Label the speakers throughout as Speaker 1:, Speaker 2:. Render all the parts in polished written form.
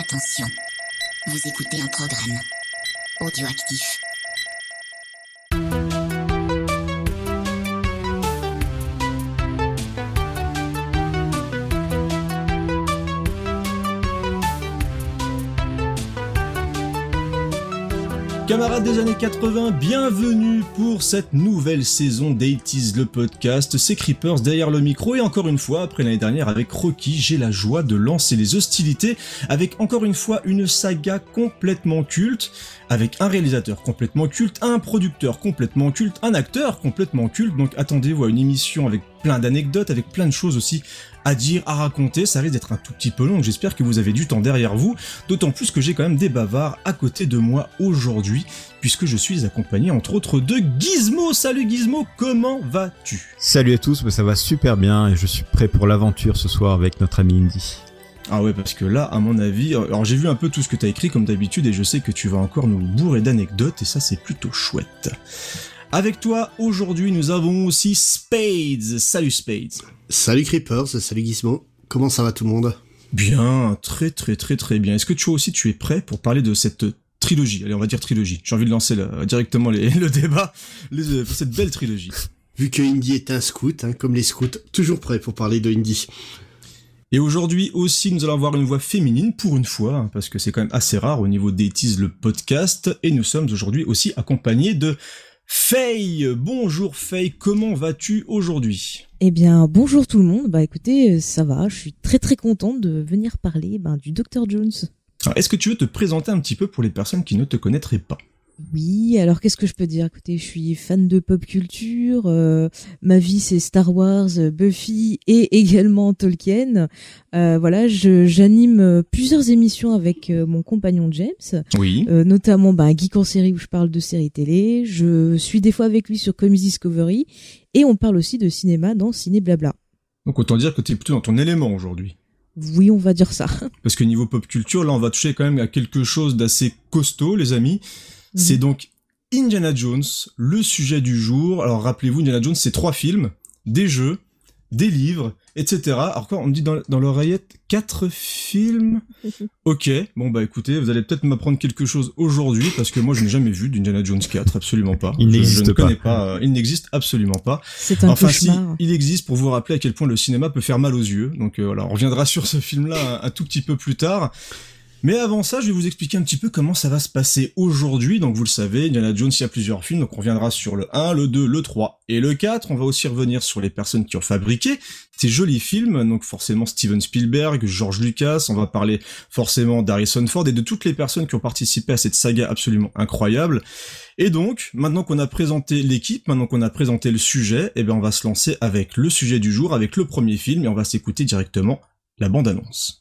Speaker 1: Attention, vous écoutez un programme audioactif.
Speaker 2: Camarades des années 80, bienvenue pour cette nouvelle saison d'Eighties le podcast. C'est Creepers derrière le micro et encore une fois, après l'année dernière avec Rocky, j'ai la joie de lancer les hostilités avec encore une fois une saga complètement culte, avec un réalisateur complètement culte, un producteur complètement culte, un acteur complètement culte. Donc attendez-vous à une émission avec plein d'anecdotes, avec plein de choses aussi à dire, à raconter. Ça risque d'être un tout petit peu long, j'espère que vous avez du temps derrière vous, d'autant plus que j'ai quand même des bavards à côté de moi aujourd'hui, puisque je suis accompagné entre autres de Gizmo. Salut Gizmo, comment vas-tu ?
Speaker 3: Salut à tous, ça va super bien et je suis prêt pour l'aventure ce soir avec notre ami Indy.
Speaker 2: Ah ouais, parce que là, à mon avis, alors j'ai vu un peu tout ce que t'as écrit comme d'habitude et je sais que tu vas encore nous bourrer d'anecdotes et ça c'est plutôt chouette. Avec toi, aujourd'hui, nous avons aussi Spades. Salut Spades.
Speaker 4: Salut Creepers, salut Gizmo. Comment ça va tout le monde ?
Speaker 2: Bien, très bien. Est-ce que tu es prêt pour parler de cette trilogie ? Allez, on va dire trilogie. J'ai envie de lancer directement le débat pour cette belle trilogie.
Speaker 4: Vu que Indy est un scout, comme les scouts, toujours prêt pour parler de Indy.
Speaker 2: Et aujourd'hui aussi, nous allons avoir une voix féminine pour une fois, parce que c'est quand même assez rare au niveau d'Eighties le podcast. Et nous sommes aujourd'hui aussi accompagnés de Faye. Bonjour Faye, comment vas-tu aujourd'hui ?
Speaker 5: Eh bien, bonjour tout le monde. Bah écoutez, ça va, je suis très contente de venir parler du Dr Jones.
Speaker 2: Alors, est-ce que tu veux te présenter un petit peu pour les personnes qui ne te connaîtraient pas ?
Speaker 5: Oui, alors qu'est-ce que je peux dire ? Écoutez, je suis fan de pop culture, ma vie c'est Star Wars, Buffy et également Tolkien. Voilà, j'anime plusieurs émissions avec mon compagnon James.
Speaker 2: Oui.
Speaker 5: Notamment Geek en série où je parle de séries télé. Je suis des fois avec lui sur Comics Discovery et on parle aussi de cinéma dans Ciné Blabla.
Speaker 2: Donc autant dire que tu es plutôt dans ton élément aujourd'hui.
Speaker 5: Oui, on va dire ça.
Speaker 2: Parce que niveau pop culture, là on va toucher quand même à quelque chose d'assez costaud les amis. C'est donc Indiana Jones, le sujet du jour. Alors rappelez-vous, Indiana Jones, c'est 3 films, des jeux, des livres, etc. Alors quoi, on me dit dans l'oreillette 4 films. Ok, bon écoutez, vous allez peut-être m'apprendre quelque chose aujourd'hui, parce que moi je n'ai jamais vu d'Indiana Jones 4, absolument pas.
Speaker 3: Il n'existe
Speaker 2: je ne
Speaker 3: pas.
Speaker 2: connais pas. Il n'existe absolument pas.
Speaker 5: C'est un cauchemar.
Speaker 2: Si, il existe pour vous rappeler à quel point le cinéma peut faire mal aux yeux. Donc voilà, on reviendra sur ce film-là un tout petit peu plus tard. Mais avant ça, je vais vous expliquer un petit peu comment ça va se passer aujourd'hui. Donc vous le savez, Indiana Jones, il y a plusieurs films, donc on reviendra sur le 1, le 2, le 3 et le 4. On va aussi revenir sur les personnes qui ont fabriqué ces jolis films, donc forcément Steven Spielberg, George Lucas, on va parler forcément d'Harrison Ford et de toutes les personnes qui ont participé à cette saga absolument incroyable. Et donc, maintenant qu'on a présenté l'équipe, maintenant qu'on a présenté le sujet, on va se lancer avec le sujet du jour, avec le premier film, et on va s'écouter directement la bande-annonce.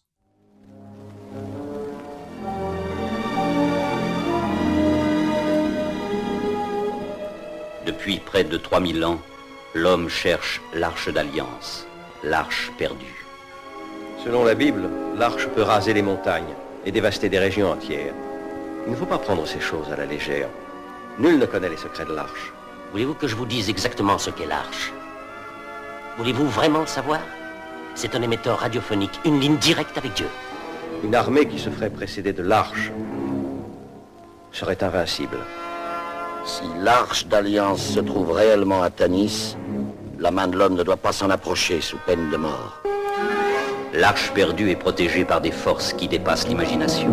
Speaker 6: Depuis près de 3000 ans, l'homme cherche l'arche d'alliance, l'arche perdue.
Speaker 7: Selon la Bible, l'arche peut raser les montagnes et dévaster des régions entières. Il ne faut pas prendre ces choses à la légère. Nul ne connaît les secrets de l'arche.
Speaker 6: Voulez-vous que je vous dise exactement ce qu'est l'arche ? Voulez-vous vraiment le savoir ? C'est un émetteur radiophonique, une ligne directe avec Dieu.
Speaker 7: Une armée qui se ferait précéder de l'arche serait invincible.
Speaker 8: Si l'arche d'alliance se trouve réellement à Tanis, la main de l'homme ne doit pas s'en approcher sous peine de mort.
Speaker 6: L'arche perdue est protégée par des forces qui dépassent l'imagination.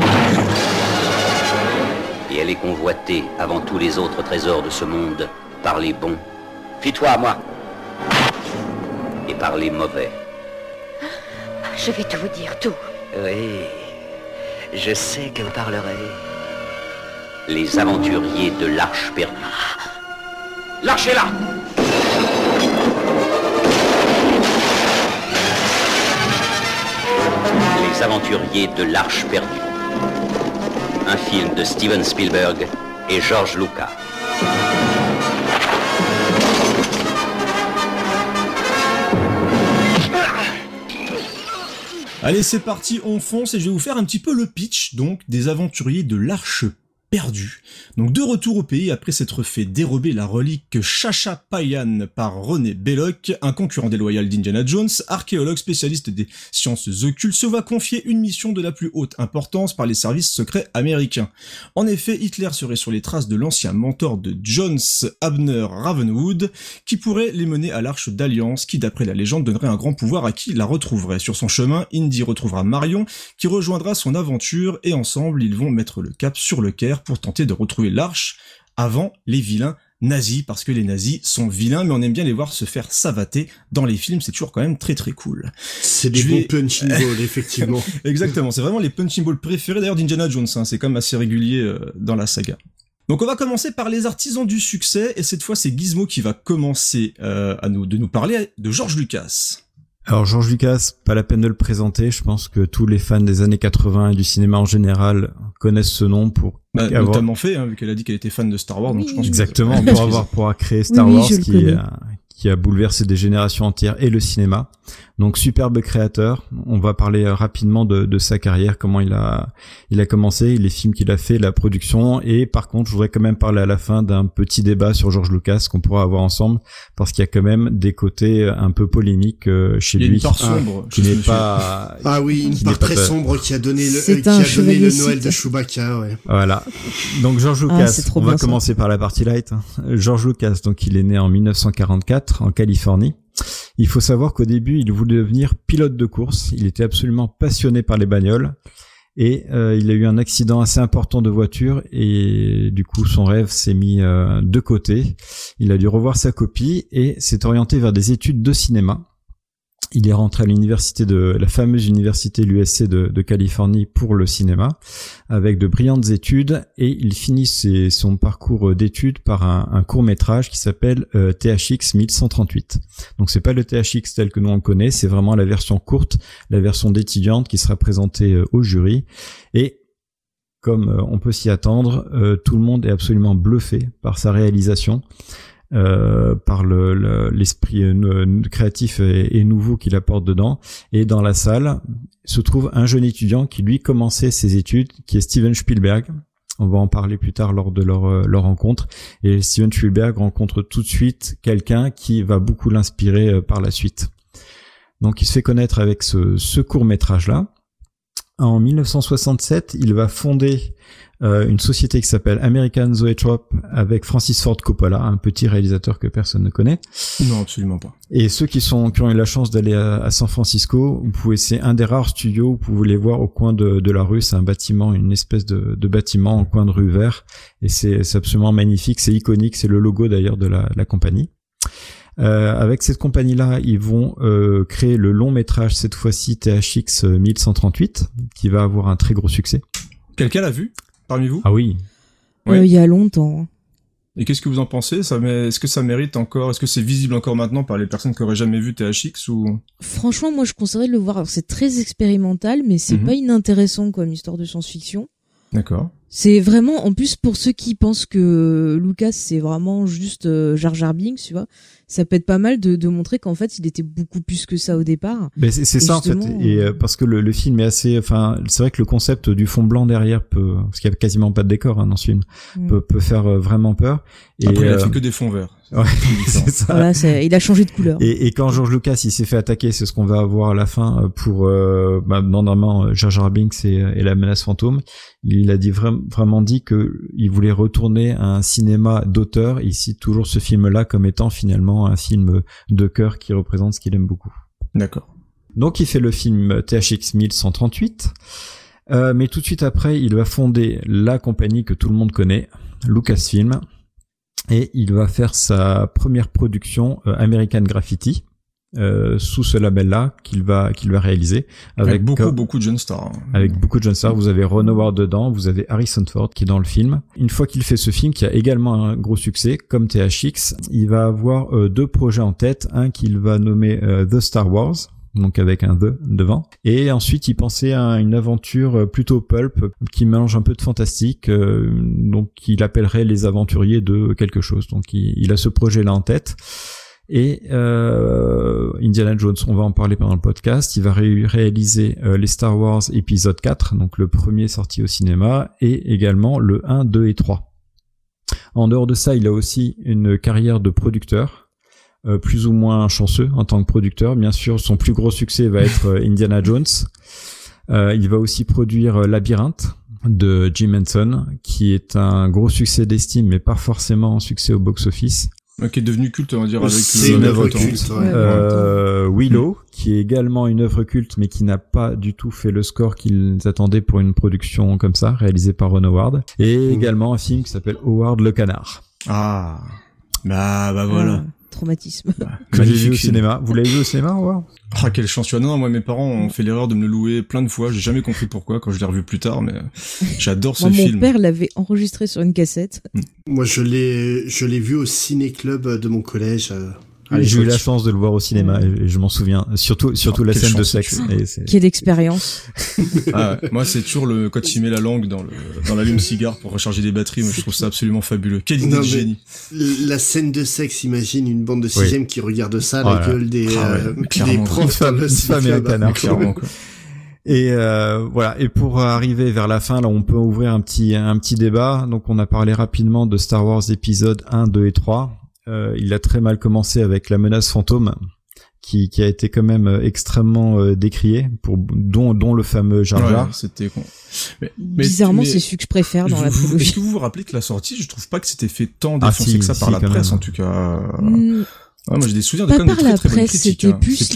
Speaker 6: Et elle est convoitée avant tous les autres trésors de ce monde par les bons. Fie-toi à moi. Et par les mauvais.
Speaker 9: Je vais tout vous dire, tout.
Speaker 10: Oui, je sais que vous parlerez.
Speaker 6: Les aventuriers de l'arche perdue. L'arche est là! Les aventuriers de l'arche perdue. Un film de Steven Spielberg et George Lucas.
Speaker 2: Allez, c'est parti, on fonce et je vais vous faire un petit peu le pitch, donc, des aventuriers de l'Arche perdu. Donc de retour au pays après s'être fait dérober la relique Chacha Payan par René Belloc, un concurrent déloyal d'Indiana Jones, archéologue spécialiste des sciences occultes, se voit confier une mission de la plus haute importance par les services secrets américains. En effet, Hitler serait sur les traces de l'ancien mentor de Jones, Abner Ravenwood, qui pourrait les mener à l'Arche d'Alliance, qui d'après la légende donnerait un grand pouvoir à qui la retrouverait. Sur son chemin, Indy retrouvera Marion, qui rejoindra son aventure, et ensemble ils vont mettre le cap sur le Caire pour tenter de retrouver l'Arche avant les vilains nazis, parce que les nazis sont vilains, mais on aime bien les voir se faire savater dans les films, c'est toujours quand même très très cool.
Speaker 4: C'est des bons punching balls, effectivement.
Speaker 2: Exactement, c'est vraiment les punching balls préférés d'ailleurs d'Indiana Jones, hein, c'est quand même assez régulier dans la saga. Donc on va commencer par les artisans du succès, et cette fois c'est Gizmo qui va commencer de nous parler de George Lucas.
Speaker 3: Alors George Lucas, pas la peine de le présenter, je pense que tous les fans des années 80 et du cinéma en général connaissent ce nom pour
Speaker 2: notamment fait, hein, vu qu'elle a dit qu'elle était fan de Star Wars, donc je pense
Speaker 3: exactement, pour avoir créé Star Wars qui a bouleversé des générations entières et le cinéma. Donc superbe créateur. On va parler rapidement de sa carrière, comment il a commencé, les films qu'il a fait, la production. Et par contre, je voudrais quand même parler à la fin d'un petit débat sur George Lucas qu'on pourra avoir ensemble, parce qu'il y a quand même des côtés un peu polémiques chez lui.
Speaker 2: Il y a une part sombre
Speaker 3: qui n'est pas.
Speaker 4: Ah oui, une part très sombre qui a donné le Noël de Chewbacca. Ouais.
Speaker 3: Voilà. Donc George Lucas. On va commencer par la partie light. George Lucas, donc il est né en 1944 en Californie. Il faut savoir qu'au début, il voulait devenir pilote de course. Il était absolument passionné par les bagnoles. Et il a eu un accident assez important de voiture. Et du coup, son rêve s'est mis de côté. Il a dû revoir sa copie et s'est orienté vers des études de cinéma. Il est rentré à la fameuse université l'USC de Californie pour le cinéma, avec de brillantes études, et il finit son parcours d'études par un court-métrage qui s'appelle THX 1138. Donc c'est pas le THX tel que nous on le connaît, c'est vraiment la version courte, la version d'étudiante qui sera présentée au jury, et comme on peut s'y attendre, tout le monde est absolument bluffé par sa réalisation. Par l'esprit créatif et nouveau qu'il apporte dedans. Et dans la salle se trouve un jeune étudiant qui lui commençait ses études, qui est Steven Spielberg. On va en parler plus tard lors de leur rencontre. Et Steven Spielberg rencontre tout de suite quelqu'un qui va beaucoup l'inspirer par la suite. Donc il se fait connaître avec ce court-métrage-là. En 1967, il va fonder une société qui s'appelle American Zoetrope avec Francis Ford Coppola, un petit réalisateur que personne ne connaît.
Speaker 2: Non, absolument pas.
Speaker 3: Et ceux qui ont eu la chance d'aller à San Francisco, c'est un des rares studios où vous pouvez les voir au coin de la rue. C'est un bâtiment, une espèce de bâtiment au coin de rue vert. Et c'est absolument magnifique, c'est iconique, c'est le logo d'ailleurs de la compagnie. Avec cette compagnie-là, ils vont créer le long métrage, cette fois-ci THX 1138, qui va avoir un très gros succès.
Speaker 2: Quelqu'un l'a vu parmi vous?
Speaker 3: Ah oui.
Speaker 5: Il y a longtemps.
Speaker 2: Et qu'est-ce que vous en pensez? Est-ce que ça mérite encore? Est-ce que c'est visible encore maintenant par les personnes qui auraient jamais vu THX ou?
Speaker 5: Franchement, moi je conseillerais de le voir. Alors, c'est très expérimental, mais c'est pas inintéressant comme histoire de science-fiction.
Speaker 2: D'accord.
Speaker 5: C'est vraiment, en plus pour ceux qui pensent que Lucas c'est vraiment juste Jar Jar Binks, tu vois, ça peut être pas mal de montrer qu'en fait il était beaucoup plus que ça au départ.
Speaker 3: Mais c'est ça en fait, et parce que le film est assez, c'est vrai que le concept du fond blanc derrière parce qu'il y a quasiment pas de décor dans ce film, peut faire vraiment peur. Et
Speaker 2: après il a fait que des fonds verts.
Speaker 3: Ouais, c'est ça.
Speaker 5: Voilà, il a changé de couleur.
Speaker 3: Et quand George Lucas il s'est fait attaquer, c'est ce qu'on va avoir à la fin pour normalement Jar Jar Binks et la menace fantôme. Il a vraiment dit que il voulait retourner à un cinéma d'auteur. Il cite toujours ce film-là comme étant finalement un film de cœur qui représente ce qu'il aime beaucoup.
Speaker 2: D'accord.
Speaker 3: Donc il fait le film THX 1138. Mais tout de suite après, il va fonder la compagnie que tout le monde connaît, Lucasfilm. Et il va faire sa première production American Graffiti sous ce label-là qu'il va réaliser
Speaker 2: avec beaucoup de jeunes stars.
Speaker 3: Avec beaucoup de jeunes stars, vous avez Ron Howard dedans, vous avez Harrison Ford qui est dans le film. Une fois qu'il fait ce film qui a également un gros succès comme THX, il va avoir deux projets en tête, un qu'il va nommer The Star Wars, donc avec un The devant. Et ensuite, il pensait à une aventure plutôt pulp qui mélange un peu de fantastique, donc il appellerait Les Aventuriers de quelque chose. Donc il a ce projet-là en tête. Et Indiana Jones, on va en parler pendant le podcast, il va réaliser les Star Wars épisode 4, donc le premier sorti au cinéma, et également le 1, 2 et 3. En dehors de ça, il a aussi une carrière de producteur, plus ou moins chanceux en tant que producteur. Bien sûr, son plus gros succès va être Indiana Jones. Il va aussi produire Labyrinthe de Jim Henson, qui est un gros succès d'estime, mais pas forcément un succès au box-office.
Speaker 2: Qui est devenu culte, on va dire, avec
Speaker 4: c'est une œuvre culte.
Speaker 3: Willow, qui est également une œuvre culte, mais qui n'a pas du tout fait le score qu'ils attendaient pour une production comme ça, réalisée par Ron Howard. Et également un film qui s'appelle Howard le Canard.
Speaker 2: Ah, bah voilà.
Speaker 5: Traumatisme.
Speaker 3: Que j'ai vu au cinéma. Vous l'avez vu au cinéma, Howard?
Speaker 2: Ah, quelle chance. Non, moi, mes parents ont fait l'erreur de me le louer plein de fois. J'ai jamais compris pourquoi quand je l'ai revu plus tard, mais j'adore ce film.
Speaker 5: Mon père l'avait enregistré sur une cassette.
Speaker 4: Moi, je l'ai vu au ciné-club de mon collège.
Speaker 3: J'ai eu la chance de le voir au cinéma et je m'en souviens. Surtout la scène de sexe.
Speaker 5: Quelle expérience.
Speaker 2: Moi, c'est toujours quand il met la langue dans l'allume-cigare pour recharger des batteries. Moi, je trouve ça absolument fabuleux. Quelle idée de génie.
Speaker 4: La scène de sexe, imagine une bande de 6e qui regarde ça, la gueule des profs dans le cinéma.
Speaker 2: Clairement, quoi.
Speaker 3: Et voilà. Et pour arriver vers la fin, là, on peut ouvrir un petit débat. Donc, on a parlé rapidement de Star Wars épisodes 1, 2 et 3. Il a très mal commencé avec la menace fantôme, qui a été quand même extrêmement décrié, dont le fameux Jar Jar.
Speaker 2: Ouais, c'était con. Mais
Speaker 5: bizarrement, c'est celui que je préfère dans la trilogie.
Speaker 2: Est-ce que vous vous rappelez que la sortie, je trouve pas que c'était fait tant défoncer que ça par la presse, en tout cas. Moi j'ai des souvenirs de quand même de très très bonnes critiques.
Speaker 5: C'était plus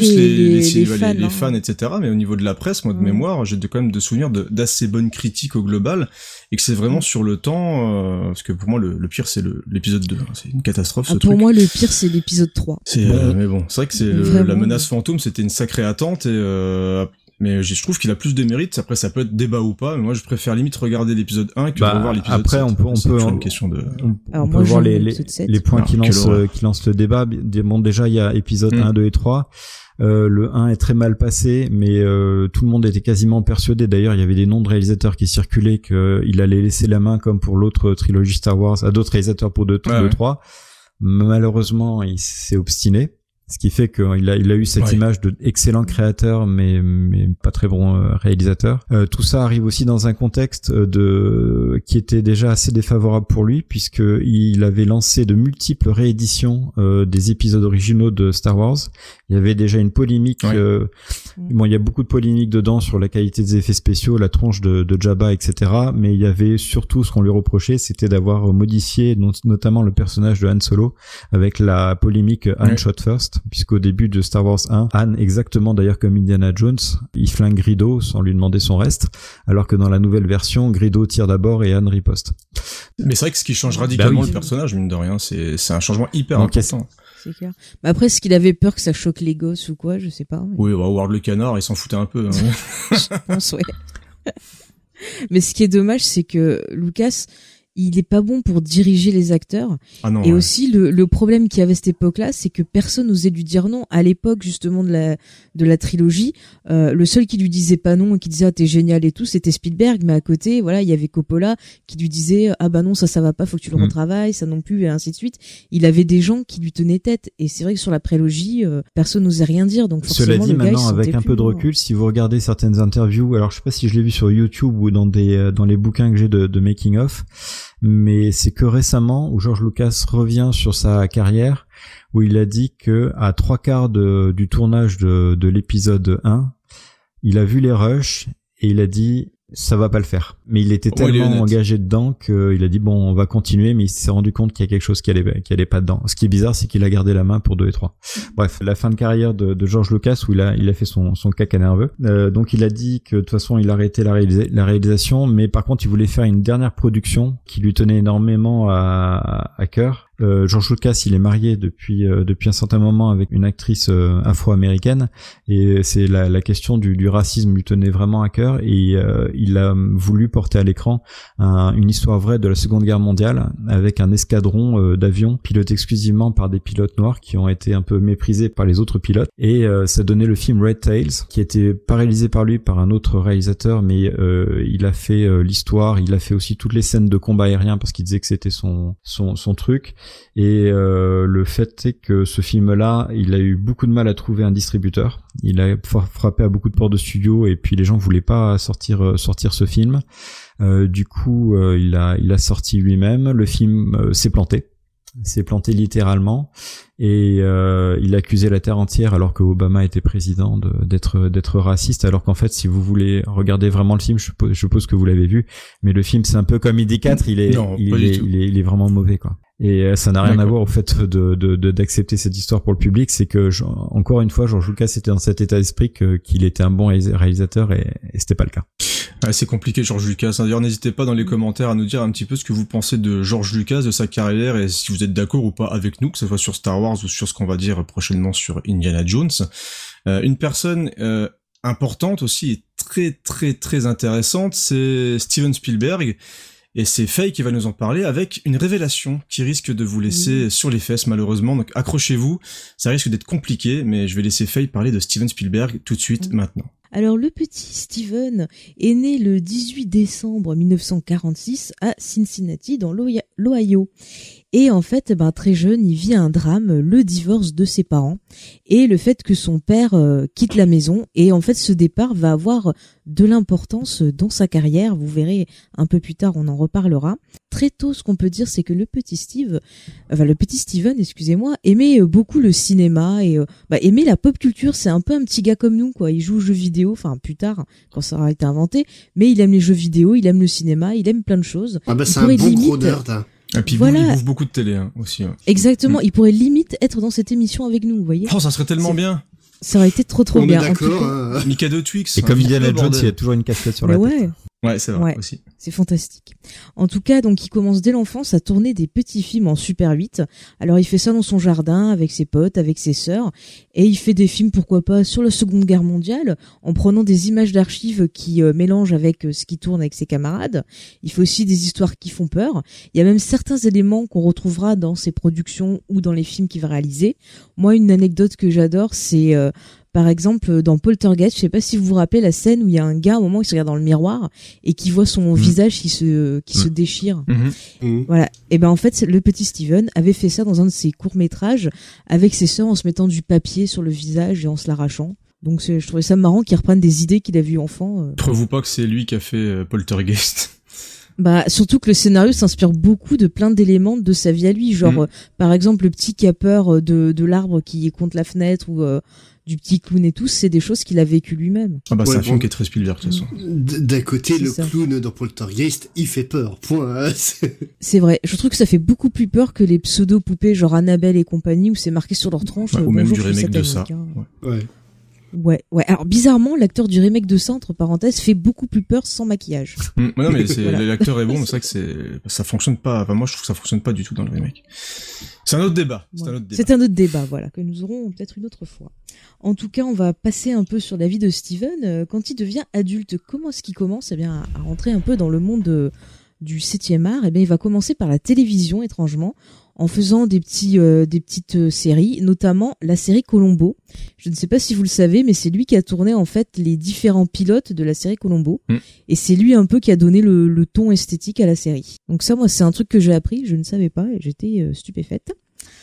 Speaker 5: les
Speaker 2: fans, etc. Mais au niveau de la presse, moi de mémoire, j'ai quand même de souvenirs d'assez bonnes critiques au global, et que c'est vraiment sur le temps, parce que pour moi le pire c'est l'épisode 2, c'est une catastrophe ce truc.
Speaker 5: Pour moi le pire c'est l'épisode 3.
Speaker 2: Mais bon, c'est vrai que c'est la menace fantôme, c'était une sacrée attente, et mais je trouve qu'il a plus de mérite. Après, ça peut être débat ou pas, mais moi, je préfère limite regarder l'épisode 1 que de revoir l'épisode 7.
Speaker 3: Après, on peut voir les points qui lancent le débat. Bon, déjà, il y a épisode 1, 2 et 3. Le 1 est très mal passé, mais tout le monde était quasiment persuadé. D'ailleurs, il y avait des noms de réalisateurs qui circulaient qu'il allait laisser la main, comme pour l'autre trilogie Star Wars, à d'autres réalisateurs pour 2, 3. Malheureusement, il s'est obstiné. Ce qui fait qu'il a eu cette image de excellent créateur, mais pas très bon réalisateur. Tout ça arrive aussi dans un contexte qui était déjà assez défavorable pour lui, puisque il avait lancé de multiples rééditions des épisodes originaux de Star Wars. Il y avait déjà une polémique. Bon, il y a beaucoup de polémiques dedans sur la qualité des effets spéciaux, la tronche de Jabba, etc. Mais il y avait surtout ce qu'on lui reprochait, c'était d'avoir modifié notamment le personnage de Han Solo avec la polémique Han Shot First. Puisqu'au début de Star Wars 1, Han, exactement d'ailleurs comme Indiana Jones, il flingue Greedo sans lui demander son reste, alors que dans la nouvelle version, Greedo tire d'abord et Han riposte.
Speaker 2: Mais c'est vrai que ce qui change radicalement le personnage, mine de rien, c'est un changement hyper important.
Speaker 5: C'est clair. Mais après, est-ce qu'il avait peur que ça choque les gosses ou quoi, je sais pas. Mais...
Speaker 2: Oui, Howard le Canard, il s'en foutait un peu. Hein.
Speaker 5: Je pense, Mais ce qui est dommage, c'est que Lucas, il est pas bon pour diriger les acteurs. Et aussi le problème qu'il y avait à cette époque-là, c'est que personne n'osait lui dire non. À l'époque justement de la trilogie, le seul qui lui disait pas non et qui disait t'es génial et tout, c'était Spielberg. Mais à côté, voilà, il y avait Coppola qui lui disait non, ça va pas, faut que tu le retravailles, ça non plus, et ainsi de suite. Il avait des gens qui lui tenaient tête. Et c'est vrai que sur la prélogie, personne n'osait rien dire. Donc forcément,
Speaker 3: cela dit,
Speaker 5: le gars,
Speaker 3: maintenant avec un peu de recul, si vous regardez certaines interviews, alors je sais pas si je l'ai vu sur YouTube ou dans les bouquins que j'ai de making of. Mais c'est que récemment où George Lucas revient sur sa carrière, où il a dit que à 3/4 du tournage de l'épisode 1, il a vu les rushs et il a dit ça va pas le faire. Mais il était tellement engagé dedans qu'il a dit bon, on va continuer, mais il s'est rendu compte qu'il y a quelque chose qui allait pas dedans. Ce qui est bizarre, c'est qu'il a gardé la main pour 2 et 3. Bref, la fin de carrière de George Lucas où il a fait son caca nerveux. Donc il a dit que de toute façon il arrêtait la réalisation, mais par contre il voulait faire une dernière production qui lui tenait énormément à cœur. George Lucas, il est marié depuis un certain moment avec une actrice afro-américaine, et c'est la question du racisme lui tenait vraiment à cœur, et il a voulu porter à l'écran une histoire vraie de la Seconde Guerre mondiale avec un escadron d'avions pilotés exclusivement par des pilotes noirs qui ont été un peu méprisés par les autres pilotes, et ça donnait le film Red Tails, qui était pas réalisé par lui, par un autre réalisateur, mais il a fait l'histoire, il a fait aussi toutes les scènes de combat aérien parce qu'il disait que c'était son truc. Et le fait est que ce film-là, il a eu beaucoup de mal à trouver un distributeur. Il a frappé à beaucoup de portes de studio et puis les gens voulaient pas sortir ce film. Du coup, il a sorti lui-même. Le film s'est planté littéralement, et il accusait la terre entière alors que Obama était président d'être raciste, alors qu'en fait, si vous voulez regarder vraiment le film, je suppose que vous l'avez vu, mais le film c'est un peu comme ID 4, il est vraiment mauvais, quoi. Et ça n'a rien à voir au fait d'accepter cette histoire pour le public, c'est que encore une fois, George Lucas était dans cet état d'esprit qu'il était un bon réalisateur, et c'était pas le cas.
Speaker 2: Ouais, c'est compliqué, George Lucas. D'ailleurs, n'hésitez pas dans les commentaires à nous dire un petit peu ce que vous pensez de George Lucas, de sa carrière, et si vous êtes d'accord ou pas avec nous, que ce soit sur Star Wars ou sur ce qu'on va dire prochainement sur Indiana Jones. Une personne importante aussi et très très très intéressante, c'est Steven Spielberg. Et c'est Faye qui va nous en parler avec une révélation qui risque de vous laisser sur les fesses, malheureusement. Donc accrochez-vous, ça risque d'être compliqué, mais je vais laisser Faye parler de Steven Spielberg tout de suite, maintenant.
Speaker 5: Alors le petit Steven est né le 18 décembre 1946 à Cincinnati dans l'Ohio. Et en fait, très jeune, il vit un drame, le divorce de ses parents et le fait que son père quitte la maison. Et en fait, ce départ va avoir de l'importance dans sa carrière. Vous verrez un peu plus tard, on en reparlera. Très tôt, ce qu'on peut dire, c'est que le petit Steven, aimait beaucoup le cinéma et aimait la pop culture. C'est un peu un petit gars comme nous, quoi. Il joue aux jeux vidéo, enfin plus tard, quand ça aura été inventé. Mais il aime les jeux vidéo, il aime le cinéma, il aime plein de choses.
Speaker 4: C'est un bon gros nerd, hein.
Speaker 2: Et puis il bouffe beaucoup de télé aussi. Ouais.
Speaker 5: Exactement, il pourrait limite être dans cette émission avec nous, vous voyez.
Speaker 2: Oh, ça serait tellement bien.
Speaker 5: Ça aurait été trop
Speaker 4: on
Speaker 5: bien.
Speaker 4: On est d'accord.
Speaker 2: Mikado Twix.
Speaker 3: Et comme Indiana Jones, il y a toujours une casquette sur la tête.
Speaker 2: Ouais, c'est vrai aussi.
Speaker 5: C'est fantastique. En tout cas, donc il commence dès l'enfance à tourner des petits films en Super 8. Alors il fait ça dans son jardin avec ses potes, avec ses sœurs, et il fait des films pourquoi pas sur la Seconde Guerre mondiale en prenant des images d'archives qui mélangent avec ce qui tourne avec ses camarades. Il fait aussi des histoires qui font peur. Il y a même certains éléments qu'on retrouvera dans ses productions ou dans les films qu'il va réaliser. Moi, une anecdote que j'adore, c'est par exemple, dans Poltergeist, je sais pas si vous vous rappelez la scène où il y a un gars, au moment où il se regarde dans le miroir et qui voit son visage qui se déchire. Voilà. Et en fait, le petit Steven avait fait ça dans un de ses courts-métrages avec ses sœurs en se mettant du papier sur le visage et en se l'arrachant. Donc je trouvais ça marrant qu'il reprenne des idées qu'il a vues enfant.
Speaker 2: Preuve pas que c'est lui qui a fait Poltergeist.
Speaker 5: Surtout que le scénario s'inspire beaucoup de plein d'éléments de sa vie à lui, genre par exemple le petit qui a peur de l'arbre qui est contre la fenêtre ou du petit clown et tout, c'est des choses qu'il a vécu lui-même.
Speaker 2: C'est un film qui est très Spielberg de toute façon.
Speaker 4: D'un côté, le clown dans Poltergeist, il fait peur. Point.
Speaker 5: C'est vrai. Je trouve que ça fait beaucoup plus peur que les pseudo-poupées genre Annabelle et compagnie où c'est marqué sur leur tronche.
Speaker 2: Ou même du remake de ça.
Speaker 5: Ouais. Alors bizarrement, l'acteur du remake de ça, entre parenthèses, fait beaucoup plus peur sans maquillage.
Speaker 2: Non mais l'acteur est bon, mais c'est vrai que ça fonctionne pas. Enfin moi je trouve que ça fonctionne pas du tout dans le remake. C'est un autre débat.
Speaker 5: C'est un autre débat, voilà, que nous aurons peut-être une autre fois. En tout cas, on va passer un peu sur la vie de Steven. Quand il devient adulte, comment est-ce qu'il commence à rentrer un peu dans le monde du 7e art? Il va commencer par la télévision, étrangement, en faisant des petites séries, notamment la série Columbo. Je ne sais pas si vous le savez, mais c'est lui qui a tourné en fait les différents pilotes de la série Columbo. Et c'est lui un peu qui a donné le ton esthétique à la série. Donc ça, moi, c'est un truc que j'ai appris, je ne savais pas et j'étais stupéfaite.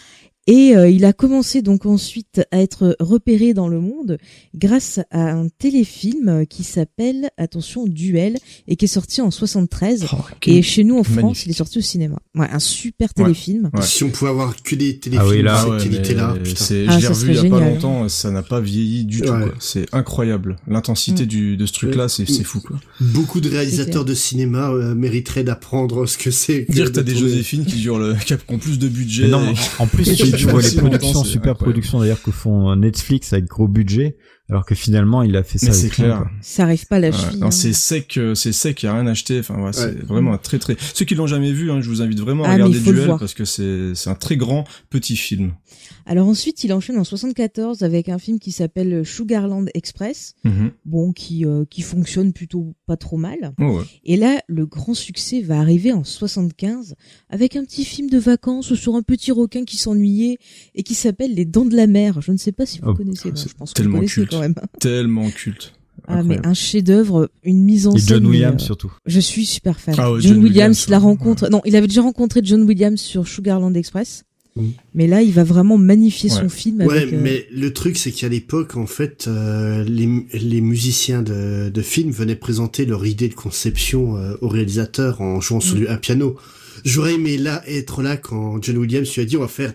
Speaker 5: Et il a commencé donc ensuite à être repéré dans le monde grâce à un téléfilm qui s'appelle, attention, Duel, et qui est sorti en 73. Et chez nous en France, il est sorti au cinéma. Ouais, un super téléfilm.
Speaker 4: Ouais. Si on pouvait avoir que des téléfilms de cette qualité-là,
Speaker 2: je l'ai revu il y a pas longtemps, ça n'a pas vieilli du tout. Quoi. C'est incroyable. L'intensité de ce truc-là, c'est fou. Quoi.
Speaker 4: Beaucoup de réalisateurs de cinéma mériteraient d'apprendre ce que c'est.
Speaker 2: Dire que t'as des Joséphine qui ont plus de budget.
Speaker 3: Mais non, en plus, tu vois les productions, super productions d'ailleurs que font Netflix avec gros budget, alors que finalement il a fait ça.
Speaker 2: Mais c'est clair.
Speaker 5: Ça arrive pas à la cheville.
Speaker 2: Non, c'est sec, il y a rien à acheter. Enfin, c'est vraiment un très très. Ceux qui l'ont jamais vu, je vous invite vraiment à regarder Duel parce que c'est un très grand petit film.
Speaker 5: Alors ensuite, il enchaîne en 74 avec un film qui s'appelle Sugarland Express, qui fonctionne plutôt pas trop mal. Et là, le grand succès va arriver en 75 avec un petit film de vacances sur un petit requin qui s'ennuyait et qui s'appelle Les Dents de la Mer. Je ne sais pas si vous connaissez. Je pense que vous connaissez quand même.
Speaker 2: Tellement culte.
Speaker 5: Ah, mais un chef-d'œuvre, une mise en scène.
Speaker 3: Et John Williams surtout.
Speaker 5: Je suis super fan.
Speaker 2: Ah ouais,
Speaker 5: John Williams, il a rencontré. Non, il avait déjà rencontré John Williams sur Sugarland Express. Mais là, il va vraiment magnifier son film. Avec,
Speaker 4: mais le truc, c'est qu'à l'époque, en fait, les musiciens de films venaient présenter leur idée de conception au réalisateur en jouant sur un piano. J'aurais aimé être là quand John Williams lui a dit on va faire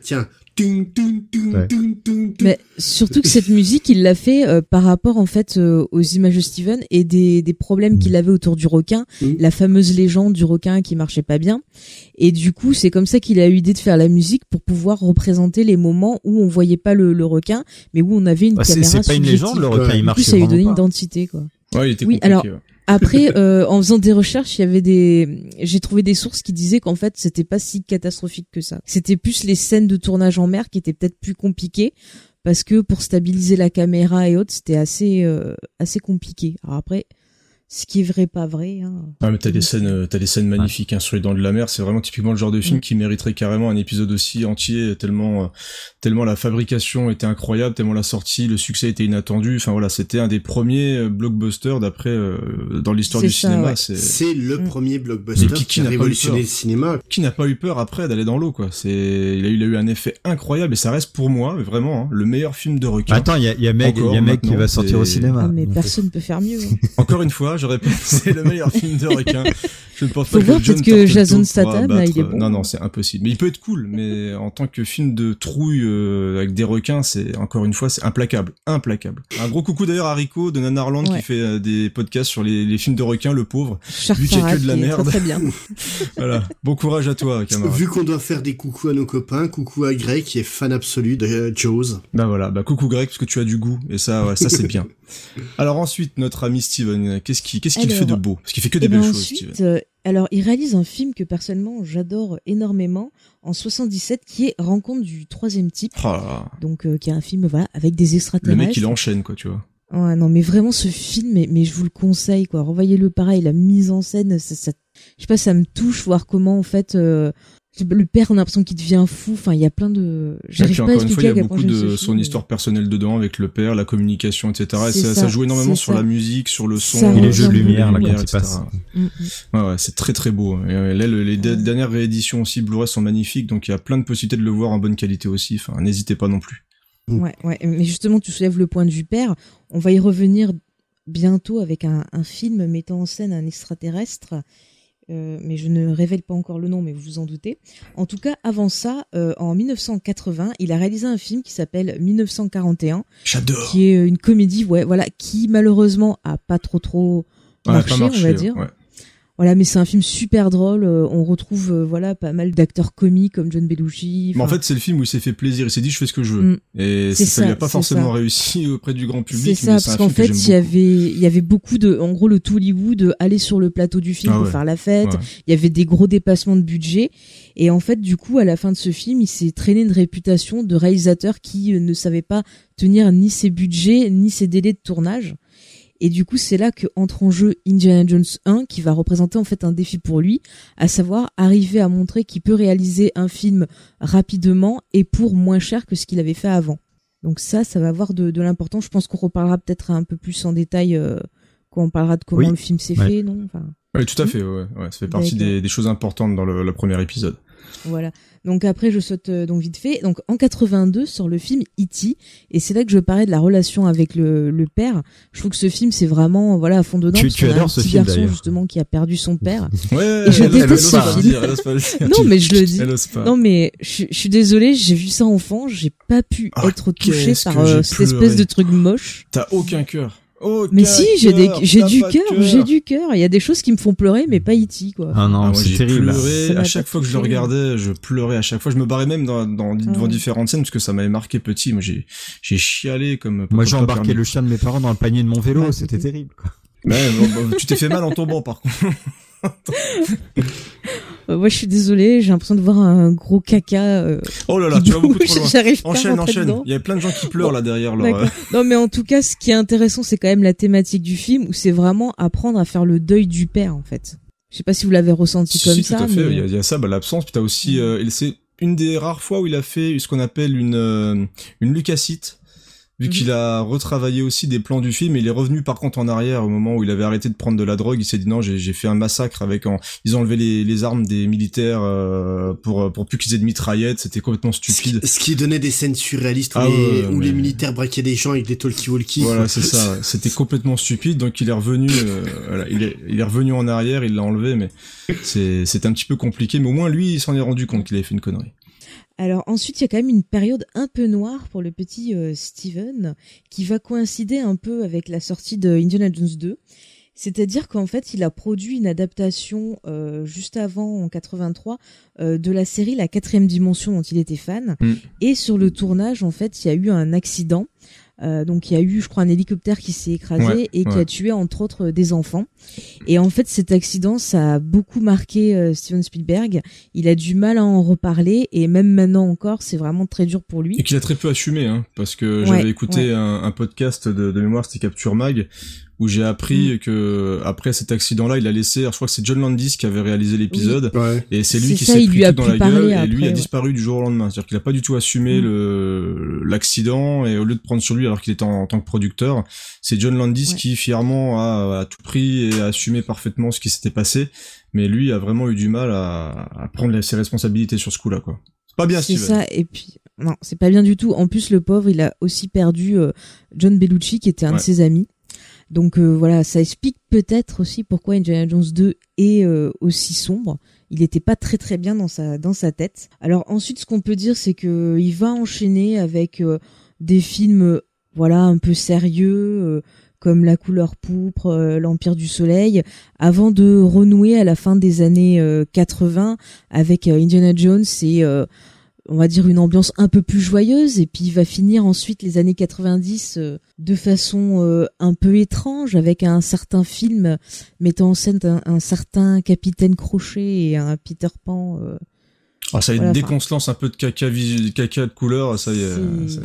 Speaker 5: mais surtout que cette musique il l'a fait par rapport en fait aux images de Steven et des problèmes qu'il avait autour du requin, la fameuse légende du requin qui marchait pas bien, et du coup c'est comme ça qu'il a eu l'idée de faire la musique pour pouvoir représenter les moments où on voyait pas le requin mais où on avait une caméra
Speaker 3: c'est pas une légende, le requin il marchait
Speaker 5: vraiment pas. Ça lui donnait une
Speaker 3: pas.
Speaker 5: identité quoi.
Speaker 2: Ouais, il était compliqué.
Speaker 5: Alors après, en faisant des recherches, j'ai trouvé des sources qui disaient qu'en fait, c'était pas si catastrophique que ça. C'était plus les scènes de tournage en mer qui étaient peut-être plus compliquées parce que pour stabiliser la caméra et autres, c'était assez compliqué. Alors après, ce qui est vrai, pas vrai. Hein.
Speaker 2: Ah, mais t'as des scènes magnifiques, hein, sur les dents de la mer. C'est vraiment typiquement le genre de film qui mériterait carrément un épisode aussi entier, tellement la fabrication était incroyable, tellement la sortie, le succès était inattendu. Enfin voilà, c'était un des premiers blockbusters d'après, dans l'histoire du cinéma.
Speaker 4: Ouais. C'est le premier blockbuster qui a révolutionné le cinéma.
Speaker 2: Qui n'a pas eu peur après d'aller dans l'eau, quoi. Il a eu un effet incroyable et ça reste pour moi, vraiment, hein, le meilleur film de requin.
Speaker 3: Attends, il y a Meg qui va sortir au cinéma.
Speaker 5: Ah, mais personne peut faire mieux. Hein.
Speaker 2: Encore une fois, je répète, c'est le meilleur film de requin. Je ne pense
Speaker 5: pas
Speaker 2: que
Speaker 5: John que Jason Statham, là, il est bon.
Speaker 2: Non, c'est impossible. Mais il peut être cool, mais en tant que film de trouille avec des requins, c'est encore une fois, c'est implacable. Un gros coucou d'ailleurs à Rico de Nanarland qui fait des podcasts sur les films de requins, le pauvre.
Speaker 5: Vu qu'il y a que de la
Speaker 2: merde.
Speaker 5: Très bien.
Speaker 2: Voilà. Bon courage à toi, camarade.
Speaker 4: Vu qu'on doit faire des coucous à nos copains, coucou à Greg qui est fan absolu de Jaws.
Speaker 2: Bah voilà, coucou Greg parce que tu as du goût et ça c'est bien. Alors ensuite, notre ami Steven, qu'est-ce qu'il fait de beau? Parce qu'il fait que des belles choses, Steven.
Speaker 5: Alors, il réalise un film que personnellement j'adore énormément en 77 qui est Rencontre du troisième type. Donc qui est un film avec des extraterrestres.
Speaker 2: Le mec il enchaîne quoi, tu vois.
Speaker 5: Ouais, non mais vraiment ce film mais je vous le conseille quoi. Revoyez-le pareil, la mise en scène ça je sais pas, ça me touche voir comment en fait le père, on a l'impression qu'il devient fou. Enfin, il y a plein de. J'arrive pas à expliquer.
Speaker 2: Il y a beaucoup de son histoire personnelle dedans avec le père, la communication, etc. Et ça joue énormément sur la musique, sur le son,
Speaker 3: et les jeux de lumière, là, quand il passe.
Speaker 2: Ouais, c'est très très beau. Et là, les dernières rééditions aussi Blu-ray sont magnifiques, donc il y a plein de possibilités de le voir en bonne qualité aussi. Enfin, n'hésitez pas non plus.
Speaker 5: Ouais. Mais justement, tu soulèves le point de vue père. On va y revenir bientôt avec un film mettant en scène un extraterrestre. Mais je ne révèle pas encore le nom, mais vous vous en doutez. En tout cas, avant ça, en 1980, il a réalisé un film qui s'appelle 1941.
Speaker 2: J'adore.
Speaker 5: Qui est une comédie, qui malheureusement a pas trop marché, on va dire. Ouais. Voilà, mais c'est un film super drôle. On retrouve pas mal d'acteurs comiques comme John Belushi.
Speaker 2: Mais en fait, c'est le film où il s'est fait plaisir. Il s'est dit, je fais ce que je veux. Et ça lui a pas forcément réussi auprès du grand public.
Speaker 5: C'est ça, parce qu'en fait, il y avait beaucoup en gros, le tout Hollywood aller sur le plateau du film pour faire la fête. Ouais. Il y avait des gros dépassements de budget. Et en fait, du coup, à la fin de ce film, il s'est traîné une réputation de réalisateur qui ne savait pas tenir ni ses budgets, ni ses délais de tournage. Et du coup, c'est là que entre en jeu Indiana Jones 1, qui va représenter en fait un défi pour lui, à savoir arriver à montrer qu'il peut réaliser un film rapidement et pour moins cher que ce qu'il avait fait avant. Donc ça va avoir de l'importance. Je pense qu'on reparlera peut-être un peu plus en détail quand on parlera de comment le film s'est fait, non ?
Speaker 2: Oui, tout à fait. Ouais. Ça fait partie des choses importantes dans le premier épisode.
Speaker 5: Voilà. Donc après, je saute donc vite fait. Donc en 82 sort le film E.T. et c'est là que je parlais de la relation avec le père. Je trouve que ce film c'est vraiment à fond dedans.
Speaker 3: Tu adores ce film
Speaker 5: garçon justement qui a perdu son père.
Speaker 2: Ouais.
Speaker 5: Et je déteste ce film. Non mais je le dis. Non mais je suis désolée, j'ai vu ça enfant, j'ai pas pu être touchée par cette espèce de truc moche.
Speaker 2: T'as aucun cœur.
Speaker 5: Mais si, j'ai du cœur. Il y a des choses qui me font pleurer, mais pas E.T. quoi.
Speaker 3: Ah non, c'est terrible.
Speaker 2: À chaque fois que je le regardais, je pleurais à chaque fois. Je me barrais même devant différentes scènes parce que ça m'avait marqué petit. Moi, j'ai chialé comme.
Speaker 3: Moi, j'ai embarqué le chien de mes parents dans le panier de mon vélo. C'était terrible, quoi.
Speaker 2: Ouais, tu t'es fait mal en tombant, par contre.
Speaker 5: Moi, je suis désolée, j'ai l'impression de voir un gros caca.
Speaker 2: Oh là là, tu vas beaucoup trop loin.
Speaker 5: J'arrive pas
Speaker 2: enchaîne.
Speaker 5: Dedans.
Speaker 2: Il y a plein de gens qui pleurent là derrière.
Speaker 5: Non, mais en tout cas, ce qui est intéressant, c'est quand même la thématique du film, où c'est vraiment apprendre à faire le deuil du père, en fait. Je sais pas si vous l'avez ressenti comme ça.
Speaker 2: Tout à fait.
Speaker 5: Mais...
Speaker 2: Il y a ça, l'absence. Puis t'as aussi, c'est une des rares fois où il a fait ce qu'on appelle une Lucasite. vu qu'il a retravaillé aussi des plans du film, il est revenu par contre en arrière au moment où il avait arrêté de prendre de la drogue. Il s'est dit non, j'ai fait un massacre ils ont enlevé les armes des militaires pour plus qu'ils aient de mitraillettes. C'était complètement stupide.
Speaker 4: Ce qui donnait des scènes surréalistes où les militaires braquaient des gens avec des talkie-walkie.
Speaker 2: Voilà, c'est ça. C'était complètement stupide. Donc il est revenu, voilà, il est revenu en arrière, il l'a enlevé, mais c'est un petit peu compliqué. Mais au moins lui, il s'en est rendu compte qu'il avait fait une connerie.
Speaker 5: Alors ensuite, il y a quand même une période un peu noire pour le petit Steven, qui va coïncider un peu avec la sortie de Indiana Jones 2. C'est-à-dire qu'en fait, il a produit une adaptation juste avant, en 83, de la série La 4e dimension dont il était fan. Et sur le tournage, en fait, il y a eu un accident. Donc il y a eu, je crois, un hélicoptère qui s'est écrasé qui a tué entre autres des enfants. Et en fait, cet accident, ça a beaucoup marqué Steven Spielberg. Il a du mal à en reparler et même maintenant encore, c'est vraiment très dur pour lui.
Speaker 2: Et qu'il a très peu assumé, parce que j'avais écouté un podcast de mémoire, c'était Capture Mag, où j'ai appris que après cet accident-là, il a laissé, alors je crois que c'est John Landis qui avait réalisé l'épisode, et c'est lui qui s'est pris tout dans la gueule, et lui a disparu du jour au lendemain. C'est-à-dire qu'il a pas du tout assumé l'accident, et au lieu de prendre sur lui alors qu'il était en tant que producteur, c'est John Landis qui fièrement a tout pris et a assumé parfaitement ce qui s'était passé, mais lui a vraiment eu du mal à prendre ses responsabilités sur ce coup-là, quoi. C'est pas bien, Steven.
Speaker 5: C'est ça, et puis non, c'est pas bien du tout. En plus, le pauvre, il a aussi perdu John Bellucci, qui était un de ses amis. Donc voilà, ça explique peut-être aussi pourquoi Indiana Jones 2 est aussi sombre. Il était pas très très bien dans sa tête. Alors ensuite, ce qu'on peut dire, c'est que il va enchaîner avec des films un peu sérieux comme La couleur pourpre, L'Empire du Soleil, avant de renouer à la fin des années 80 avec Indiana Jones et on va dire une ambiance un peu plus joyeuse, et puis il va finir ensuite les années 90 de façon un peu étrange avec un certain film mettant en scène un certain Capitaine Crochet et un Peter Pan.
Speaker 2: Ça y est, dès qu'on se lance un peu de caca de couleur, ça y est.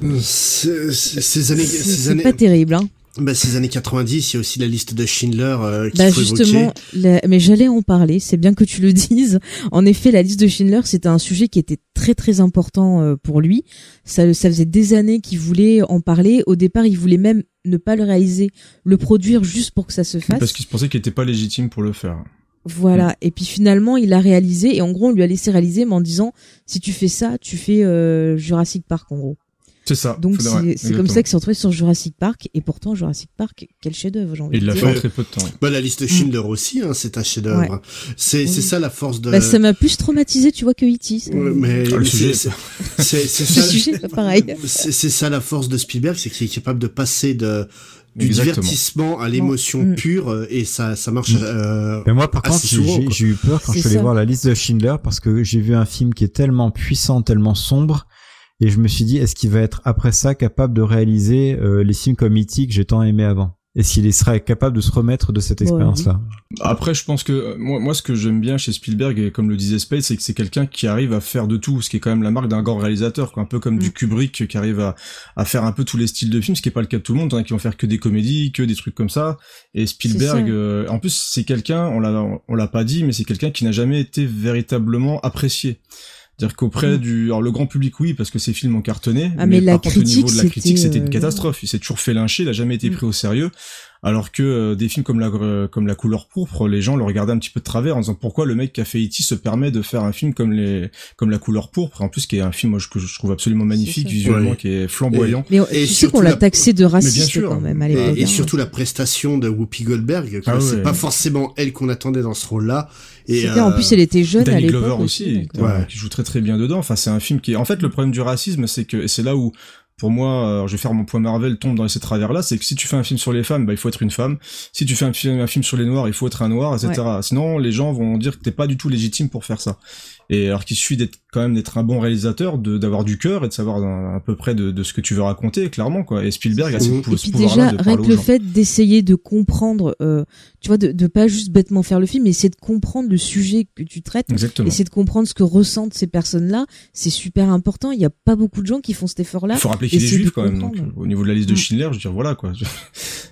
Speaker 4: Ces années,
Speaker 5: c'est pas terrible, hein.
Speaker 4: Ces années 90, il y a aussi la liste de Schindler
Speaker 5: qu'il faut justement, mais j'allais en parler, c'est bien que tu le dises. En effet, la liste de Schindler, c'était un sujet qui était très très important pour lui. Ça faisait des années qu'il voulait en parler. Au départ, il voulait même ne pas le réaliser, le produire juste pour que ça se fasse.
Speaker 2: Parce qu'il pensait qu'il était pas légitime pour le faire.
Speaker 5: Voilà, et puis finalement il a réalisé, et en gros on lui a laissé réaliser, mais en disant si tu fais ça, tu fais Jurassic Park en gros.
Speaker 2: C'est ça.
Speaker 5: Donc c'est comme ça qu'il s'est retrouvé sur Jurassic Park, et pourtant Jurassic Park, quel chef-d'œuvre, j'ai envie de dire.
Speaker 2: Il l'a fait en très peu de temps.
Speaker 4: La liste de Schindler aussi, c'est un chef-d'œuvre. Ouais. C'est ça la force de.
Speaker 5: Ça m'a plus traumatisé, tu vois, que E.T.
Speaker 4: Mais
Speaker 2: le sujet,
Speaker 5: c'est ça. Le sujet, pas pareil.
Speaker 4: C'est ça la force de Spielberg, c'est qu'il est capable de passer du divertissement à l'émotion pure, et ça marche.
Speaker 3: Mais moi, par contre, j'ai eu peur quand je suis allé voir la liste de Schindler, parce que j'ai vu un film qui est tellement puissant, tellement sombre. Et je me suis dit, est-ce qu'il va être après ça capable de réaliser les films comme E.T. que j'ai tant aimé avant? Est-ce qu'il serait capable de se remettre de cette expérience-là?
Speaker 2: Après, je pense que moi, ce que j'aime bien chez Spielberg, et comme le disait Spade, c'est que c'est quelqu'un qui arrive à faire de tout, ce qui est quand même la marque d'un grand réalisateur, quoi. Un peu comme du Kubrick qui arrive à faire un peu tous les styles de films, ce qui est pas le cas de tout le monde. Il y en a qui vont faire que des comédies, que des trucs comme ça. Et Spielberg, en plus, c'est quelqu'un, on l'a pas dit, mais c'est quelqu'un qui n'a jamais été véritablement apprécié. C'est-à-dire qu'auprès alors le grand public, oui, parce que ces films ont cartonné, mais par contre, au niveau de la critique, c'était une catastrophe. Il s'est toujours fait lyncher, il a jamais été pris au sérieux. Alors que des films comme la couleur pourpre, les gens le regardaient un petit peu de travers en disant pourquoi le mec qui a fait E.T. se permet de faire un film comme la couleur pourpre, en plus qui est un film que je trouve absolument magnifique visuellement, qui est flamboyant.
Speaker 5: Et tu sais qu'on l'a taxé de raciste quand même à l'époque.
Speaker 4: Et surtout la prestation de Whoopi Goldberg, c'est pas forcément elle qu'on attendait dans ce rôle-là. Et
Speaker 5: en plus elle était jeune à l'époque.
Speaker 2: Danny Glover aussi, qui joue très très bien dedans. Enfin, c'est un film qui est, en fait, le problème du racisme, c'est que, et c'est là où, pour moi, je vais faire mon point Marvel, tombe dans ces travers-là, c'est que si tu fais un film sur les femmes, il faut être une femme. Si tu fais un film sur les noirs, il faut être un noir, etc. Sinon, les gens vont dire que t'es pas du tout légitime pour faire ça. Et alors qu'il suffit d'être un bon réalisateur, d'avoir du cœur et de savoir à peu près de ce que tu veux raconter, clairement, quoi. Et Spielberg a ce pouvoir-là de parler aux gens. Et puis déjà, rien que
Speaker 5: le fait d'essayer de comprendre, tu vois, de pas juste bêtement faire le film, mais essayer de comprendre le sujet que tu traites.
Speaker 2: Exactement.
Speaker 5: Essayer de comprendre ce que ressentent ces personnes-là, c'est super important. Il y a pas beaucoup de gens qui font cet effort-là.
Speaker 2: Il faut rappeler qu'il est juif, quand même. Donc, au niveau de la liste de Schindler, je veux dire, voilà, quoi.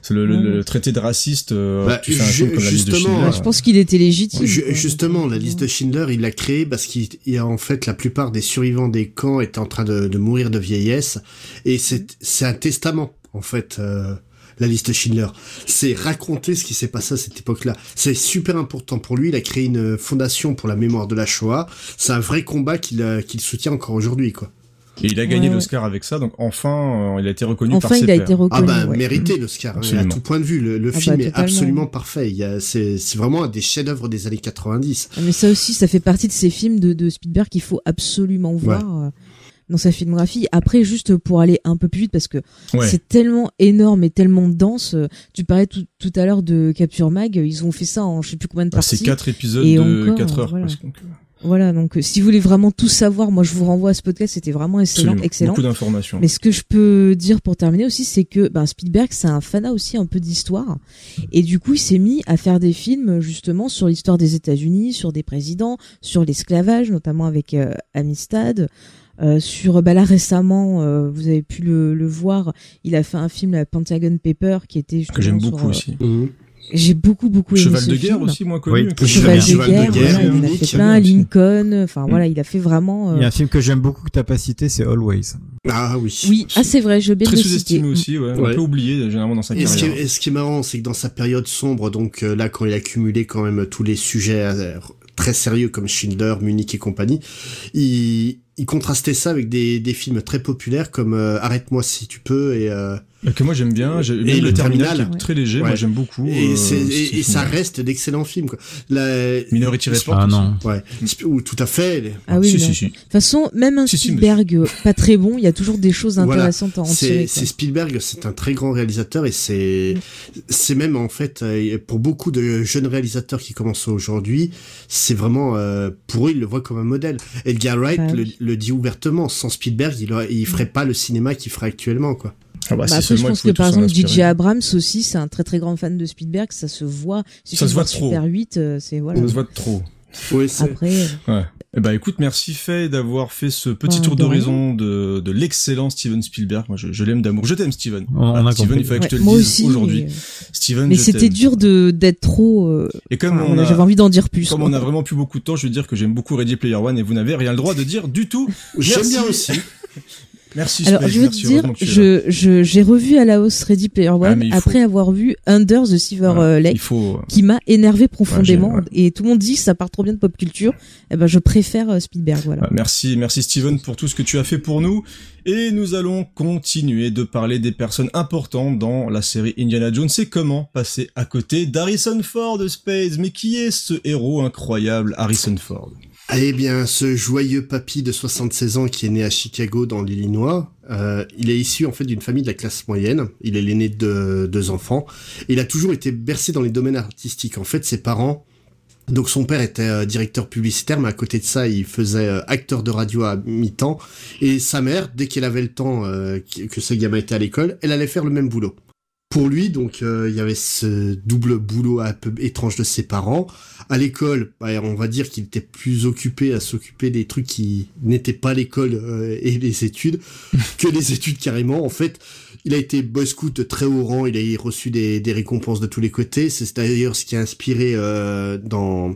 Speaker 2: C'est le traité de raciste. Tu fais un film comme la liste de Schindler.
Speaker 5: Je pense qu'il était légitime.
Speaker 4: Justement, la liste de Schindler, il l'a créé parce qu'il y a en fait la plupart des survivants des camps étaient en train de mourir de vieillesse, et c'est un testament en fait. La liste Schindler, c'est raconter ce qui s'est passé à cette époque-là. C'est super important pour lui. Il a créé une fondation pour la mémoire de la Shoah. C'est un vrai combat qu'il soutient encore aujourd'hui, quoi.
Speaker 2: Et il a gagné l'Oscar avec ça, donc enfin, il a été reconnu par ses pairs.
Speaker 4: Mérité l'Oscar, à tout point de vue. Le film est absolument parfait. C'est vraiment un des chefs-d'œuvre des années 90.
Speaker 5: Mais ça aussi, ça fait partie de ces films de Spielberg qu'il faut absolument voir. Dans sa filmographie. Après, juste pour aller un peu plus vite, parce que c'est tellement énorme et tellement dense. Tu parlais tout à l'heure de Capture Mag, ils ont fait ça en je sais plus combien de parties.
Speaker 2: C'est 4 épisodes de 4 heures.
Speaker 5: Voilà, donc si vous voulez vraiment tout savoir, moi je vous renvoie à ce podcast, c'était vraiment excellent.
Speaker 2: Beaucoup d'informations.
Speaker 5: Mais ce que je peux dire pour terminer aussi, c'est que Spielberg, c'est un fanat aussi un peu d'histoire, et du coup il s'est mis à faire des films justement sur l'histoire des États-Unis, sur des présidents, sur l'esclavage, notamment avec Amistad. Sur là récemment, vous avez pu le voir, il a fait un film, la Pentagon Paper, qui était justement
Speaker 2: que j'aime beaucoup aussi.
Speaker 5: J'ai beaucoup aimé
Speaker 2: Cheval
Speaker 5: ce
Speaker 2: de guerre
Speaker 5: film.
Speaker 2: aussi, moins connu.
Speaker 5: Cheval de guerre, voilà, il en a fait plein, Lincoln, enfin voilà, il a fait vraiment.
Speaker 3: Il y a un film que j'aime beaucoup que t'as pas cité, c'est Always.
Speaker 4: Ah oui.
Speaker 5: Oui, c'est vrai, je veux bien le citer.
Speaker 2: Très sous-estimé aussi, un peu oublié généralement dans sa carrière.
Speaker 4: Et ce qui est marrant, c'est que dans sa période sombre, donc là quand il a cumulé quand même tous les sujets très sérieux comme Schindler, Munich et compagnie, il contrastait ça avec des films très populaires comme Arrête-moi si tu peux et
Speaker 2: que moi j'aime bien, même le Terminal qui est très léger, moi j'aime beaucoup.
Speaker 4: Et ça reste d'excellents films, quoi.
Speaker 2: Minority Report.
Speaker 3: Ah non.
Speaker 4: Ouais. Tout à fait.
Speaker 5: Ah oui. Si. De toute façon, même un Spielberg pas très bon, il y a toujours des choses intéressantes à en tirer.
Speaker 4: C'est Spielberg, c'est un très grand réalisateur et c'est même en fait pour beaucoup de jeunes réalisateurs qui commencent aujourd'hui, c'est vraiment pour eux ils le voient comme un modèle. Edgar Wright le dit ouvertement, sans Spielberg, il ferait pas le cinéma qu'il ferait actuellement, quoi.
Speaker 5: Après, je pense que par exemple J.J. Abrams aussi, c'est un très très grand fan de Spielberg, ça se voit.
Speaker 2: Ça se voit trop.
Speaker 5: Super 8, c'est voilà.
Speaker 2: Ça se voit trop.
Speaker 4: Oui,
Speaker 5: après.
Speaker 2: Ouais. Écoute, merci Faye d'avoir fait ce petit tour d'horizon de l'excellent Steven Spielberg. Moi, je l'aime d'amour. Je t'aime, Steven. Steven, il fallait que je te le dise aujourd'hui. Steven,
Speaker 5: mais c'était dur d'être trop.
Speaker 2: Et comme
Speaker 5: j'avais envie d'en dire plus.
Speaker 2: Comme on a vraiment plus beaucoup de temps, je vais dire que j'aime beaucoup Ready Player One et vous n'avez rien le droit de dire du tout.
Speaker 4: J'aime bien aussi.
Speaker 2: Merci.
Speaker 5: Alors, je veux te dire, j'ai revu à la hausse Ready Player One après avoir vu Under the Silver Lake, qui m'a énervé profondément. Et tout le monde dit que ça part trop bien de pop culture. Je préfère Spielberg, voilà.
Speaker 2: Merci Steven pour tout ce que tu as fait pour nous. Et nous allons continuer de parler des personnes importantes dans la série Indiana Jones. C'est comment passer à côté d'Harrison Ford de Space. Mais qui est ce héros incroyable, Harrison Ford?
Speaker 4: Eh bien, ce joyeux papy de 76 ans qui est né à Chicago dans l'Illinois, il est issu en fait d'une famille de la classe moyenne. Il est l'aîné de 2 enfants. Il a toujours été bercé dans les domaines artistiques. En fait, ses parents, donc son père était directeur publicitaire, mais à côté de ça, il faisait acteur de radio à mi-temps. Et sa mère, dès qu'elle avait le temps que ce gamin était à l'école, elle allait faire le même boulot. Pour lui, donc, il y avait ce double boulot un peu étrange de ses parents. À l'école, on va dire qu'il était plus occupé à s'occuper des trucs qui n'étaient pas l'école et les études que les études carrément. En fait, il a été boy scout très haut rang, il a reçu des récompenses de tous les côtés. C'est d'ailleurs ce qui a inspiré dans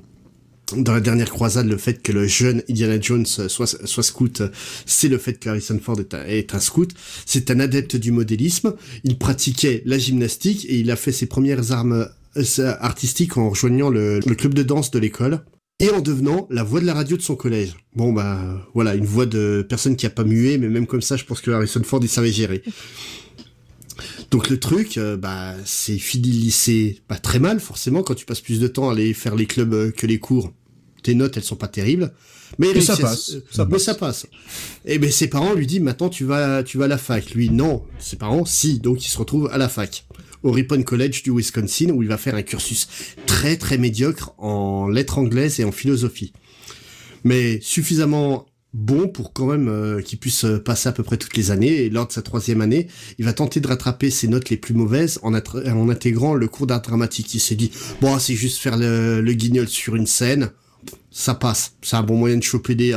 Speaker 4: la dernière croisade, le fait que le jeune Indiana Jones soit scout, c'est le fait que Harrison Ford est un scout. C'est un adepte du modélisme. Il pratiquait la gymnastique et il a fait ses premières armes artistiques en rejoignant le club de danse de l'école et en devenant la voix de la radio de son collège. Bon, voilà, une voix de personne qui a pas mué, mais même comme ça, je pense que Harrison Ford, il savait gérer. Donc le truc, c'est fini le lycée pas très mal, forcément, quand tu passes plus de temps à aller faire les clubs que les cours. Tes notes, elles sont pas terribles. Mais
Speaker 2: ça passe.
Speaker 4: Ça passe. Et ben, ses parents lui disent, maintenant, tu vas à la fac. Lui, non. Ses parents, si. Donc, il se retrouve à la fac. Au Ripon College du Wisconsin, où il va faire un cursus très, très médiocre en lettres anglaises et en philosophie. Mais suffisamment bon pour quand même qu'il puisse passer à peu près toutes les années. Et lors de sa 3e année, il va tenter de rattraper ses notes les plus mauvaises en intégrant le cours d'art dramatique. Il s'est dit, bon, c'est juste faire le guignol sur une scène. Ça passe. C'est un bon moyen de choper des A.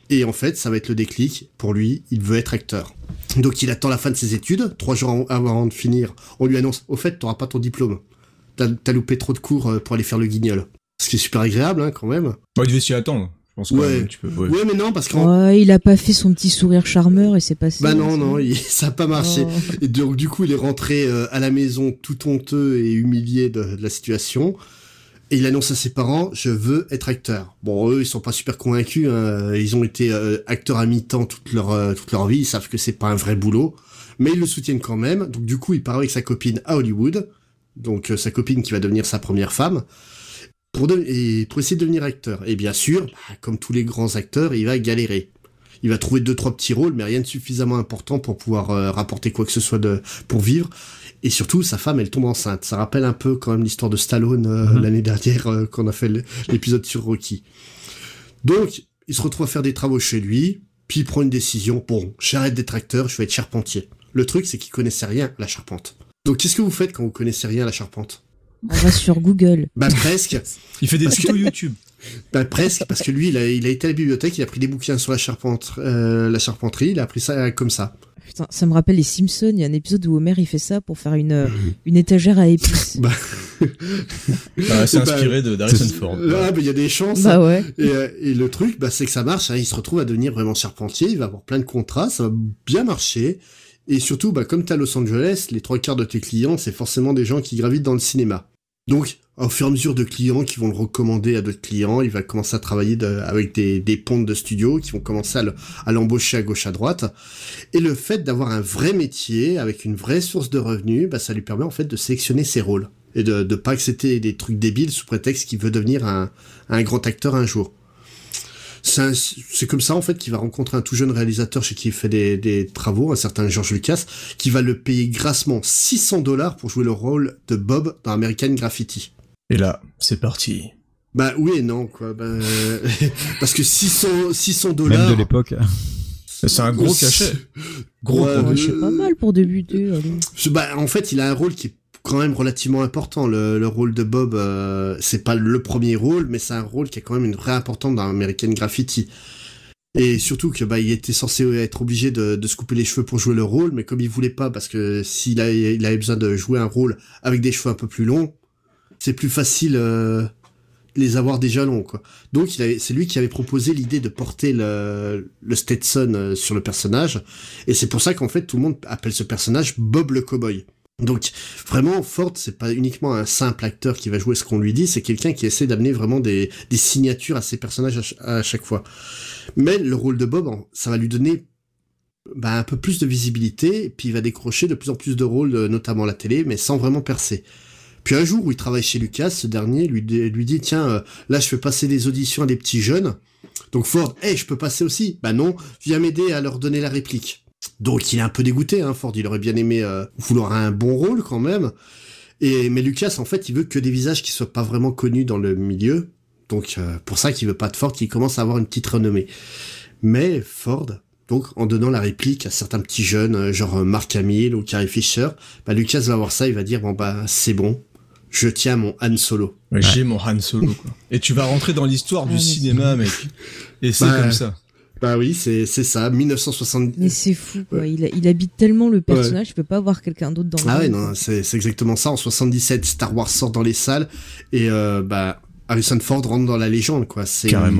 Speaker 4: Et en fait, ça va être le déclic. Pour lui, il veut être acteur. Donc il attend la fin de ses études. 3 jours avant de finir, on lui annonce « Au fait, t'auras pas ton diplôme. T'as loupé trop de cours pour aller faire le guignol. » Ce qui est super agréable, hein, quand même.
Speaker 2: Bah, il devait s'y attendre. Je pense tu peux,
Speaker 4: ouais, mais non, parce que...
Speaker 5: il a pas fait son petit sourire charmeur et c'est passé.
Speaker 4: Bah non, ça a pas marché. Et donc, du coup, il est rentré à la maison tout honteux et humilié de la situation. Et il annonce à ses parents, je veux être acteur. Bon, eux, ils sont pas super convaincus, hein. Ils ont été acteurs à mi-temps toute leur vie. Ils savent que c'est pas un vrai boulot. Mais ils le soutiennent quand même. Donc, du coup, il part avec sa copine à Hollywood. Donc, sa copine qui va devenir sa première femme. Pour essayer de devenir acteur. Et bien sûr, comme tous les grands acteurs, il va galérer. Il va trouver 2-3 petits rôles, mais rien de suffisamment important pour pouvoir rapporter quoi que ce soit pour vivre. Et surtout, sa femme, elle tombe enceinte. Ça rappelle un peu quand même l'histoire de Stallone l'année dernière, quand on a fait l'épisode sur Rocky. Donc, il se retrouve à faire des travaux chez lui, puis il prend une décision. Bon, j'arrête d'être acteur, je vais être charpentier. Le truc, c'est qu'il connaissait rien à la charpente. Donc, qu'est-ce que vous faites quand vous connaissez rien à la charpente ?
Speaker 5: On va sur Google.
Speaker 4: Bah presque.
Speaker 2: Il fait des tutos YouTube.
Speaker 4: Bah presque, parce que lui, il a été à la bibliothèque, il a pris des bouquins sur la charpenterie, il a appris ça comme ça.
Speaker 5: Putain, ça me rappelle les Simpsons, il y a un épisode où Homer il fait ça pour faire une étagère à épices.
Speaker 2: C'est inspiré d'Harrison Ford.
Speaker 4: Bah il y a des chances.
Speaker 5: Bah ouais.
Speaker 4: Et le truc, c'est que ça marche, hein, il se retrouve à devenir vraiment charpentier, il va avoir plein de contrats, ça va bien marcher. Et surtout, comme t'es à Los Angeles, les 3/4 de tes clients, c'est forcément des gens qui gravitent dans le cinéma. Donc, au fur et à mesure de clients qui vont le recommander à d'autres clients, il va commencer à travailler avec des pontes de studio qui vont commencer à l'embaucher à gauche à droite. Et le fait d'avoir un vrai métier, avec une vraie source de revenus, ça lui permet en fait de sélectionner ses rôles. Et de pas accepter des trucs débiles sous prétexte qu'il veut devenir un grand acteur un jour. C'est comme ça en fait qu'il va rencontrer un tout jeune réalisateur chez qui il fait des travaux, un certain George Lucas, qui va le payer grassement $600 pour jouer le rôle de Bob dans American Graffiti.
Speaker 2: Et là, c'est parti.
Speaker 4: Oui et non quoi. Parce que $600.
Speaker 3: Même de l'époque.
Speaker 2: C'est un gros cachet.
Speaker 5: C'est pas mal pour débuter. Allez.
Speaker 4: En fait, il a un rôle qui est quand même relativement important. Le rôle de Bob, c'est pas le premier rôle, mais c'est un rôle qui a quand même une vraie importance dans American Graffiti. Et surtout que il était censé être obligé de se couper les cheveux pour jouer le rôle, mais comme il voulait pas, parce que s'il avait besoin de jouer un rôle avec des cheveux un peu plus longs, c'est plus facile de les avoir déjà longs, quoi. Donc c'est lui qui avait proposé l'idée de porter le Stetson sur le personnage, et c'est pour ça qu'en fait tout le monde appelle ce personnage Bob le Cowboy. Donc vraiment Ford, c'est pas uniquement un simple acteur qui va jouer ce qu'on lui dit, c'est quelqu'un qui essaie d'amener vraiment des signatures à ses personnages à chaque fois. Mais le rôle de Bob, ça va lui donner un peu plus de visibilité, et puis il va décrocher de plus en plus de rôles, notamment à la télé, mais sans vraiment percer. Puis un jour où il travaille chez Lucas, ce dernier lui dit tiens, là je fais passer des auditions à des petits jeunes. Donc Ford, je peux passer aussi. Non, viens m'aider à leur donner la réplique. Donc il est un peu dégoûté, hein, Ford, il aurait bien aimé vouloir un bon rôle quand même. Mais Lucas, en fait, il veut que des visages qui soient pas vraiment connus dans le milieu. Donc pour ça qu'il veut pas de Ford, qui commence à avoir une petite renommée. Mais Ford, donc en donnant la réplique à certains petits jeunes, genre Mark Hamill ou Carrie Fisher, Lucas va voir ça, il va dire c'est bon. Je tiens mon Han Solo.
Speaker 2: Ouais. J'ai mon Han Solo, quoi. Et tu vas rentrer dans l'histoire du cinéma, mec. Et c'est comme ça.
Speaker 4: Oui, c'est ça, 1970.
Speaker 5: Mais c'est fou, quoi. Ouais. Il habite tellement le personnage, je peux pas voir quelqu'un d'autre dans le
Speaker 4: film. Non, c'est exactement ça. En 77, Star Wars sort dans les salles, et Harrison Ford rentre dans la légende, quoi.
Speaker 2: Carrément.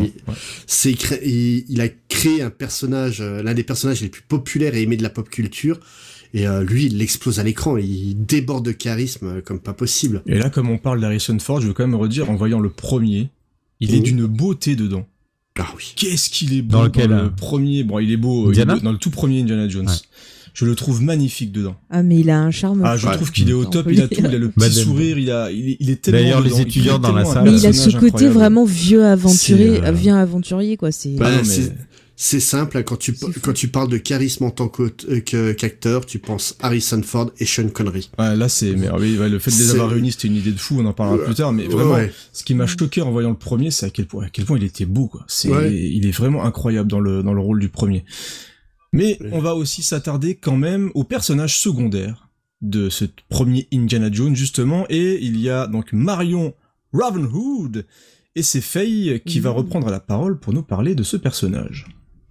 Speaker 4: Il a créé un personnage, l'un des personnages les plus populaires et aimés de la pop culture. Et lui, il l'explose à l'écran, il déborde de charisme comme pas possible.
Speaker 2: Et là, comme on parle d'Harrison Ford, je veux quand même redire, en voyant le premier, il est d'une beauté dedans.
Speaker 4: Ah oui.
Speaker 2: Qu'est-ce qu'il est beau dans le premier. Bon, il est beau dans le tout premier Indiana Jones. Ouais. Je le trouve magnifique dedans.
Speaker 5: Ah, mais il a un charme.
Speaker 2: Ah, je trouve qu'il est au top, il a tout, il a le petit sourire, il est tellement...
Speaker 3: D'ailleurs, les étudiants dans la salle...
Speaker 5: Mais il a ce côté incroyable. Vraiment vieux aventurier, quoi.
Speaker 4: C'est simple, quand tu parles de charisme en tant qu'acteur, tu penses Harrison Ford et Sean Connery.
Speaker 2: Ouais, là c'est merveilleux. Le fait de les avoir réunis, c'était une idée de fou, on en parlera plus tard, mais vraiment, ce qui m'a choqué en voyant le premier, c'est à quel point il était beau, quoi. Il est vraiment incroyable dans le rôle du premier. Mais on va aussi s'attarder quand même aux personnages secondaires de ce premier Indiana Jones, justement, et il y a donc Marion Ravenwood, et c'est Faye qui va reprendre la parole pour nous parler de ce personnage.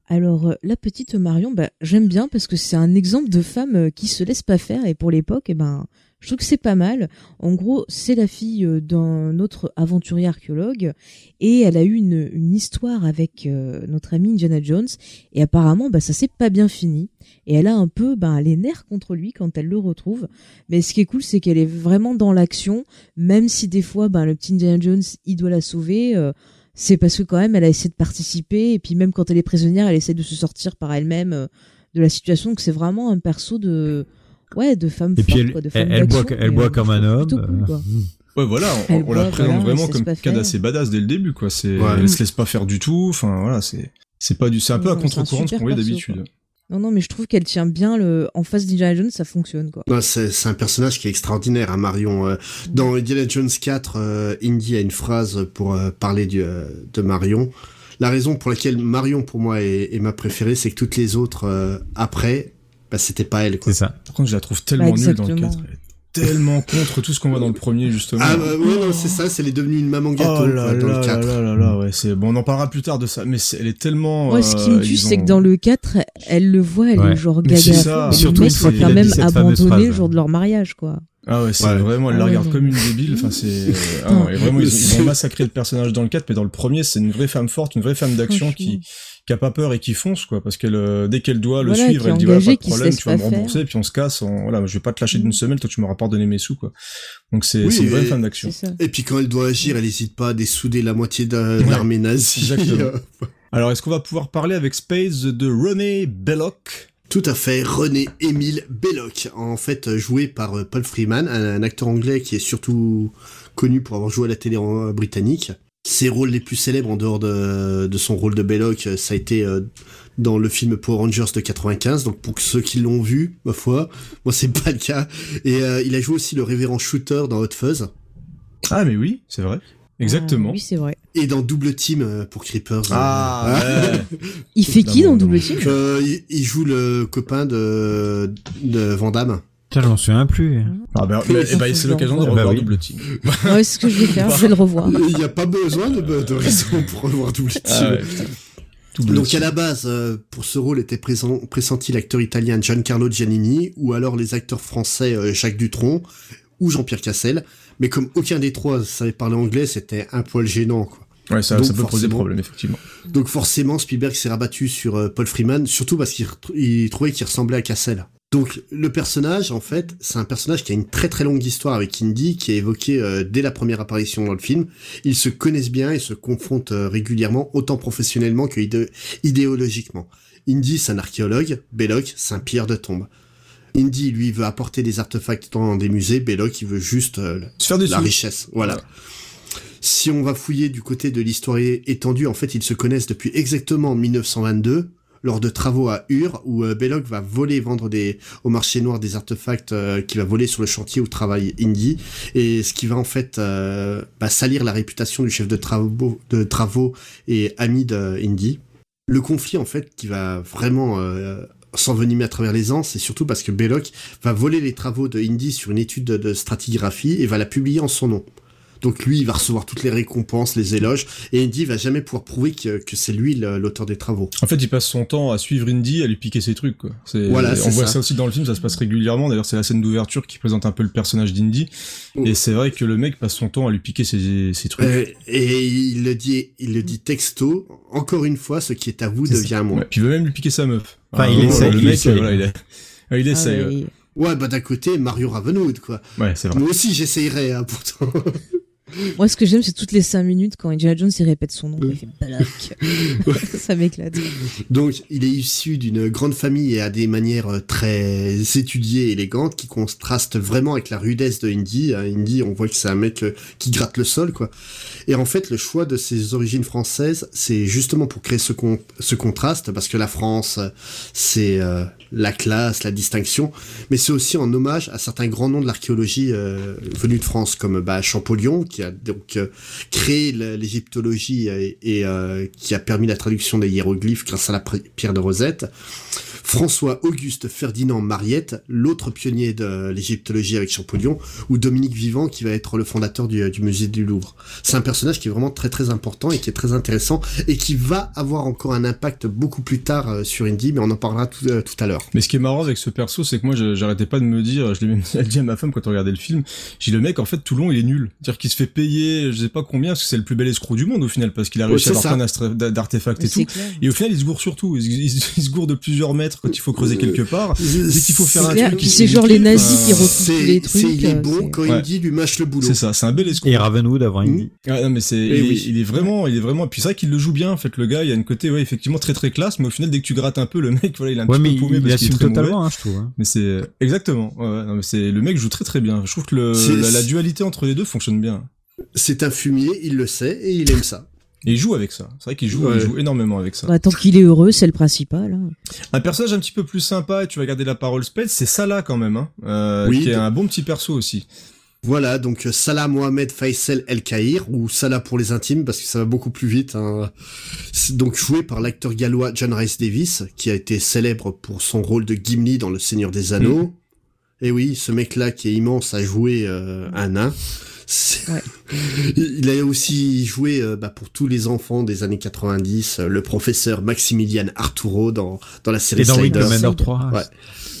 Speaker 5: Alors, la petite Marion, j'aime bien parce que c'est un exemple de femme qui se laisse pas faire et pour l'époque, je trouve que c'est pas mal. En gros, c'est la fille d'un autre aventurier archéologue et elle a eu une histoire avec notre ami Indiana Jones et apparemment, ça s'est pas bien fini. Et elle a un peu les nerfs contre lui quand elle le retrouve. Mais ce qui est cool, c'est qu'elle est vraiment dans l'action, même si des fois, le petit Indiana Jones, il doit la sauver. C'est parce que quand même, elle a essayé de participer et puis même quand elle est prisonnière, elle essaie de se sortir par elle-même de la situation. Donc c'est vraiment un perso de femme
Speaker 3: et
Speaker 5: forte,
Speaker 3: puis
Speaker 5: quoi, de femme
Speaker 3: elle boit comme un homme.
Speaker 2: Cool, ouais, voilà, on la présente vraiment comme quelqu'un d'assez badass dès le début, quoi. Elle se laisse pas faire du tout. Enfin, voilà, c'est un peu à contre-courant de ce qu'on voit d'habitude.
Speaker 5: Quoi. Non, mais je trouve qu'elle tient bien en face d'Indiana Jones, ça fonctionne, quoi.
Speaker 4: Ouais, c'est un personnage qui est extraordinaire, Marion. Dans Indiana Jones 4, Indy a une phrase pour parler de Marion. La raison pour laquelle Marion, pour moi, est ma préférée, c'est que toutes les autres, après, c'était pas elle, quoi.
Speaker 3: C'est ça.
Speaker 2: Par contre, je la trouve tellement nulle dans le 4. Tellement contre tout ce qu'on voit dans le premier, justement.
Speaker 4: Ah non, c'est ça, elle est devenue une maman gâteau dans le 4.
Speaker 2: Ouais, c'est bon, on en parlera plus tard de ça, mais elle est tellement
Speaker 5: ce qui me tue, c'est que dans le 4, elle le voit, elle est genre gaga.
Speaker 3: Surtout une fois
Speaker 5: quand même abandonné le jour de leur mariage, quoi.
Speaker 2: Ah ouais, c'est vraiment, elle la regarde comme une débile, enfin c'est, et vraiment, ils ont massacré le personnage dans le 4, mais dans le premier, c'est une vraie femme forte, une vraie femme d'action qui a pas peur et qui fonce, quoi, parce qu'elle, dès qu'elle doit le suivre, elle dit, pas de problème, tu vas me rembourser, et puis on se casse, je vais pas te lâcher d'une semaine, toi tu m'auras pardonné mes sous, quoi. Donc c'est une vraie femme d'action.
Speaker 4: Et puis quand elle doit agir, elle hésite pas à dessouder la moitié de l'armée nazie.
Speaker 2: Exactement. Alors, est-ce qu'on va pouvoir parler avec Space de René Belloq?
Speaker 4: Tout à fait, René Émile Belloq, en fait joué par Paul Freeman, un acteur anglais qui est surtout connu pour avoir joué à la télé britannique. Ses rôles les plus célèbres en dehors de son rôle de Belloq, ça a été dans le film Power Rangers de 95, donc pour ceux qui l'ont vu, ma foi, moi c'est pas le cas. Et il a joué aussi le révérend Shooter dans Hot Fuzz.
Speaker 2: Ah mais oui, c'est vrai. Exactement.
Speaker 5: Oui, c'est vrai.
Speaker 4: Et dans Double Team pour Creepers.
Speaker 5: Il fait qui dans Double Team?
Speaker 4: Il joue le copain de Van Damme.
Speaker 3: Tiens, j'en souviens plus.
Speaker 2: C'est l'occasion de revoir Double Team.
Speaker 5: Ouais, c'est ce que je vais faire, je vais le revoir.
Speaker 4: Il n'y a pas besoin de raison pour revoir Double Team. Donc à la base, pour ce rôle était pressenti l'acteur italien Giancarlo Giannini, ou alors les acteurs français Jacques Dutronc ou Jean-Pierre Cassel. Mais comme aucun des trois savait parler anglais, c'était un poil gênant, quoi.
Speaker 2: Ouais, ça peut poser problème, effectivement.
Speaker 4: Donc forcément, Spielberg s'est rabattu sur Paul Freeman, surtout parce qu'il trouvait qu'il ressemblait à Cassel. Donc le personnage, en fait, c'est un personnage qui a une très très longue histoire avec Indy, qui est évoqué dès la première apparition dans le film. Ils se connaissent bien et se confrontent régulièrement, autant professionnellement que idéologiquement. Indy, c'est un archéologue, Belloq, c'est un pilleur de tombes. Indy, lui, veut apporter des artefacts dans des musées, Belloq, il veut juste
Speaker 2: se faire des
Speaker 4: la richesse. Voilà. Si on va fouiller du côté de l'histoire étendue, en fait, ils se connaissent depuis exactement 1922, lors de travaux à Ur, où Belloq va voler et vendre au marché noir des artefacts qu'il va voler sur le chantier où travaille Indy, et ce qui va en fait salir la réputation du chef de travaux et ami de Indy. Le conflit, en fait, qui va vraiment s'envenimer à travers les ans, c'est surtout parce que Belloq va voler les travaux de Indy sur une étude de stratigraphie et va la publier en son nom. Donc lui, il va recevoir toutes les récompenses, les éloges, et Indy va jamais pouvoir prouver que c'est lui l'auteur des travaux.
Speaker 2: En fait, il passe son temps à suivre Indy, à lui piquer ses trucs, quoi. On voit ça aussi dans le film, ça se passe régulièrement. D'ailleurs, c'est la scène d'ouverture qui présente un peu le personnage d'Indy. Et c'est vrai que le mec passe son temps à lui piquer ses trucs.
Speaker 4: Et il le dit texto, encore une fois, ce qui est à vous devient à moi.
Speaker 2: Ouais, puis il veut même lui piquer sa meuf.
Speaker 3: Enfin, il
Speaker 2: essaye.
Speaker 4: Ouais, d'un côté, Mario Ravenwood, quoi.
Speaker 2: Ouais, c'est vrai.
Speaker 4: Moi aussi, j'essayerais, pourtant.
Speaker 5: Moi, ce que j'aime, c'est toutes les 5 minutes quand Indiana Jones il répète son nom, il fait Belloq. Ça m'éclate.
Speaker 4: Donc, il est issu d'une grande famille et a des manières très étudiées et élégantes qui contrastent vraiment avec la rudesse de Indy. Indy, on voit que c'est un mec qui gratte le sol, quoi. Et en fait, le choix de ses origines françaises, c'est justement pour créer ce contraste, parce que la France, c'est la classe, la distinction, mais c'est aussi en hommage à certains grands noms de l'archéologie venus de France, comme Champollion, qui a donc créé l'égyptologie et qui a permis la traduction des hiéroglyphes grâce à la pierre de Rosette. François-Auguste Ferdinand Mariette, l'autre pionnier de l'égyptologie avec Champollion, ou Dominique Vivant, qui va être le fondateur du musée du Louvre. C'est un personnage qui est vraiment très très important et qui est très intéressant et qui va avoir encore un impact beaucoup plus tard sur Indy, mais on en parlera tout à l'heure.
Speaker 2: Mais ce qui est marrant avec ce perso, c'est que moi j'arrêtais pas de me dire, je l'ai même dit à ma femme quand on regardait le film, j'ai dit le mec en fait tout le long il est nul. C'est-à-dire qu'il se fait payer, je sais pas combien, parce que c'est le plus bel escroc du monde au final, parce qu'il a réussi à avoir plein d'artefacts et tout. Clair. Et au final il se gourre surtout, il se gourre de plusieurs mètres quand il faut creuser quelque part. Dès qu'il faut faire un truc,
Speaker 5: c'est genre les nazis qui refont les trucs.
Speaker 4: Il est bon quand Indy lui mâche le boulot.
Speaker 2: C'est ça, c'est un bel escroc.
Speaker 3: Et Ravenwood avant Indy.
Speaker 2: Ah non mais il est vraiment, et puis c'est vrai qu'il le joue bien en fait le gars, il y a une côté effectivement très très classe, mais au final dès que tu grattes un peu le mec, voilà, il a un petit peu paumé parce qu'il est très
Speaker 3: totalement,
Speaker 2: mauvais.
Speaker 3: Je trouve.
Speaker 2: Mais c'est exactement. Non mais c'est le mec joue très très bien. Je trouve que la dualité entre les deux fonctionne bien.
Speaker 4: C'est un fumier, il le sait et il aime ça.
Speaker 2: Et il joue avec ça. C'est vrai qu'il joue, il joue énormément avec ça.
Speaker 5: Bah, tant qu'il est heureux, c'est le principal. Hein.
Speaker 2: Un personnage un petit peu plus sympa, et tu vas garder la parole Spade, c'est Salah quand même, qui est un bon petit perso aussi.
Speaker 4: Voilà, donc Salah Mohamed Faisal El Kahir, ou Salah pour les intimes, parce que ça va beaucoup plus vite. Hein. C'est donc joué par l'acteur gallois John Rhys Davies, qui a été célèbre pour son rôle de Gimli dans Le Seigneur des Anneaux. Et oui, ce mec-là qui est immense a joué un nain. Ouais. Il a aussi joué pour tous les enfants des années 90, le professeur Maximilian Arturo dans la série
Speaker 3: Sliders. Et dans
Speaker 4: Wing
Speaker 3: Commander 3.
Speaker 4: Ouais.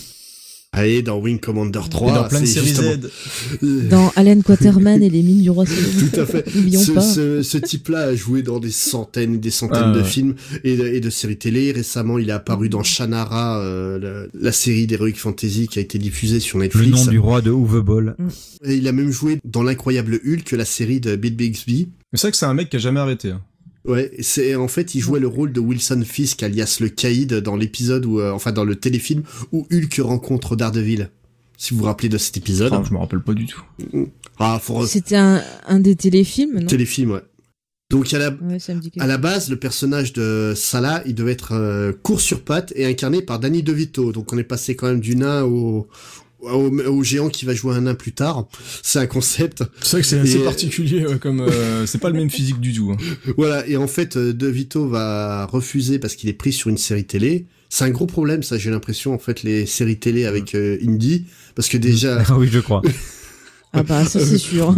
Speaker 4: Allez, dans Wing Commander 3.
Speaker 2: Et dans plein de séries Z.
Speaker 5: Dans Alan Quaterman et les mines du roi Salomon.
Speaker 4: Tout à fait. Ce type-là a joué dans des centaines et des centaines de films et de séries télé. Récemment, il est apparu dans Shannara, la série d'Heroic Fantasy qui a été diffusée sur Netflix.
Speaker 3: Le nom du roi de Uwe Boll.
Speaker 4: Et il a même joué dans l'Incroyable Hulk, la série de Bill Bixby.
Speaker 2: Mais c'est vrai que c'est un mec qui a jamais arrêté. Hein.
Speaker 4: Ouais, en fait, il jouait le rôle de Wilson Fisk, alias le Caïd, dans l'épisode où, dans le téléfilm où Hulk rencontre Daredevil. Si vous vous rappelez de cet épisode.
Speaker 2: Je me rappelle pas du tout.
Speaker 5: C'était un des téléfilms, non?
Speaker 4: Téléfilm, ouais. Donc à la base, le personnage de Salah, il devait être court sur pattes et incarné par Danny DeVito. Donc on est passé quand même du nain au géant qui va jouer un nain plus tard. C'est un concept.
Speaker 2: C'est vrai que c'est assez particulier, comme c'est pas le même physique du tout. Hein.
Speaker 4: Voilà, et en fait, DeVito va refuser parce qu'il est pris sur une série télé. C'est un gros problème, ça, j'ai l'impression, en fait, les séries télé avec Indy, parce que déjà...
Speaker 3: Ah oui, je crois.
Speaker 5: Ah bah, ça c'est sûr.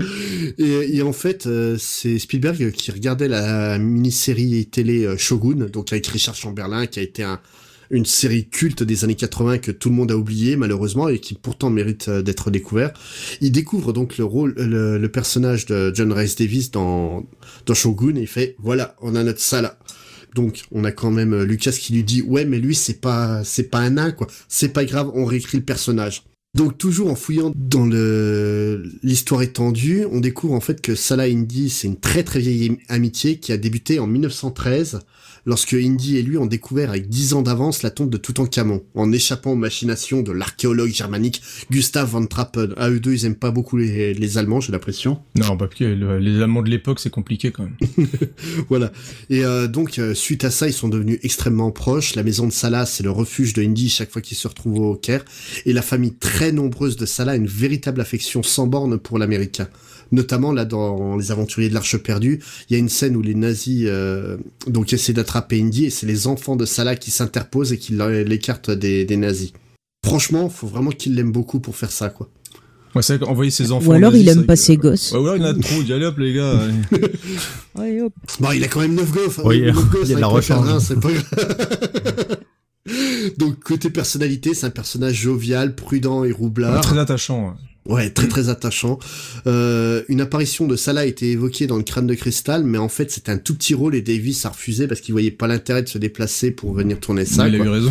Speaker 4: Et en fait, c'est Spielberg qui regardait la mini-série télé Shogun, donc avec Richard Chamberlain, qui a été une série culte des années 80 que tout le monde a oublié malheureusement et qui pourtant mérite d'être découvert. Il découvre donc le personnage de John Rhys Davies dans Shogun et il fait voilà, on a notre Salah. Donc on a quand même Lucas qui lui dit ouais mais lui c'est pas un nain quoi, c'est pas grave, on réécrit le personnage. Donc toujours en fouillant dans l'histoire étendue, on découvre en fait que Salah et Indy c'est une très très vieille amitié qui a débuté en 1913 lorsque Indy et lui ont découvert avec 10 ans d'avance la tombe de Toutankhamon, en échappant aux machinations de l'archéologue germanique Gustav von Trappen. À eux deux, ils aiment pas beaucoup les Allemands, j'ai l'impression.
Speaker 2: Non, parce que les Allemands de l'époque, c'est compliqué quand même.
Speaker 4: Voilà. Et donc, suite à ça, ils sont devenus extrêmement proches. La maison de Salah, c'est le refuge de Indy chaque fois qu'il se retrouve au Caire. Et la famille très nombreuse de Salah a une véritable affection sans borne pour l'Américain. Notamment là dans Les Aventuriers de l'Arche perdue, il y a une scène où les nazis donc essaient d'attraper Indy et c'est les enfants de Salah qui s'interposent et qui l'écartent des nazis. Franchement, faut vraiment qu'il l'aime beaucoup pour faire ça quoi.
Speaker 2: Ouais, c'est vrai qu'envoyer ses enfants.
Speaker 5: Ou alors il aime pas ses gosses.
Speaker 2: Ouais, ou alors il y en a trop, allez hop les gars.
Speaker 5: Ouais, hop.
Speaker 4: Bon, il a quand même 9 gosses.
Speaker 3: Oui, il y a de la rechange.
Speaker 4: C'est pas grave. Donc côté personnalité, c'est un personnage jovial, prudent et roublard.
Speaker 2: Très attachant. Ouais.
Speaker 4: Ouais, très très attachant. Une apparition de Salah a été évoquée dans Le Crâne de Cristal, mais en fait c'était un tout petit rôle et Davis a refusé parce qu'il voyait pas l'intérêt de se déplacer pour venir tourner ça.
Speaker 2: Il a eu raison.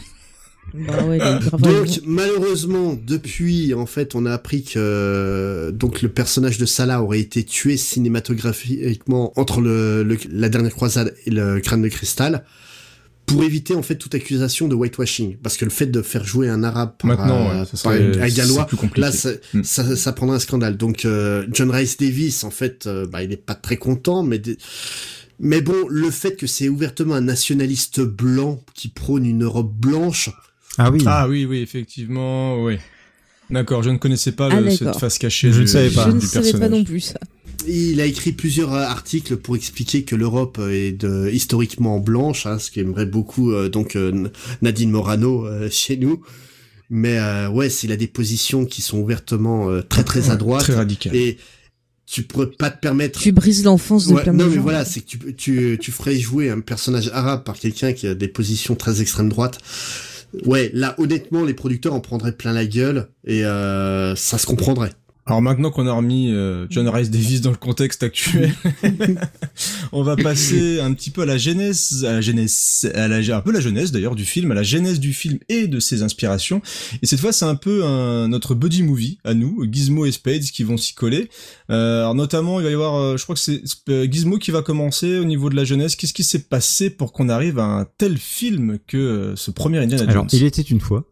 Speaker 5: Bah ouais,
Speaker 4: donc malheureusement depuis en fait on a appris que donc le personnage de Salah aurait été tué cinématographiquement entre la dernière croisade et Le Crâne de Cristal. Pour éviter en fait toute accusation de whitewashing, parce que le fait de faire jouer un arabe par un gallois, là ça prendrait un scandale. Donc John Rhys Davies en fait il est pas très content, mais bon, le fait que c'est ouvertement un nationaliste blanc qui prône une Europe blanche.
Speaker 3: Ah oui,
Speaker 2: effectivement, oui. D'accord, je ne connaissais pas cette face cachée
Speaker 3: je ne savais pas
Speaker 5: du personnage. Je ne savais pas non plus ça.
Speaker 4: Il a écrit plusieurs articles pour expliquer que l'Europe est historiquement blanche, ce qu'aimerait beaucoup Nadine Morano chez nous. Mais il a des positions qui sont ouvertement très très à droite,
Speaker 2: très radicales.
Speaker 4: Et tu pourrais pas te permettre.
Speaker 5: Tu brises l'enfance de plein de gens.
Speaker 4: Non, mais voilà, c'est que tu ferais jouer un personnage arabe par quelqu'un qui a des positions très extrême droite. Ouais, là, honnêtement, les producteurs en prendraient plein la gueule et ça se comprendrait.
Speaker 2: Alors maintenant qu'on a remis John Rhys Davies dans le contexte actuel, on va passer un petit peu à la genèse d'ailleurs du film, à la genèse du film et de ses inspirations. Et cette fois, c'est un peu notre buddy movie à nous, Gizmo et Spades, qui vont s'y coller. Alors notamment, il va y avoir, je crois que c'est Gizmo qui va commencer au niveau de la jeunesse. Qu'est-ce qui s'est passé pour qu'on arrive à un tel film que ce premier Indiana Jones?
Speaker 3: Alors, il était une fois.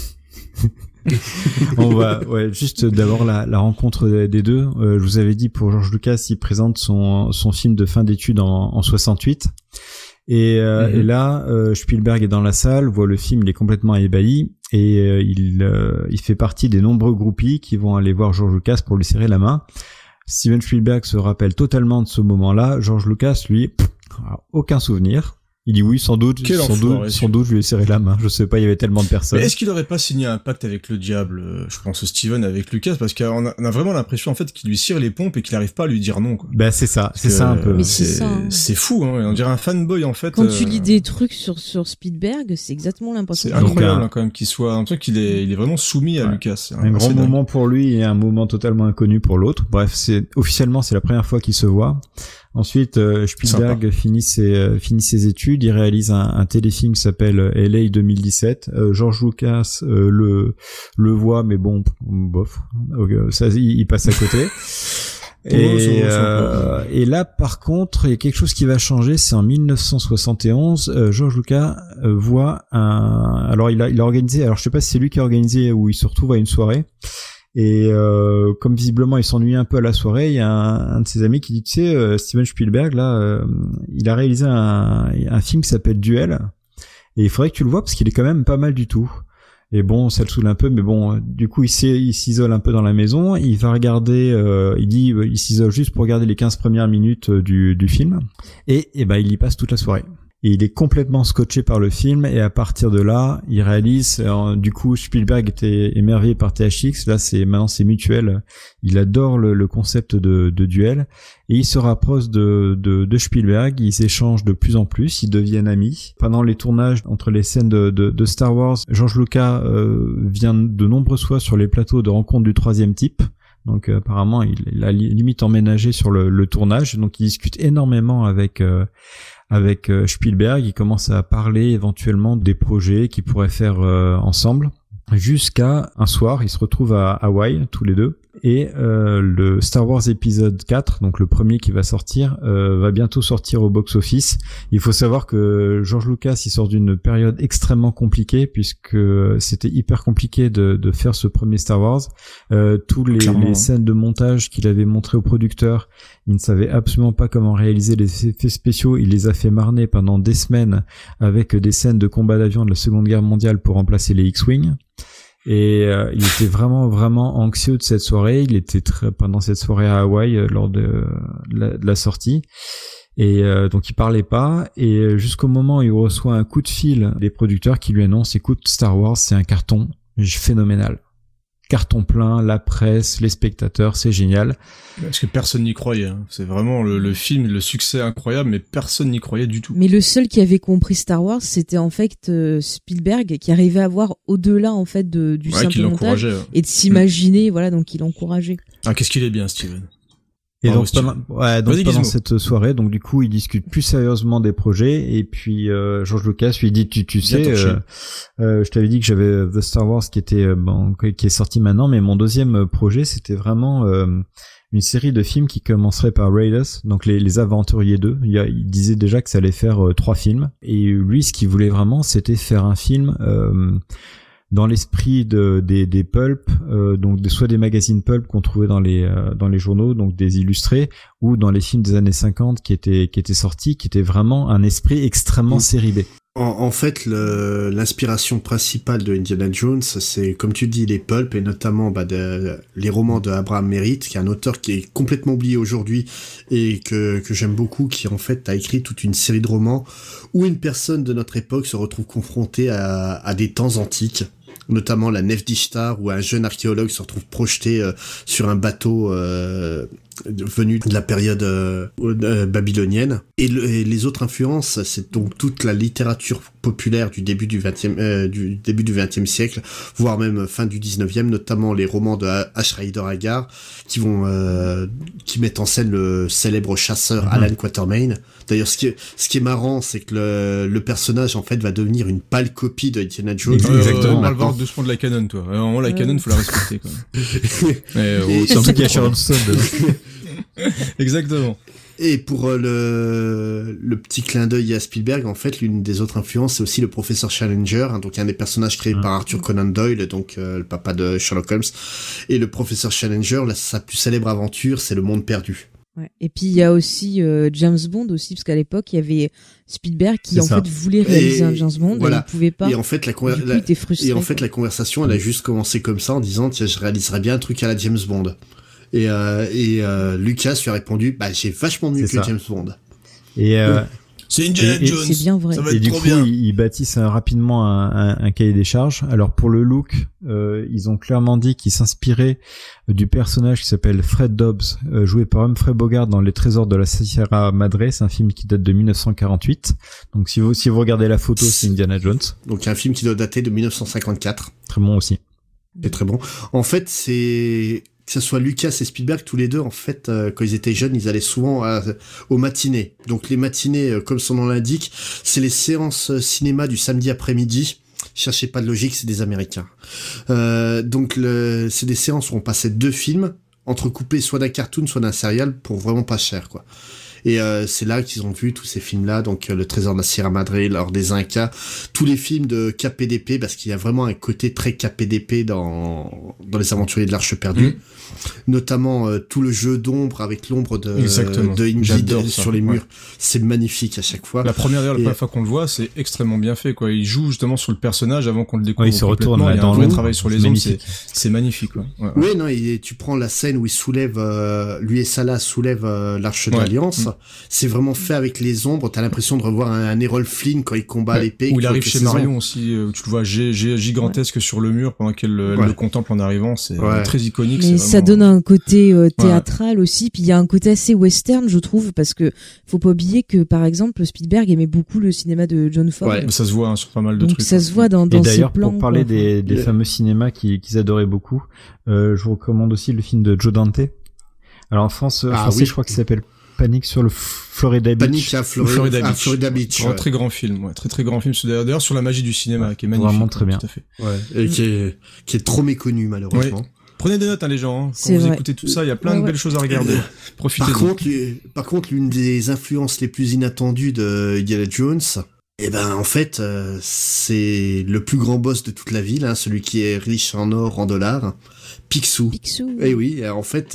Speaker 3: On va juste d'abord la rencontre des deux. Je vous avais dit, pour George Lucas, il présente son film de fin d'études en 68 et là Spielberg est dans la salle, voit le film, il est complètement ébahi et il fait partie des nombreux groupies qui vont aller voir George Lucas pour lui serrer la main. Steven Spielberg se rappelle totalement de ce moment-là. George Lucas, lui, aucun souvenir. Il dit oui, sans doute, je lui ai serré la main. Je sais pas, il y avait tellement de personnes.
Speaker 2: Mais est-ce qu'il aurait pas signé un pacte avec le diable, je pense, Steven, avec Lucas, parce qu'on a vraiment l'impression, en fait, qu'il lui cire les pompes et qu'il arrive pas à lui dire non, quoi.
Speaker 3: Bah, c'est ça un peu.
Speaker 5: Mais c'est ça.
Speaker 2: C'est fou, hein. On dirait un fanboy, en fait.
Speaker 5: Quand tu lis des trucs sur Spielberg, c'est exactement l'impression.
Speaker 2: C'est incroyable, quand même, qu'il soit, un truc qu'il est vraiment soumis à Lucas.
Speaker 3: Un grand moment pour lui et un moment totalement inconnu pour l'autre. Bref, officiellement, c'est la première fois qu'ils se voient. Ensuite, Spielberg finit ses études, il réalise un téléfilm qui s'appelle LA 2017. George Lucas le voit, mais bon, bof, ça il passe à côté. Et là, par contre, il y a quelque chose qui va changer. C'est en 1971, George Lucas voit alors il a organisé. Alors je sais pas si c'est lui qui a organisé ou il se retrouve à une soirée. Et comme visiblement il s'ennuie un peu à la soirée, il y a un de ses amis qui dit, tu sais, Steven Spielberg là, il a réalisé un film qui s'appelle Duel, et il faudrait que tu le vois parce qu'il est quand même pas mal du tout. Et bon, ça le saoule un peu, mais bon, du coup il s'isole un peu dans la maison, il va regarder, il s'isole juste pour regarder les 15 premières minutes du film, et ben il y passe toute la soirée. Et il est complètement scotché par le film, et à partir de là, il réalise, du coup, Spielberg était émerveillé par THX, là maintenant c'est mutuel, il adore le concept de duel, et il se rapproche de Spielberg, ils s'échangent de plus en plus, ils deviennent amis. Pendant les tournages, entre les scènes de Star Wars, George Lucas vient de nombreuses fois sur les plateaux de rencontres du troisième type. Donc apparemment, il a limite emménagé sur le tournage, donc il discute énormément avec Spielberg. Il commence à parler éventuellement des projets qu'ils pourraient faire ensemble, jusqu'à un soir, ils se retrouvent à Hawaï tous les deux, et le Star Wars épisode 4, donc le premier qui va sortir, va bientôt sortir au box-office. Il faut savoir que George Lucas, il sort d'une période extrêmement compliquée, puisque c'était hyper compliqué de faire ce premier Star Wars. Tous les scènes de montage qu'il avait montrées aux producteurs, il ne savait absolument pas comment réaliser les effets spéciaux. Il les a fait marner pendant des semaines avec des scènes de combat d'avion de la Seconde Guerre mondiale pour remplacer les X-Wing. Et il était vraiment vraiment anxieux de cette soirée. Il était pendant cette soirée à Hawaï lors de la sortie, et donc il parlait pas, et jusqu'au moment où il reçoit un coup de fil des producteurs qui lui annoncent, écoute, Star Wars c'est un carton phénoménal, carton plein, la presse, les spectateurs, c'est génial.
Speaker 2: Parce que personne n'y croyait, hein. C'est vraiment le film, le succès incroyable, mais personne n'y croyait du tout.
Speaker 5: Mais le seul qui avait compris Star Wars, c'était en fait Spielberg, qui arrivait à voir au-delà en fait du simple montage et de s'imaginer, voilà, donc il l'encourageait.
Speaker 2: Ah, qu'est-ce qu'il est bien, Steven.
Speaker 3: Et donc pendant cette soirée, donc du coup, ils discutent plus sérieusement des projets, et puis George Lucas lui dit, tu sais, je t'avais dit que j'avais The Star Wars qui est sorti maintenant, mais mon deuxième projet, c'était vraiment une série de films qui commencerait par Raiders, donc les Aventuriers 2. Il disait déjà que ça allait faire 3 films, et lui, ce qu'il voulait vraiment, c'était faire un film dans l'esprit des pulp, donc soit des magazines pulp qu'on trouvait dans les journaux, donc des illustrés, ou dans les films des années 50 qui étaient sortis, qui étaient vraiment un esprit extrêmement série B.
Speaker 4: En fait, l'inspiration principale de Indiana Jones, c'est, comme tu dis, les pulps, et notamment les romans de Abraham Merritt, qui est un auteur qui est complètement oublié aujourd'hui, et que j'aime beaucoup, qui en fait a écrit toute une série de romans où une personne de notre époque se retrouve confrontée à des temps antiques, notamment la nef d'Ishtar, où un jeune archéologue se retrouve projeté sur un bateau venu de la période babylonienne. Et les autres influences, c'est donc toute la littérature populaire du début du XXe siècle, voire même fin du XIXe, notamment les romans de H. Rider Haggard, qui mettent en scène le célèbre chasseur Alan Quatermain. D'ailleurs, ce qui est marrant, c'est que le personnage, en fait, va devenir une pâle copie de Indiana Jones.
Speaker 2: Exactement. On va le voir doucement de la canon, toi. Vraiment, la canon, faut la respecter, quand même.
Speaker 3: Surtout qu'il y a Sharon Stone dedans.
Speaker 2: Exactement.
Speaker 4: Et pour le petit clin d'œil à Spielberg, en fait, l'une des autres influences, c'est aussi le professeur Challenger, donc un des personnages créés par Arthur Conan Doyle, donc le papa de Sherlock Holmes. Et le professeur Challenger, sa plus célèbre aventure, c'est Le Monde perdu.
Speaker 5: Ouais. Et puis il y a aussi James Bond aussi, parce qu'à l'époque il y avait Spielberg qui fait voulait réaliser un James Bond, et il pouvait pas.
Speaker 4: Et en fait
Speaker 5: il était frustré.
Speaker 4: Et en fait la conversation, elle a juste commencé comme ça en disant tiens, je réaliserais bien un truc à la James Bond. Et Lucas lui a répondu j'ai vachement mieux que James Bond.
Speaker 3: Et
Speaker 2: c'est Indiana Jones.
Speaker 5: C'est bien vrai.
Speaker 2: Ça va être
Speaker 3: et du
Speaker 2: trop
Speaker 3: coup,
Speaker 2: bien.
Speaker 3: ils bâtissent rapidement un cahier des charges. Alors pour le look, ils ont clairement dit qu'ils s'inspiraient du personnage qui s'appelle Fred Dobbs, joué par Humphrey Bogart dans Les Trésors de la Sierra Madre. C'est un film qui date de 1948. Donc si vous regardez la photo, c'est Indiana Jones.
Speaker 4: Donc un film qui doit dater de 1954.
Speaker 3: Très bon aussi.
Speaker 4: C'est très bon. En fait, que ce soit Lucas et Spielberg, tous les deux, en fait, quand ils étaient jeunes, ils allaient souvent aux matinées. Donc les matinées, comme son nom l'indique, c'est les séances cinéma du samedi après-midi. Cherchez pas de logique, c'est des Américains. Donc c'est des séances où on passait 2 films, entrecoupés soit d'un cartoon, soit d'un serial, pour vraiment pas cher, quoi. Et c'est là qu'ils ont vu tous ces films-là, donc Le Trésor de la Sierra Madre, L'Or des Incas, tous les films de KPDP, parce qu'il y a vraiment un côté très KPDP dans Les Aventuriers de l'Arche perdue. Notamment tout le jeu d'ombre avec l'ombre de Indy sur les murs. C'est magnifique à chaque fois.
Speaker 2: La première fois qu'on le voit, c'est extrêmement bien fait, quoi. Il joue justement sur le personnage avant qu'on le découvre.
Speaker 3: Il se retourne
Speaker 2: il y a
Speaker 3: dans
Speaker 2: un vrai
Speaker 3: l'ombre.
Speaker 2: travail sur les ombres, c'est magnifique, quoi.
Speaker 4: Ouais, non, et tu prends la scène où il soulève, lui et Salah soulèvent l'Arche de l'Alliance. C'est vraiment fait avec les ombres. T'as l'impression de revoir un Errol Flynn quand il combat l'épée.
Speaker 2: Où il arrive chez Marion aussi, où tu le vois gigantesque sur le mur pendant qu'elle le contemple en arrivant. C'est très iconique.
Speaker 5: Mais ça donne un côté théâtral aussi, puis il y a un côté assez western, je trouve, parce que faut pas oublier que par exemple Spielberg aimait beaucoup le cinéma de John Ford.
Speaker 2: Ouais, ça se voit sur pas mal de trucs.
Speaker 5: Ça se voit dans
Speaker 3: et d'ailleurs,
Speaker 5: ses plans.
Speaker 3: pour parler des fameux cinémas qu'ils adoraient beaucoup, je vous recommande aussi le film de Joe Dante. Alors en France, je crois qu'il s'appelle Panique sur le Florida Beach.
Speaker 4: Panique à Florida Beach.
Speaker 2: Très grand film, très grand film. D'ailleurs sur la magie du cinéma, qui est magnifique.
Speaker 3: Vraiment très bien.
Speaker 2: Tout à fait.
Speaker 4: Et qui est trop méconnu malheureusement.
Speaker 2: Ouais. Prenez des notes, les gens. Quand vous écoutez tout ça, il y a plein de belles choses à regarder. Profitez.
Speaker 4: Par contre, l'une des influences les plus inattendues de Indiana Jones, en fait, c'est le plus grand boss de toute la ville, celui qui est riche en or, en dollars, Picsou. Et oui, en fait,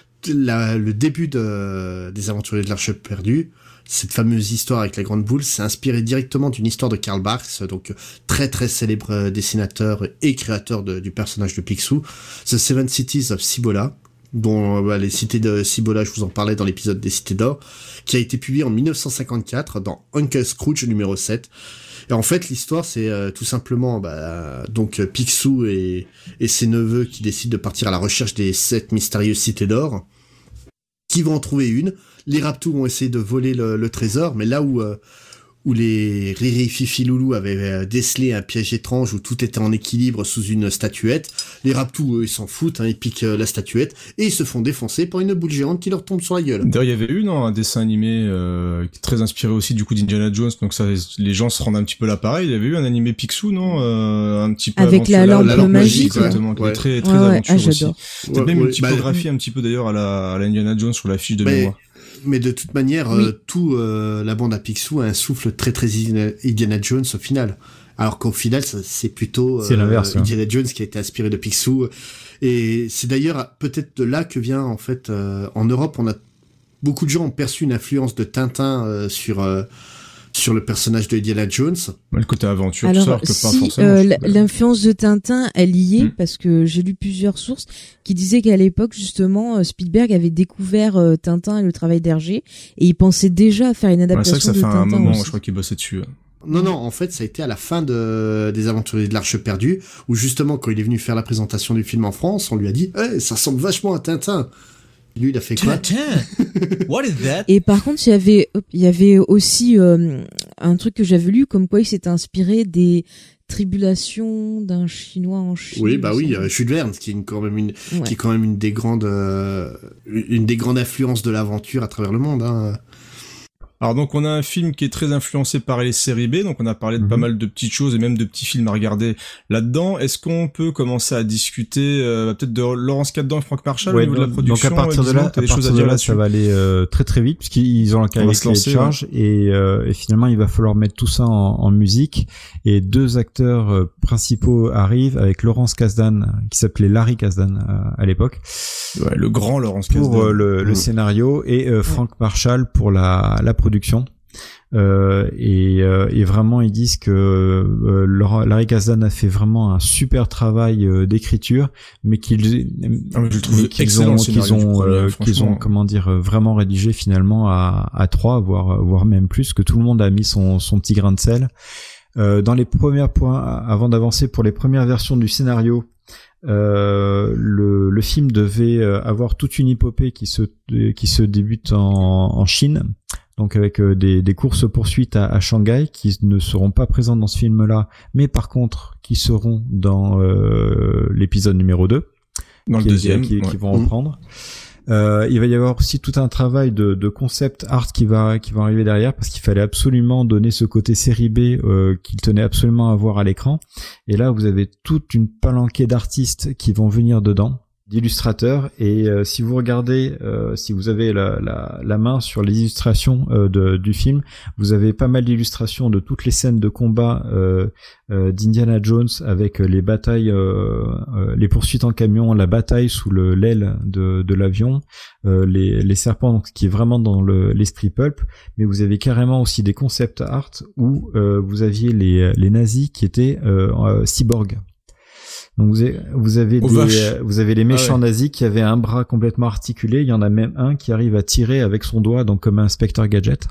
Speaker 4: le début des Aventuriers de l'Arche perdue, cette fameuse histoire avec la grande boule, s'est inspiré directement d'une histoire de Karl Barks, donc très très célèbre dessinateur et créateur du personnage de Picsou, The Seven Cities of Cibola, dont les cités de Cibola, je vous en parlais dans l'épisode des Cités d'Or, qui a été publié en 1954 dans Uncle Scrooge numéro 7. Et en fait, l'histoire, c'est tout simplement donc Picsou et ses neveux qui décident de partir à la recherche des 7 mystérieuses cités d'or, qui vont en trouver une. Les Raptous vont essayer de voler le trésor, mais là où les Riri, Fifi, Loulou avaient décelé un piège étrange où tout était en équilibre sous une statuette, les Raptous, eux, ils s'en foutent, ils piquent la statuette, et ils se font défoncer par une boule géante qui leur tombe sur la gueule.
Speaker 2: D'ailleurs, il y avait eu un dessin animé très inspiré aussi du coup d'Indiana Jones, donc ça, les gens se rendent un petit peu là pareil. Il y avait eu un animé Picsou, non, un petit peu
Speaker 5: avec la lampe magique,
Speaker 2: exactement, qui est très aventure aussi. C'était même une typographie
Speaker 4: ouais.
Speaker 2: un petit peu d'ailleurs à la Indiana Jones sur la fiche de mémoire.
Speaker 4: Mais de toute manière, tout la bande à Picsou a un souffle très très Indiana Jones au final. Alors qu'au final, c'est plutôt
Speaker 3: c'est l'inverse,
Speaker 4: Indiana Jones qui a été inspiré de Picsou. Et c'est d'ailleurs peut-être de là que vient en fait en Europe, beaucoup de gens ont perçu une influence de Tintin sur sur le personnage de Indiana Jones.
Speaker 2: Le côté aventure,
Speaker 5: alors,
Speaker 2: tout ça, que pas forcément.
Speaker 5: L'influence de Tintin, elle y est parce que j'ai lu plusieurs sources qui disaient qu'à l'époque, justement, Spielberg avait découvert Tintin et le travail d'Hergé et il pensait déjà à faire une adaptation de Tintin.
Speaker 2: C'est vrai que ça fait un moment,
Speaker 5: aussi.
Speaker 2: je crois qu'il bossait dessus.
Speaker 4: Non, en fait, ça a été à la fin des Aventuriers de l'Arche perdue, où justement, quand il est venu faire la présentation du film en France, on lui a dit hey, « ça ressemble vachement à Tintin ». Lui, il a fait quoi?
Speaker 11: What is that?
Speaker 5: Et par contre, il y avait aussi un truc que j'avais lu, comme quoi il s'était inspiré des tribulations d'un Chinois en Chine.
Speaker 4: Oui, Jules Verne, qui est quand même une des grandes influences de l'aventure à travers le monde, hein.
Speaker 2: Alors donc on a un film qui est très influencé par les séries B, donc on a parlé de pas mal de petites choses et même de petits films à regarder là-dedans. Est-ce qu'on peut commencer à discuter peut-être de Laurence Kasdan et Frank Marshall au niveau de la production?
Speaker 3: Donc à partir de là, ça va aller très très vite puisqu'ils ont un cahier de charge et finalement il va falloir mettre tout ça en musique et 2 acteurs principaux arrivent avec Laurence Kasdan qui s'appelait Larry Kasdan à l'époque.
Speaker 2: Ouais, le grand Laurence Kasdan
Speaker 3: pour le scénario et Frank Marshall pour la production. Et vraiment ils disent que Larry Kasdan a fait vraiment un super travail d'écriture, mais qu'ils ont comment dire vraiment rédigé finalement à 3 voire même plus, que tout le monde a mis son petit grain de sel. Dans les premiers points, avant d'avancer pour les premières versions du scénario, le film devait avoir toute une épopée qui se débute en Chine, donc avec des courses-poursuites à Shanghai qui ne seront pas présentes dans ce film-là, mais par contre qui seront dans l'épisode numéro 2,
Speaker 2: dans le deuxième,
Speaker 3: qui vont reprendre. Il va y avoir aussi tout un travail de concept art qui va arriver derrière, parce qu'il fallait absolument donner ce côté série B qu'il tenait absolument à voir à l'écran. Et là, vous avez toute une palanquée d'artistes qui vont venir dedans, d'illustrateurs, et si vous regardez, si vous avez la main sur les illustrations du film, vous avez pas mal d'illustrations de toutes les scènes de combat d'Indiana Jones, avec les batailles, les poursuites en camion, la bataille sous l'aile de l'avion, les serpents, donc, qui est vraiment dans l'esprit pulp, mais vous avez carrément aussi des concept art où vous aviez les nazis qui étaient cyborgs. Donc vous avez les méchants nazis qui avaient un bras complètement articulé, il y en a même un qui arrive à tirer avec son doigt, donc comme un Inspecteur Gadget.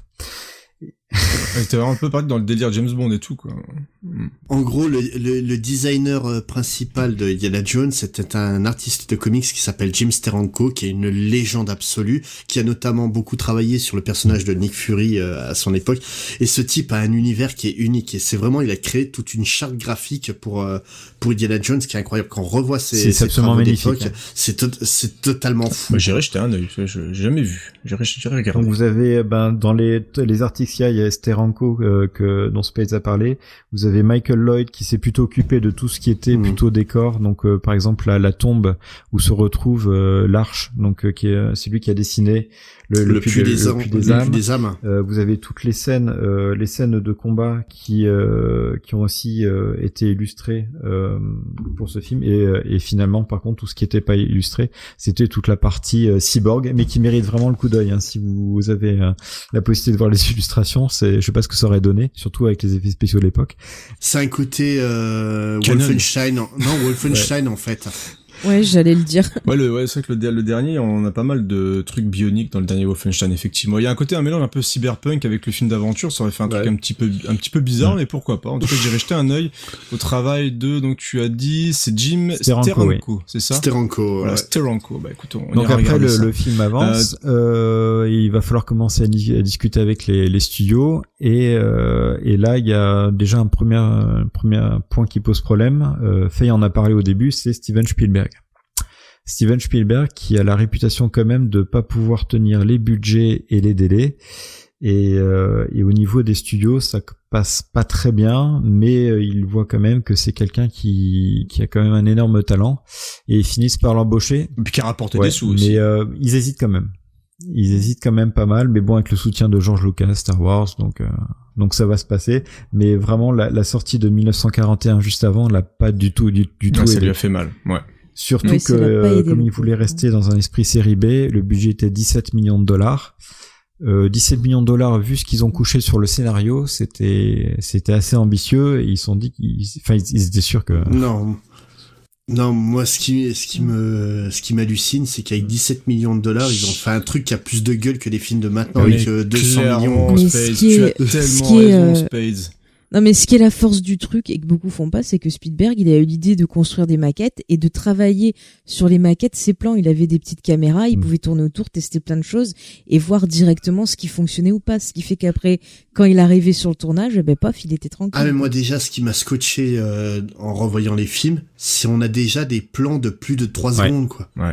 Speaker 2: C'était vraiment un peu pareil dans le délire James Bond et tout, quoi.
Speaker 4: En gros, le designer principal de Indiana Jones, c'était un artiste de comics qui s'appelle Jim Steranko, qui est une légende absolue, qui a notamment beaucoup travaillé sur le personnage de Nick Fury à son époque. Et ce type a un univers qui est unique. Et c'est vraiment, il a créé toute une charte graphique pour Indiana Jones qui est incroyable. Quand on revoit ses travaux d'époque, c'est totalement fou.
Speaker 2: J'irai jeter un œil. J'ai jamais vu. J'irai regarder.
Speaker 3: Donc vous avez, dans les articles qu'il y a Steranko dont Spades a parlé. Vous avez Michael Lloyd qui s'est plutôt occupé de tout ce qui était plutôt décor. Donc par exemple la tombe où se retrouve l'arche. Donc c'est lui qui a dessiné le puits des âmes. Vous avez toutes les scènes de combat qui ont aussi été illustrées pour ce film. Et finalement, par contre, tout ce qui n'était pas illustré, c'était toute la partie cyborg, mais qui mérite vraiment le coup d'œil. Hein, si vous avez la possibilité de voir les illustrations, je sais pas ce que ça aurait donné, surtout avec les effets spéciaux de l'époque.
Speaker 4: C'est un côté Wolfenstein, Wolfenstein en fait.
Speaker 5: Ouais, j'allais le dire.
Speaker 2: Ouais, c'est vrai que le dernier, on a pas mal de trucs bioniques dans le dernier Wolfenstein, effectivement. Il y a un mélange un peu cyberpunk avec le film d'aventure, ça aurait fait un truc un petit peu bizarre, mais pourquoi pas. En tout cas, j'irai jeter un œil au travail donc tu as dit, c'est Jim Steranko, c'est ça?
Speaker 4: Steranko,
Speaker 2: voilà, Steranko. Bah, écoute,
Speaker 3: donc après, le film avance, il va falloir commencer à discuter avec les studios, et là, il y a déjà un premier point qui pose problème. Faye en a parlé au début, c'est Steven Spielberg. Steven Spielberg qui a la réputation quand même de pas pouvoir tenir les budgets et les délais, et au niveau des studios ça passe pas très bien, mais il voit quand même que c'est quelqu'un qui a quand même un énorme talent, et ils finissent par l'embaucher.
Speaker 2: Et puis qui a rapporté des sous aussi.
Speaker 3: Mais ils hésitent quand même pas mal, mais bon, avec le soutien de George Lucas, Star Wars, donc ça va se passer. Mais vraiment la sortie de 1941 juste avant l'a pas du tout
Speaker 2: ça lui a fait mal. Ouais.
Speaker 3: Surtout que comme il voulait rester dans un esprit série B, le budget était $17 millions. $17 millions, vu ce qu'ils ont couché sur le scénario, c'était assez ambitieux, et ils se sont dit ils étaient sûrs que...
Speaker 4: Non, moi, ce qui m'hallucine, c'est qu'avec $17 millions, ils ont fait un truc qui a plus de gueule que les films de maintenant, avec 200 millions.
Speaker 2: Spades, tu as tellement raison, Spades.
Speaker 5: Non, mais ce qui est la force du truc et que beaucoup font pas, c'est que Spielberg, il a eu l'idée de construire des maquettes et de travailler sur les maquettes, ses plans. Il avait des petites caméras, il pouvait tourner autour, tester plein de choses et voir directement ce qui fonctionnait ou pas. Ce qui fait qu'après, quand il arrivait sur le tournage, paf, il était tranquille.
Speaker 4: Ah, mais moi, déjà, ce qui m'a scotché, en revoyant les films, c'est on a déjà des plans de plus de 3 secondes, quoi.
Speaker 2: Ouais.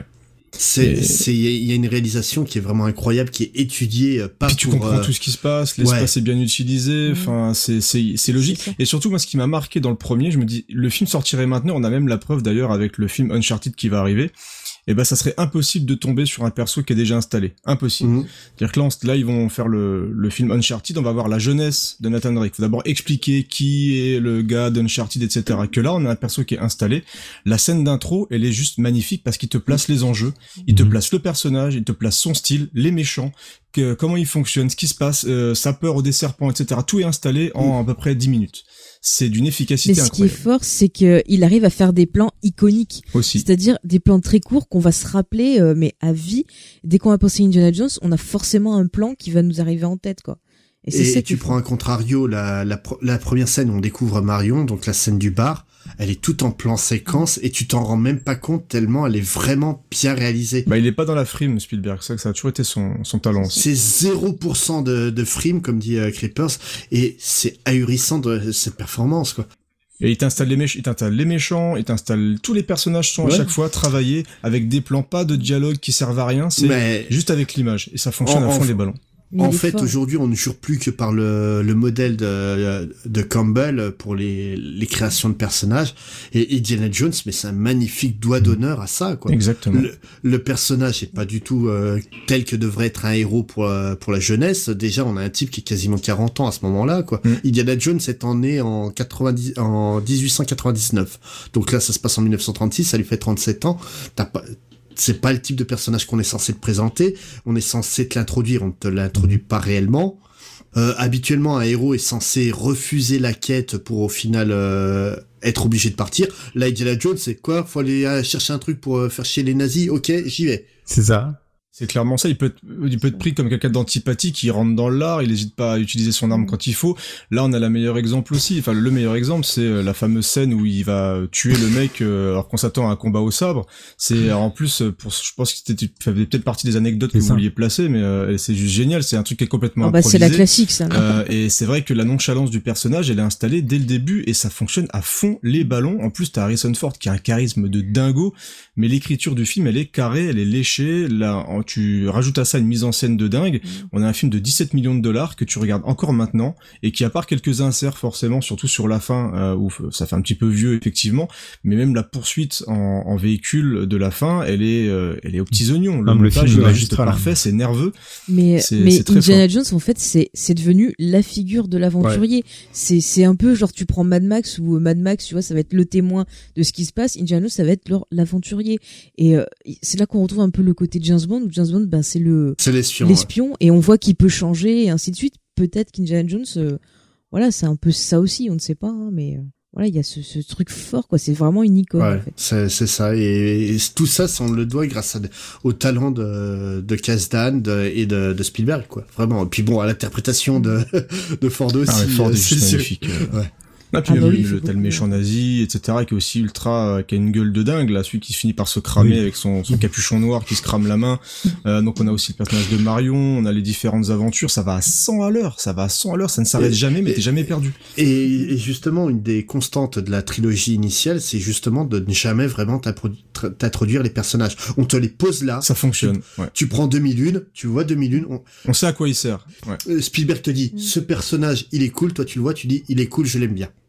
Speaker 4: Il y a une réalisation qui est vraiment incroyable, qui est étudiée
Speaker 2: puis tu comprends tout ce qui se passe, l'espace est bien utilisé, enfin c'est logique. Et surtout moi ce qui m'a marqué dans le premier, je me dis le film sortirait maintenant, on a même la preuve d'ailleurs avec le film Uncharted qui va arriver. Et ça serait impossible de tomber sur un perso qui est déjà installé. Impossible. C'est-à-dire que là, ils vont faire le film Uncharted, on va voir la jeunesse de Nathan Drake. Faut d'abord expliquer qui est le gars d'Uncharted, etc. Que là, on a un perso qui est installé. La scène d'intro, elle est juste magnifique parce qu'il te place les enjeux, il te place le personnage, il te place son style, les méchants, comment il fonctionne, ce qui se passe, sa peur des serpents, etc. Tout est installé en à peu près 10 minutes. C'est d'une efficacité incroyable.
Speaker 5: Mais ce qui est fort, c'est qu'il arrive à faire des plans iconiques.
Speaker 2: Aussi.
Speaker 5: C'est-à-dire des plans très courts qu'on va se rappeler, mais à vie. Dès qu'on va penser à Indiana Jones, on a forcément un plan qui va nous arriver en tête, quoi.
Speaker 4: Et tu prends un contrario, la première scène où on découvre Marion, donc la scène du bar, elle est toute en plan séquence et tu t'en rends même pas compte tellement elle est vraiment bien réalisée.
Speaker 2: Il est pas dans la frime, Spielberg, c'est ça que ça a toujours été son talent aussi.
Speaker 4: C'est 0% de frime, comme dit Creepers, et c'est ahurissant de cette performance, quoi.
Speaker 2: Et il t'installe les méchants, il t'installe tous les personnages sont à chaque fois travaillés avec des plans, pas de dialogue qui servent à rien, c'est juste avec l'image et ça fonctionne à fond les ballons.
Speaker 4: En fait, aujourd'hui, on ne jure plus que par le modèle de Campbell pour les créations de personnages. Et Indiana Jones, mais c'est un magnifique doigt d'honneur à ça, quoi.
Speaker 2: Exactement.
Speaker 4: Le personnage est pas du tout tel que devrait être un héros pour la jeunesse. Déjà, on a un type qui est quasiment 40 ans à ce moment-là, quoi. Indiana Jones étant né en 1899. Donc là, ça se passe en 1936, ça lui fait 37 ans. C'est pas le type de personnage qu'on est censé te présenter. On est censé te l'introduire, on ne te l'introduit pas réellement. Habituellement, un héros est censé refuser la quête pour au final être obligé de partir. Là, Indiana Jones, c'est quoi? Faut aller chercher un truc pour faire chier les nazis. Ok, j'y vais.
Speaker 3: C'est ça.
Speaker 2: C'est clairement ça, il peut être pris comme quelqu'un d'antipathie qui rentre dans l'art, il hésite pas à utiliser son arme quand il faut. Là, on a le meilleur exemple aussi, le meilleur exemple, c'est la fameuse scène où il va tuer le mec alors qu'on s'attend à un combat au sabre. C'est en plus, je pense que ça faisait peut-être partie des anecdotes que vous vouliez placer, mais c'est juste génial, c'est un truc qui est complètement improvisé.
Speaker 5: C'est la classique, ça.
Speaker 2: Et c'est vrai que la nonchalance du personnage, elle est installée dès le début et ça fonctionne à fond les ballons. En plus, t'as Harrison Ford qui a un charisme de dingo, mais l'écriture du film, elle est carrée, elle est léchée. Là, tu rajoutes à ça une mise en scène de dingue. On a un film de $17 millions que tu regardes encore maintenant et qui, à part quelques inserts forcément, surtout sur la fin où ça fait un petit peu vieux effectivement, mais même la poursuite en véhicule de la fin, elle est aux petits oignons.
Speaker 3: Le film
Speaker 2: est juste parfait, c'est nerveux.
Speaker 5: Mais
Speaker 2: très
Speaker 5: Indiana
Speaker 2: fort.
Speaker 5: Jones, en fait, c'est devenu la figure de l'aventurier. Ouais. C'est un peu genre tu prends Mad Max ou Mad Max, tu vois, ça va être le témoin de ce qui se passe. Indiana Jones, ça va être l'aventurier. Et c'est là qu'on retrouve un peu le côté James Bond, où James Bond, c'est l'espion, et on voit qu'il peut changer et ainsi de suite. Peut-être qu'Indiana Jones, c'est un peu ça aussi, on ne sait pas, hein, mais voilà, il y a ce truc fort, quoi. C'est vraiment une icône.
Speaker 4: Ouais,
Speaker 5: en fait.
Speaker 4: c'est ça, et tout ça, on le doit grâce au talent de Kasdan et de Spielberg, quoi. Vraiment. Et puis bon, à l'interprétation de Ford aussi.
Speaker 2: Ah ouais, Ford est juste magnifique.
Speaker 4: Ouais.
Speaker 2: Ah, puis t'as le méchant nazi, etc., qui est aussi ultra, qui a une gueule de dingue, là, celui qui finit par se cramer avec son capuchon noir qui se crame la main. Donc on a aussi le personnage de Marion, on a les différentes aventures, ça va à 100 à l'heure, ça ne s'arrête jamais, mais t'es jamais perdu.
Speaker 4: Et justement, une des constantes de la trilogie initiale, c'est justement de ne jamais vraiment t'introduire les personnages. On te les pose là.
Speaker 2: Ça fonctionne.
Speaker 4: Tu prends 2001, tu vois 2001.
Speaker 2: On sait à quoi il sert. Ouais.
Speaker 4: Spielberg te dit, ce personnage, il est cool, toi tu le vois, tu dis, il est cool, je l'aime bien.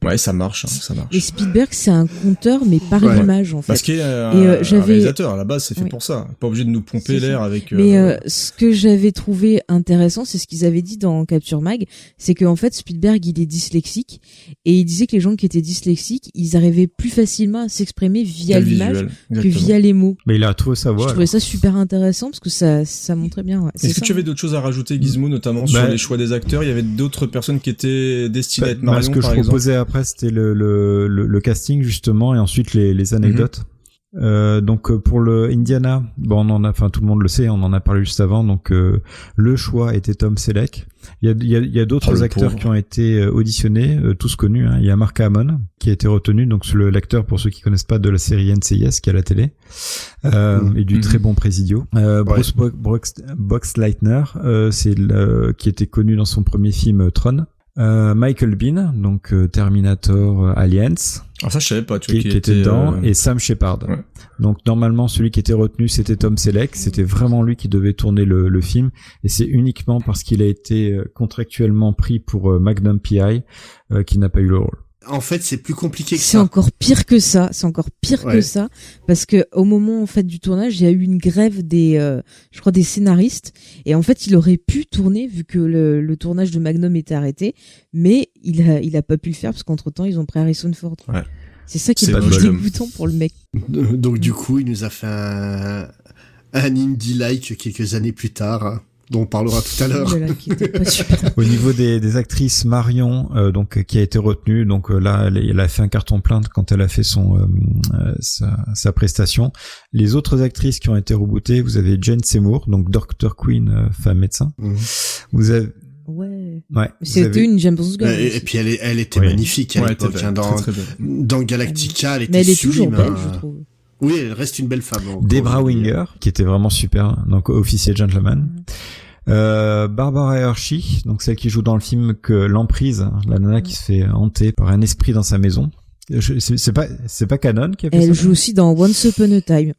Speaker 2: Ouais, ça marche, ça marche.
Speaker 5: Et Spielberg, c'est un conteur, mais par l'image, en fait.
Speaker 2: Parce qu'il est un réalisateur, à la base, c'est fait pour ça. Pas obligé de nous pomper l'air avec...
Speaker 5: Mais ce que j'avais trouvé intéressant, c'est ce qu'ils avaient dit dans Capture Mag, c'est qu'en fait, Spielberg, il est dyslexique, et il disait que les gens qui étaient dyslexiques, ils arrivaient plus facilement à s'exprimer via l'image que via les mots.
Speaker 3: Mais il a trouvé sa voix.
Speaker 5: Je trouvais ça super intéressant, parce que ça montrait bien. Ouais.
Speaker 2: Est-ce que tu avais d'autres choses à rajouter, Gizmo, notamment sur les choix des acteurs? Il y avait d'autres personnes qui étaient destinées à être Marion,
Speaker 3: ce que je proposais après, c'était le casting, justement, et ensuite les anecdotes. Donc pour le Indiana, tout le monde le sait, on en a parlé juste avant. Donc le choix était Tom Selleck. Il y a d'autres acteurs qui ont été auditionnés, tous connus. Hein. Il y a Mark Hamill qui a été retenu, donc l'acteur, pour ceux qui connaissent pas, de la série NCIS qui est à la télé, et du très bon Presidio. Bruce Boxleitner, qui était connu dans son premier film Tron. Michael Biehn, donc Terminator, Aliens.
Speaker 2: Alors ça je savais pas,
Speaker 3: qui était dedans, et Sam Shepard. Ouais. Donc normalement celui qui était retenu c'était Tom Selleck, c'était vraiment lui qui devait tourner le film, et c'est uniquement parce qu'il a été contractuellement pris pour Magnum P.I. Qu'il n'a pas eu le rôle.
Speaker 4: En fait, c'est plus compliqué que ça.
Speaker 5: C'est encore pire que ça. Que ça, parce que au moment en fait du tournage, il y a eu une grève des scénaristes, et en fait, il aurait pu tourner vu que le tournage de Magnum était arrêté, mais il a pas pu le faire parce qu'entre-temps, ils ont pris Harrison Ford. Ouais. C'est ça qui est dégoûtant pour le mec.
Speaker 4: Donc du coup, il nous a fait un indie-like quelques années plus tard. Hein, dont on parlera tout à l'heure.
Speaker 3: Au niveau des actrices, Marion, donc qui a été retenue, donc là, elle a fait un carton plein quand elle a fait sa prestation. Les autres actrices qui ont été rebootées, vous avez Jane Seymour, donc Dr. Queen, femme médecin. Vous avez
Speaker 5: Ouais.
Speaker 3: C'était
Speaker 5: une James Bond.
Speaker 4: Et puis elle était magnifique à l'époque. Dans Galactica, elle était
Speaker 5: elle est
Speaker 4: sublime.
Speaker 5: Toujours belle, je trouve.
Speaker 4: Oui, elle reste une belle femme.
Speaker 3: Debra Winger, qui était vraiment super, donc officier gentleman. Barbara Hershey, donc celle qui joue dans le film que l'emprise, la nana qui se fait hanter par un esprit dans sa maison. C'est pas canon qui a fait ça.
Speaker 5: Elle joue aussi dans Once Upon a Time.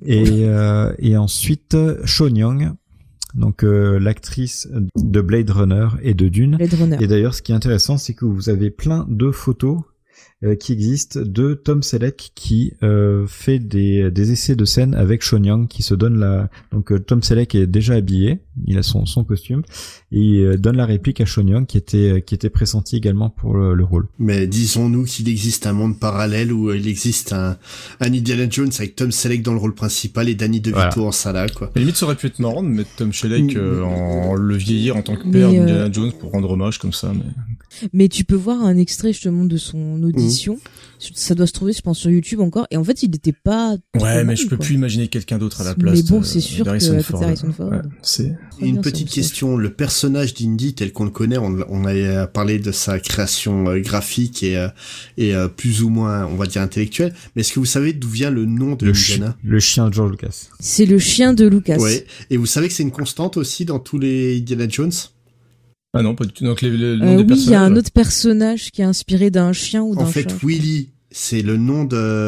Speaker 3: Et ensuite Sean Young, donc l'actrice de Blade Runner et de Dune. Et d'ailleurs, ce qui est intéressant, c'est que vous avez plein de photos qui existe de Tom Selleck qui fait des essais de scène avec Sean Young qui se donne donc Tom Selleck est déjà habillé, il a son costume et il donne la réplique à Sean Young qui était pressenti également pour le rôle.
Speaker 4: Mais disons-nous qu'il existe un monde parallèle où il existe un Indiana Jones avec Tom Selleck dans le rôle principal et Danny DeVito en salade, quoi.
Speaker 2: À la limite, ça aurait pu être marrant de mettre Tom Selleck en le vieillir en tant que père d'Indiana Jones pour rendre hommage comme ça,
Speaker 5: mais tu peux voir un extrait justement de son audition. Ça doit se trouver, je pense, sur YouTube encore. Et en fait, il n'était pas.
Speaker 2: Ouais, mais je peux plus imaginer quelqu'un d'autre à la place.
Speaker 5: Mais bon, c'est sûr que Harrison Ford.
Speaker 2: Ouais, c'est.
Speaker 4: Une petite question. Le personnage d'Indy tel qu'on le connaît, on a parlé de sa création graphique et plus ou moins, on va dire, intellectuelle. Mais est-ce que vous savez d'où vient le nom de Indiana?
Speaker 3: Le chien de George Lucas.
Speaker 5: C'est le chien de Lucas.
Speaker 4: Ouais. Et vous savez que c'est une constante aussi dans tous les Indiana Jones?
Speaker 2: Ah non, pas du tout. Donc le nom des
Speaker 5: personnages. Oui, il y a un autre personnage qui est inspiré d'un chien ou d'un chat.
Speaker 4: En fait, Willy, c'est le nom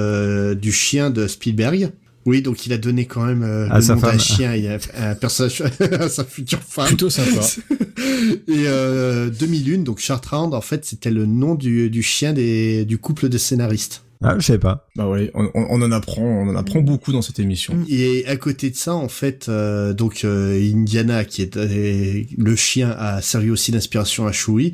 Speaker 4: du chien de Spielberg. Oui, donc il a donné quand même le nom d'un chien, il a un personnage à sa future femme.
Speaker 2: Plutôt sympa.
Speaker 4: Et 2001, donc Chartrand, en fait, c'était le nom du chien du couple de scénaristes.
Speaker 3: Ah, je savais pas.
Speaker 2: Bah ouais, on en apprend beaucoup dans cette émission.
Speaker 4: Et à côté de ça, en fait, Indiana, qui est le chien, a servi aussi d'inspiration à Chewie.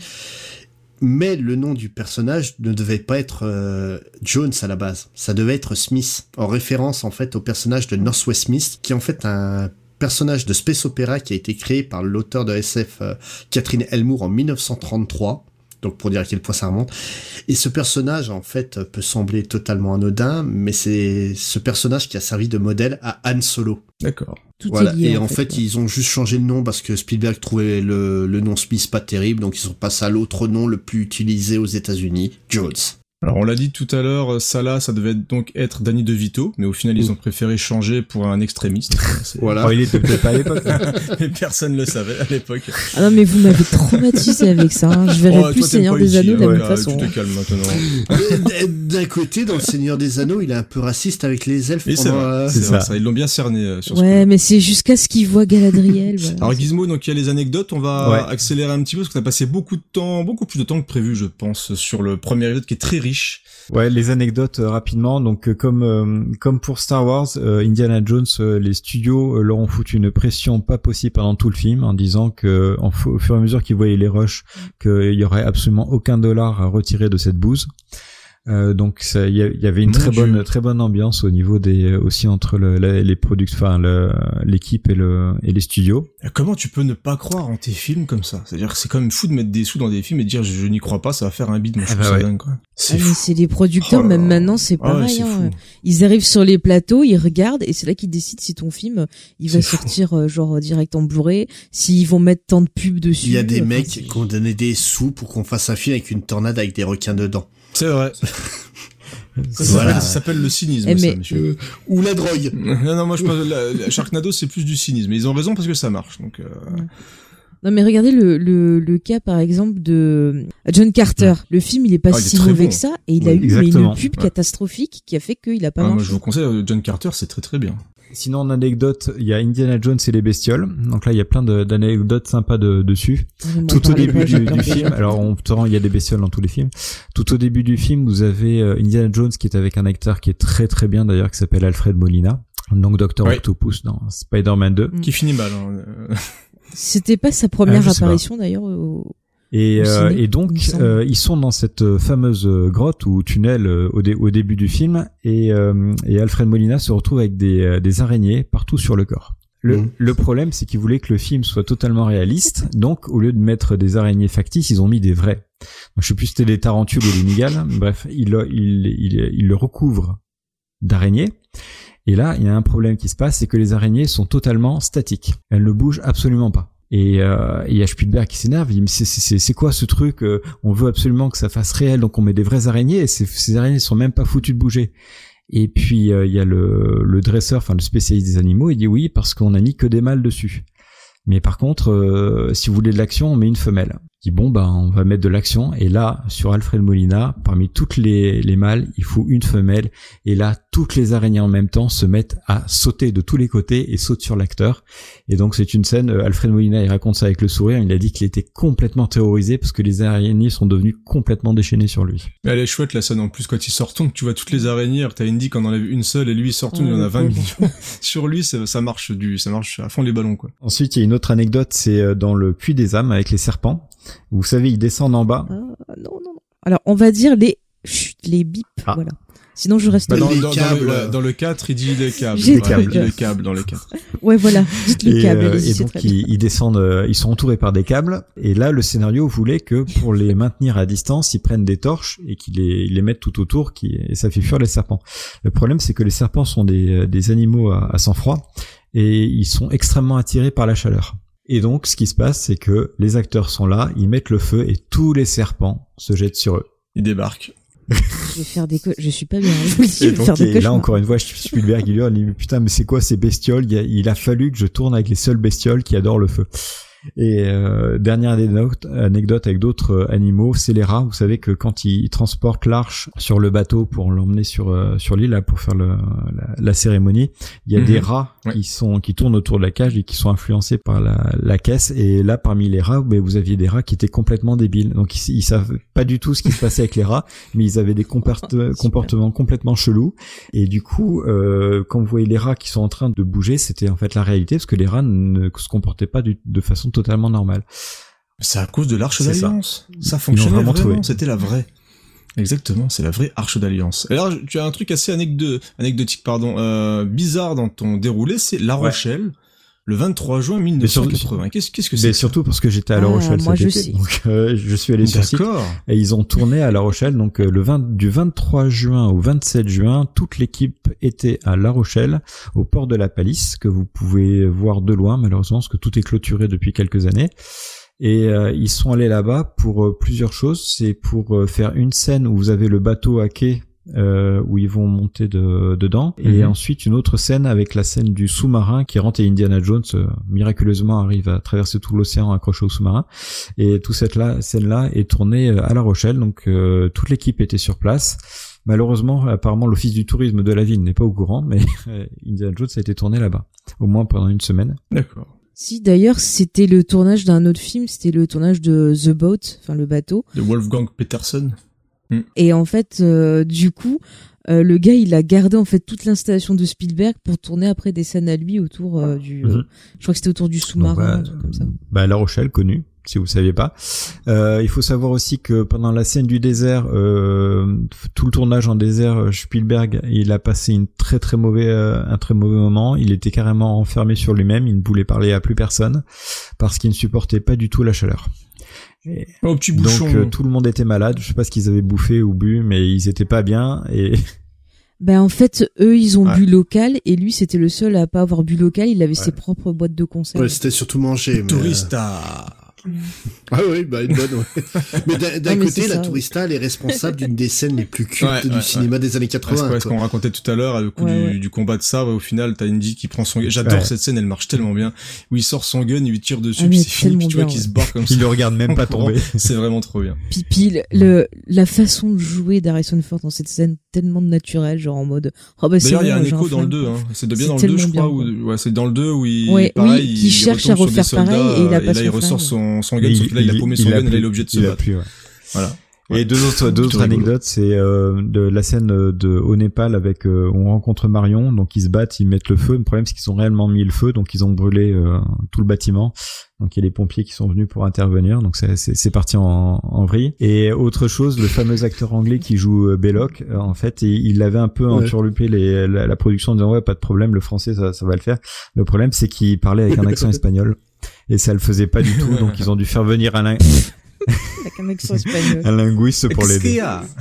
Speaker 4: Mais le nom du personnage ne devait pas être Jones à la base. Ça devait être Smith, en référence en fait au personnage de Northwest Smith, qui est en fait un personnage de space opéra qui a été créé par l'auteur de SF Catherine Elmour en 1933. Donc pour dire à quel point ça remonte. Et ce personnage, en fait, peut sembler totalement anodin, mais c'est ce personnage qui a servi de modèle à Han Solo.
Speaker 2: D'accord.
Speaker 4: Voilà. Et en fait, ils ont juste changé le nom parce que Spielberg trouvait le nom Smith pas terrible, donc ils sont passés à l'autre nom le plus utilisé aux États-Unis, Jones.
Speaker 2: Alors on l'a dit tout à l'heure, ça devait donc être Danny DeVito, mais au final ils ont préféré changer pour un extrémiste.
Speaker 3: Voilà. Oh, il était peut-être pas à l'époque.
Speaker 2: Mais personne le savait à l'époque.
Speaker 5: Ah non mais vous m'avez traumatisé avec ça. Hein. Je verrai plus Seigneur des Anneaux de la même façon.
Speaker 2: Tu te calmes maintenant.
Speaker 4: D'un côté, dans le Seigneur des Anneaux, il est un peu raciste avec les elfes.
Speaker 2: Et c'est ça. Ils l'ont bien cerné sur ce
Speaker 5: coup. Ouais, mais c'est jusqu'à ce qu'ils voient Galadriel. Voilà.
Speaker 2: Alors Gizmo, donc il y a les anecdotes. On va accélérer un petit peu parce qu'on a passé beaucoup plus de temps que prévu, je pense, sur le premier épisode qui est très riche.
Speaker 3: Ouais, les anecdotes rapidement. Donc comme pour Star Wars, Indiana Jones, les studios leur ont foutu une pression pas possible pendant tout le film en disant que au fur et à mesure qu'ils voyaient les rushs, qu'il y aurait absolument aucun dollar à retirer de cette bouse. Donc il y avait une très bonne ambiance au niveau aussi entre les producteurs, l'équipe et les studios.
Speaker 2: Comment tu peux ne pas croire en tes films comme ça? C'est-à-dire que c'est quand même fou de mettre des sous dans des films et de dire je n'y crois pas, ça va faire un bide. Moi je trouve ça dingue, quoi.
Speaker 5: Mais c'est les producteurs, même maintenant c'est pareil. Ils arrivent sur les plateaux, ils regardent et c'est là qu'ils décident si ton film il va sortir genre direct en Blu-ray, s'ils vont mettre tant de pubs dessus.
Speaker 4: Il y a des mecs qui ont donné des sous pour qu'on fasse un film avec une tornade avec des requins dedans.
Speaker 2: C'est vrai. Ça s'appelle le cynisme, ça, monsieur.
Speaker 4: Ou la drogue.
Speaker 2: Non, moi je pense la Sharknado c'est plus du cynisme. Mais ils ont raison parce que ça marche. Donc.
Speaker 5: Non mais regardez le cas par exemple de John Carter. Le film il est pas si mauvais que ça et il a eu une pub catastrophique qui a fait qu'il a pas marché.
Speaker 2: Moi je vous conseille John Carter, c'est très très bien.
Speaker 3: Sinon, en anecdote, il y a Indiana Jones et les bestioles. Donc là, il y a plein d'anecdotes sympas dessus. Tout au début du film, alors il y a des bestioles dans tous les films. Tout au début du film, vous avez Indiana Jones qui est avec un acteur qui est très très bien d'ailleurs, qui s'appelle Alfred Molina. Donc Dr. Octopus dans Spider-Man 2.
Speaker 2: Qui finit mal.
Speaker 5: C'était pas sa première apparition d'ailleurs
Speaker 3: et donc ils sont dans cette fameuse grotte ou tunnel au début du film et Alfred Molina se retrouve avec des araignées partout sur le corps. Le problème c'est qu'ils voulaient que le film soit totalement réaliste, donc au lieu de mettre des araignées factices, ils ont mis des vrais. Donc, je sais plus si c'était des tarentules ou des mygales, bref, ils le recouvrent d'araignées. Et là, il y a un problème qui se passe, c'est que les araignées sont totalement statiques. Elles ne bougent absolument pas. Et il y a Spielberg qui s'énerve, il dit mais c'est quoi ce truc, on veut absolument que ça fasse réel, donc on met des vraies araignées et ces araignées sont même pas foutues de bouger. Et puis il y a le dresseur, enfin le spécialiste des animaux, il dit oui parce qu'on a mis que des mâles dessus. Mais par contre, si vous voulez de l'action, on met une femelle. Il dit bon on va mettre de l'action. Et là, sur Alfred Molina, parmi toutes les mâles, il faut une femelle. Et là, toutes les araignées en même temps se mettent à sauter de tous les côtés et sautent sur l'acteur. Et donc c'est une scène. Alfred Molina, il raconte ça avec le sourire. Il a dit qu'il était complètement terrorisé parce que les araignées sont devenues complètement déchaînées sur lui.
Speaker 2: Mais elle est chouette la scène en plus quand il sort tourne, tu vois toutes les araignées. Alors t'as Indy qui en enlève une seule et lui il sort tourne, il en a 20 millions. Sur lui, ça marche à fond les ballons quoi.
Speaker 3: Ensuite, il y a une autre anecdote, c'est dans le Puits des âmes avec les serpents. Vous savez, ils descendent en bas.
Speaker 5: Non. Alors, on va dire les bips, voilà. Sinon, je reste...
Speaker 2: Dans le 4, il dit les câbles. Il dit les câbles dans le 4.
Speaker 5: Ouais, voilà. Dites le câble.
Speaker 3: Et donc, ils descendent, ils sont entourés par des câbles. Et là, le scénario voulait que pour les maintenir à distance, ils prennent des torches et qu'ils les mettent tout autour et ça fait fuir les serpents. Le problème, c'est que les serpents sont des animaux à sang-froid et ils sont extrêmement attirés par la chaleur. Et donc, ce qui se passe, c'est que les acteurs sont là, ils mettent le feu et tous les serpents se jettent sur eux.
Speaker 2: Ils débarquent.
Speaker 5: Je vais faire je suis pas bien. Et
Speaker 3: là, encore une fois, Spielberg, il dit, mais putain, mais c'est quoi ces bestioles? Il a fallu que je tourne avec les seules bestioles qui adorent le feu. Et dernière anecdote avec d'autres animaux, c'est les rats. Vous savez que quand ils transportent l'arche sur le bateau pour l'emmener sur l'île là, pour faire la cérémonie, il y a des rats qui tournent autour de la cage et qui sont influencés par la caisse. Et là, parmi les rats, vous aviez des rats qui étaient complètement débiles. Donc ils savent pas du tout ce qui se passait avec les rats, mais ils avaient des comportements complètement chelous. Et du coup, quand vous voyez les rats qui sont en train de bouger, c'était en fait la réalité parce que les rats ne se comportaient pas de façon totalement normale.
Speaker 2: C'est à cause de l'Arche d'Alliance. Ça fonctionnait vraiment, c'était la vraie. Exactement, c'est la vraie Arche d'Alliance. Alors, tu as un truc assez anecdotique, bizarre dans ton déroulé, c'est La Rochelle, le 23 juin 1980. Qu'est-ce que c'est?
Speaker 3: Mais surtout parce que j'étais à La Rochelle cet été. Donc, je suis allé sur site. Et ils ont tourné à La Rochelle, donc du 23 juin au 27 juin, toute l'équipe était à La Rochelle, au port de la Palisse, que vous pouvez voir de loin, malheureusement, parce que tout est clôturé depuis quelques années. Et ils sont allés là-bas pour plusieurs choses. C'est pour faire une scène où vous avez le bateau à quai où ils vont monter dedans, et ensuite une autre scène avec la scène du sous-marin qui rentre et Indiana Jones miraculeusement arrive à traverser tout l'océan accroché au sous-marin, et toute cette scène-là est tournée à La Rochelle, donc toute l'équipe était sur place. Malheureusement, apparemment, l'office du tourisme de la ville n'est pas au courant, mais Indiana Jones a été tourné là-bas, au moins pendant une semaine.
Speaker 2: D'accord.
Speaker 5: Si, d'ailleurs, c'était le tournage d'un autre film, c'était le tournage de The Boat, enfin le bateau.
Speaker 2: De Wolfgang Petersen.
Speaker 5: Et en fait, du coup, le gars, il a gardé en fait toute l'installation de Spielberg pour tourner après des scènes à lui autour je crois que c'était autour du sous-marin, un truc comme ça.
Speaker 3: La Rochelle, connue, si vous saviez pas. Il faut savoir aussi que pendant la scène du désert, tout le tournage en désert, Spielberg, il a passé un très mauvais moment. Il était carrément enfermé sur lui-même. Il ne voulait parler à plus personne parce qu'il ne supportait pas du tout la chaleur.
Speaker 2: Petit bouchon.
Speaker 3: Donc tout le monde était malade. Je sais pas ce qu'ils avaient bouffé ou bu, mais ils étaient pas bien et.
Speaker 5: En fait, eux, ils ont bu local et lui, c'était le seul à pas avoir bu local. Il avait ses propres boîtes de conserve.
Speaker 4: Ouais, c'était surtout manger.
Speaker 2: Tourista.
Speaker 4: Ah oui, une bonne, ouais. Mais d'un côté, la Tourista, elle est responsable d'une des scènes les plus cultes du cinéma des années 80.
Speaker 2: C'est ce qu'on racontait tout à l'heure, le coup du combat de sabre, et au final, t'as Indy qui prend son gun. J'adore cette scène, elle marche tellement bien. Où il sort son gun, il lui tire dessus, puis c'est fini, puis tu vois qu'il se barre comme ça.
Speaker 3: Il le regarde même pas tomber.
Speaker 2: C'est vraiment trop bien.
Speaker 5: Puis la façon de jouer d'Harrison Ford dans cette scène, tellement de naturel, genre en mode,
Speaker 2: d'ailleurs, il y a un écho dans le 2, c'est bien dans le 2, je crois, c'est dans le 2 où il
Speaker 5: cherche à refaire pareil, et il a pas
Speaker 2: là, il ressort son gun, sauf que là, il a paumé son gun, et là, il est obligé de se battre. Voilà.
Speaker 3: Et deux autres anecdotes, c'est de la scène au Népal avec on rencontre Marion, donc ils se battent, ils mettent le feu. Le problème c'est qu'ils ont réellement mis le feu, donc ils ont brûlé tout le bâtiment. Donc il y a les pompiers qui sont venus pour intervenir, donc c'est parti en vrille. Et autre chose, le fameux acteur anglais qui joue Belloc, en fait, il avait un peu enturlupé la production en disant pas de problème, le français ça va le faire. Le problème c'est qu'il parlait avec un accent espagnol et ça le faisait pas du tout, donc ils ont dû faire venir avec
Speaker 5: un accent espagnol.
Speaker 3: Un linguiste pour l'aider.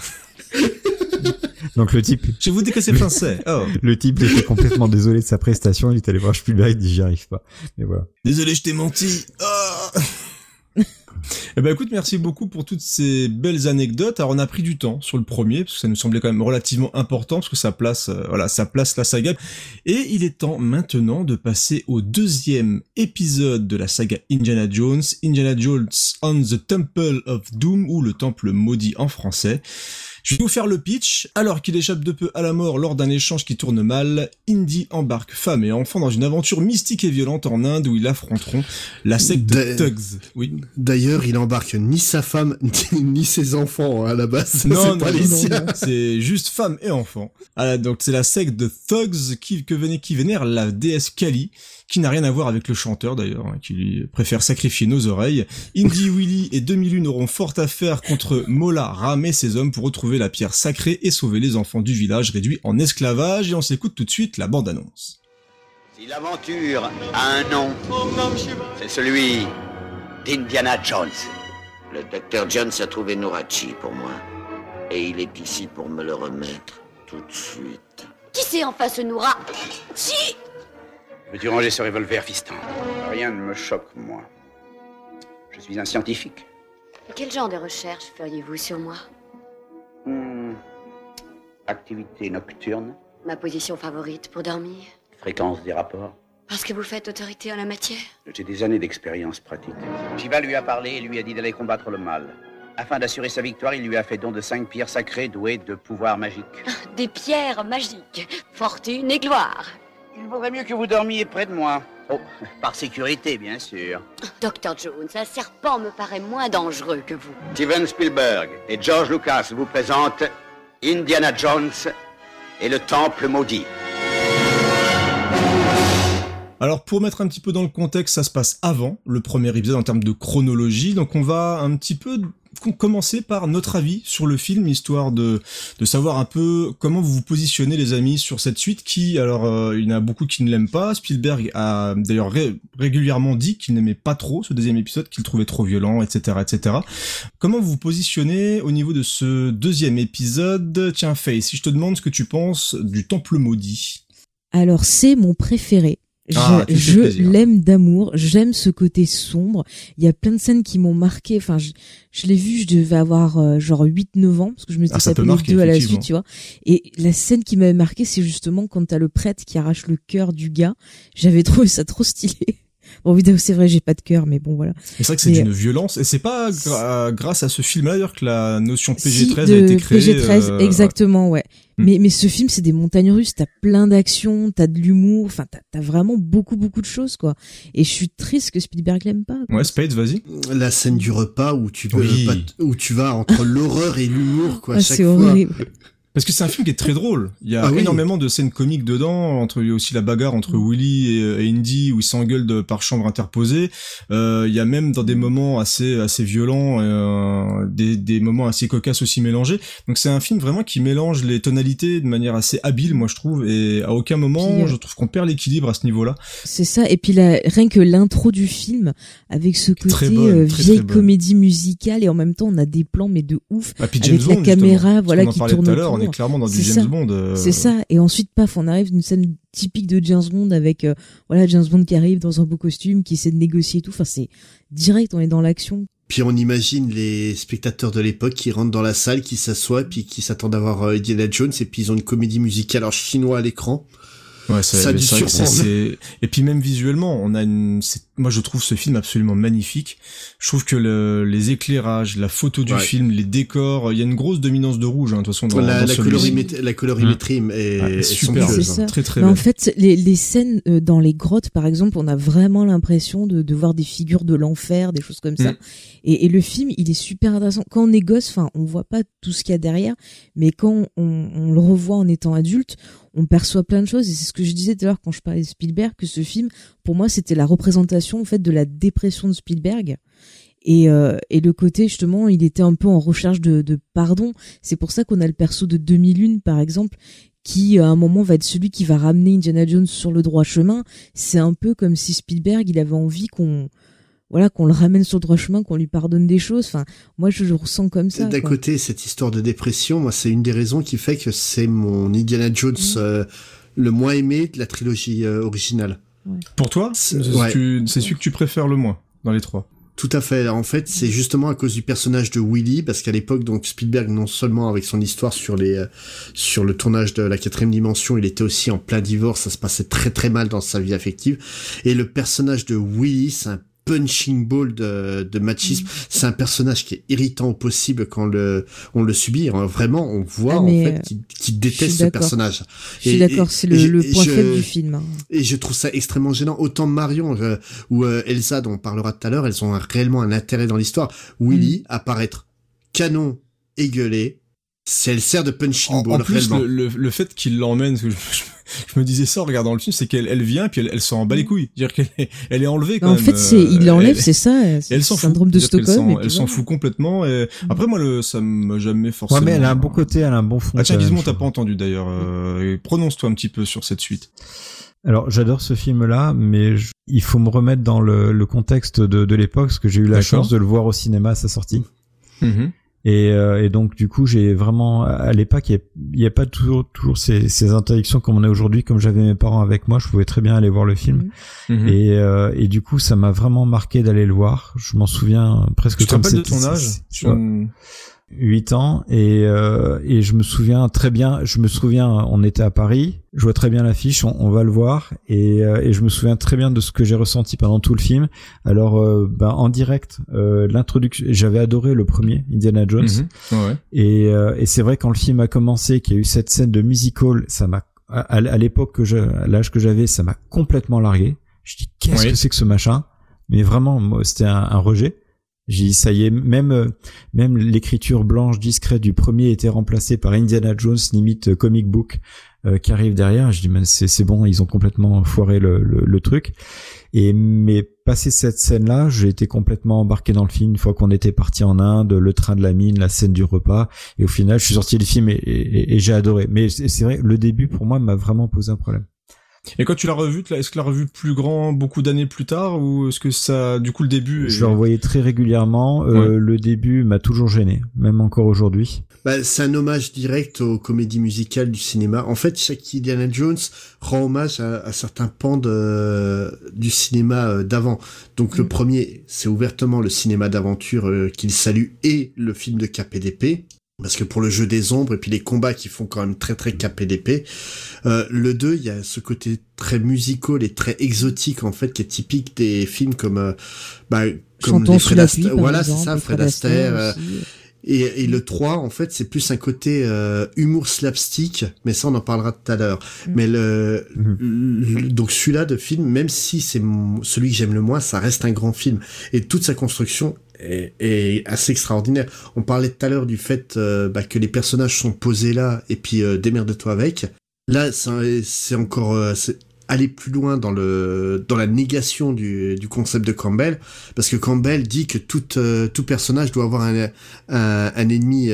Speaker 3: Donc le type...
Speaker 2: Je vous dis que c'est français. Oh.
Speaker 3: Le type était complètement désolé de sa prestation. Il est allé voir Spielberg, il dit j'y arrive pas. Mais voilà.
Speaker 2: Désolé, je t'ai menti. Oh. Écoute, merci beaucoup pour toutes ces belles anecdotes. Alors on a pris du temps sur le premier parce que ça nous semblait quand même relativement important parce que ça place la saga. Et il est temps maintenant de passer au deuxième épisode de la saga Indiana Jones on the Temple of Doom, ou le Temple maudit en français. Je vais vous faire le pitch. Alors qu'il échappe de peu à la mort lors d'un échange qui tourne mal, Indy embarque femme et enfant dans une aventure mystique et violente en Inde où ils affronteront la secte de Thugs. Oui.
Speaker 4: D'ailleurs, il embarque ni sa femme ni ses enfants à la base.
Speaker 2: Non, c'est juste femme et enfant. Ah, donc c'est la secte de Thugs qui vénère la déesse Kali, qui n'a rien à voir avec le chanteur d'ailleurs, qui lui préfère sacrifier nos oreilles. Indy, Willy et 2001 auront fort à faire contre Mola, Ram et ses hommes pour retrouver la pierre sacrée et sauver les enfants du village réduits en esclavage. Et on s'écoute tout de suite la bande-annonce.
Speaker 6: Si l'aventure a un nom, c'est celui d'Indiana Jones.
Speaker 8: Le docteur Jones a trouvé Norachi pour moi. Et il est ici pour me le remettre tout de suite.
Speaker 9: Qui c'est en face, Noura? Si!
Speaker 12: Veux-tu ranger ce revolver, fiston? Rien ne me choque, moi. Je suis un scientifique.
Speaker 9: Quel genre de recherche feriez-vous sur moi?
Speaker 12: Activité nocturne.
Speaker 9: Ma position favorite pour dormir?
Speaker 12: Fréquence des rapports.
Speaker 9: Parce que vous faites autorité en la matière?
Speaker 12: J'ai des années d'expérience pratique. Shiva lui a parlé et lui a dit d'aller combattre le mal. Afin d'assurer sa victoire, il lui a fait don de 5 pierres sacrées douées de pouvoirs magiques.
Speaker 9: Des pierres magiques, fortune et gloire.
Speaker 12: Il vaudrait mieux que vous dormiez près de moi. Oh, par sécurité, bien sûr.
Speaker 9: Dr. Jones, un serpent me paraît moins dangereux que vous.
Speaker 6: Steven Spielberg et George Lucas vous présentent Indiana Jones et le Temple maudit.
Speaker 2: Alors pour mettre un petit peu dans le contexte, ça se passe avant le premier épisode en termes de chronologie, donc on va un petit peu commencer par notre avis sur le film, histoire de savoir un peu comment vous vous positionnez les amis sur cette suite qui, alors il y en a beaucoup qui ne l'aiment pas. Spielberg a d'ailleurs régulièrement dit qu'il n'aimait pas trop ce deuxième épisode, qu'il trouvait trop violent, etc., etc. Comment vous vous positionnez au niveau de ce deuxième épisode? Tiens Faye, si je te demande ce que tu penses du Temple maudit.
Speaker 5: Alors c'est mon préféré. Je l'aime d'amour, j'aime ce côté sombre. Il y a plein de scènes qui m'ont marqué. Enfin, je l'ai vu, je devais avoir genre 8-9 ans parce que je me suis tapé les deux à la suite, tu vois. Et la scène qui m'avait marqué, c'est justement quand t'as le prêtre qui arrache le cœur du gars. J'avais trouvé ça trop stylé. Bon, évidemment, c'est vrai, j'ai pas de cœur, mais bon, voilà.
Speaker 2: C'est vrai que c'est d'une violence, et c'est pas grâce à ce film-là, d'ailleurs, que la notion PG-13 a été créée.
Speaker 5: PG-13, exactement, ouais. Mais ce film, c'est des montagnes russes, t'as plein d'actions, t'as de l'humour, enfin, t'as vraiment beaucoup de choses, quoi. Et je suis triste que Spielberg l'aime pas, quoi.
Speaker 2: Ouais, Spades, vas-y.
Speaker 4: La scène du repas où tu vas entre l'horreur et l'humour, quoi, chaque
Speaker 5: c'est
Speaker 4: fois.
Speaker 5: Horrible.
Speaker 2: Parce que c'est un film qui est très drôle. Il y a énormément de scènes comiques dedans. Il y a aussi la bagarre entre Willy et Indy où ils s'engueulent par chambre interposée. Il y a même dans des moments assez violents, des moments assez cocasses aussi mélangés. Donc c'est un film vraiment qui mélange les tonalités de manière assez habile, moi je trouve. Et à aucun moment, je trouve qu'on perd l'équilibre à ce niveau-là.
Speaker 5: C'est ça. Et puis rien que l'intro du film avec ce côté vieille comédie musicale et en même temps on a des plans mais de ouf avec la caméra, voilà, qui tourne autour.
Speaker 2: On est clairement dans du James Bond.
Speaker 5: C'est ça. Et ensuite, paf, on arrive d'une scène typique de James Bond avec, James Bond qui arrive dans un beau costume, qui essaie de négocier et tout. Enfin, c'est direct, on est dans l'action.
Speaker 4: Puis on imagine les spectateurs de l'époque qui rentrent dans la salle, qui s'assoient, puis qui s'attendent à voir Indiana Jones, et puis ils ont une comédie musicale en chinois à l'écran.
Speaker 2: Ouais, ça a dû surprendre. Et puis même visuellement, moi je trouve ce film absolument magnifique. Je trouve que les éclairages, la photo du film, les décors, il y a une grosse dominance de rouge, hein, de toute façon.
Speaker 4: La colorimétrie est
Speaker 2: super,
Speaker 4: somptueuse.
Speaker 5: C'est ça.
Speaker 2: Très très
Speaker 5: belle.
Speaker 2: En
Speaker 5: fait, les scènes dans les grottes, par exemple, on a vraiment l'impression de voir des figures de l'enfer, des choses comme ça. Et le film, il est super intéressant. Quand on est gosse, enfin, on voit pas tout ce qu'il y a derrière, mais quand on le revoit en étant adulte, on perçoit plein de choses, et c'est ce que je disais tout à l'heure quand je parlais de Spielberg, que ce film, pour moi, c'était la représentation, en fait, de la dépression de Spielberg. Et le côté, justement, il était un peu en recherche de pardon. C'est pour ça qu'on a le perso de 2001, par exemple, qui, à un moment, va être celui qui va ramener Indiana Jones sur le droit chemin. C'est un peu comme si Spielberg, il avait envie qu'on le ramène sur le droit chemin, qu'on lui pardonne des choses. Enfin, moi, je le ressens comme ça.
Speaker 4: D'un côté, cette histoire de dépression, moi, c'est une des raisons qui fait que c'est mon Indiana Jones le moins aimé de la trilogie originale.
Speaker 2: Ouais. Pour toi, c'est celui que tu préfères le moins dans les trois.
Speaker 4: Tout à fait. En fait, c'est justement à cause du personnage de Willy, parce qu'à l'époque, donc Spielberg, non seulement avec son histoire sur le tournage de La 4e dimension, il était aussi en plein divorce, ça se passait très très mal dans sa vie affective. Et le personnage de Willy, c'est un punching ball de machisme. C'est un personnage qui est irritant au possible quand on le subit. Vraiment, on voit en fait qu'il déteste ce personnage.
Speaker 5: Je suis d'accord, c'est le point faible du film.
Speaker 4: Et je trouve ça extrêmement gênant. Autant Marion ou Elsa, dont on parlera tout à l'heure, elles ont réellement un intérêt dans l'histoire. Willy, apparaître canon et gueuler, elle sert de punching ball.
Speaker 2: En plus, le fait qu'il l'emmène, je me disais ça en regardant le film, c'est qu'elle vient puis elle s'en bat les couilles. C'est-à-dire qu'elle est enlevée quand même.
Speaker 5: En fait, il l'enlève, c'est ça. C'est le syndrome de Stockholm.
Speaker 2: Elle s'en fout complètement. Et après, moi, ça m'a jamais forcément.
Speaker 3: Ouais, mais elle a un bon côté, elle a un bon fond.
Speaker 2: Ah tiens, Gizmo, t'as pas entendu d'ailleurs. Prononce-toi un petit peu sur cette suite.
Speaker 3: Alors, j'adore ce film-là, mais il faut me remettre dans le contexte de l'époque, parce que j'ai eu la chance de le voir au cinéma à sa sortie. Et donc du coup j'ai vraiment, à l'époque il y a pas toujours ces interdictions comme on a aujourd'hui. Comme j'avais mes parents avec moi, je pouvais très bien aller voir le film. Et du coup ça m'a vraiment marqué d'aller le voir. Je m'en souviens presque.
Speaker 2: Tu te rappelles de ton âge?
Speaker 3: 8 ans, et je me souviens très bien, on était à Paris, je vois très bien l'affiche, on va le voir, et je me souviens très bien de ce que j'ai ressenti pendant tout le film. Alors en direct, l'introduction, j'avais adoré le premier Indiana Jones, et c'est vrai quand le film a commencé, qu'il y a eu cette scène de musical, ça m'a à l'époque à l'âge que j'avais, ça m'a complètement largué. Je dis qu'est-ce que c'est que ce machin, mais vraiment moi, c'était un rejet. J'ai dit ça y est, même l'écriture blanche discrète du premier était remplacée par Indiana Jones limite comic book qui arrive derrière. Je dis mais c'est bon, ils ont complètement foiré le truc. Mais passé cette scène-là, j'ai été complètement embarqué dans le film une fois qu'on était parti en Inde, le train de la mine, la scène du repas, et au final je suis sorti du film et j'ai adoré. Mais c'est vrai, le début pour moi m'a vraiment posé un problème.
Speaker 2: Et quand tu l'as revu, est-ce que tu l'as revu plus grand beaucoup d'années plus tard, ou est-ce que ça, du coup, le début
Speaker 3: Je le revoyais très régulièrement. Le début m'a toujours gêné, même encore aujourd'hui.
Speaker 4: C'est un hommage direct aux comédies musicales du cinéma. En fait, chaque Indiana Jones rend hommage à certains pans du cinéma d'avant. Donc le premier, c'est ouvertement le cinéma d'aventure qu'il salue, et le film de Cap et d'épée. Parce que pour le jeu des ombres et puis les combats qui font quand même très très KPDP, le 2, il y a ce côté très musical et très exotique en fait qui est typique des films comme
Speaker 5: Chantons sous la pluie,
Speaker 4: voilà,
Speaker 5: exemple,
Speaker 4: c'est ça, Fred Astaire. Et le 3, en fait, c'est plus un côté humour slapstick, mais ça on en parlera tout à l'heure. Mais donc celui-là de film, même si c'est celui que j'aime le moins, ça reste un grand film. Et toute sa construction est assez extraordinaire. On parlait tout à l'heure du fait que les personnages sont posés là, et puis démerde-toi avec. Là, c'est encore aller plus loin dans la négation du concept de Campbell, parce que Campbell dit que tout personnage doit avoir un ennemi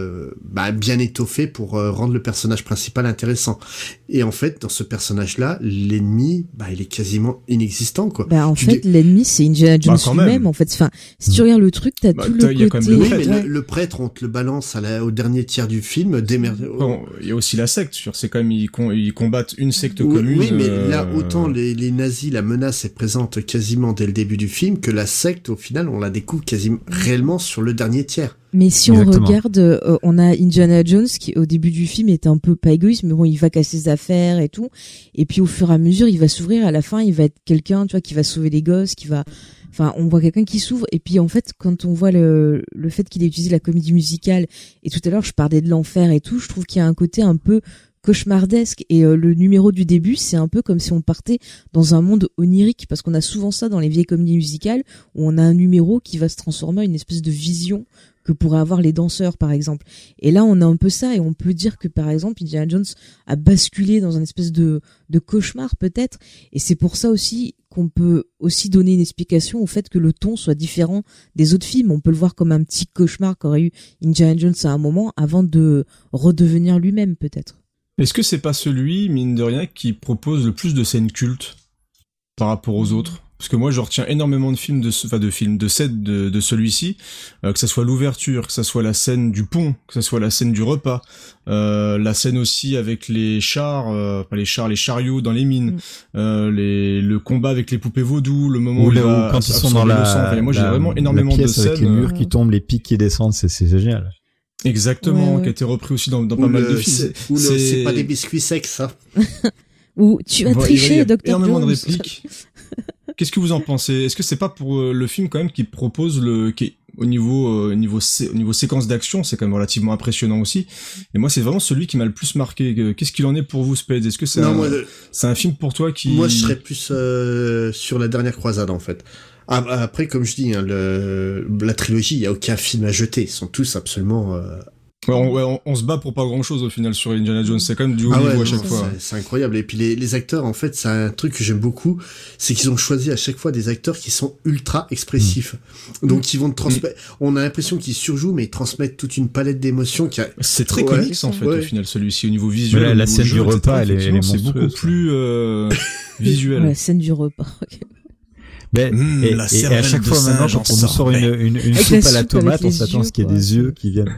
Speaker 4: bien étoffé pour rendre le personnage principal intéressant. Et en fait, dans ce personnage-là, l'ennemi, il est quasiment inexistant, quoi.
Speaker 5: L'ennemi, c'est Indiana Jones lui-même, en fait. Enfin, si tu regardes le truc, t'as tout le côté.
Speaker 4: Oui, mais le prêtre, on te le balance au dernier tiers du film.
Speaker 2: Il y a aussi la secte. C'est quand même ils combattent une secte commune.
Speaker 4: Oui, mais là, autant les nazis, la menace est présente quasiment dès le début du film, que la secte, au final, on la découvre quasiment réellement sur le dernier tiers.
Speaker 5: Mais si on regarde, on a Indiana Jones qui, au début du film, est un peu pas égoïste, mais bon, il va casser ses affaires et tout. Et puis, au fur et à mesure, il va s'ouvrir. À la fin, il va être quelqu'un, tu vois, qui va sauver les gosses, on voit quelqu'un qui s'ouvre. Et puis, en fait, quand on voit le fait qu'il ait utilisé la comédie musicale, et tout à l'heure, je parlais de l'enfer et tout, je trouve qu'il y a un côté un peu cauchemardesque, et le numéro du début, c'est un peu comme si on partait dans un monde onirique, parce qu'on a souvent ça dans les vieilles comédies musicales, où on a un numéro qui va se transformer en une espèce de vision que pourraient avoir les danseurs, par exemple. Et là, on a un peu ça, et on peut dire que, par exemple, Indiana Jones a basculé dans une espèce de cauchemar, peut-être, et c'est pour ça aussi qu'on peut aussi donner une explication au fait que le ton soit différent des autres films. On peut le voir comme un petit cauchemar qu'aurait eu Indiana Jones à un moment, avant de redevenir lui-même, peut-être.
Speaker 2: Est-ce que c'est pas celui, mine de rien, qui propose le plus de scènes cultes par rapport aux autres? Parce que moi, je retiens énormément de films de scènes de celui-ci, que ça soit l'ouverture, que ça soit la scène du pont, que ça soit la scène du repas, la scène aussi avec les chars, les chariots dans les mines, le combat avec les poupées vaudou, le moment où
Speaker 3: quand ils sont dans
Speaker 2: moi, j'ai vraiment énormément de scènes.
Speaker 3: Avec les murs qui tombent, les pics qui descendent, c'est génial.
Speaker 2: Exactement, qui a été repris aussi dans pas mal de films.
Speaker 4: C'est pas des biscuits secs, ça.
Speaker 5: Ou tu as triché, Dr. Jones.
Speaker 2: Énormément de répliques. Qu'est-ce que vous en pensez? Est-ce que c'est pas pour le film quand même qui propose qui au niveau séquence d'action, c'est quand même relativement impressionnant aussi. Et moi, c'est vraiment celui qui m'a le plus marqué. Qu'est-ce qu'il en est pour vous, Spade? Est-ce que c'est un film pour toi qui...
Speaker 4: Moi, je serais plus sur La Dernière Croisade, en fait. Après, comme je dis, la trilogie, il y a aucun film à jeter. Ils sont tous absolument...
Speaker 2: on se bat pour pas grand chose au final sur Indiana Jones, c'est quand même du haut niveau à chaque fois.
Speaker 4: C'est incroyable. Et puis les acteurs, en fait, c'est un truc que j'aime beaucoup, c'est qu'ils ont choisi à chaque fois des acteurs qui sont ultra expressifs. Donc ils vont transmettre. On a l'impression qu'ils surjouent, mais ils transmettent toute une palette d'émotions.
Speaker 2: C'est très comics en fait au final celui-ci au niveau visuel.
Speaker 3: La scène du repas, elle est
Speaker 2: c'est beaucoup plus visuel.
Speaker 5: La scène du repas.
Speaker 3: Et à chaque fois maintenant, quand on nous sort une soupe à la tomate, on s'attend à ce qu'il y ait des yeux qui viennent.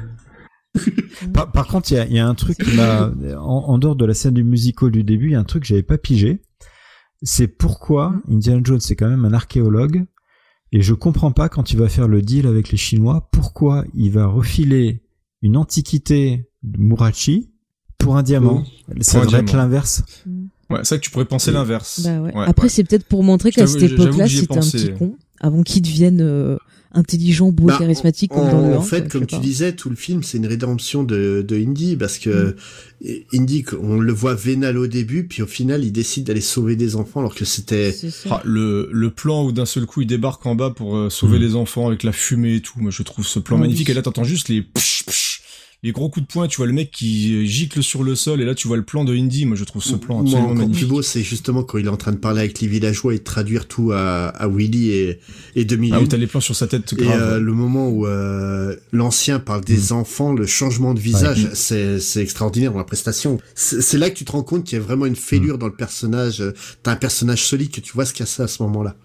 Speaker 3: Par contre, il y a un truc qui m'a, en dehors de la scène du musical du début, il y a un truc que j'avais pas pigé. C'est pourquoi Indiana Jones, c'est quand même un archéologue, et je comprends pas quand il va faire le deal avec les Chinois, pourquoi il va refiler une antiquité de Murachi pour un diamant. Ça devrait être l'inverse.
Speaker 2: Ouais, c'est vrai que tu pourrais penser l'inverse.
Speaker 5: Bah ouais. Après, c'est peut-être pour montrer qu'à cette époque-là, c'était un petit con, avant qu'il devienne intelligent, beau, charismatique comme dans le 1.
Speaker 4: En fait, comme tu disais, tout le film, c'est une rédemption de Indy, parce que Indy, on le voit vénal au début, puis au final, il décide d'aller sauver des enfants, alors que c'était...
Speaker 2: le plan où d'un seul coup, il débarque en bas pour sauver les enfants avec la fumée et tout, moi je trouve ce plan magnifique, et là t'entends juste les gros coups de poing, tu vois le mec qui gicle sur le sol, et là tu vois le plan de Indy. Moi je trouve ce plan absolument magnifique.
Speaker 4: Le plus beau, c'est justement quand il est en train de parler avec les villageois et de traduire tout à Willy et Demi.
Speaker 2: Ah oui, t'as les plans sur sa tête grave.
Speaker 4: Et le moment où l'ancien parle des enfants, le changement de visage, c'est extraordinaire dans la prestation. C'est là que tu te rends compte qu'il y a vraiment une fêlure dans le personnage. T'as un personnage solide que tu vois se casser à ce moment-là.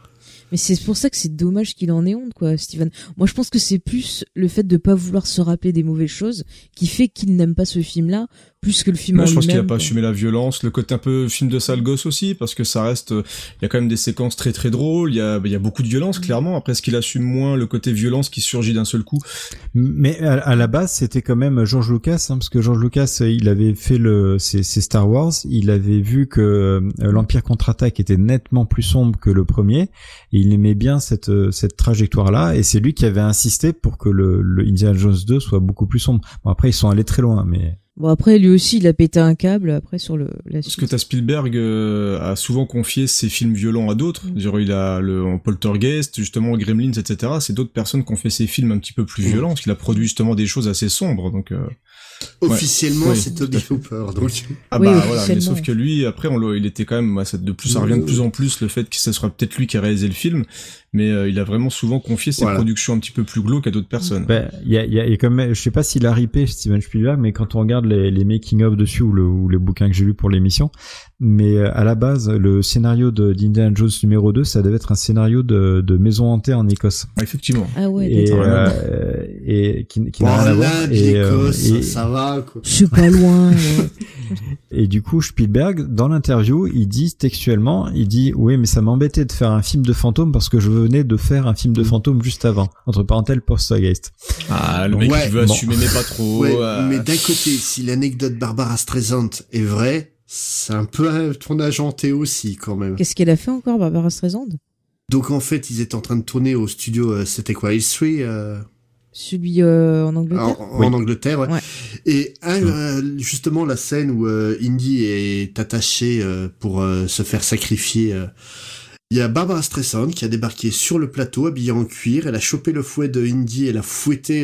Speaker 5: Mais c'est pour ça que c'est dommage qu'il en ait honte, quoi, Steven. Moi, je pense que c'est plus le fait de pas vouloir se rappeler des mauvaises choses qui fait qu'il n'aime pas ce film-là, plus que le film en lui-même.
Speaker 2: Je pense qu'il a pas assumé la violence, le côté un peu film de sale gosse aussi, parce que ça reste, il y a quand même des séquences très très drôles, il y a beaucoup de violence, clairement. Après, est-ce qu'il assume moins le côté violence qui surgit d'un seul coup?
Speaker 3: Mais à la base, c'était quand même George Lucas, parce que George Lucas, il avait fait ses Star Wars, il avait vu que l'Empire contre-attaque était nettement plus sombre que le premier, et il aimait bien cette trajectoire-là, et c'est lui qui avait insisté pour que le Indiana Jones 2 soit beaucoup plus sombre. Bon, après, ils sont allés très loin, mais...
Speaker 5: Bon, après, lui aussi, il a pété un câble, après, sur la suite.
Speaker 2: Parce que t'as Spielberg a souvent confié ses films violents à d'autres. Il a en Poltergeist, justement, Gremlins, etc. C'est d'autres personnes qui ont fait ses films un petit peu plus violents, parce qu'il a produit justement des choses assez sombres, donc...
Speaker 4: Officiellement, c'est Toby Hooper, donc.
Speaker 2: Voilà, mais sauf que lui, après, il était quand même, ça revient de plus en plus, le fait que ça sera peut-être lui qui a réalisé le film, mais il a vraiment souvent confié ses productions un petit peu plus glauques à d'autres personnes.
Speaker 3: Il y a quand même, je sais pas s'il a ripé Steven Spielberg, mais quand on regarde les making-of dessus, ou les bouquins que j'ai lus pour l'émission, mais à la base, le scénario d'Indiana Jones numéro 2, ça devait être un scénario de maison hantée en Écosse.
Speaker 2: Effectivement.
Speaker 5: Ah ouais,
Speaker 3: et qui n'a rien à voir.
Speaker 4: Ça va, quoi.
Speaker 5: Je suis pas loin.
Speaker 3: Et du coup, Spielberg, dans l'interview, il dit textuellement, oui, mais ça m'embêtait de faire un film de fantôme parce que je venais de faire un film de fantôme juste avant. Entre parenthèses, Poltergeist.
Speaker 2: Ah, le mec qui veut assumer, mais pas trop.
Speaker 4: Ouais, mais d'un côté, si l'anecdote Barbara Streisand est vraie, c'est un peu un tournage hanté aussi, quand même.
Speaker 5: Qu'est-ce qu'elle a fait encore, Barbara Streisand?
Speaker 4: Donc, en fait, ils étaient en train de tourner au studio, c'était quoi, History,
Speaker 5: Celui en Angleterre.
Speaker 4: En Angleterre, ouais. Et justement la scène où Indy est attachée pour se faire sacrifier. Il y a Barbara Streisand qui a débarqué sur le plateau habillée en cuir. Elle a chopé le fouet de Indy, elle a fouetté.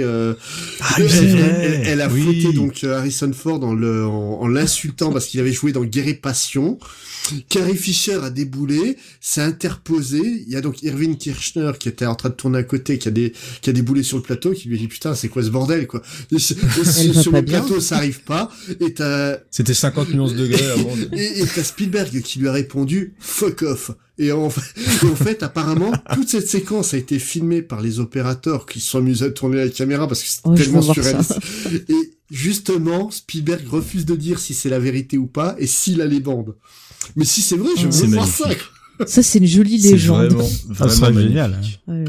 Speaker 4: Elle a fouetté donc Harrison Ford en l'insultant parce qu'il avait joué dans Guerre et Passion. Carrie Fisher a déboulé, s'est interposé. Il y a donc Irving Kirchner qui était en train de tourner à côté, qui a déboulé sur le plateau, qui lui a dit putain c'est quoi ce bordel quoi. Sur le plateau ça arrive pas. Et
Speaker 2: c'était 50 millions de degrés avant.
Speaker 4: Et t'as Spielberg qui lui a répondu fuck off. Et en fait, apparemment, toute cette séquence a été filmée par les opérateurs qui se sont amusés à tourner la caméra parce que c'était tellement surréaliste. Et justement, Spielberg refuse de dire si c'est la vérité ou pas et s'il a les bandes. Mais si c'est vrai, je veux voir ça.
Speaker 5: Ça, c'est une jolie légende.
Speaker 2: C'est vraiment
Speaker 3: génial.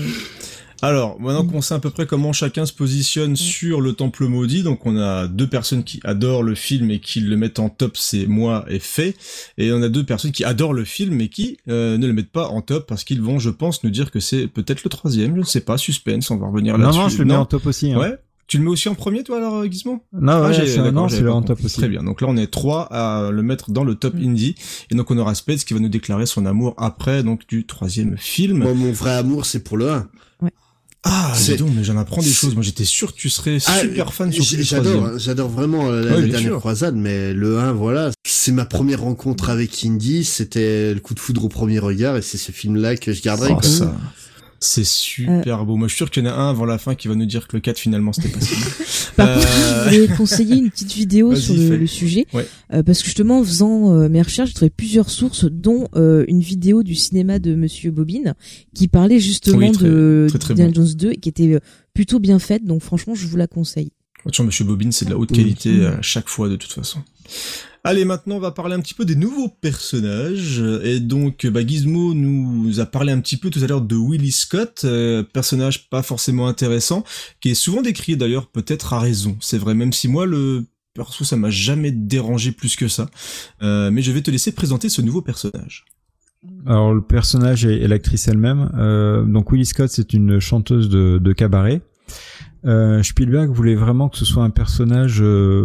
Speaker 2: Alors, maintenant qu'on sait à peu près comment chacun se positionne sur le Temple Maudit, donc on a deux personnes qui adorent le film et qui le mettent en top, c'est moi et Faye, et on a deux personnes qui adorent le film et qui ne le mettent pas en top parce qu'ils vont, je pense, nous dire que c'est peut-être le troisième, je ne sais pas, suspense, on va revenir là-dessus.
Speaker 3: Non, je le mets en top aussi. Hein.
Speaker 2: Ouais. Tu le mets aussi en premier, toi, alors, Gizmo?
Speaker 3: Non, c'est le en top aussi.
Speaker 2: Très bien. Donc là, on est 3 à le mettre dans le top indie. Et donc, on aura Spades qui va nous déclarer son amour après, donc, du troisième film.
Speaker 4: Moi, mon vrai amour, c'est pour le 1.
Speaker 5: Ouais.
Speaker 2: Ah, dis donc, mais j'en apprends des choses. Moi, j'étais sûr que tu serais super fan sur le troisième.
Speaker 4: J'adore vraiment la dernière croisade, mais le 1, voilà. C'est ma première rencontre avec Indy. C'était le coup de foudre au premier regard et c'est ce film-là que je garderai.
Speaker 2: Oh, ça. C'est super beau. Moi, je suis sûr qu'il y en a un avant la fin qui va nous dire que le 4, finalement, c'était pas si bon.
Speaker 5: Par contre, je voulais conseiller une petite vidéo sur le sujet. Ouais. Parce que justement, en faisant mes recherches, j'ai trouvé plusieurs sources, dont une vidéo du cinéma de Monsieur Bobine, qui parlait justement de Indiana Jones 2 et qui était plutôt bien faite. Donc, franchement, je vous la conseille.
Speaker 2: Monsieur Bobine, c'est de la haute qualité à chaque fois, de toute façon. Allez, maintenant, on va parler un petit peu des nouveaux personnages. Et donc, Gizmo nous a parlé un petit peu tout à l'heure de Willie Scott, personnage pas forcément intéressant, qui est souvent décrié d'ailleurs, peut-être à raison. C'est vrai, même si moi, le perso, ça m'a jamais dérangé plus que ça. Mais je vais te laisser présenter ce nouveau personnage.
Speaker 3: Alors, le personnage et l'actrice elle-même. Donc, Willie Scott, c'est une chanteuse de cabaret. Spielberg voulait vraiment que ce soit un personnage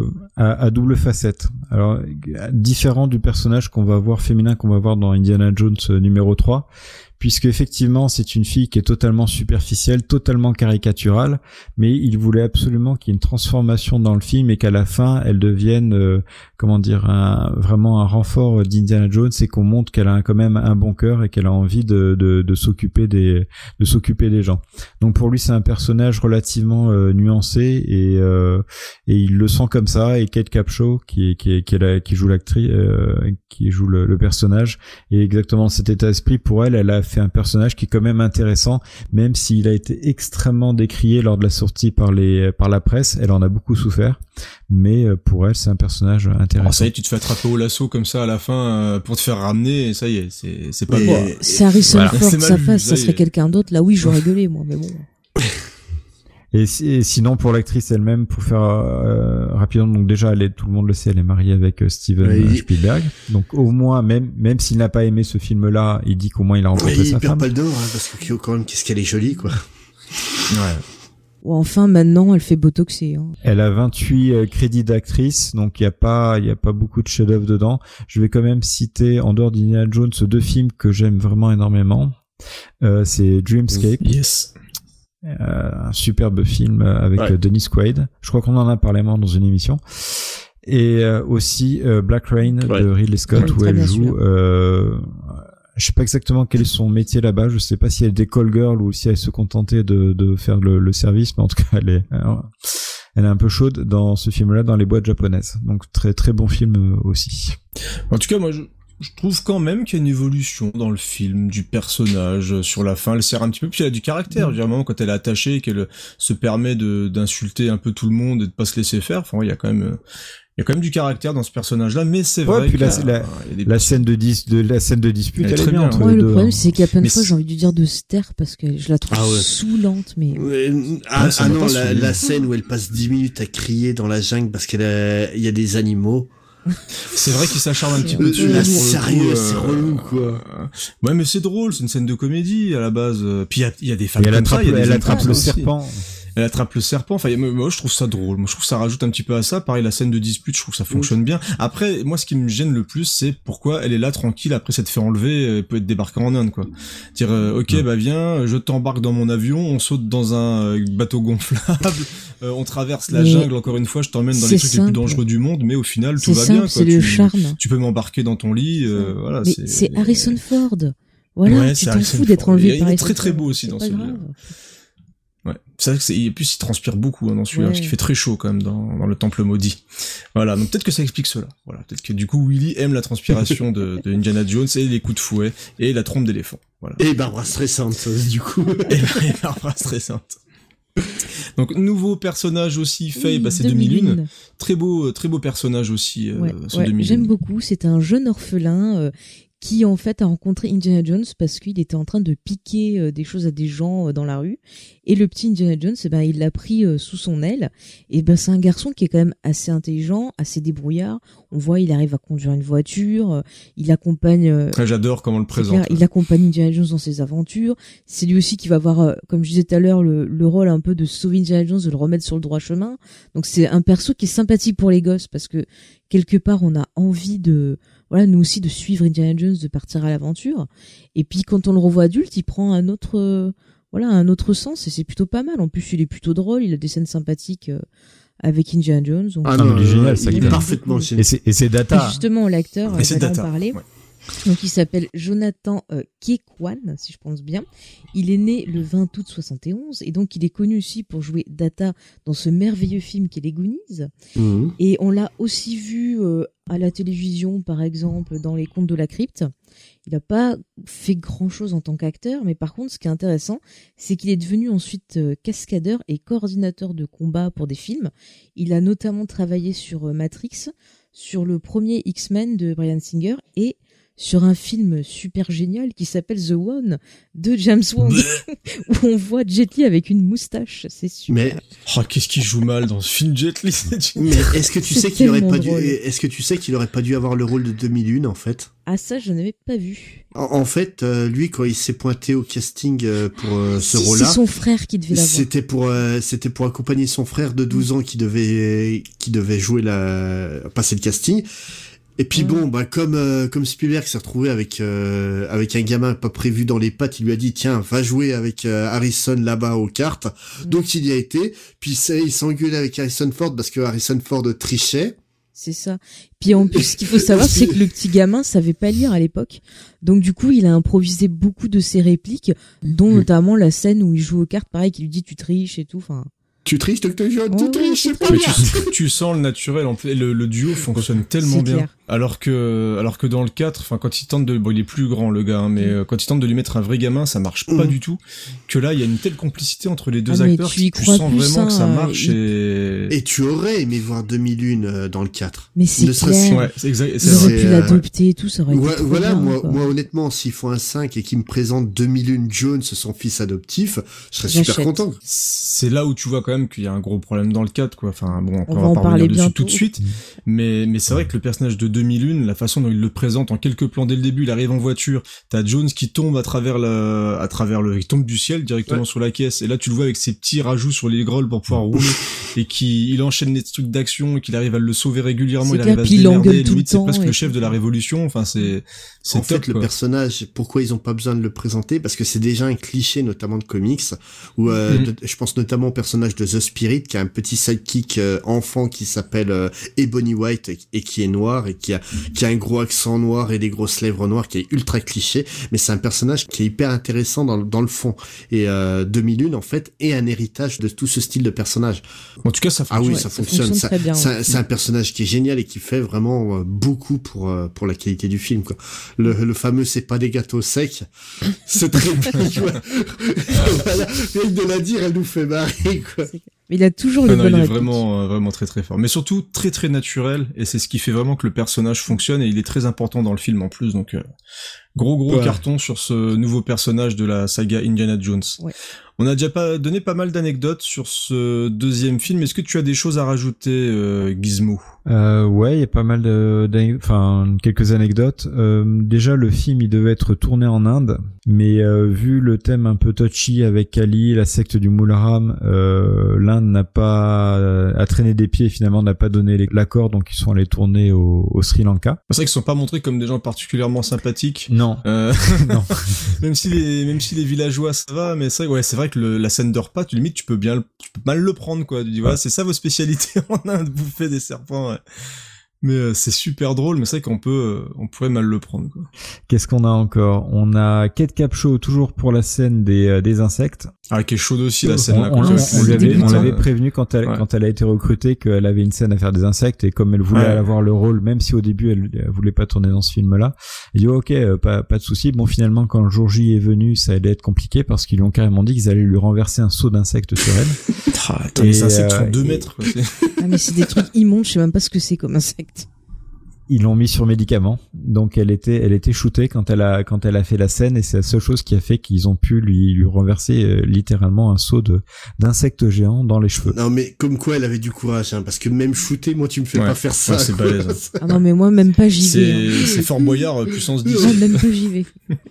Speaker 3: à double facette. Alors, différent du personnage qu'on va voir féminin qu'on va voir dans Indiana Jones numéro 3, puisque effectivement c'est une fille qui est totalement superficielle, totalement caricaturale, mais il voulait absolument qu'il y ait une transformation dans le film et qu'à la fin elle devienne vraiment un renfort d'Indiana Jones et qu'on montre qu'elle a quand même un bon cœur et qu'elle a envie de s'occuper des gens. Donc pour lui c'est un personnage relativement nuancé et il le sent comme ça. Et Kate Capshaw qui joue l'actrice qui joue le personnage, et exactement cet état d'esprit pour elle a fait un personnage qui est quand même intéressant, même s'il a été extrêmement décrié lors de la sortie par la presse. Elle en a beaucoup souffert, mais pour elle, c'est un personnage intéressant.
Speaker 2: Alors ça y est, tu te fais attraper au lasso comme ça à la fin pour te faire ramener, et ça y est, c'est pas bon.
Speaker 5: C'est Harrison Ford, ça passe, ça serait quelqu'un d'autre. Là, oui, j'aurais gueulé, moi, mais bon.
Speaker 3: Et sinon, pour l'actrice elle-même, pour faire rapidement, donc déjà, tout le monde le sait, elle est mariée avec Steven Spielberg. Donc au moins, même s'il n'a pas aimé ce film-là, il dit qu'au moins il a rencontré sa femme.
Speaker 4: Il perd pas le dos, parce que quand même, qu'est-ce qu'elle est jolie, quoi.
Speaker 2: Ouais.
Speaker 5: Ou enfin, maintenant, elle fait botoxer. Hein.
Speaker 3: Elle a 28 crédits d'actrice, donc il y a pas beaucoup de chefs-d'œuvre dedans. Je vais quand même citer, en dehors d'Indiana Jones, 2 films que j'aime vraiment énormément. C'est Dreamscape.
Speaker 2: Yes.
Speaker 3: Un superbe film avec Dennis Quaid. Je crois qu'on en a parlé dans une émission. Et aussi Black Rain de Ridley Scott, où elle joue... je sais pas exactement quel est son métier là-bas. Je sais pas si elle est des call girl ou si elle se contentait de faire le service, mais en tout cas, elle est un peu chaude dans ce film-là, dans les boîtes japonaises. Donc très très bon film aussi.
Speaker 2: En tout cas, moi je trouve quand même qu'il y a une évolution dans le film du personnage sur la fin. Elle sert un petit peu, puis elle a du caractère. Je veux dire, vraiment, quand elle est attachée, qu'elle se permet d'insulter un peu tout le monde et de pas se laisser faire. Enfin, il y a quand même du caractère dans ce personnage-là, mais c'est vrai
Speaker 3: que la scène de dispute, elle est bien entre
Speaker 5: les
Speaker 3: deux.
Speaker 5: Le problème, c'est qu'il y a plein de fois, j'ai envie de dire de se taire parce que je la trouve saoulante, mais...
Speaker 4: non, la scène où elle passe 10 minutes à crier dans la jungle parce il y a des animaux.
Speaker 2: C'est vrai qu'il s'acharne un petit peu dessus.
Speaker 4: Sérieux, c'est relou, quoi.
Speaker 2: Ouais, mais c'est drôle, c'est une scène de comédie, à la base. Puis il y a des femmes comme ça,
Speaker 3: elle attrape le serpent.
Speaker 2: Elle attrape le serpent. Enfin, moi, je trouve ça drôle. Moi, je trouve que ça rajoute un petit peu à ça. Pareil, la scène de dispute, je trouve que ça fonctionne bien. Après, moi, ce qui me gêne le plus, c'est pourquoi elle est là tranquille après s'être fait enlever, elle peut être débarquée en Inde, quoi. Dire, ok, bah viens, je t'embarque dans mon avion, on saute dans un bateau gonflable, on traverse la jungle. Encore une fois, je t'emmène dans les trucs les plus dangereux du monde, mais au final, tout va bien, quoi.
Speaker 5: C'est le charme.
Speaker 2: Tu peux m'embarquer dans ton lit, voilà.
Speaker 5: Mais c'est Harrison Ford. Voilà, tu t'en fous d'être enlevé par Harrison Ford.
Speaker 2: Il est très très beau aussi dans celui-là. Ouais, c'est vrai que plus il transpire beaucoup dans celui-là, parce qu'il fait très chaud quand même dans le temple maudit. Voilà, donc peut-être que ça explique cela. Voilà, peut-être que du coup Willy aime la transpiration de Indiana Jones et les coups de fouet et la trompe d'éléphant. Voilà.
Speaker 4: Et Barbara stressante, du coup.
Speaker 2: et Barbara stressante. Donc nouveau personnage aussi, Faye, c'est 2001. Très beau personnage aussi. Ce 2001.
Speaker 5: J'aime beaucoup. C'est un jeune orphelin. Qui en fait a rencontré Indiana Jones parce qu'il était en train de piquer des choses à des gens dans la rue, et le petit Indiana Jones, il l'a pris sous son aile, et c'est un garçon qui est quand même assez intelligent, assez débrouillard. On voit, il arrive à conduire une voiture, il accompagne...
Speaker 2: J'adore comment on le présente.
Speaker 5: Il accompagne Indiana Jones dans ses aventures. C'est lui aussi qui va avoir, comme je disais tout à l'heure, le rôle un peu de sauver Indiana Jones, de le remettre sur le droit chemin. Donc c'est un perso qui est sympathique pour les gosses, parce que quelque part on a envie nous aussi de suivre Indiana Jones, de partir à l'aventure. Et puis quand on le revoit adulte, il prend un autre sens, et c'est plutôt pas mal. En plus, il est plutôt drôle, il a des scènes sympathiques avec Indiana Jones. Donc...
Speaker 3: non, il est génial, ça.
Speaker 4: Il est parfaitement génial.
Speaker 3: Et c'est Data.
Speaker 5: Justement, l'acteur, on va en parler. Ouais. Donc il s'appelle Jonathan Kekwan, si je prononce bien. Il est né le 20 août 71, et donc il est connu aussi pour jouer Data dans ce merveilleux film qu'est Les Goonies. Et on l'a aussi vu à la télévision, par exemple, dans Les Contes de la Crypte. Il n'a pas fait grand-chose en tant qu'acteur, mais par contre, ce qui est intéressant, c'est qu'il est devenu ensuite cascadeur et coordinateur de combat pour des films. Il a notamment travaillé sur Matrix, sur le premier X-Men de Bryan Singer, et sur un film super génial qui s'appelle The One de James Wong, où on voit Jet Li avec une moustache. C'est super.
Speaker 4: Mais
Speaker 2: qu'est-ce qu'il joue mal dans ce film, Jet Li.
Speaker 4: Mais est-ce que tu sais qu'il aurait pas dû avoir le rôle de 2001 en fait?
Speaker 5: Ah, ça je n'avais pas vu.
Speaker 4: En fait, lui quand il s'est pointé au casting pour ce rôle-là,
Speaker 5: c'est son frère qui devait l'avoir.
Speaker 4: C'était pour accompagner son frère de 12 ans qui devait jouer passer le casting. Et puis comme Spielberg s'est retrouvé avec un gamin pas prévu dans les pattes, il lui a dit tiens, va jouer avec Harrison là-bas aux cartes. Donc il y a été. Puis il s'engueulait avec Harrison Ford parce que Harrison Ford trichait.
Speaker 5: C'est ça. Puis en plus, ce qu'il faut savoir, c'est que le petit gamin savait pas lire à l'époque. Donc du coup, il a improvisé beaucoup de ses répliques, dont notamment la scène où il joue aux cartes, pareil, qui lui dit tu triches et tout. Enfin.
Speaker 4: Tu triches, Dr. John, tu triches, c'est pas bien.
Speaker 2: Tu sens le naturel, en fait, le duo fonctionne tellement bien. Alors que dans le 4, enfin, quand il tente il est plus grand, le gars, hein, mais quand il tente de lui mettre un vrai gamin, ça marche pas du tout. Que là, il y a une telle complicité entre les deux acteurs, tu sens vraiment que ça marche
Speaker 4: et tu aurais aimé voir 2001 dans le 4.
Speaker 5: Mais c'est clair.
Speaker 2: Ouais, c'est exact.
Speaker 5: Ils auraient pu l'adopter et tout, ça aurait été trop
Speaker 4: voilà,
Speaker 5: bien,
Speaker 4: moi, honnêtement, s'ils font un 5 et qu'ils me présentent 2001 Jones, son fils adoptif, je serais super content.
Speaker 2: C'est là où tu vois quand même qu'il y a un gros problème dans le 4, quoi. Enfin, bon, on va pas revenir dessus tout de suite. Mais c'est vrai que le personnage de 2001, la façon dont il le présente en quelques plans dès le début, il arrive en voiture, t'as Jones qui tombe il tombe du ciel directement sur la caisse, et là tu le vois avec ses petits rajouts sur les grolles pour pouvoir rouler, et il enchaîne les trucs d'action, et qu'il arrive à le sauver régulièrement, il arrive à se démerder, limite c'est presque le chef de la révolution, enfin c'est
Speaker 4: en
Speaker 2: top,
Speaker 4: fait,
Speaker 2: quoi.
Speaker 4: Le personnage, pourquoi ils ont pas besoin de le présenter, parce que c'est déjà un cliché, notamment de comics, où je pense notamment au personnage de The Spirit, qui a un petit sidekick enfant qui s'appelle Ebony White, et qui est noir, et qui a un gros accent noir et des grosses lèvres noires, qui est ultra cliché, mais c'est un personnage qui est hyper intéressant dans le fond. Et 2001, en fait, est un héritage de tout ce style de personnage.
Speaker 2: En tout cas, ça fonctionne.
Speaker 4: Ah oui, ça fonctionne.
Speaker 5: Très bien,
Speaker 4: c'est un personnage qui est génial et qui fait vraiment beaucoup pour la qualité du film, quoi. Le fameux c'est pas des gâteaux secs, c'est très bien, quoi. Voilà, rien que de la dire, elle nous fait marrer, quoi.
Speaker 5: Mais il a toujours le bon réplique.
Speaker 2: Il est vraiment très très fort. Mais surtout très très naturel, et c'est ce qui fait vraiment que le personnage fonctionne, et il est très important dans le film en plus, donc gros carton sur ce nouveau personnage de la saga Indiana Jones. Ouais. On a déjà donné pas mal d'anecdotes sur ce deuxième film. Est-ce que tu as des choses à rajouter, Gizmo?
Speaker 3: Ouais, il y a pas mal quelques anecdotes. Déjà, le film, il devait être tourné en Inde, mais vu le thème un peu touchy avec Kali, la secte du Mularram, l'Inde n'a pas a traîné des pieds et finalement n'a pas donné l'accord, donc ils sont allés tourner au Sri Lanka.
Speaker 2: C'est vrai qu'ils sont pas montrés comme des gens particulièrement sympathiques.
Speaker 3: Non.
Speaker 2: Non. même si les villageois ça va, mais c'est vrai que la scène de repas, tu peux mal le prendre, quoi. Tu dis voilà, c'est ça vos spécialités en Inde, bouffer des serpents. Ouais. Mais c'est super drôle, mais c'est vrai on pourrait mal le prendre, quoi.
Speaker 3: Qu'est-ce qu'on a encore? On a Kate Capshaw toujours pour la scène des insectes.
Speaker 2: Ah, qui est chaude aussi, la scène là.
Speaker 3: On l'avait prévenu quand elle a été recrutée qu'elle avait une scène à faire des insectes, et comme elle voulait avoir le rôle, même si au début elle voulait pas tourner dans ce film-là, elle dit ok, pas de souci. Bon, finalement, quand le jour J est venu, ça allait être compliqué parce qu'ils lui ont carrément dit qu'ils allaient lui renverser un seau d'insectes sur elle.
Speaker 2: Les insectes font 2 mètres, quoi.
Speaker 5: Ah, mais c'est des trucs immondes, je sais même pas ce que c'est comme insecte.
Speaker 3: Ils l'ont mis sur médicaments, donc elle était shootée quand elle a fait la scène, et c'est la seule chose qui a fait qu'ils ont pu lui renverser littéralement un seau d'insectes géants dans les cheveux.
Speaker 4: Non, mais comme quoi elle avait du courage, hein, parce que même shootée, moi tu me fais pas faire ça.
Speaker 2: C'est balèze.
Speaker 5: Ah non, mais moi même pas j'y vais.
Speaker 2: C'est Fort Boyard puissance 10.
Speaker 5: Non, même pas j'y vais.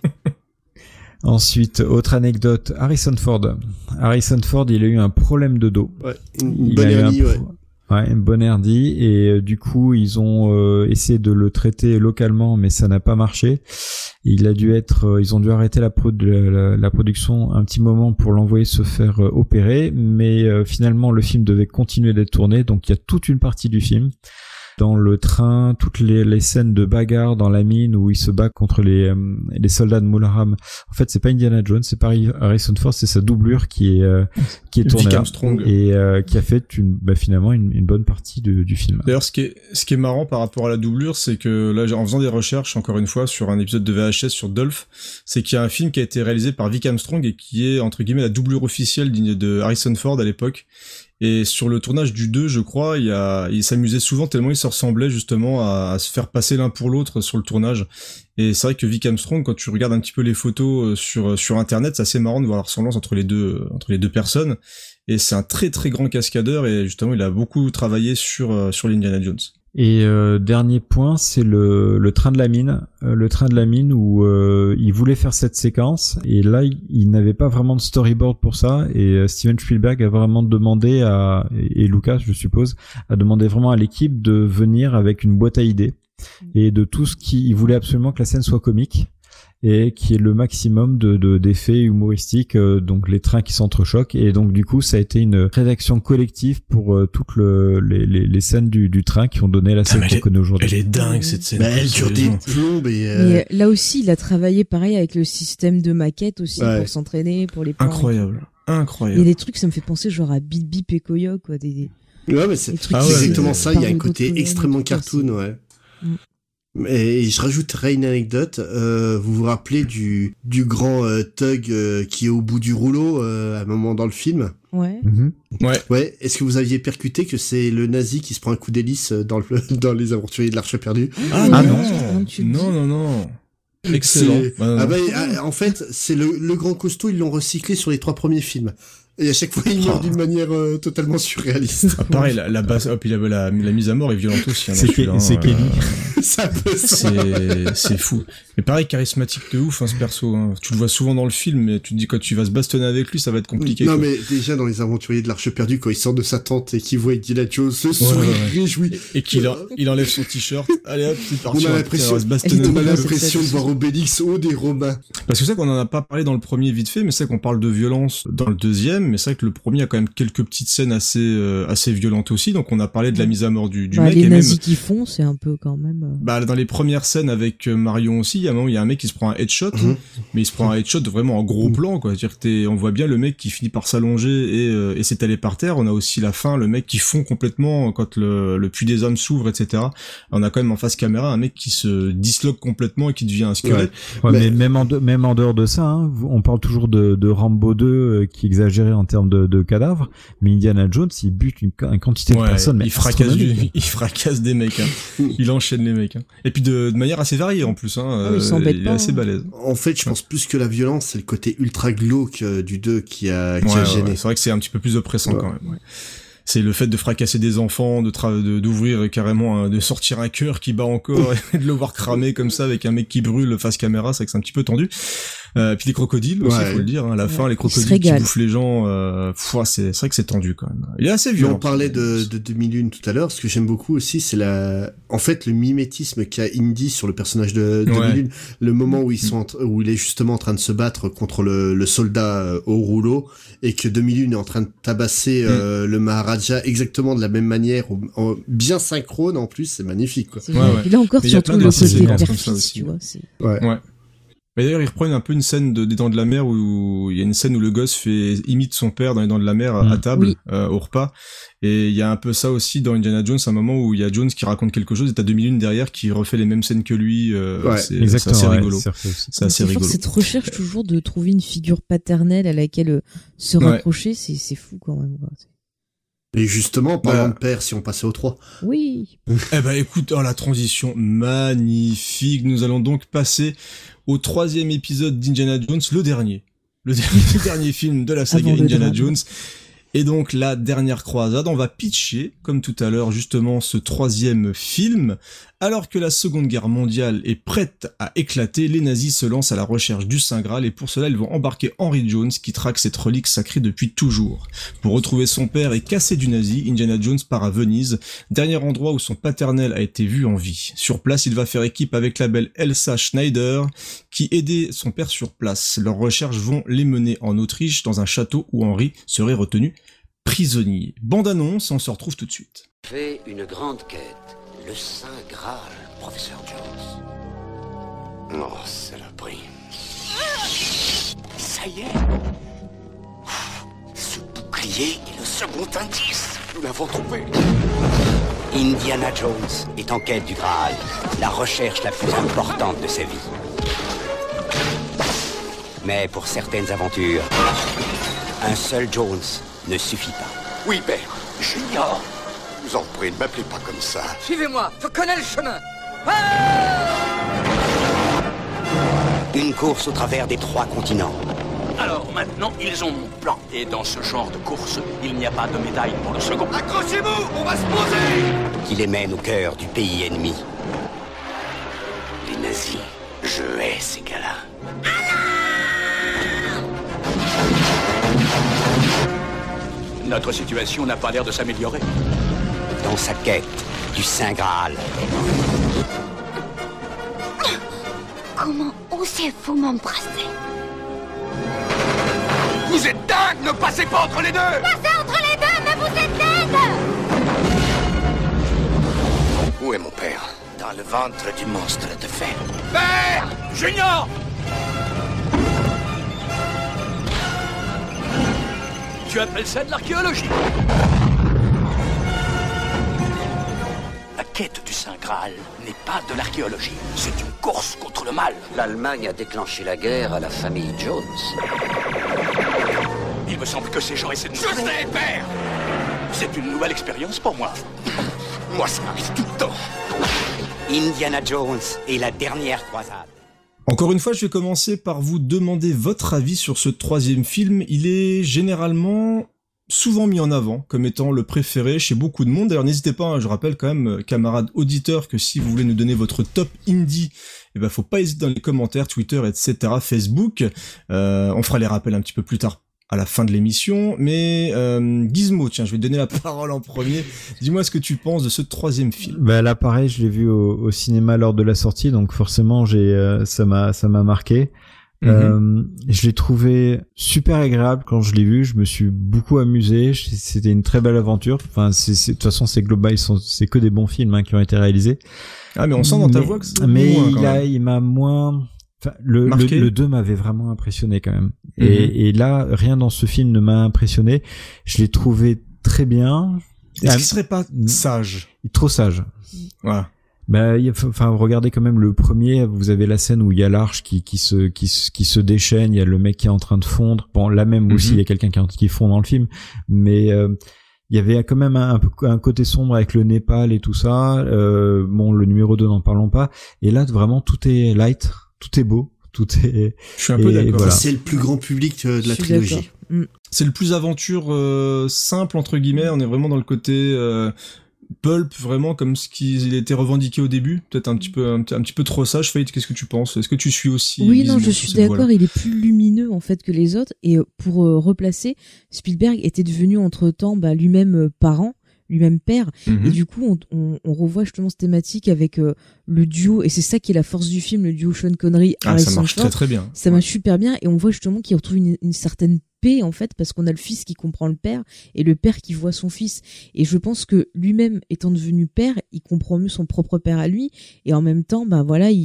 Speaker 3: Ensuite, autre anecdote, Harrison Ford, il a eu un problème de dos.
Speaker 4: Ouais, une bonne hernie,
Speaker 3: Ouais, une bonne hernie, et du coup ils ont essayé de le traiter localement, mais ça n'a pas marché. Ils ont dû arrêter la production un petit moment pour l'envoyer se faire opérer, mais finalement le film devait continuer d'être tourné, donc il y a toute une partie du film. Dans le train, toutes les scènes de bagarre dans la mine où il se bat contre les soldats de Mularram. En fait, c'est pas Indiana Jones, c'est pas Harrison Ford, c'est sa doublure qui est tournée là, et qui a fait finalement une bonne partie du film.
Speaker 2: D'ailleurs, ce qui est marrant par rapport à la doublure, c'est que là, en faisant des recherches encore une fois sur un épisode de VHS sur Dolph, c'est qu'il y a un film qui a été réalisé par Vic Armstrong et qui est entre guillemets la doublure officielle de Harrison Ford à l'époque. Et sur le tournage du 2, je crois, il s'amusait souvent tellement ils se ressemblaient justement à se faire passer l'un pour l'autre sur le tournage. Et c'est vrai que Vic Armstrong, quand tu regardes un petit peu les photos sur internet, c'est assez marrant de voir la ressemblance entre les deux personnes. Et c'est un très très grand cascadeur, et justement il a beaucoup travaillé sur l'Indiana Jones.
Speaker 3: Et dernier point, c'est le train de la mine, où il voulait faire cette séquence, et là il n'avait pas vraiment de storyboard pour ça, et Steven Spielberg a vraiment demandé et Lucas, je suppose, a demandé vraiment à l'équipe de venir avec une boîte à idées et de tout ce il voulait absolument que la scène soit comique et qui est le maximum d'effets humoristiques, donc les trains qui s'entrechoquent, et donc du coup ça a été une rédaction collective pour toutes les scènes du train qui ont donné la scène qu'on connaît aujourd'hui.
Speaker 2: Elle est dingue cette scène.
Speaker 4: Elle dure des plombes
Speaker 5: Mais là aussi il a travaillé pareil avec le système de maquette aussi pour s'entraîner, pour les plans.
Speaker 2: Incroyable. Incroyable.
Speaker 5: Il y a des trucs, ça me fait penser genre à Bip Bip et Koyo, quoi.
Speaker 4: Ouais, mais c'est exactement ça. Il y a un côté extrêmement cartoon, ouais. Et je rajouterai une anecdote. Vous vous rappelez du grand thug qui est au bout du rouleau à un moment dans le film?
Speaker 5: Ouais.
Speaker 4: Ouais. Est-ce que vous aviez percuté que c'est le nazi qui se prend un coup d'hélice dans les Aventuriers de l'Arche perdue?
Speaker 2: Non. Excellent.
Speaker 4: En fait, c'est le grand costaud. Ils l'ont recyclé sur les 3 premiers films. Et à chaque fois, il meurt d'une manière totalement surréaliste.
Speaker 2: Pareil, la base, puis la mise à mort est violente aussi. Hein,
Speaker 3: c'est Kelly.
Speaker 2: C'est fou. Mais pareil, charismatique de ouf, ce perso. Hein. Tu le vois souvent dans le film, mais tu te dis quand tu vas se bastonner avec lui, ça va être compliqué.
Speaker 4: Non, mais déjà dans les Aventuriers de l'Arche perdue, quand il sort de sa tente et qu'il voit Indiana Jones, le sourire réjoui.
Speaker 2: Et qu'il enlève son t-shirt. Allez hop, c'est parti.
Speaker 4: On a l'impression de voir Obélix haut des Romains.
Speaker 2: Parce que c'est ça qu'on en a pas parlé dans le premier vite fait, mais c'est qu'on parle de violence dans le deuxième. Mais c'est vrai que le premier a quand même quelques petites scènes assez violentes aussi. Donc on a parlé de la mise à mort du mec.
Speaker 5: Les nazis qui font, c'est un peu quand même.
Speaker 2: Dans les premières scènes avec Marion aussi, il y a un moment, il y a un mec qui se prend un headshot, mais il se prend un headshot vraiment en gros plan, quoi. C'est-à-dire que on voit bien le mec qui finit par s'allonger et s'étaler par terre. On a aussi la fin, le mec qui fond complètement quand le puits des âmes s'ouvre, etc. On a quand même en face caméra un mec qui se disloque complètement et qui devient un squelette.
Speaker 3: Mais même en dehors de ça, hein, on parle toujours de Rambo 2 qui exagérait en termes de cadavres, mais Indiana Jones, il bute une quantité de personnes, mais
Speaker 2: il fracasse des mecs, hein. Il enchaîne les mecs, hein. Et puis de manière assez variée en plus, hein. Il est assez balèze.
Speaker 4: En fait, je pense plus que la violence, c'est le côté ultra glauque du 2 qui a gêné.
Speaker 2: C'est vrai que c'est un petit peu plus oppressant quand même. Ouais. C'est le fait de fracasser des enfants, d'ouvrir carrément, de sortir un cœur qui bat encore et de le voir cramer comme ça avec un mec qui brûle face caméra, c'est vrai que c'est un petit peu tendu. Puis les crocodiles aussi, faut le dire, hein, à la fin, les crocodiles qui bouffent les gens, c'est vrai que c'est tendu quand même. Il est assez violent.
Speaker 4: On parlait de 2001 tout à l'heure, ce que j'aime beaucoup aussi, c'est en fait, le mimétisme qu'a Indy sur le personnage de 2001. Le moment où où il est justement en train de se battre contre le soldat au rouleau, et que 2001 est en train de tabasser le Maharaja exactement de la même manière, bien synchrone en plus, c'est magnifique, quoi.
Speaker 5: Et là encore, surtout le côté père-fils, tu vois.
Speaker 2: Ouais. Mais d'ailleurs, ils reprennent un peu une scène des Dents de la Mer où il y a une scène où le gosse imite son père dans les Dents de la Mer à table, au repas. Et il y a un peu ça aussi dans Indiana Jones, un moment où il y a Jones qui raconte quelque chose et t'as 2001 derrière qui refait les mêmes scènes que lui. C'est assez rigolo. C'est assez rigolo.
Speaker 5: Cette recherche toujours de trouver une figure paternelle à laquelle se raccrocher, c'est fou quand même, quoi.
Speaker 4: Et justement, parlant de père, si on passait au 3.
Speaker 5: Oui.
Speaker 2: Écoute, la transition magnifique. Nous allons donc passer au 3e épisode d'Indiana Jones, le dernier film de la saga Indiana Jones. Et donc la dernière croisade, on va pitcher, comme tout à l'heure justement, ce 3e film. Alors que la Seconde Guerre mondiale est prête à éclater, les nazis se lancent à la recherche du Saint Graal et pour cela ils vont embarquer Henry Jones qui traque cette relique sacrée depuis toujours. Pour retrouver son père et casser du nazi, Indiana Jones part à Venise, dernier endroit où son paternel a été vu en vie. Sur place, il va faire équipe avec la belle Elsa Schneider qui aidait son père sur place. Leurs recherches vont les mener en Autriche dans un château où Henry serait retenu prisonnier. Bande-annonce, on se retrouve tout de suite.
Speaker 6: Fait une grande quête. Le Saint Graal, professeur Jones. Oh, saloperie. Ça y est. Ce bouclier est le second indice. Nous l'avons trouvé. Indiana Jones est en quête du Graal, la recherche la plus importante de sa vie. Mais pour certaines aventures, un seul Jones ne suffit pas.
Speaker 13: Oui, père. Junior. Je vous en prie, ne m'appelez pas comme ça.
Speaker 14: Suivez-moi, je connais le chemin.
Speaker 6: Une course au travers des 3 continents.
Speaker 15: Alors maintenant, ils ont mon plan. Et dans ce genre de course, il n'y a pas de médaille pour le second.
Speaker 13: Accrochez-vous, on va se poser.
Speaker 6: Qui les mène au cœur du pays ennemi. Les nazis. Je hais ces gars-là.
Speaker 15: Notre situation n'a pas l'air de s'améliorer.
Speaker 6: Dans sa quête du Saint Graal.
Speaker 9: Comment osez-vous m'embrasser?
Speaker 13: Vous êtes dingue! Ne passez pas entre les deux!
Speaker 9: Passez entre les deux, mais vous êtes dead!
Speaker 13: Où est mon père?
Speaker 6: Dans le ventre du monstre de fer.
Speaker 13: Père! Junior!
Speaker 15: Tu appelles ça de l'archéologie? La quête du Saint Graal n'est pas de l'archéologie, c'est une course contre le mal.
Speaker 10: L'Allemagne a déclenché la guerre à la famille Jones.
Speaker 15: Il me semble que ces gens essaient de... Je sais, père! C'est une nouvelle expérience pour moi.
Speaker 13: Moi, ça m'arrive tout le temps.
Speaker 6: Indiana Jones et la dernière croisade.
Speaker 2: Encore une fois, je vais commencer par vous demander votre avis sur ce 3e film. Il est généralement souvent mis en avant comme étant le préféré chez beaucoup de monde. D'ailleurs, n'hésitez pas, je rappelle quand même, camarades auditeurs, que si vous voulez nous donner votre top indie, faut pas hésiter dans les commentaires, Twitter, etc., Facebook. On fera les rappels un petit peu plus tard à la fin de l'émission, mais Gizmo, tiens, je vais te donner la parole en premier. Dis-moi ce que tu penses de ce 3e film.
Speaker 3: Bah là, pareil, je l'ai vu au cinéma lors de la sortie, donc forcément, ça m'a marqué. Je l'ai trouvé super agréable quand je l'ai vu. Je me suis beaucoup amusé. C'était une très belle aventure. Enfin, de toute façon, c'est global, c'est que des bons films qui ont été réalisés.
Speaker 2: Ah, mais on sent dans ta voix que c'est
Speaker 3: mais il m'a moins. Enfin, le 2 m'avait vraiment impressionné quand même. Et là, rien dans ce film ne m'a impressionné. Je l'ai trouvé très bien.
Speaker 2: Est-ce qu'il serait pas sage?
Speaker 3: Trop sage.
Speaker 2: Voilà.
Speaker 3: Bah, regardez quand même le premier, vous avez la scène où il y a l'arche qui se déchaîne, il y a le mec qui est en train de fondre. Bon, là même aussi, il y a quelqu'un qui fond dans le film. Mais, il y avait quand même un côté sombre avec le Népal et tout ça. Bon, le numéro 2, n'en parlons pas. Et là, vraiment, tout est light, tout est beau, tout est...
Speaker 2: Je suis un peu d'accord.
Speaker 3: Voilà.
Speaker 4: C'est le plus grand public de la trilogie.
Speaker 2: C'est le plus aventure simple, entre guillemets. On est vraiment dans le côté... pulp, vraiment comme ce qui était revendiqué au début, peut-être un petit peu trop sage. Faith, qu'est-ce que tu penses? Est-ce que tu suis aussi?
Speaker 5: Oui, non, je suis d'accord, il est plus lumineux en fait que les autres, et pour replacer, Spielberg était devenu entre-temps lui-même parent, lui-même père, et du coup on revoit justement cette thématique avec le duo, et c'est ça qui est la force du film, le duo Sean Connery, Harrison Ford.
Speaker 2: Ça marche très très bien.
Speaker 5: Ça marche super bien, et on voit justement qu'il retrouve une certaine paix en fait, parce qu'on a le fils qui comprend le père et le père qui voit son fils, et je pense que lui-même étant devenu père, il comprend mieux son propre père à lui, et en même temps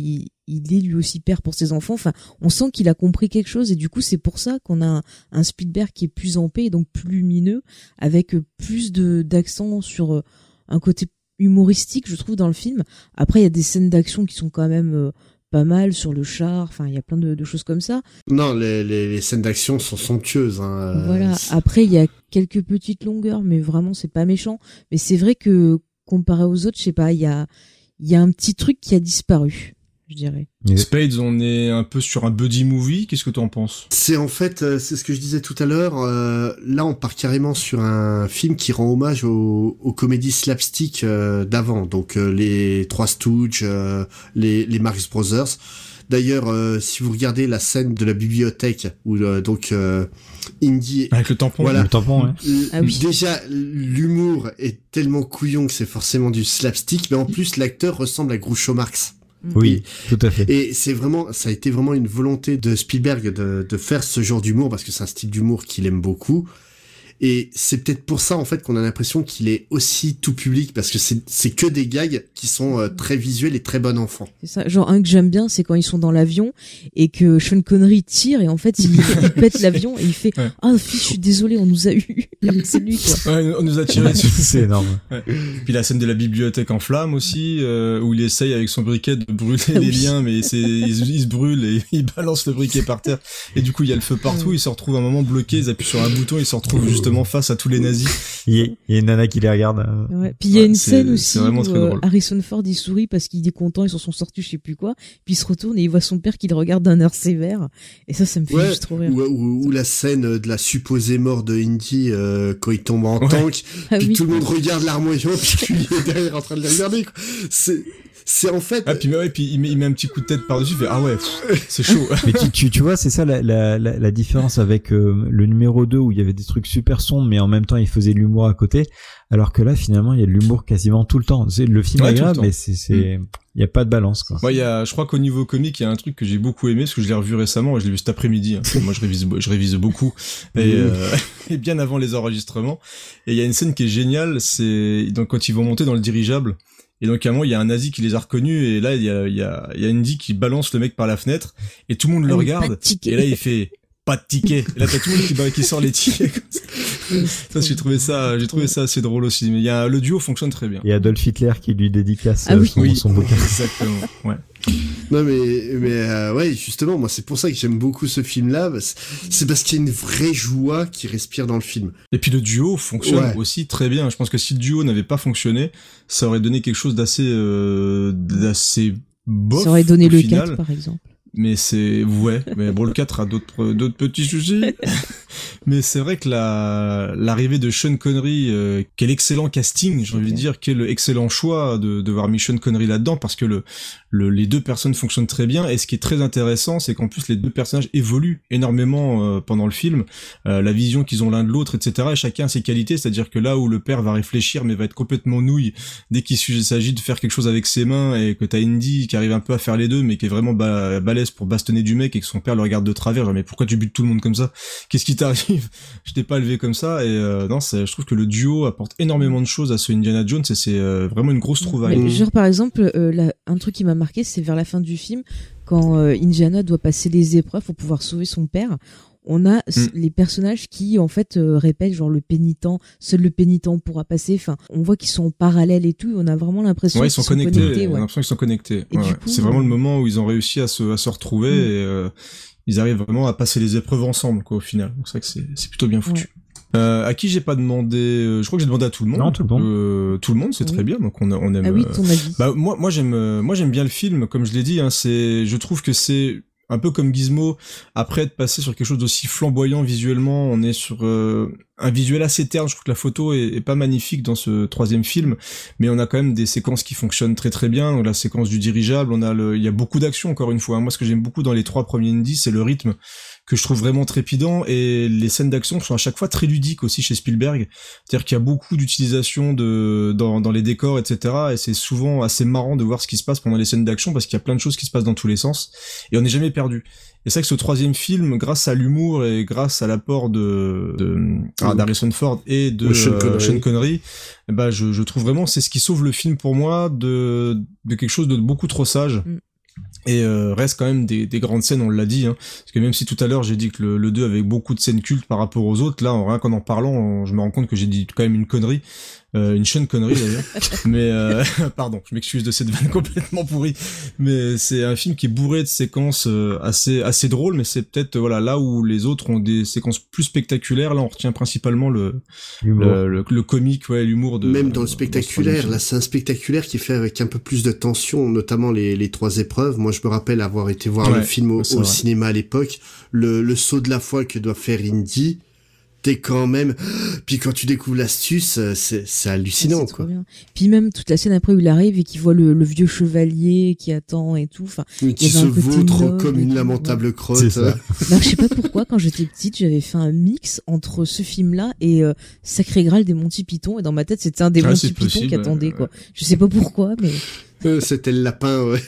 Speaker 5: il est lui aussi père pour ses enfants. Enfin, on sent qu'il a compris quelque chose, et du coup c'est pour ça qu'on a un Spielberg qui est plus en paix et donc plus lumineux, avec plus d'accent sur un côté humoristique, je trouve, dans le film. Après il y a des scènes d'action qui sont quand même pas mal sur le char, enfin il y a plein de choses comme ça.
Speaker 4: Non, les scènes d'action sont somptueuses.
Speaker 5: Voilà. Après il y a quelques petites longueurs, mais vraiment c'est pas méchant. Mais c'est vrai que comparé aux autres, je sais pas, il y a un petit truc qui a disparu, je dirais.
Speaker 2: Spades, on est un peu sur un buddy movie. Qu'est-ce que tu en penses?
Speaker 4: C'est en fait, c'est ce que je disais tout à l'heure. Là, on part carrément sur un film qui rend hommage aux comédies slapstick d'avant. Donc les Trois Stooges, les Marx Brothers. D'ailleurs, si vous regardez la scène de la bibliothèque où Indy
Speaker 2: avec le tampon,
Speaker 4: voilà,
Speaker 3: le tampon, ouais.
Speaker 5: Oui.
Speaker 4: Déjà l'humour est tellement couillon que c'est forcément du slapstick, mais en plus l'acteur ressemble à Groucho Marx.
Speaker 3: Oui, tout à fait.
Speaker 4: Et ça a été vraiment une volonté de Spielberg de faire ce genre d'humour, parce que c'est un style d'humour qu'il aime beaucoup. Et c'est peut-être pour ça, en fait, qu'on a l'impression qu'il est aussi tout public, parce que c'est que des gags qui sont très visuels et très bon enfant.
Speaker 5: C'est ça. Genre, un que j'aime bien, c'est quand ils sont dans l'avion et que Sean Connery tire, et en fait, il pète l'avion et il fait « Ah, fils, je suis désolé, on nous a eu. » C'est lui, quoi.
Speaker 2: Ouais, on nous a tiré dessus.
Speaker 3: C'est énorme.
Speaker 2: Ouais. Puis la scène de la bibliothèque en flammes aussi, où il essaye avec son briquet de brûler les liens, mais il se brûle et il balance le briquet par terre. Et du coup, il y a le feu partout, il se retrouve un moment bloqué, ils appuient sur un bouton, il se retrouve justement face à tous les nazis.
Speaker 3: Il y a une nana qui les regarde.
Speaker 5: Ouais. Puis il y a une scène aussi où
Speaker 2: drôle.
Speaker 5: Harrison Ford il sourit parce qu'il est content, ils s'en sont sortis, je sais plus quoi. Puis il se retourne et il voit son père qui le regarde d'un air sévère. Et ça me fait juste trop rire.
Speaker 4: Ou la scène de la supposée mort de Indy quand il tombe en tank, puis tout le monde regarde l'armoyant, puis lui est derrière en train de le regarder, quoi. C'est en fait.
Speaker 2: Ah, puis il met un petit coup de tête par-dessus, il fait ah ouais, c'est chaud.
Speaker 3: Mais tu vois, c'est ça la différence avec le numéro 2 où il y avait des trucs super sombres, mais en même temps il faisait de l'humour à côté, alors que là finalement il y a de l'humour quasiment tout le temps. Le film est agréable, mais il y a pas de balance, quoi.
Speaker 2: Moi, je crois qu'au niveau comique, il y a un truc que j'ai beaucoup aimé, parce que je l'ai revu récemment, et je l'ai vu cet après-midi, hein. Moi je révise beaucoup, et bien avant les enregistrements. Et il y a une scène qui est géniale, c'est donc quand ils vont monter dans le dirigeable. Et donc à un moment il y a un nazi qui les a reconnus, et là il y a Indy qui balance le mec par la fenêtre, et tout le monde le regarde, et là il fait pas de ticket. Et là, t'as tout le monde qui sort les tickets comme ça. J'ai trouvé ça assez drôle aussi. Mais le duo fonctionne très bien.
Speaker 3: Et Adolf Hitler qui lui dédicace son bouquin.
Speaker 2: Exactement, ouais.
Speaker 4: Non mais ouais, justement, moi c'est pour ça que j'aime beaucoup ce film-là. C'est parce qu'il y a une vraie joie qui respire dans le film.
Speaker 2: Et puis le duo fonctionne aussi très bien. Je pense que si le duo n'avait pas fonctionné, ça aurait donné quelque chose d'assez bof.
Speaker 5: Ça aurait donné le
Speaker 2: final.
Speaker 5: 4 par exemple.
Speaker 2: Mais mais bon, le 4 a d'autres petits soucis. Mais c'est vrai que l'arrivée de Sean Connery, quel excellent casting, j'ai envie de dire, quel excellent choix de voir mis Sean Connery là-dedans, parce que les deux personnes fonctionnent très bien, et ce qui est très intéressant, c'est qu'en plus les deux personnages évoluent énormément pendant le film, la vision qu'ils ont l'un de l'autre, etc. Et chacun a ses qualités, c'est-à-dire que là où le père va réfléchir, mais va être complètement nouille dès qu'il s'agit de faire quelque chose avec ses mains, et que t'as Indy qui arrive un peu à faire les deux, mais qui est vraiment balèze pour bastonner du mec, et que son père le regarde de travers, genre mais pourquoi tu butes tout le monde comme ça? Qu'est-ce qui t'arrive? Je t'ai pas élevé comme ça. Et non, je trouve que le duo apporte énormément de choses à ce Indiana Jones, et c'est vraiment une grosse trouvaille.
Speaker 5: Genre par exemple, un truc qui m'a marqué, c'est vers la fin du film, quand Indiana doit passer les épreuves pour pouvoir sauver son père. On a les personnages qui en fait répètent genre seul le pénitent pourra passer. Enfin, on voit qu'ils sont en parallèle et tout. On a vraiment l'impression qu'ils sont connectés.
Speaker 2: On a l'impression qu'ils sont connectés. C'est vraiment le moment où ils ont réussi à se retrouver et ils arrivent vraiment à passer les épreuves ensemble, quoi, au final. Donc c'est vrai que c'est plutôt bien foutu. Ouais. À qui j'ai pas demandé, je crois que j'ai demandé à tout le monde.
Speaker 3: Non, tout le monde.
Speaker 2: Tout le monde, c'est très bien. Donc on aime.
Speaker 5: Ah oui, ton avis.
Speaker 2: Moi j'aime bien le film, comme je l'ai dit. Je trouve que c'est un peu comme Gizmo, après être passé sur quelque chose d'aussi flamboyant visuellement, on est sur un visuel assez terne. Je trouve que la photo est pas magnifique dans ce troisième film, mais on a quand même des séquences qui fonctionnent très très bien. Donc la séquence du dirigeable, il y a beaucoup d'action encore une fois. Moi, ce que j'aime beaucoup dans les trois premiers Indy, c'est le rythme que je trouve vraiment trépidant, et les scènes d'action sont à chaque fois très ludiques aussi chez Spielberg. C'est-à-dire qu'il y a beaucoup d'utilisation dans les décors, etc. Et c'est souvent assez marrant de voir ce qui se passe pendant les scènes d'action, parce qu'il y a plein de choses qui se passent dans tous les sens, et on n'est jamais perdu. Et c'est vrai que ce troisième film, grâce à l'humour et grâce à l'apport d'Harrison Ford et de Sean Connery, je trouve vraiment c'est ce qui sauve le film pour moi de quelque chose de beaucoup trop sage. Et reste quand même des grandes scènes, on l'a dit, hein, parce que même si tout à l'heure j'ai dit que le 2 avait beaucoup de scènes cultes par rapport aux autres, là rien qu'en parlant, je me rends compte que j'ai dit quand même une connerie, une Sean Connery d'ailleurs, mais pardon, je m'excuse de cette vanne complètement pourrie, mais c'est un film qui est bourré de séquences assez drôles, mais c'est peut-être là où les autres ont des séquences plus spectaculaires, là on retient principalement le comique, l'humour de
Speaker 4: même dans le spectaculaire, là c'est un spectaculaire qui est fait avec un peu plus de tension, notamment les trois épreuves. Moi je me rappelle avoir été voir le film au cinéma à l'époque, le saut de la foi que doit faire Indy. T'es quand même, puis quand tu découvres l'astuce, c'est hallucinant, quoi. Bien.
Speaker 5: Puis même toute la scène après où il arrive et qu'il voit le vieux chevalier qui attend et tout, enfin.
Speaker 4: Qui se vautre comme une lamentable crotte. C'est ça.
Speaker 5: Non, je sais pas pourquoi, quand j'étais petite, j'avais fait un mix entre ce film-là et Sacré Graal des Monty Python, et dans ma tête, c'était un des Monty Python qui attendait, quoi. Je sais pas pourquoi, mais.
Speaker 4: C'était le lapin, ouais.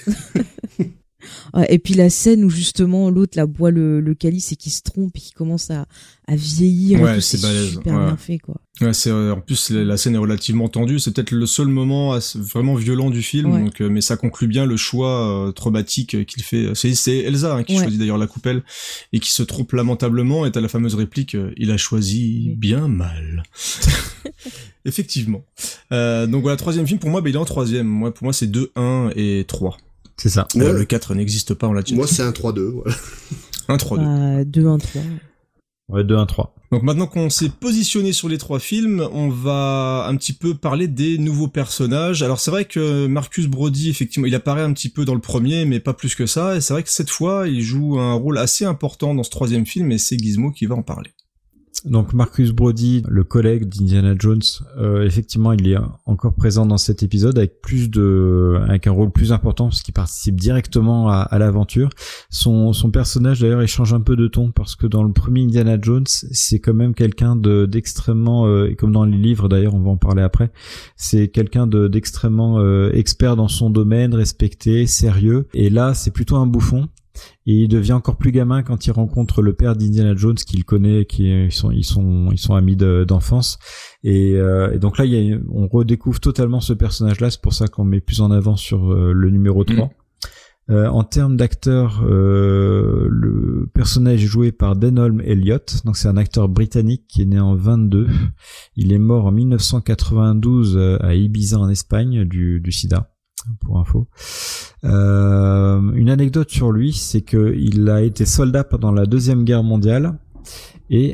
Speaker 5: Et puis la scène où justement l'autre la boit le calice et qui se trompe et qui commence à vieillir, et tout, c'est super bien fait, quoi.
Speaker 2: Ouais, en plus la scène est relativement tendue, c'est peut-être le seul moment vraiment violent du film, donc mais ça conclut bien le choix traumatique qu'il fait. C'est Elsa qui choisit d'ailleurs la coupelle et qui se trompe lamentablement, et t'as la fameuse réplique il a choisi bien mal. Effectivement. Donc voilà, troisième film pour moi, il est en troisième. Pour moi c'est 2, 1 et 3.
Speaker 3: C'est ça.
Speaker 2: Le 4 n'existe pas, on l'a dit.
Speaker 4: Moi, c'est un 3-2, voilà.
Speaker 2: Un 3-2.
Speaker 5: 2-1-3.
Speaker 3: Ouais, 2-1-3.
Speaker 2: Donc maintenant qu'on s'est positionné sur les trois films, on va un petit peu parler des nouveaux personnages. Alors c'est vrai que Marcus Brody, effectivement, il apparaît un petit peu dans le premier, mais pas plus que ça. Et c'est vrai que cette fois, il joue un rôle assez important dans ce troisième film, et c'est Gizmo qui va en parler.
Speaker 3: Donc Marcus Brody, le collègue d'Indiana Jones, effectivement, il est encore présent dans cet épisode avec un rôle plus important parce qu'il participe directement à l'aventure. Son personnage d'ailleurs, il change un peu de ton parce que dans le premier Indiana Jones, c'est quand même quelqu'un d'extrêmement, comme dans les livres d'ailleurs, on va en parler après, c'est quelqu'un d'extrêmement expert dans son domaine, respecté, sérieux. Et là, c'est plutôt un bouffon. Et il devient encore plus gamin quand il rencontre le père d'Indiana Jones qu'il connaît, ils sont amis d'enfance. Et donc là, on redécouvre totalement ce personnage-là. C'est pour ça qu'on met plus en avant sur le numéro 3. En termes d'acteur, le personnage est joué par Denholm Elliott, donc c'est un acteur britannique qui est né en 22. Il est mort en 1992 à Ibiza en Espagne du sida, pour info. Une anecdote sur lui, c'est que il a été soldat pendant la Deuxième Guerre mondiale et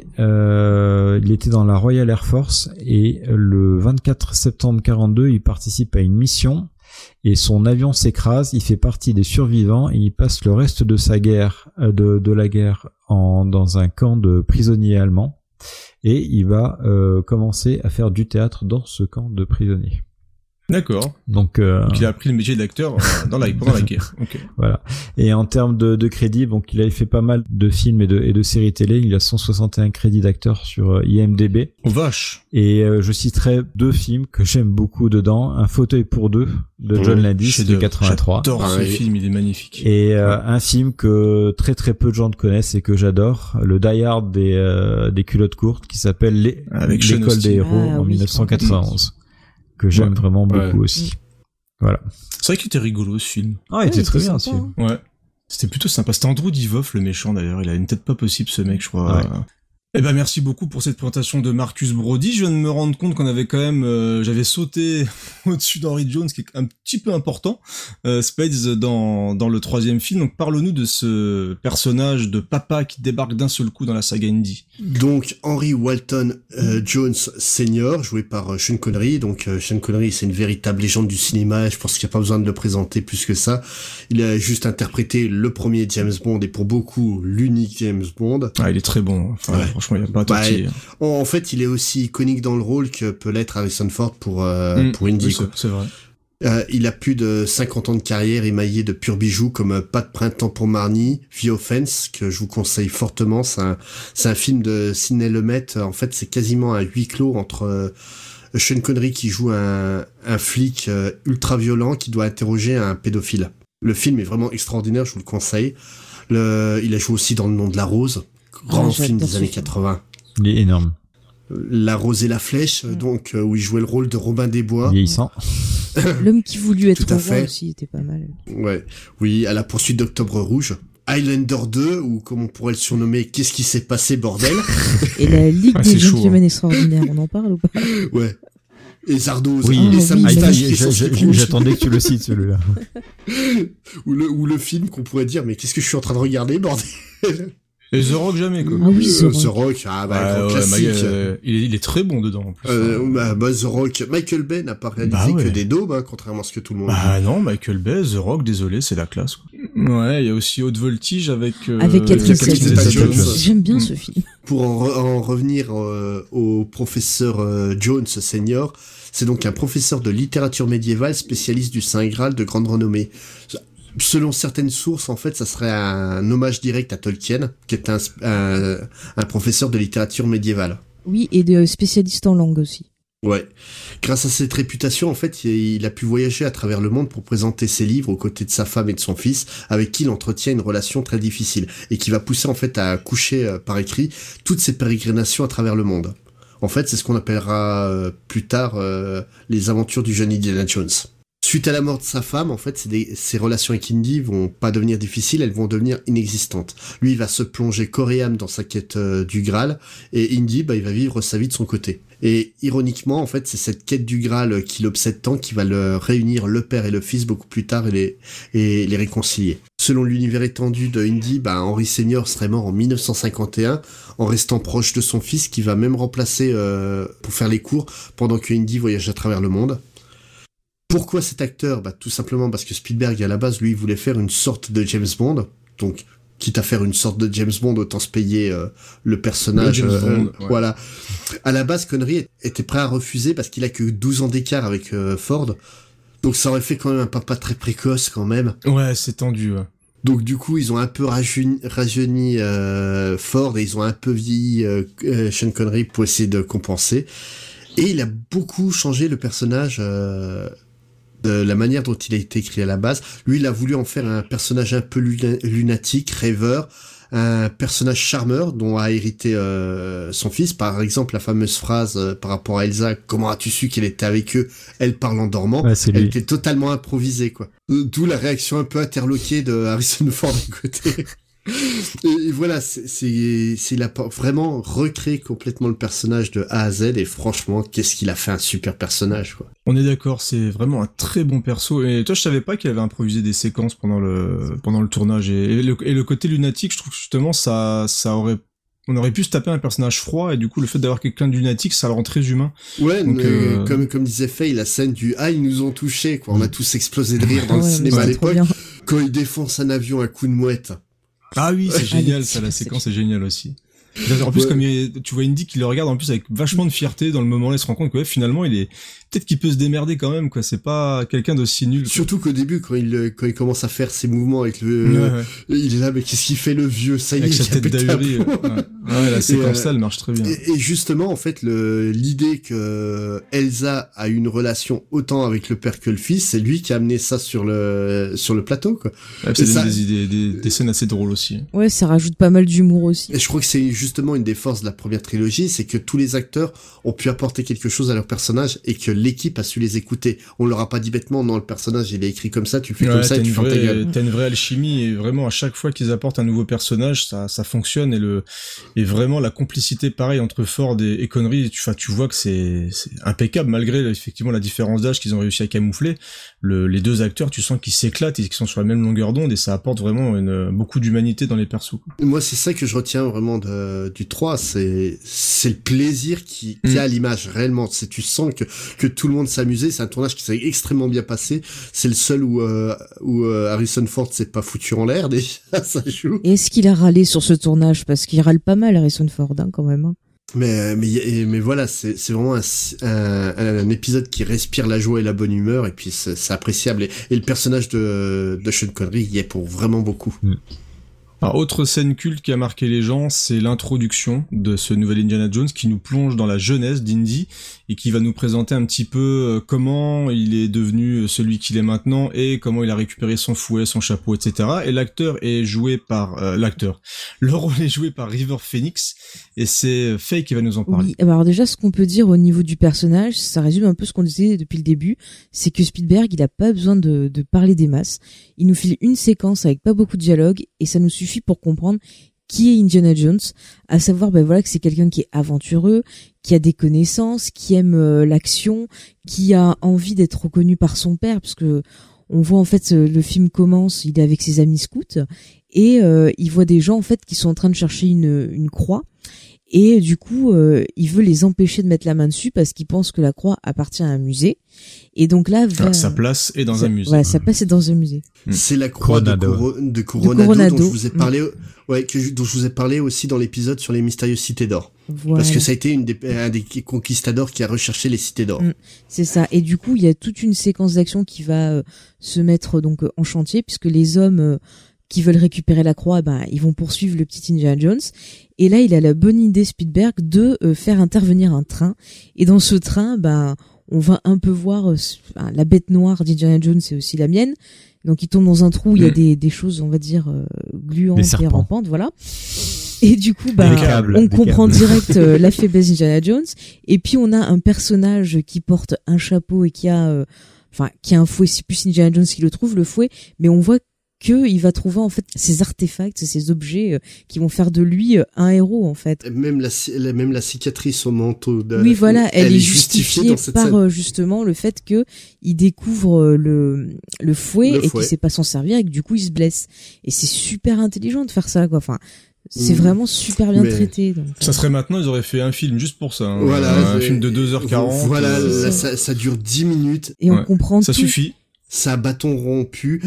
Speaker 3: il était dans la Royal Air Force et le 24 septembre 42, il participe à une mission. Et son avion s'écrase, il fait partie des survivants et il passe le reste de sa guerre, de la guerre dans un camp de prisonniers allemands. Et il va commencer à faire du théâtre dans ce camp de prisonniers.
Speaker 2: D'accord.
Speaker 3: Donc
Speaker 2: il a appris le métier d'acteur pendant la guerre. Okay.
Speaker 3: Voilà. Et en termes de crédits, donc il avait fait pas mal de films et de séries télé. Il a 161 crédits d'acteur sur IMDb.
Speaker 2: Oh vache.
Speaker 3: Et je citerai 2 films que j'aime beaucoup dedans. Un fauteuil pour 2 de John Landis de 83.
Speaker 2: J'adore ce film, il est magnifique.
Speaker 3: Et un film que très très peu de gens connaissent et que j'adore, le Die Hard des culottes courtes, qui s'appelle L'école des héros en 1991. Que j'aime vraiment beaucoup aussi. Voilà.
Speaker 2: C'est vrai qu'il était rigolo ce film.
Speaker 3: Ah, il était très bien ce film.
Speaker 2: Ouais. C'était plutôt sympa. C'était Andrew Divoff le méchant d'ailleurs. Il a une tête pas possible ce mec, je crois. Ouais. Eh ben merci beaucoup pour cette présentation de Marcus Brody. Je viens de me rendre compte qu'on avait quand même, j'avais sauté au-dessus d'Henry Jones, qui est un petit peu important, Spades dans le 3e film. Donc parle-nous de ce personnage de papa qui débarque d'un seul coup dans la saga Indy.
Speaker 4: Donc Henry Walton Jones Senior, joué par Sean Connery. Donc Sean Connery, c'est une véritable légende du cinéma. Je pense qu'il n'y a pas besoin de le présenter plus que ça. Il a juste interprété le premier James Bond et pour beaucoup l'unique James Bond.
Speaker 2: Ah, il est très bon. Enfin, ouais. Franchement, il n'y a pas à tortiller.
Speaker 4: En fait, il est aussi iconique dans le rôle que peut l'être Harrison Ford pour Indy.
Speaker 2: Oui, c'est vrai.
Speaker 4: Il a plus de 50 ans de carrière émaillé de purs bijoux comme Pas de printemps pour Marnie, The Offense, que je vous conseille fortement. C'est un film de Sidney Lumet. En fait, c'est quasiment un huis clos entre Sean Connery qui joue un flic ultra violent qui doit interroger un pédophile. Le film est vraiment extraordinaire, je vous le conseille. Il a joué aussi dans Le nom de la rose, grand film des années 80.
Speaker 3: Il est énorme.
Speaker 4: La rose et la flèche, donc où il jouait le rôle de Robin des Bois.
Speaker 3: Vieillissant.
Speaker 5: L'homme qui voulut être roi aussi était pas mal.
Speaker 4: Ouais, oui, à la poursuite d'Octobre Rouge. Highlander 2, ou comme on pourrait le surnommer, Qu'est-ce qui s'est passé, bordel?
Speaker 5: Et la Ligue des Gentlemen Extraordinaires, on en parle ou pas?
Speaker 4: Ouais. Et Zardoz.
Speaker 3: Oui, j'attendais que tu le cites, celui-là.
Speaker 4: ou le film qu'on pourrait dire, mais qu'est-ce que je suis en train de regarder, bordel?
Speaker 2: Et The Rock jamais, quoi.
Speaker 5: Ah oui,
Speaker 4: The Rock, grand classique.
Speaker 2: Il est très bon dedans, en plus.
Speaker 4: The Rock, Michael Bay n'a pas réalisé que des daubes, contrairement à ce que tout le monde dit.
Speaker 2: Ah non, Michael Bay, The Rock, désolé, c'est la classe, quoi. Ouais, il y a aussi Haute Voltige avec
Speaker 5: Catherine Zeta-Jones. J'aime bien ce film.
Speaker 4: Pour en revenir au professeur Jones senior, c'est donc un professeur de littérature médiévale spécialiste du Saint Graal de grande renommée. Selon certaines sources, en fait, ça serait un hommage direct à Tolkien, qui est un professeur de littérature médiévale.
Speaker 5: Oui, et de spécialiste en langue aussi.
Speaker 4: Ouais. Grâce à cette réputation, en fait, il a pu voyager à travers le monde pour présenter ses livres aux côtés de sa femme et de son fils, avec qui il entretient une relation très difficile, et qui va pousser, en fait, à coucher par écrit toutes ses pérégrinations à travers le monde. En fait, c'est ce qu'on appellera plus tard les aventures du jeune Indiana Jones. Suite à la mort de sa femme, en fait, ses relations avec Indy vont pas devenir difficiles, elles vont devenir inexistantes. Lui, il va se plonger corps et âme dans sa quête du Graal, et Indy, il va vivre sa vie de son côté. Et ironiquement, en fait, c'est cette quête du Graal qui l'obsède tant qui va le réunir le père et le fils beaucoup plus tard et les réconcilier. Selon l'univers étendu de Indy, Henry Senior serait mort en 1951, en restant proche de son fils qui va même remplacer pour faire les cours pendant que Indy voyage à travers le monde. Pourquoi cet acteur? Tout simplement parce que Spielberg, à la base, lui, voulait faire une sorte de James Bond. Donc, quitte à faire une sorte de James Bond, autant se payer le personnage. Voilà. À la base, Connery était prêt à refuser parce qu'il a que 12 ans d'écart avec Ford. Donc, ça aurait fait quand même un papa très précoce, quand même.
Speaker 2: Ouais, c'est tendu, ouais.
Speaker 4: Donc, du coup, ils ont un peu rajeuni Ford et ils ont un peu vieilli Sean Connery pour essayer de compenser. Et il a beaucoup changé le personnage... de la manière dont il a été écrit à la base. Lui, il a voulu en faire un personnage un peu lunatique, rêveur, un personnage charmeur dont a hérité son fils. Par exemple, la fameuse phrase par rapport à Elsa, comment as-tu su qu'elle était avec eux? Elle parle en dormant.
Speaker 3: Ouais,
Speaker 4: elle était totalement improvisée, quoi. D'où la réaction un peu interloquée de Harrison Ford d'un côté. Et voilà, il a vraiment recréé complètement le personnage de A à Z, et franchement, qu'est-ce qu'il a fait un super personnage, quoi.
Speaker 2: On est d'accord, c'est vraiment un très bon perso. Et toi, je savais pas qu'il avait improvisé des séquences pendant le tournage. Et le côté lunatique, je trouve que justement, on aurait pu se taper un personnage froid, et du coup, le fait d'avoir quelqu'un de lunatique, ça le rend très humain.
Speaker 4: Ouais, donc, comme disait Faye, la scène du « Ah, ils nous ont touchés », quoi. On a tous explosé de rire dans le cinéma à l'époque, quand il défonce un avion à coups de mouette.
Speaker 2: Ah oui, c'est génial, ça, la séquence est géniale aussi. En plus, comme tu vois Indy qui le regarde en plus avec vachement de fierté dans le moment là, il se rend compte que finalement peut-être qu'il peut se démerder quand même, quoi. C'est pas quelqu'un d'aussi nul.
Speaker 4: Surtout qu'au début, quand il commence à faire ses mouvements avec il est là, mais qu'est-ce qu'il fait le vieux? Ça y est,
Speaker 2: avec sa tête d'ahuri. Ouais, la séquence là, elle marche très bien.
Speaker 4: Et justement, en fait, l'idée que Elsa a une relation autant avec le père que le fils, c'est lui qui a amené ça sur le plateau, quoi.
Speaker 2: Ouais, ça donne des scènes assez drôles aussi.
Speaker 5: Ouais, ça rajoute pas mal d'humour aussi.
Speaker 4: Et je crois que c'est justement une des forces de la première trilogie, c'est que tous les acteurs ont pu apporter quelque chose à leur personnage et que l'équipe a su les écouter. On leur a pas dit bêtement, non, le personnage il est écrit comme ça, tu fais comme ça et tu fermes ta gueule.
Speaker 2: T'as une vraie alchimie, et vraiment à chaque fois qu'ils apportent un nouveau personnage, ça fonctionne, et vraiment la complicité pareil entre Ford et Connery, tu vois que c'est impeccable malgré effectivement la différence d'âge qu'ils ont réussi à camoufler. Les deux acteurs, tu sens qu'ils s'éclatent et qu'ils sont sur la même longueur d'onde, et ça apporte vraiment beaucoup d'humanité dans les persos.
Speaker 4: Moi, c'est ça que je retiens vraiment du 3, c'est le plaisir qui a à l'image réellement. Tu sens que tout le monde s'amusait. C'est un tournage qui s'est extrêmement bien passé. C'est le seul où Harrison Ford s'est pas foutu en l'air déjà. Ça joue.
Speaker 5: Et est-ce qu'il a râlé sur ce tournage? Parce qu'il râle pas mal, Harrison Ford, quand même. Hein.
Speaker 4: Mais voilà, c'est vraiment un épisode qui respire la joie et la bonne humeur, et puis c'est appréciable. Et le personnage de Sean Connery y est pour vraiment beaucoup.
Speaker 2: Alors, autre scène culte qui a marqué les gens, c'est l'introduction de ce nouvel Indiana Jones qui nous plonge dans la jeunesse d'Indy et qui va nous présenter un petit peu comment il est devenu celui qu'il est maintenant et comment il a récupéré son fouet, son chapeau, etc. Et l'acteur est joué par... Le rôle est joué par River Phoenix, et c'est Faye qui va nous en parler.
Speaker 5: Oui, alors déjà, ce qu'on peut dire au niveau du personnage, ça résume un peu ce qu'on disait depuis le début, c'est que Spielberg, il a pas besoin de parler des masses. Il nous file une séquence avec pas beaucoup de dialogue, et ça nous suffit pour comprendre qui est Indiana Jones, à savoir que c'est quelqu'un qui est aventureux, qui a des connaissances, qui aime l'action, qui a envie d'être reconnu par son père, parce que on voit en fait le film commence, il est avec ses amis scouts, et il voit des gens en fait qui sont en train de chercher une croix, et du coup il veut les empêcher de mettre la main dessus parce qu'il pense que la croix appartient à un musée. Et donc là,
Speaker 2: sa place est dans un musée.
Speaker 5: Voilà, sa place est dans un musée.
Speaker 4: C'est la croix de Coronado dont je vous ai parlé, dont je vous ai parlé aussi dans l'épisode sur les mystérieuses cités d'or. Voilà. Parce que ça a été un des conquistadors qui a recherché les cités d'or.
Speaker 5: C'est ça. Et du coup, il y a toute une séquence d'action qui va se mettre donc en chantier, puisque les hommes qui veulent récupérer la croix, ils vont poursuivre le petit Indiana Jones. Et là, il a la bonne idée, Spielberg, de faire intervenir un train. Et dans ce train, on va un peu voir la bête noire d'Indiana Jones, c'est aussi la mienne. Donc il tombe dans un trou où il y a des choses, on va dire, gluantes et rampantes, voilà. Et du coup, on comprend direct la faiblesse d'Indiana Jones. Et puis on a un personnage qui porte un chapeau et qui a un fouet. C'est plus Indiana Jones qui le trouve, le fouet, mais on voit qu'il va trouver en fait ces artefacts, ces objets qui vont faire de lui un héros en fait.
Speaker 4: Même la cicatrice au manteau.
Speaker 5: Oui, voilà, elle est justifiée par justement le fait que il découvre le fouet et qu'il sait pas s'en servir et que du coup il se blesse. Et c'est super intelligent de faire ça, quoi. Enfin, c'est vraiment super bien traité. Donc,
Speaker 2: ça serait maintenant, ils auraient fait un film juste pour ça. Hein. Voilà, un film de 2h40.
Speaker 4: Voilà, ça dure 10 minutes.
Speaker 5: Et on comprend
Speaker 2: ça
Speaker 5: tout.
Speaker 2: Suffit.
Speaker 4: Ça a bâton rompu.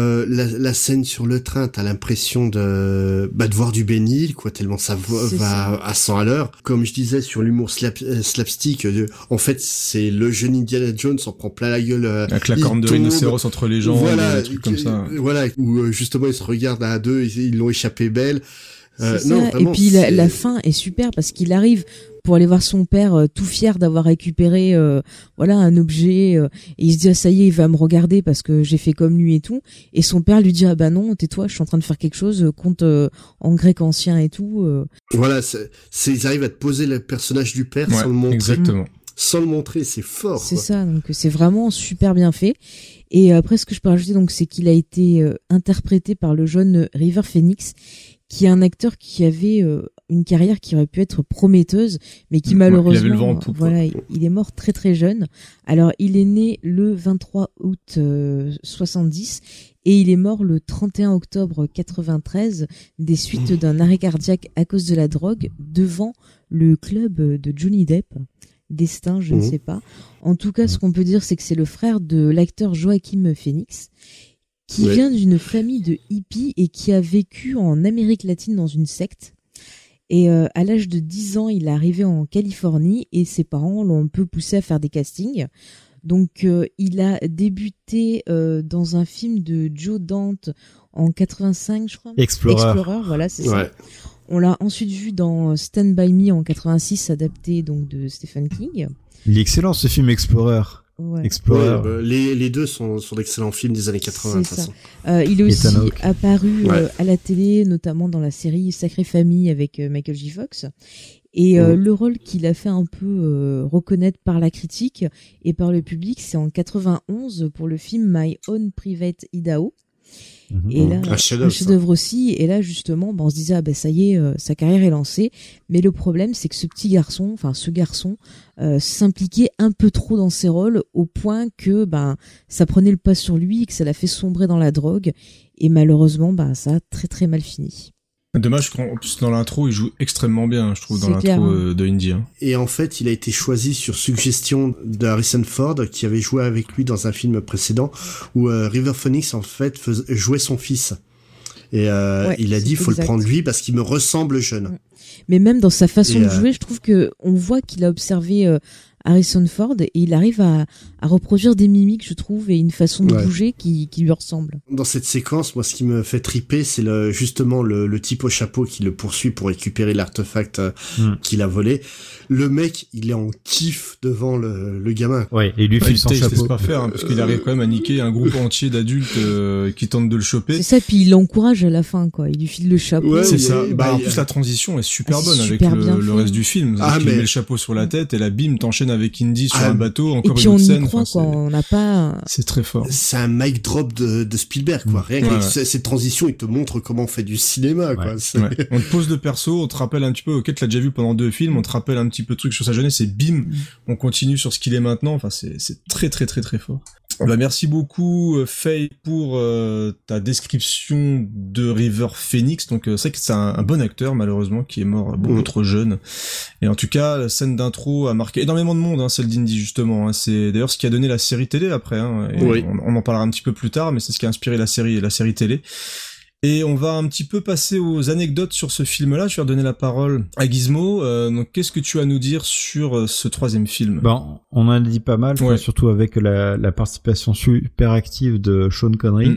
Speaker 4: La scène sur le train, t'as l'impression de voir du Bénil, quoi, tellement ça va à 100 à l'heure. Comme je disais sur l'humour slapstick, en fait, c'est le jeune Indiana Jones s'en prend plein la gueule.
Speaker 2: Avec la corne de rhinocéros entre les jambes, des trucs comme ça.
Speaker 4: Voilà, où justement ils se regardent à deux, ils l'ont échappé belle.
Speaker 5: Non, vraiment, et puis la fin est super parce qu'il arrive pour aller voir son père, tout fier d'avoir récupéré voilà un objet, et il se dit ah ça y est, il va me regarder parce que j'ai fait comme lui et tout. Et son père lui dit ah bah non, tais-toi, je suis en train de faire quelque chose, compte en grec ancien et tout.
Speaker 4: Voilà, ils arrivent à te poser le personnage du père sans le montrer.
Speaker 2: Exactement.
Speaker 4: Sans le montrer, c'est fort.
Speaker 5: C'est ça, donc c'est vraiment super bien fait. Et après, ce que je peux rajouter, donc, c'est qu'il a été interprété par le jeune River Phoenix, qui est un acteur qui avait une carrière qui aurait pu être prometteuse, mais qui malheureusement,
Speaker 2: il avait le vent en poupe,
Speaker 5: voilà, il est mort très très jeune. Alors, il est né le 23 août 70 et il est mort le 31 octobre 93 des suites d'un arrêt cardiaque à cause de la drogue devant le club de Johnny Depp. Destin, je ne sais pas. En tout cas, ce qu'on peut dire, c'est que c'est le frère de l'acteur Joaquin Phoenix, qui vient d'une famille de hippies et qui a vécu en Amérique latine dans une secte. Et à l'âge de 10 ans, il est arrivé en Californie et ses parents l'ont un peu poussé à faire des castings. Donc, il a débuté dans un film de Joe Dante en 85, je crois.
Speaker 3: Explorer,
Speaker 5: voilà, c'est ça. On l'a ensuite vu dans Stand By Me en 86, adapté donc de Stephen King.
Speaker 3: Il est excellent ce film Explorer.
Speaker 5: Ouais.
Speaker 4: Explorer. Ouais, les deux sont d'excellents films des années 80 de toute façon.
Speaker 5: Il est aussi apparu à la télé, notamment dans la série Sacrée Famille avec Michael J. Fox. Et le rôle qu'il a fait un peu reconnaître par la critique et par le public, c'est en 91 pour le film My Own Private Idaho. Et là, un chef-d'œuvre aussi. Et là, justement, on se disait, ah ben ça y est, sa carrière est lancée. Mais le problème, c'est que ce garçon, s'impliquait un peu trop dans ses rôles au point que, ça prenait le pas sur lui et que ça l'a fait sombrer dans la drogue. Et malheureusement, ça a très très mal fini.
Speaker 2: Dommage qu'en plus dans l'intro il joue extrêmement bien, je trouve, dans l'intro de Indy.
Speaker 4: Et en fait, il a été choisi sur suggestion de Harrison Ford, qui avait joué avec lui dans un film précédent où River Phoenix en fait jouait son fils. Et il a dit, faut le prendre lui parce qu'il me ressemble jeune.
Speaker 5: Mais même dans sa façon de jouer, je trouve que on voit qu'il a observé Harrison Ford et il arrive à reproduire des mimiques, je trouve, et une façon de bouger qui lui ressemble.
Speaker 4: Dans cette séquence, moi, ce qui me fait triper, c'est justement le type au chapeau qui le poursuit pour récupérer l'artefact qu'il a volé. Le mec, il est en kiff devant le gamin.
Speaker 3: Ouais, et il lui file son chapeau.
Speaker 2: Il se laisse pas faire, parce qu'il arrive quand même à niquer un groupe entier d'adultes qui tentent de le choper.
Speaker 5: C'est ça, puis il l'encourage à la fin, quoi. Il lui file le chapeau.
Speaker 2: Ouais, c'est ça. En plus, la transition est super bonne avec le reste du film. Il met le chapeau sur la tête et là, bim, t'enchaînes avec Indy sur un bateau, encore une autre scène.
Speaker 5: Et puis on y croit, quoi. On n'a pas...
Speaker 2: C'est très fort.
Speaker 4: C'est un mic drop de Spielberg, quoi. Rien que cette transition, il te montre comment on fait du cinéma, quoi.
Speaker 2: On te pose le perso, on te rappelle un petit peu, ok, tu l'as déjà vu pendant 2 films, on te rappelle un petit peu de trucs sur sa jeunesse et bim, on continue sur ce qu'il est maintenant. Enfin, c'est très très très très fort. Merci beaucoup Faye pour ta description de River Phoenix. Donc c'est vrai que c'est un bon acteur, malheureusement, qui est mort beaucoup trop jeune. Et en tout cas, la scène d'intro a marqué énormément de monde, celle d'Indy justement. C'est d'ailleurs ce qui a donné la série télé après. On en parlera un petit peu plus tard, mais c'est ce qui a inspiré la série télé. Et on va un petit peu passer aux anecdotes sur ce film-là. Je vais redonner la parole à Gizmo. Donc, qu'est-ce que tu as à nous dire sur ce 3e film ?
Speaker 3: On en a dit pas mal, surtout avec la participation super active de Sean Connery.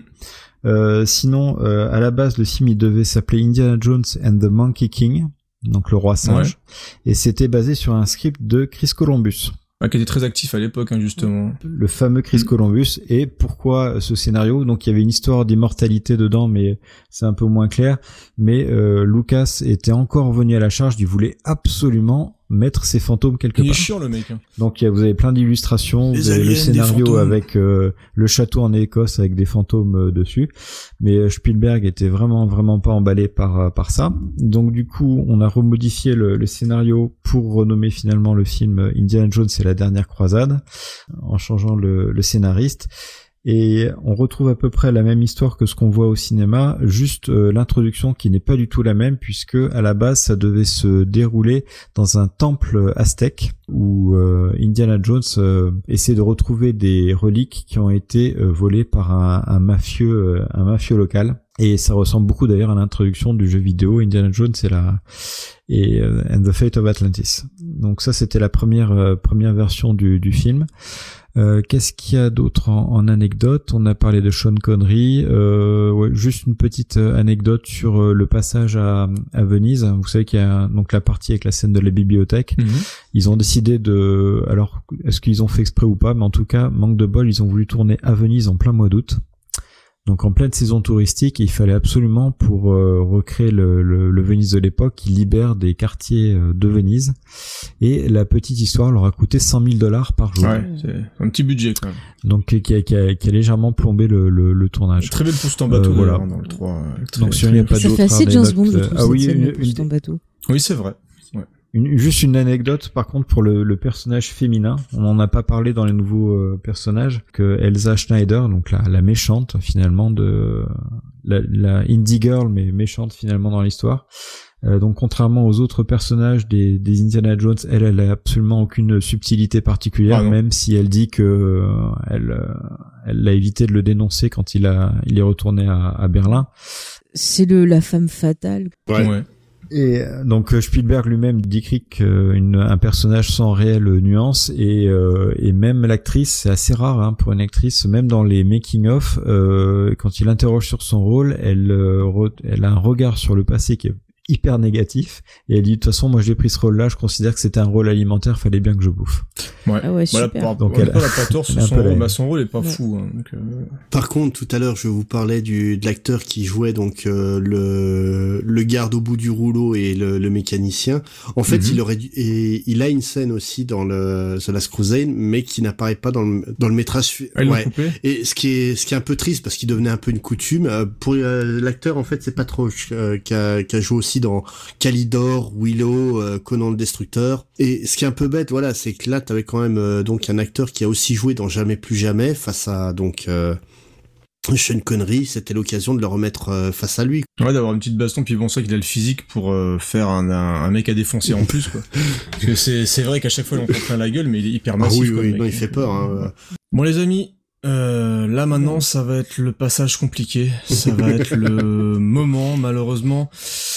Speaker 3: Sinon, à la base, le film, il devait s'appeler Indiana Jones and the Monkey King, donc le roi singe, et c'était basé sur un script de Chris Columbus.
Speaker 2: Qui était très actif à l'époque, justement.
Speaker 3: Le fameux Chris Columbus. Et pourquoi ce scénario ? Donc il y avait une histoire d'immortalité dedans, mais c'est un peu moins clair. Mais Lucas était encore venu à la charge, il voulait absolument mettre ses fantômes quelque part.
Speaker 2: Il est chiant, le mec.
Speaker 3: Donc vous avez plein d'illustrations, vous avez le scénario avec le château en Écosse avec des fantômes dessus. Mais Spielberg était vraiment pas emballé par ça. Donc du coup, on a remodifié le scénario pour renommer finalement le film Indiana Jones et la dernière croisade, en changeant le scénariste. Et on retrouve à peu près la même histoire que ce qu'on voit au cinéma, juste l'introduction qui n'est pas du tout la même, puisque à la base ça devait se dérouler dans un temple aztèque où Indiana Jones essaie de retrouver des reliques qui ont été volées par un mafieux local. Et ça ressemble beaucoup d'ailleurs à l'introduction du jeu vidéo Indiana Jones et And the Fate of Atlantis. Donc ça, c'était la première version du film. Qu'est-ce qu'il y a d'autre en anecdote? On a parlé de Sean Connery. Juste une petite anecdote sur le passage à Venise. Vous savez qu'il y a donc la partie avec la scène de la bibliothèque. Ils ont décidé alors est-ce qu'ils ont fait exprès ou pas, mais en tout cas, manque de bol, ils ont voulu tourner à Venise en plein mois d'août. Donc en pleine saison touristique, il fallait absolument, pour recréer le Venise de l'époque, qui libère des quartiers de Venise. Et la petite histoire leur a coûté $100,000 par jour.
Speaker 2: Ouais, c'est un petit budget quand même.
Speaker 3: Donc qui a légèrement plombé le tournage.
Speaker 2: Très belle pousse en bateau
Speaker 3: voilà.
Speaker 2: Dans le 3.
Speaker 3: Donc si il n'y a pas d'autres.
Speaker 5: Ça fait assez James Bond, je trouve, cette pousse en bateau.
Speaker 2: Oui, c'est vrai.
Speaker 3: Juste une anecdote par contre pour le personnage féminin, on n'en a pas parlé dans les nouveaux personnages, que Elsa Schneider, donc la méchante finalement de la indie girl mais méchante finalement dans l'histoire. Donc contrairement aux autres personnages des Indiana Jones, elle a absolument aucune subtilité particulière, même si elle dit que elle a évité de le dénoncer quand il est retourné à Berlin.
Speaker 5: C'est la femme fatale.
Speaker 2: Ouais.
Speaker 3: Et donc Spielberg lui-même décrit un personnage sans réelle nuance et même l'actrice, c'est assez rare pour une actrice, même dans les making of, quand il interroge sur son rôle, elle a un regard sur le passé qui est hyper négatif et elle dit de toute façon moi j'ai pris ce rôle-là, je considère que c'était un rôle alimentaire, fallait bien que je bouffe.
Speaker 2: Ouais.
Speaker 5: Ah ouais, super.
Speaker 2: Donc elle a pas tort sur son rôle, son rôle est pas fou. Donc,
Speaker 4: Par contre, tout à l'heure, je vous parlais de l'acteur qui jouait donc le garde au bout du rouleau et le mécanicien. En fait, il a une scène aussi dans The Last Crusade, mais qui n'apparaît pas dans le métrage.
Speaker 2: Coupé.
Speaker 4: Et ce qui est un peu triste parce qu'il devenait un peu une coutume pour l'acteur. En fait, c'est Patrouche qui a joué aussi dans Calidor, Willow, Conan le Destructeur. Et ce qui est un peu bête, voilà, c'est que là, t'avais quand même donc un acteur qui a aussi joué dans Jamais plus jamais face à donc Sean Connery. C'était l'occasion de le remettre face à lui.
Speaker 2: Ouais, d'avoir une petite baston, puis bon, ça qu'il a le physique pour faire un mec à défoncer en plus, quoi. Parce que c'est vrai qu'à chaque fois, on prend plein la gueule, mais il est hyper massif.
Speaker 4: Oui, non, il fait peur.
Speaker 2: Bon, les amis. Là maintenant ça va être le passage compliqué, ça va être le moment malheureusement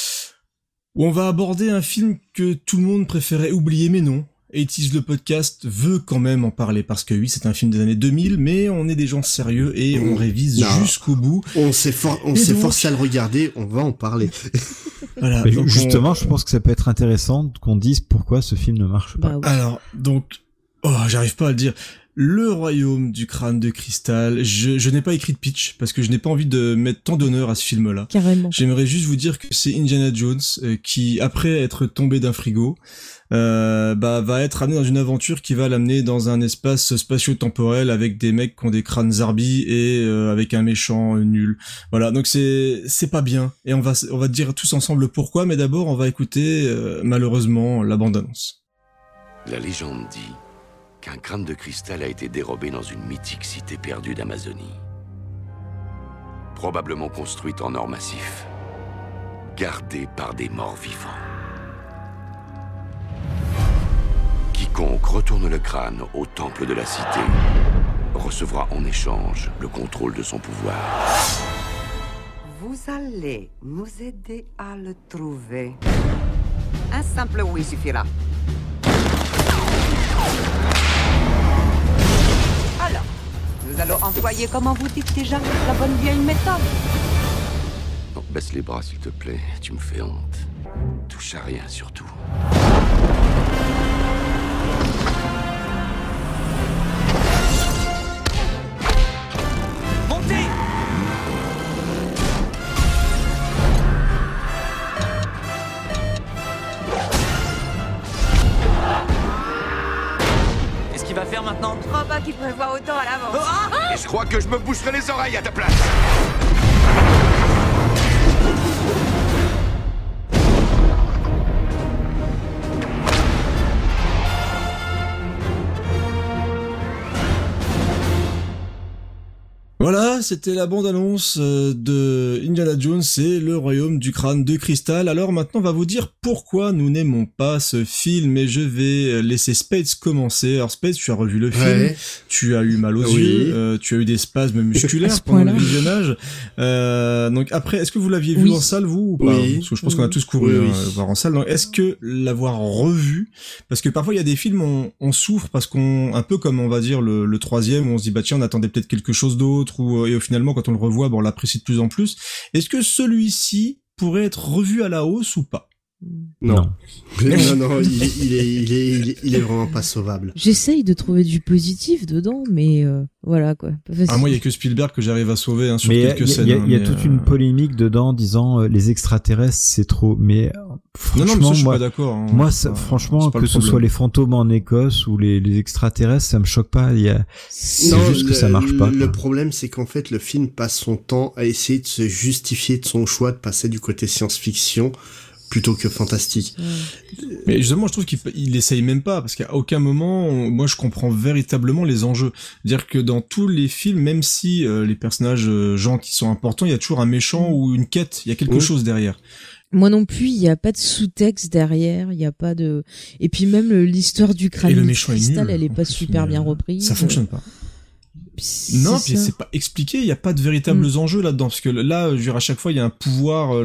Speaker 2: où on va aborder un film que tout le monde préférait oublier, mais non, 80s le podcast veut quand même en parler parce que oui, c'est un film des années 2000, mais on est des gens sérieux et on révise jusqu'au bout.
Speaker 4: On s'est forcé à le regarder, on va en parler.
Speaker 2: Voilà,
Speaker 3: donc justement, je pense que ça peut être intéressant qu'on dise pourquoi ce film ne marche pas.
Speaker 5: Oui.
Speaker 2: Alors, donc, j'arrive pas à le dire. Le royaume du crâne de cristal. Je n'ai pas écrit de pitch parce que je n'ai pas envie de mettre tant d'honneur à ce film-là.
Speaker 5: Carrément.
Speaker 2: J'aimerais juste vous dire que c'est Indiana Jones qui, après être tombé d'un frigo, va être amené dans une aventure qui va l'amener dans un espace spatio-temporel avec des mecs qui ont des crânes zarbis et avec un méchant nul. Voilà, donc c'est pas bien. Et on va dire tous ensemble pourquoi, mais d'abord on va écouter malheureusement la bande-annonce.
Speaker 16: La légende dit qu'un crâne de cristal a été dérobé dans une mythique cité perdue d'Amazonie. Probablement construite en or massif, gardée par des morts vivants. Quiconque retourne le crâne au temple de la cité recevra en échange le contrôle de son pouvoir.
Speaker 17: Vous allez nous aider à le trouver. Un simple oui suffira. Alors, nous allons employer, comment vous dites déjà, la bonne vieille méthode.
Speaker 16: Non, baisse les bras, s'il te plaît. Tu me fais honte. Touche à rien, surtout.
Speaker 14: Montez! Qu'est-ce qu'il va faire maintenant?
Speaker 17: Je crois pas qu'il prévoit autant à l'avance.
Speaker 16: Et je crois que je me boucherai les oreilles à ta place.
Speaker 2: Voilà, c'était la bande-annonce de Indiana Jones et le royaume du crâne de cristal. Alors maintenant, on va vous dire pourquoi nous n'aimons pas ce film, et je vais laisser Spades commencer. Alors Spades, tu as revu le film, tu as eu mal aux yeux, tu as eu des spasmes musculaires pendant le visionnage. Donc après, est-ce que vous l'aviez vu en salle, vous, ou pas? Parce que je pense qu'on a tous couru voir en salle. Donc est-ce que l'avoir revu, parce que parfois il y a des films, on souffre parce qu'on, un peu comme on va dire le troisième, où on se dit bah tiens, on attendait peut-être quelque chose d'autre, et finalement quand on le revoit, on l'apprécie de plus en plus. Est-ce que celui-ci pourrait être revu à la hausse ou pas?
Speaker 4: Non. Non, il est vraiment pas sauvable.
Speaker 5: J'essaye de trouver du positif dedans, mais voilà quoi.
Speaker 2: Moi, il y a que Spielberg que j'arrive à sauver sur quelques scènes.
Speaker 3: Il y a toute une polémique dedans disant les extraterrestres c'est trop. Mais franchement,
Speaker 2: non, mais ça, je suis pas d'accord.
Speaker 3: Moi, franchement, que ce soit les fantômes en Écosse ou les extraterrestres, ça me choque pas. C'est juste que ça marche pas.
Speaker 4: Le problème, c'est qu'en fait, le film passe son temps à essayer de se justifier de son choix de passer du côté science-fiction plutôt que fantastique.
Speaker 2: Mais justement, je trouve qu'il essaye même pas, parce qu'à aucun moment, moi, je comprends véritablement les enjeux. C'est-à-dire que dans tous les films, même si les personnages gentils sont importants, il y a toujours un méchant ou une quête, il y a quelque chose derrière.
Speaker 5: Moi non plus, il y a pas de sous-texte derrière, il y a pas de... Et puis même l'histoire du crâne de cristal, elle est pas super bien reprise.
Speaker 2: Ça fonctionne pas. Non, puis c'est pas expliqué, il y a pas de véritables enjeux là-dedans, parce que là, je veux dire, à chaque fois il y a un pouvoir,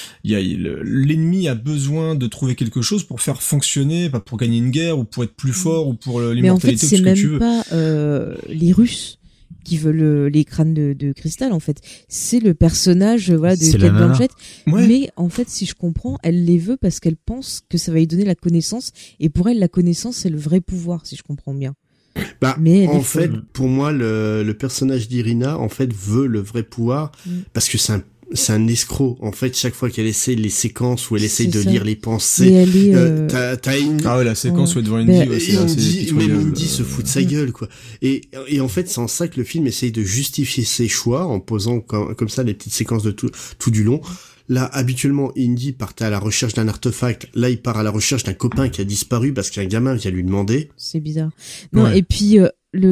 Speaker 2: l'ennemi a besoin de trouver quelque chose pour faire fonctionner, pas pour gagner une guerre ou pour être plus fort ou pour l'immortalité, ou ce que tu veux.
Speaker 5: Mais en fait, c'est même pas les Russes qui veulent les crânes de cristal, en fait. C'est le personnage, de Cate Blanchett. Ouais. Mais en fait, si je comprends, elle les veut parce qu'elle pense que ça va lui donner la connaissance, et pour elle, la connaissance, c'est le vrai pouvoir, si je comprends bien.
Speaker 4: Mais en fait, pour moi, le personnage d'Irina, en fait, veut le vrai pouvoir parce que c'est un escroc. En fait, chaque fois qu'elle essaie les séquences où elle essaie de lire les pensées, t'as une...
Speaker 2: Ah ouais, la séquence où elle est devant Indy,
Speaker 4: même Indy se fout de sa gueule, quoi. Et en fait, c'est en ça que le film essaye de justifier ses choix en posant comme ça les petites séquences de tout du long. Là, habituellement, Indy partait à la recherche d'un artefact. Là, il part à la recherche d'un copain qui a disparu parce qu'un gamin vient lui demander.
Speaker 5: C'est bizarre. Non, et puis,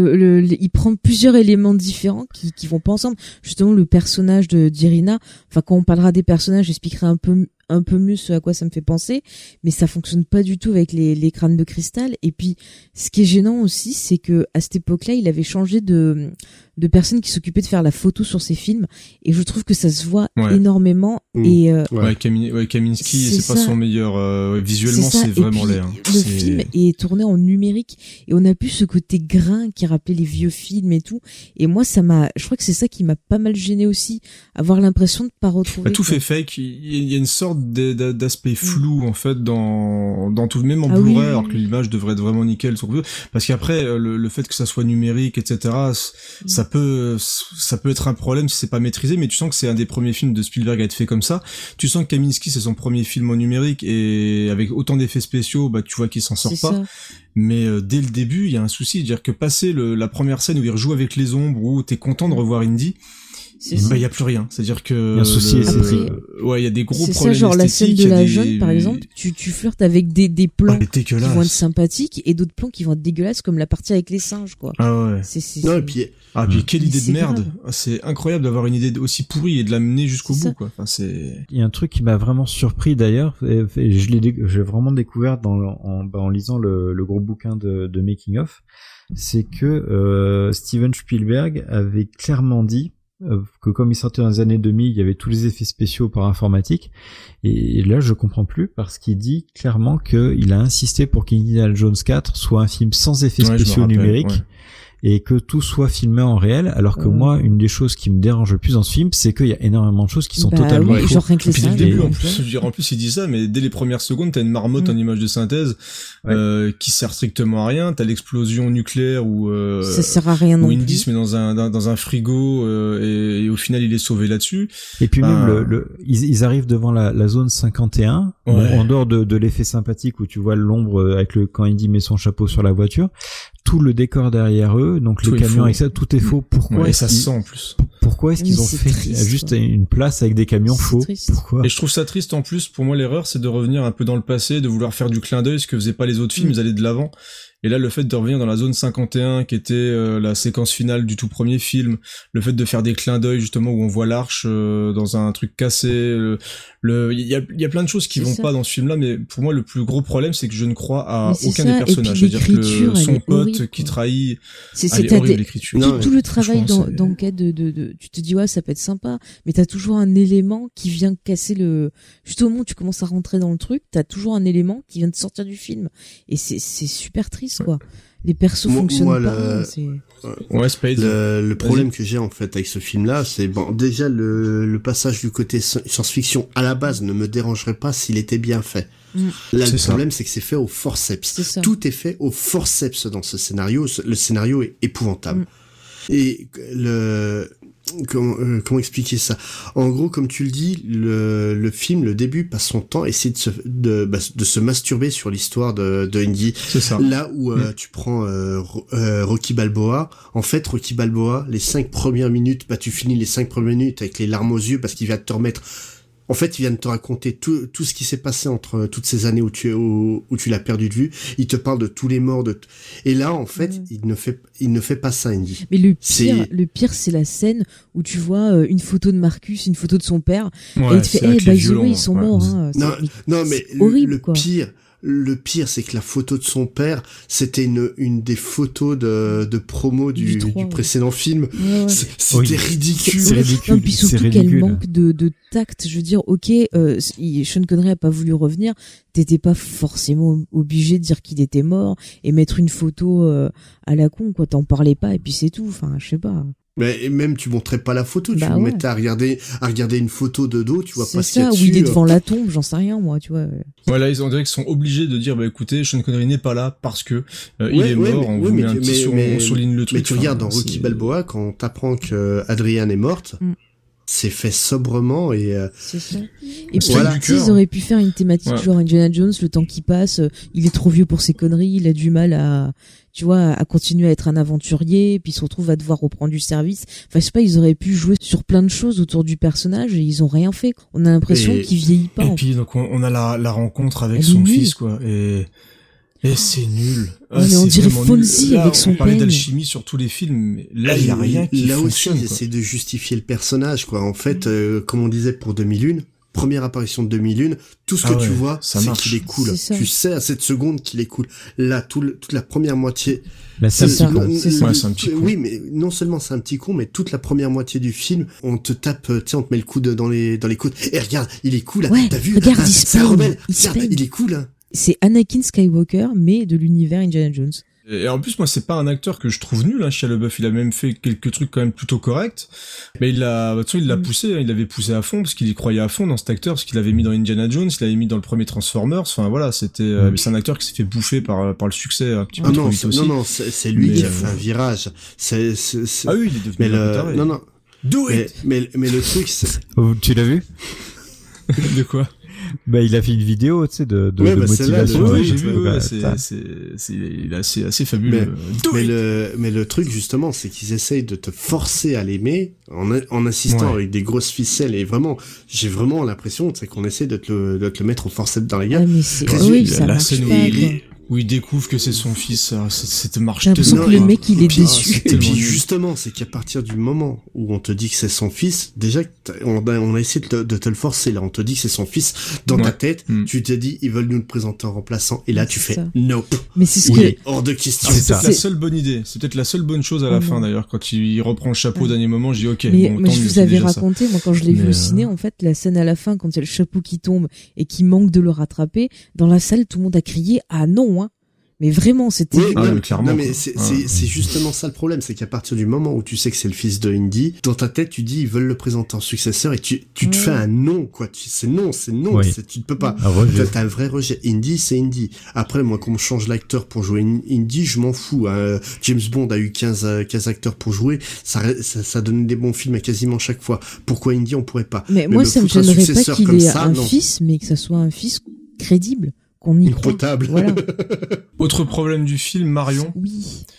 Speaker 5: il prend plusieurs éléments différents qui vont pas ensemble. Justement, le personnage d'Irina. Enfin, quand on parlera des personnages, j'expliquerai un peu mieux ce à quoi ça me fait penser, mais ça fonctionne pas du tout avec les crânes de cristal. Et puis, ce qui est gênant aussi, c'est que à cette époque-là, il avait changé de personnes qui s'occupaient de faire la photo sur ses films, et je trouve que ça se voit énormément. Et
Speaker 2: Kaminski, c'est pas son meilleur visuellement, c'est vraiment laid.
Speaker 5: Le film est tourné en numérique, et on a plus ce côté grain qui rappelait les vieux films et tout. Et moi, je crois que c'est ça qui m'a pas mal gêné aussi, avoir l'impression de pas retrouver.
Speaker 2: Tout fait fake. Il y a une sorte d'aspect flou en fait dans tout, même en Blu-ray, alors que l'image devrait être vraiment nickel, parce qu'après le fait que ça soit numérique, etc., ça peut être un problème si c'est pas maîtrisé. Mais tu sens que c'est un des premiers films de Spielberg à être fait comme ça. Tu sens que Kaminski, c'est son premier film en numérique, et avec autant d'effets spéciaux, tu vois qu'il s'en sort pas. Ça. Mais dès le début, il y a un souci, c'est-à-dire que passer la première scène où il rejoue avec les ombres, où t'es content de revoir Indy, il y a plus rien. C'est-à-dire que
Speaker 3: il y a un souci,
Speaker 2: il y a des gros problèmes.
Speaker 5: C'est ça, genre la scène de la jeune, par exemple, tu flirtes avec des plans qui vont être sympathiques et d'autres plans qui vont être dégueulasses, comme la partie avec les singes, quoi.
Speaker 2: Ah ouais.
Speaker 4: Non, et puis
Speaker 2: quelle idée de merde. C'est incroyable d'avoir une idée aussi pourrie et de la mener jusqu'au bout, quoi. Enfin,
Speaker 3: il y a un truc qui m'a vraiment surpris d'ailleurs, et j'ai vraiment découvert en lisant le gros bouquin de Making of, c'est que Steven Spielberg avait clairement dit que comme il sortait dans les années 2000, il y avait tous les effets spéciaux par informatique, et là je comprends plus, parce qu'il dit clairement qu'il a insisté pour qu'Indiana Jones 4 soit un film sans effets spéciaux numériques, et que tout soit filmé en réel, alors que moi, une des choses qui me dérange le plus dans ce film, c'est qu'il y a énormément de choses qui sont totalement
Speaker 5: faux. Genre rien que
Speaker 2: dès le début, en plus, il dit ça, mais dès les premières secondes, t'as une marmotte en image de synthèse qui sert strictement à rien. T'as l'explosion nucléaire où
Speaker 5: ça sert à rien non plus.
Speaker 2: Indy se met dans un frigo et au final, il est sauvé là-dessus.
Speaker 3: Et puis même ils arrivent devant la zone 51, en dehors de l'effet sympathique où tu vois l'ombre avec quand Indy met son chapeau sur la voiture. Tout le décor derrière eux, donc les camions, etc., tout est faux. Pourquoi
Speaker 2: et ça se sent en plus.
Speaker 3: Pourquoi est-ce qu'ils ont fait juste une place avec des camions faux? Pourquoi?
Speaker 2: Et je trouve ça triste en plus. Pour moi, l'erreur, c'est de revenir un peu dans le passé, de vouloir faire du clin d'œil, ce que faisaient pas les autres films, ils allaient de l'avant. Et là, le fait de revenir dans la zone 51, qui était la séquence finale du tout premier film, le fait de faire des clins d'œil justement où on voit l'arche dans un truc cassé, il y a plein de choses qui vont pas dans ce film-là, mais pour moi le plus gros problème c'est que je ne crois à aucun des personnages. C'est-à-dire que son pote horrible, qui trahit, c'est horrible l'écriture.
Speaker 5: Tout le travail d'enquête tu te dis ouais ça peut être sympa, mais t'as toujours un élément qui vient casser juste au moment où tu commences à rentrer dans le truc, t'as toujours un élément qui vient de sortir du film, et c'est super triste quoi. Les persos fonctionnent pas.
Speaker 4: Le problème que j'ai en fait avec ce film-là, c'est déjà le passage du côté science-fiction à la base ne me dérangerait pas s'il était bien fait. Là, le problème, c'est que c'est fait au forceps. Tout est fait au forceps dans ce scénario. Le scénario est épouvantable. Et comment expliquer ça? En gros, comme tu le dis, le film, le début, passe son temps à essayer de se masturber sur l'histoire de Indy.
Speaker 2: C'est ça.
Speaker 4: Là où tu prends Rocky Balboa, en fait, Rocky Balboa, les 5 premières minutes, tu finis les 5 premières minutes avec les larmes aux yeux parce qu'il vient de te remettre. En fait, il vient de te raconter tout ce qui s'est passé entre toutes ces années où tu l'as perdu de vue. Il te parle de tous les morts et là, en fait, il ne fait pas ça, Indy.
Speaker 5: Mais le pire, c'est la scène où tu vois une photo de Marcus, une photo de son père, et il te fait, by the way, ils sont morts, hein.
Speaker 4: Non, mais
Speaker 5: horrible,
Speaker 4: le pire, c'est que la photo de son père, c'était une des photos de promo du précédent film.
Speaker 5: Ouais.
Speaker 4: C'était ridicule.
Speaker 5: C'est ridicule. Non, puis surtout qu'elle manque de tact. Je veux dire, ok, Sean Connery a pas voulu revenir. T'étais pas forcément obligé de dire qu'il était mort et mettre une photo à la con, quoi. T'en parlais pas et puis c'est tout. Enfin, je sais pas.
Speaker 4: Mais même tu montrais pas la photo, tu vous mettais à regarder une photo de dos, tu vois pas ce qu'il y a dessus.
Speaker 5: C'est ça, où il est devant la tombe, j'en sais rien moi, tu vois.
Speaker 2: Voilà, on dirait qu'ils sont obligés de dire écoutez, Sean Connery n'est pas là parce que il est mort, on vous met un petit on souligne le truc.
Speaker 4: Mais tu regardes dans Rocky Balboa quand t'apprends que Adrienne est morte. C'est fait sobrement et
Speaker 5: c'est ça. Et puis voilà. Ils auraient pu faire une thématique genre Indiana Jones, le temps qui passe, il est trop vieux pour ses conneries, il a du mal à continuer à être un aventurier, puis il se retrouve à devoir reprendre du service. Enfin, je sais pas, ils auraient pu jouer sur plein de choses autour du personnage et ils ont rien fait. On a l'impression qu'il vieillit pas.
Speaker 2: Et puis donc on a la rencontre avec son fils quoi et c'est nul.
Speaker 5: Mais on dirait Fonzie avec son père.
Speaker 2: On parlait d'alchimie sur tous les films, mais là, il y a rien qui fonctionne.
Speaker 4: Là aussi, j'essaie de justifier le personnage, quoi. En fait, comme on disait pour 2001, première apparition de 2001, tout ce que tu vois, c'est qu'il est cool. Tu sais à cette seconde qu'il est cool. Là, toute la première moitié.
Speaker 3: C'est un petit con.
Speaker 4: Oui, mais non seulement c'est un petit con, mais toute la première moitié du film, on te tape, tu sais, on te met le coude dans les coudes. Et regarde, il est cool, là. T'as vu?
Speaker 5: Regarde,
Speaker 4: c'est un rebelle. Regarde, il est cool, hein.
Speaker 5: C'est Anakin Skywalker, mais de l'univers Indiana Jones.
Speaker 2: Et en plus, moi, c'est pas un acteur que je trouve nul, hein, Shia LaBeouf. Il a même fait quelques trucs quand même plutôt corrects. Mais il l'a poussé, hein, il l'avait poussé à fond, parce qu'il y croyait à fond dans cet acteur, parce qu'il l'avait mis dans Indiana Jones, il l'avait mis dans le premier Transformers. Enfin, voilà, c'était, c'est un acteur qui s'est fait bouffer par le succès un petit peu trop vite aussi.
Speaker 4: Non, c'est lui qui a fait un virage.
Speaker 2: Ah oui, il est devenu un peu taré.
Speaker 4: Non. Do it! Mais le truc, c'est...
Speaker 3: Tu l'as vu?
Speaker 2: De quoi?
Speaker 3: Il a fait une vidéo, tu sais, de motivation.
Speaker 2: Oui, j'ai vu, il est assez fabuleux.
Speaker 4: Mais le truc, justement, c'est qu'ils essayent de te forcer à l'aimer en insistant avec des grosses ficelles et vraiment, j'ai vraiment l'impression, c'est qu'on essaie de te le mettre au forceps dans la gueule.
Speaker 5: Mais ça marche pas,
Speaker 2: où il découvre que c'est son fils, cette marche.
Speaker 5: J'ai l'impression que le mec il est déçu.
Speaker 4: Et puis justement, c'est qu'à partir du moment où on te dit que c'est son fils, déjà on a essayé de te le forcer là, on te dit que c'est son fils, dans ta tête, tu te dis ils veulent nous le présenter en remplaçant, et là tu fais nope.
Speaker 5: Mais c'est ce que
Speaker 4: hors de question.
Speaker 2: C'est peut-être la seule bonne idée, c'est peut-être la seule bonne chose à la fin d'ailleurs, quand il reprend le chapeau au dernier moment, je dis ok.
Speaker 5: Mais je vous avais raconté, moi quand je l'ai vu au ciné, en fait la scène à la fin quand il y a le chapeau qui tombe et qui manque de le rattraper, dans la salle tout le monde a crié ah non hein. Mais vraiment, c'était...
Speaker 2: clairement.
Speaker 4: Non, mais c'est justement ça le problème, c'est qu'à partir du moment où tu sais que c'est le fils de Indy, dans ta tête, tu dis, ils veulent le présenter en successeur, et tu te fais un non, quoi. C'est non,
Speaker 3: oui.
Speaker 4: Tu ne peux pas. T'as un vrai rejet. Indy, c'est Indy. Après, moi, qu'on me change l'acteur pour jouer Indy, je m'en fous. Hein. James Bond a eu 15 acteurs pour jouer, ça donnait des bons films à quasiment chaque fois. Pourquoi Indy, on pourrait pas?
Speaker 5: Mais moi, ça me gênerait pas qu'il ait un fils, mais que ça soit un fils crédible. Qu'on y
Speaker 4: potable.
Speaker 5: Voilà.
Speaker 2: Autre problème du film, Marion.
Speaker 5: Oui.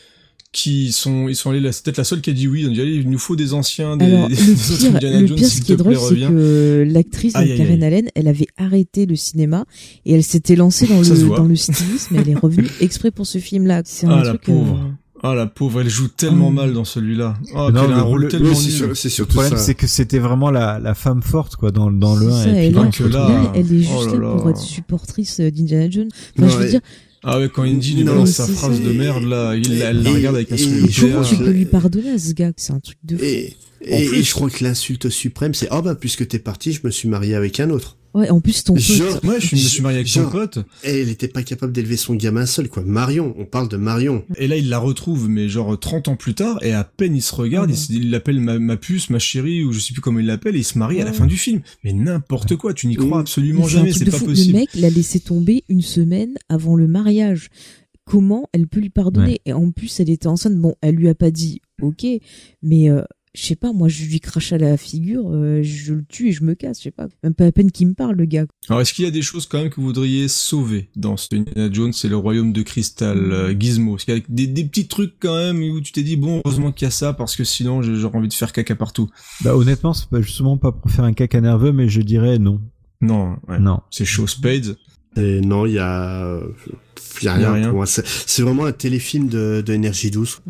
Speaker 2: ils sont allés là, c'est peut-être la seule qui a dit oui, on dit allez, il nous faut des anciens,
Speaker 5: Alors, le pire, ce qui est drôle, c'est que l'actrice Karen Allen, elle avait arrêté le cinéma et elle s'était lancée dans le stylisme et elle est revenue exprès pour ce film-là. C'est un truc.
Speaker 2: La pauvre, elle joue tellement mal dans celui-là. Oh, non, elle a un rôle tellement nul.
Speaker 3: Le problème, c'est que c'était vraiment la femme forte, quoi, dans le 1.
Speaker 5: Ça,
Speaker 3: et puis
Speaker 5: là, elle est juste là pour être supportrice d'Indiana Jones. Enfin, je veux dire.
Speaker 2: Ah ouais, quand Indy lui balance sa phrase de merde, là, elle la regarde avec un sourire.
Speaker 5: Comment tu peux lui pardonner à ce gars? C'est un truc de fou.
Speaker 4: Et je crois que l'insulte suprême, c'est puisque t'es parti, je me suis marié avec un autre.
Speaker 5: Ouais, en plus ton pote.
Speaker 2: Je me suis marié avec ton pote.
Speaker 4: Et elle était pas capable d'élever son gamin seul, quoi. Marion, on parle de Marion.
Speaker 2: Et là, il la retrouve, mais genre 30 ans plus tard, et à peine il se regarde, il l'appelle ma puce, ma chérie, ou je sais plus comment il l'appelle, et il se marie à la fin du film. Mais n'importe quoi, tu n'y crois absolument jamais, c'est pas possible.
Speaker 5: Le mec l'a laissé tomber une semaine avant le mariage. Comment elle peut lui pardonner? Et en plus, elle était enceinte. Bon, elle lui a pas dit, ok, mais je sais pas, moi je lui crache à la figure, je le tue et je me casse, je sais pas. Même pas à peine qu'il me parle, le gars.
Speaker 2: Alors est-ce qu'il y a des choses quand même que vous voudriez sauver dans ce Indiana Jones et le royaume de cristal, Gizmo? Est-ce qu'il y a des petits trucs quand même où tu t'es dit bon, heureusement qu'il y a ça parce que sinon j'aurais envie de faire caca partout?
Speaker 3: Bah honnêtement, c'est pas justement pas pour faire un caca nerveux, mais je dirais non.
Speaker 2: Non,
Speaker 3: non.
Speaker 2: C'est chaud. Spades.
Speaker 4: Et non, il y a rien pour moi. C'est vraiment un téléfilm de énergie douce.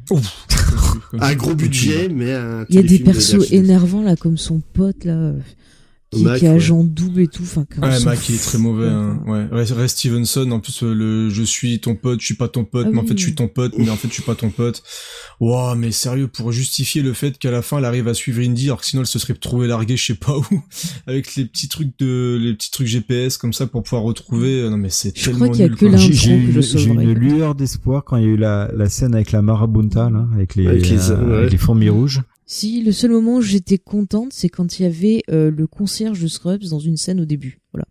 Speaker 4: Un gros budget, mais un
Speaker 5: il y a des persos énervants là, comme son pote là, qui est agent double et tout. Enfin,
Speaker 2: Mac il est très mauvais. Ray Stevenson, en plus je suis ton pote, je suis pas ton pote, mais en fait je suis ton pote, mais en fait je suis pas ton pote. Wow, mais sérieux, pour justifier le fait qu'à la fin elle arrive à suivre Indy, alors que sinon elle se serait trouvée larguée je sais pas où, avec les petits trucs GPS comme ça pour pouvoir retrouver. Non mais c'est tellement nul.
Speaker 5: Je crois qu'il y a que l'intro que je sauverais.
Speaker 3: J'ai une lueur d'espoir quand il y a eu la scène avec la marabunta là, avec les fourmis rouges.
Speaker 5: Si, le seul moment où j'étais contente, c'est quand il y avait le concierge de Scrubs dans une scène au début. Voilà.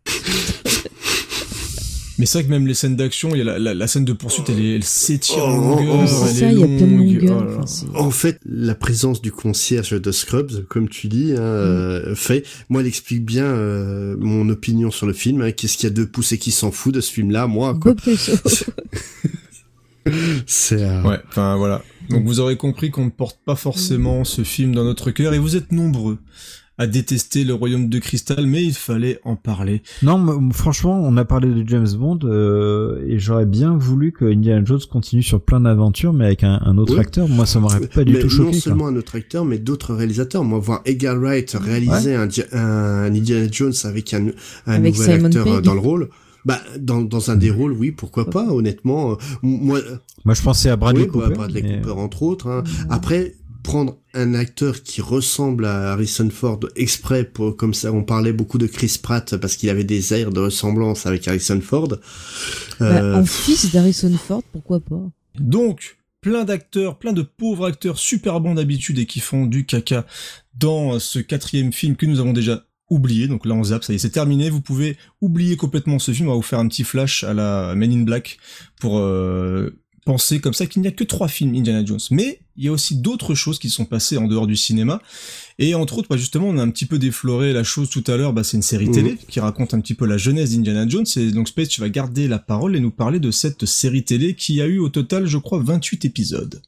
Speaker 2: Mais c'est vrai que même les scènes d'action, il y a la scène de poursuite, elle s'étire en longueur,
Speaker 5: il y a plein de longueur.
Speaker 4: En fait, la présence du concierge de Scrubs, comme tu dis, moi, elle explique bien mon opinion sur le film. Qu'est-ce qu'il y a de poussé qui s'en fout de ce film-là, moi, quoi.
Speaker 2: Ouais, enfin voilà. Donc vous aurez compris qu'on ne porte pas forcément ce film dans notre cœur, et vous êtes nombreux à détester le royaume de cristal, mais il fallait en parler.
Speaker 3: Non, franchement, on a parlé de James Bond, et j'aurais bien voulu que Indiana Jones continue sur plein d'aventures, mais avec un autre acteur. Moi, ça m'aurait pas du tout choqué.
Speaker 4: Non seulement un autre acteur, mais d'autres réalisateurs. Moi, voir Edgar Wright réaliser un Indiana Jones avec un nouvel acteur dans le rôle. Dans un des rôles, oui, pourquoi pas, honnêtement. Moi,
Speaker 3: je pensais à Bradley Cooper.
Speaker 4: Bradley Cooper, entre autres. Hein. Après, prendre un acteur qui ressemble à Harrison Ford exprès comme ça, on parlait beaucoup de Chris Pratt parce qu'il avait des airs de ressemblance avec Harrison Ford.
Speaker 5: En fils d'Harrison Ford, pourquoi pas?
Speaker 2: Donc, plein d'acteurs, plein de pauvres acteurs super bons d'habitude et qui font du caca dans ce 4e film que nous avons déjà oublié. Donc là on zappe, ça y est, c'est terminé. Vous pouvez oublier complètement ce film. On va vous faire un petit flash à la Men in Black pour penser comme ça qu'il n'y a que 3 films Indiana Jones. Mais il y a aussi d'autres choses qui sont passées en dehors du cinéma. Et entre autres, justement, on a un petit peu défloré la chose tout à l'heure. C'est une série télé qui raconte un petit peu la jeunesse d'Indiana Jones. Et donc Space, tu vas garder la parole et nous parler de cette série télé qui a eu au total, je crois, 28 épisodes.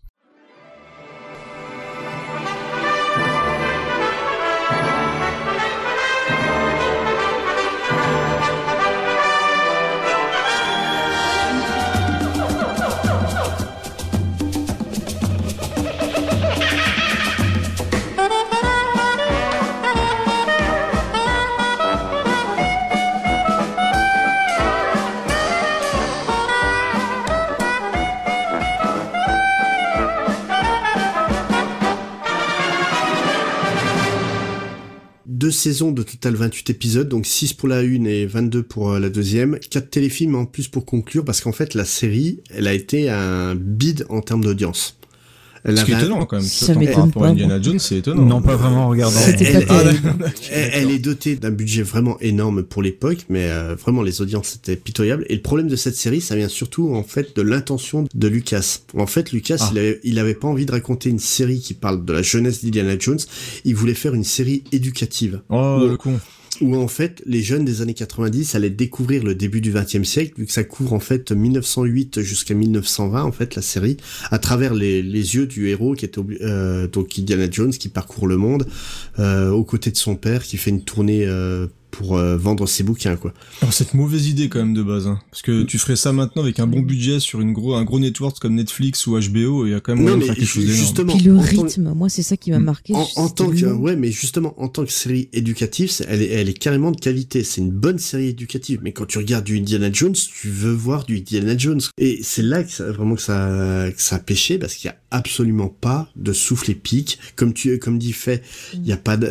Speaker 4: Deux saisons de total 28 épisodes, donc 6 pour la une et 22 pour la deuxième. 4 téléfilms en plus pour conclure, parce qu'en fait, la série, elle a été un bide en termes d'audience.
Speaker 2: Ce qui est étonnant quand même.
Speaker 5: Ça m'étonne
Speaker 2: par rapport
Speaker 5: pas.
Speaker 2: à Indiana Jones, c'est étonnant.
Speaker 3: Non, pas vraiment en regardant.
Speaker 4: Elle est dotée d'un budget vraiment énorme pour l'époque, mais vraiment les audiences étaient pitoyables. Et le problème de cette série, ça vient surtout en fait de l'intention de Lucas. En fait, Lucas, il avait pas envie de raconter une série qui parle de la jeunesse d'Indiana Jones. Il voulait faire une série éducative.
Speaker 2: Oh, le con.
Speaker 4: où en fait les jeunes des années 90 allaient découvrir le début du 20e siècle, vu que ça couvre en fait 1908 jusqu'à 1920 en fait la série, à travers les yeux du héros qui était donc Indiana Jones, qui parcourt le monde aux côtés de son père, qui fait une tournée pour vendre ses bouquins, quoi.
Speaker 2: Alors, c'est une mauvaise idée quand même de base, hein. Parce que tu ferais ça maintenant avec un bon budget sur un gros network comme Netflix ou HBO, il y a quand même moyen de faire quelque chose d'énorme.
Speaker 5: Puis le rythme, moi c'est ça qui m'a marqué.
Speaker 4: En tant que série éducative, elle est carrément de qualité. C'est une bonne série éducative. Mais quand tu regardes du Indiana Jones, tu veux voir du Indiana Jones. Et c'est là que ça a péché, parce qu'il y a absolument pas de souffle épique. Comme dit Faye, il y a pas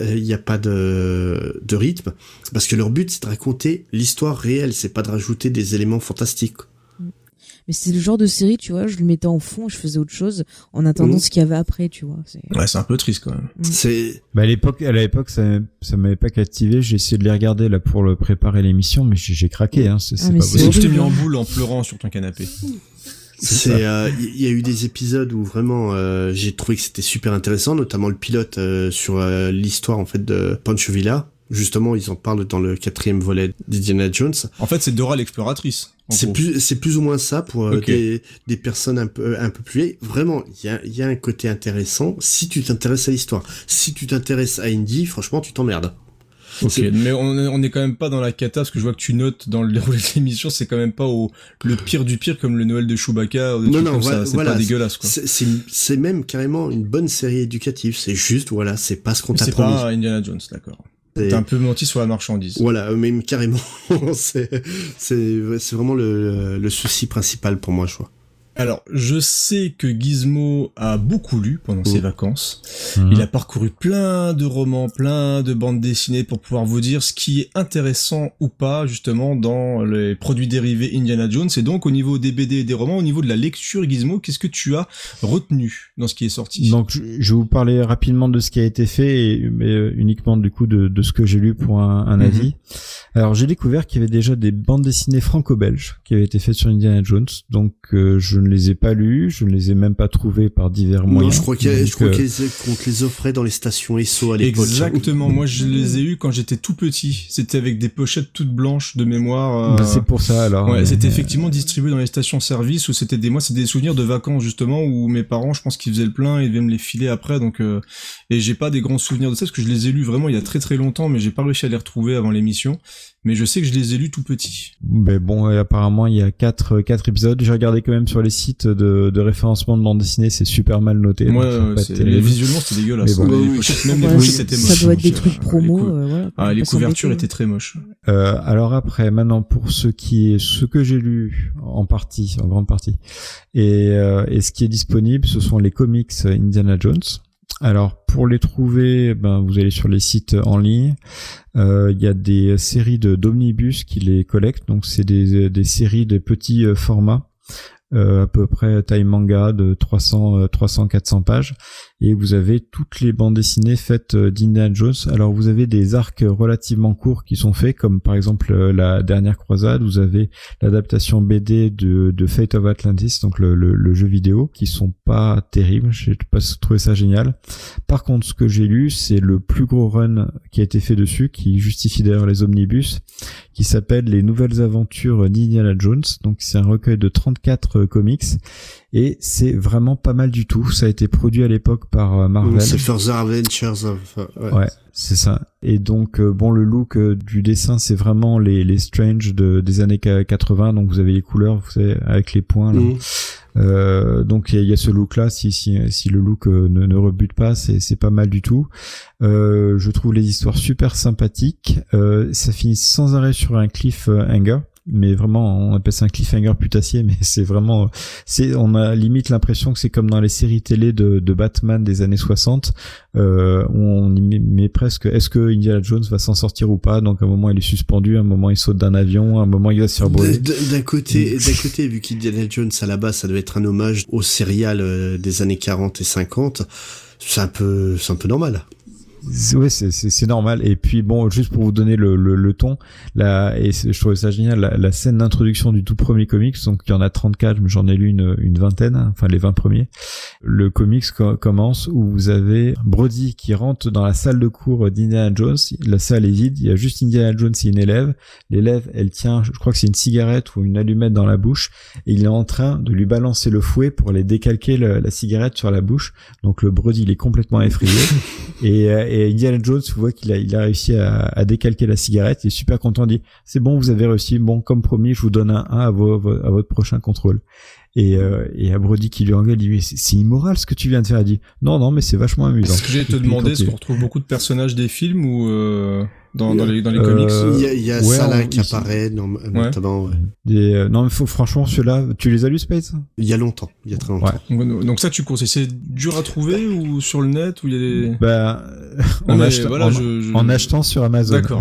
Speaker 4: de rythme. Parce que leur but, c'est de raconter l'histoire réelle, c'est pas de rajouter des éléments fantastiques.
Speaker 5: Mais c'est le genre de série, tu vois, je le mettais en fond, je faisais autre chose, en attendant ce qu'il y avait après, tu vois.
Speaker 2: Ouais, c'est un peu triste quand même.
Speaker 3: À l'époque, ça m'avait pas captivé, j'ai essayé de les regarder, là, pour préparer l'émission, mais j'ai craqué, hein, c'est pas possible.
Speaker 2: Je t'ai mis en boule en pleurant sur ton canapé.
Speaker 4: Il y a eu des épisodes où vraiment j'ai trouvé que c'était super intéressant, notamment le pilote sur l'histoire, en fait, de Pancho Villa. Justement, ils en parlent dans le 4e volet d'Indiana Jones.
Speaker 2: En fait, c'est Dora l'exploratrice.
Speaker 4: C'est plus ou moins ça pour des personnes un peu plus vieilles. Vraiment, il y a un côté intéressant si tu t'intéresses à l'histoire. Si tu t'intéresses à Indy, franchement, tu t'emmerdes.
Speaker 2: Ok, mais on est quand même pas dans la cata, parce que je vois que tu notes dans le déroulé de l'émission, c'est quand même pas le pire du pire comme le Noël de Chewbacca ou des trucs comme ça. C'est pas dégueulasse, quoi.
Speaker 4: C'est même carrément une bonne série éducative. C'est juste, voilà, c'est pas ce qu'on t'a promis.
Speaker 2: C'est pas Indiana Jones, d'accord. T'as un peu menti sur la marchandise.
Speaker 4: Voilà, même carrément. c'est vraiment le souci principal pour moi, je crois.
Speaker 2: Alors, je sais que Gizmo a beaucoup lu pendant ses vacances. Il a parcouru plein de romans, plein de bandes dessinées pour pouvoir vous dire ce qui est intéressant ou pas, justement, dans les produits dérivés Indiana Jones. Et donc, au niveau des BD et des romans, au niveau de la lecture, Gizmo, qu'est-ce que tu as retenu dans ce qui est sorti?
Speaker 3: Donc, je vais vous parler rapidement de ce qui a été fait, mais uniquement, du coup, de ce que j'ai lu pour un avis. Alors, j'ai découvert qu'il y avait déjà des bandes dessinées franco-belges qui avaient été faites sur Indiana Jones. Donc, je ne les ai pas lus, je ne les ai même pas trouvés par divers moyens.
Speaker 4: Non, je crois qu'on te les offrait dans les stations ESSO à l'époque.
Speaker 2: Exactement, moi je les ai eus quand j'étais tout petit. C'était avec des pochettes toutes blanches de mémoire.
Speaker 3: C'est pour ça alors.
Speaker 2: Ouais, c'était effectivement distribué dans les stations-service où c'était des souvenirs de vacances justement où mes parents, je pense qu'ils faisaient le plein et devaient me les filer après. Donc et j'ai pas des grands souvenirs de ça parce que je les ai lus vraiment il y a très très longtemps, mais j'ai pas réussi à les retrouver avant l'émission. Mais je sais que je les ai lus tout petits.
Speaker 3: Mais bon, apparemment il y a 4 épisodes. J'ai regardé quand même sur les sites de référencement de bande dessinée, c'est super mal noté.
Speaker 2: Ouais, visuellement c'était dégueulasse.
Speaker 3: Mais bon,
Speaker 2: les pochettes, même les pochettes étaient moches.
Speaker 5: Ça doit être des trucs promo. Voilà,
Speaker 2: les couvertures étaient très moches.
Speaker 3: Alors après, maintenant pour ce que j'ai lu en grande partie, et ce qui est disponible, ce sont les comics Indiana Jones. Alors pour les trouver, vous allez sur les sites en ligne. Il y a des séries d'omnibus qui les collectent, donc c'est des séries de petits formats, à peu près taille manga de 300-400 pages. Et vous avez toutes les bandes dessinées faites d'Indiana Jones. Alors vous avez des arcs relativement courts qui sont faits, comme par exemple la dernière croisade. Vous avez l'adaptation BD de Fate of Atlantis, donc le jeu vidéo, qui sont pas terribles. J'ai pas trouvé ça génial. Par contre, ce que j'ai lu, c'est le plus gros run qui a été fait dessus, qui justifie d'ailleurs les omnibus, qui s'appelle Les Nouvelles Aventures d'Indiana Jones. Donc c'est un recueil de 34 comics. Et c'est vraiment pas mal du tout. Ça a été produit à l'époque par Marvel.
Speaker 4: C'est Further Adventures of...
Speaker 3: Ouais, c'est ça. Et donc, le look du dessin, c'est vraiment les Strange des années 80. Donc, vous avez les couleurs, vous savez, avec les points. Là. Donc, il y a ce look-là. Si le look ne rebute pas, c'est pas mal du tout. Je trouve les histoires super sympathiques. Ça finit sans arrêt sur un cliffhanger. Mais vraiment, on appelle ça un cliffhanger putassier, mais c'est vraiment, on a limite l'impression que c'est comme dans les séries télé de Batman des années 60, où on y met presque, est-ce que Indiana Jones va s'en sortir ou pas? Donc à un moment il est suspendu, à un moment il saute d'un avion, à un moment il va se faire brûler.
Speaker 4: D'un côté, vu qu'Indiana Jones à la base ça doit être un hommage au serial des années 40 et 50, c'est un peu normal.
Speaker 3: Ouais, c'est normal. Et puis bon, juste pour vous donner le ton, je trouvais ça génial, la scène d'introduction du tout premier comics, donc il y en a 34, mais j'en ai lu une vingtaine, enfin les 20 premiers. Le comics commence où vous avez Brody qui rentre dans la salle de cours d'Indiana Jones, la salle est vide, il y a juste Indiana Jones et une élève. L'élève, elle tient, je crois que c'est une cigarette ou une allumette dans la bouche, et il est en train de lui balancer le fouet pour aller décalquer la cigarette sur la bouche. Donc le Brody, il est complètement effrayé. Et Indiana Jones, vous voyez qu'il a réussi à décalquer la cigarette, il est super content, il dit c'est bon, vous avez réussi, bon, comme promis, je vous donne un 1 à votre prochain contrôle. Et à Brody qui lui engueule, il dit c'est immoral ce que tu viens de faire. Il dit non mais c'est vachement amusant.
Speaker 2: Ce que j'ai te demander, est-ce qu'on retrouve beaucoup de personnages des films ou dans les comics?
Speaker 4: Il y a Salah qui apparaît notamment.
Speaker 3: Non mais franchement ceux-là, tu les as lus, Space?
Speaker 4: Il y a longtemps, il y a très longtemps.
Speaker 2: Ouais. Donc ça tu conseilles, c'est dur à trouver ou sur le net où il y a des...
Speaker 3: en achetant sur Amazon.
Speaker 2: D'accord.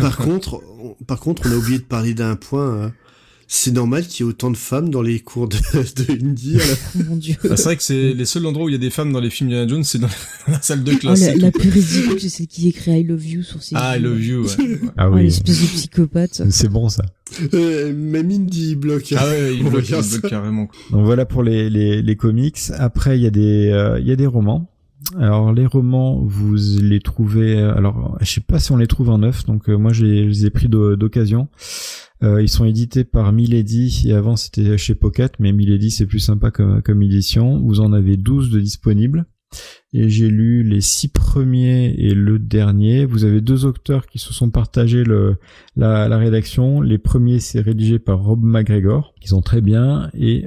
Speaker 4: Par contre, on a oublié de parler d'un point. C'est normal qu'il y ait autant de femmes dans les cours de Indy.
Speaker 5: Mon Dieu.
Speaker 2: C'est vrai que c'est les seuls endroits où il y a des femmes dans les films Indiana Jones, c'est dans la salle de classe.
Speaker 5: La plus ridicule, c'est celle qui écrit I Love You sur ses
Speaker 2: I Love You, ouais.
Speaker 3: Ah oui.
Speaker 5: L'espèce de psychopathe.
Speaker 3: C'est bon, ça.
Speaker 4: Même Indy bloque.
Speaker 2: Ah ouais, il bloque carrément.
Speaker 3: Donc voilà pour les comics. Après, il y a des romans. Alors les romans, vous les trouvez, alors je sais pas si on les trouve en neuf, donc moi je les ai pris d'occasion. Ils sont édités par Milady, et avant c'était chez Pocket, mais Milady c'est plus sympa comme édition. Vous en avez 12 de disponibles. Et j'ai lu les 6 premiers et le dernier. Vous avez 2 auteurs qui se sont partagés la rédaction. Les premiers, c'est rédigé par Rob McGregor, qui sont très bien, et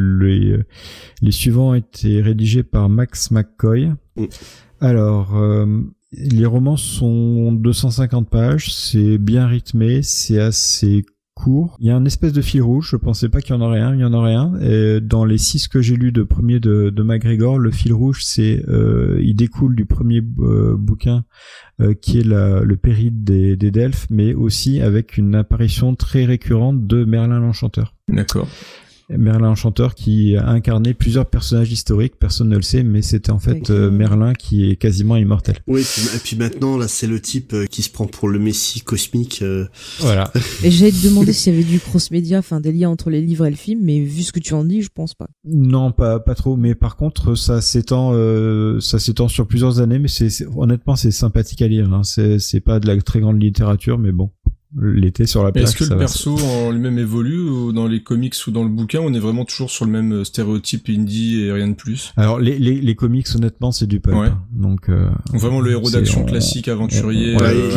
Speaker 3: les suivants ont été rédigés par Max McCoy. Alors, les romans sont 250 pages, c'est bien rythmé, c'est assez court. Il y a un espèce de fil rouge, je pensais pas qu'il y en aurait un, il y en aurait un. Et dans les 6 que j'ai lus de premier de McGregor, le fil rouge, c'est il découle du premier bouquin qui est le périple des Delphes, mais aussi avec une apparition très récurrente de Merlin l'Enchanteur.
Speaker 2: D'accord.
Speaker 3: Merlin l'Enchanteur qui a incarné plusieurs personnages historiques, personne ne le sait, mais c'était en fait Merlin qui est quasiment immortel.
Speaker 4: Oui, et puis maintenant, là, c'est le type qui se prend pour le messie cosmique.
Speaker 3: Voilà.
Speaker 5: Et j'allais te demander s'il y avait du cross-média, enfin des liens entre les livres et le film, mais vu ce que tu en dis, je pense pas.
Speaker 3: Non, pas trop, mais par contre, ça s'étend sur plusieurs années, mais honnêtement, c'est sympathique à lire, hein. C'est pas de la très grande littérature, mais bon. L'été sur la plage.
Speaker 2: Est-ce que le perso en lui-même évolue ou dans les comics ou dans le bouquin, on est vraiment toujours sur le même stéréotype indie et rien de plus?
Speaker 3: Alors les comics, honnêtement, c'est du pulp.
Speaker 2: Ouais.
Speaker 3: Donc
Speaker 2: vraiment le héros d'action classique, aventurier.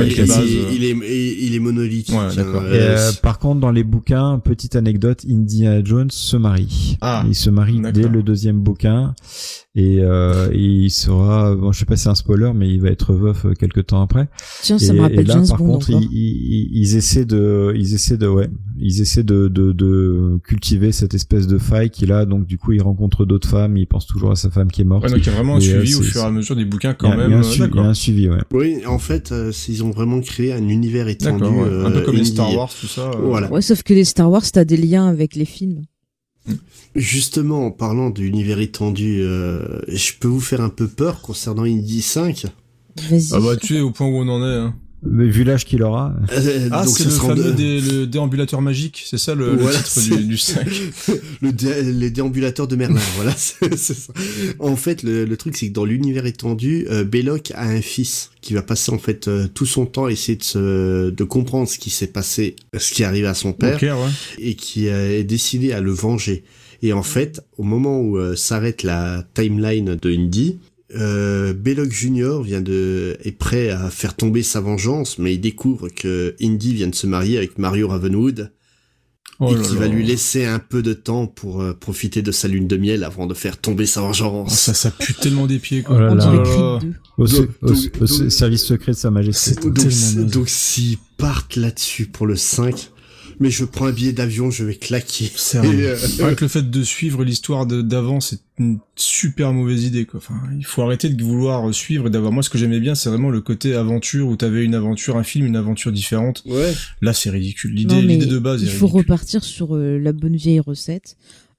Speaker 4: Il est monolithique.
Speaker 2: Ouais, d'accord.
Speaker 3: Par contre, dans les bouquins, petite anecdote, Indiana Jones se marie. Il se marie dès le 2e bouquin. Et il sera, bon, je sais pas si c'est un spoiler, mais il va être veuf quelques temps après.
Speaker 5: Tiens, ça me rappelle James Bond.
Speaker 3: Par contre, ils essaient de cultiver cette espèce de faille qu'il a, donc du coup il rencontre d'autres femmes, il pense toujours à sa femme qui est morte.
Speaker 2: Ouais, donc il y a vraiment un suivi au fur et à mesure des bouquins quand même.
Speaker 3: Il y a un suivi, ouais.
Speaker 4: Oui, en fait, ils ont vraiment créé un univers étendu.
Speaker 2: Un peu comme les Star Wars, tout ça.
Speaker 4: Voilà.
Speaker 5: Ouais, sauf que les Star Wars, t'as des liens avec les films.
Speaker 4: Justement, en parlant d'univers étendu, je peux vous faire un peu peur concernant Indy 5.
Speaker 5: Vas-y.
Speaker 2: Ah bah tu es au point où on en est, hein.
Speaker 3: Mais vu l'âge qu'il aura.
Speaker 2: Donc c'est le fameux le déambulateur magique, c'est ça le titre du 5.
Speaker 4: Les déambulateurs de Merlin, voilà, c'est ça. En fait, le truc, c'est que dans l'univers étendu, Belloc a un fils qui va passer en fait tout son temps à essayer de comprendre ce qui s'est passé, ce qui est arrivé à son père, et qui est décidé à le venger. Et en fait, au moment où s'arrête la timeline de Indy, Belloc Jr. est prêt à faire tomber sa vengeance, mais il découvre que Indy vient de se marier avec Mario Ravenwood et qu'il va lui laisser un peu de temps pour profiter de sa lune de miel avant de faire tomber sa vengeance.
Speaker 2: Ça pue tellement des pieds, quoi.
Speaker 3: Oh là là. Au service secret de Sa Majesté.
Speaker 4: Donc s'ils partent là-dessus pour le 5... Mais je prends un billet d'avion, je vais claquer.
Speaker 2: Avec le fait de suivre l'histoire d'avant, c'est une super mauvaise idée, quoi. Enfin, il faut arrêter de vouloir suivre et d'avoir. Moi, ce que j'aimais bien, c'est vraiment le côté aventure où t'avais une aventure, un film, une aventure différente.
Speaker 4: Ouais.
Speaker 2: Là, c'est ridicule. L'idée de base est ridicule.
Speaker 5: Il faut repartir sur la bonne vieille recette.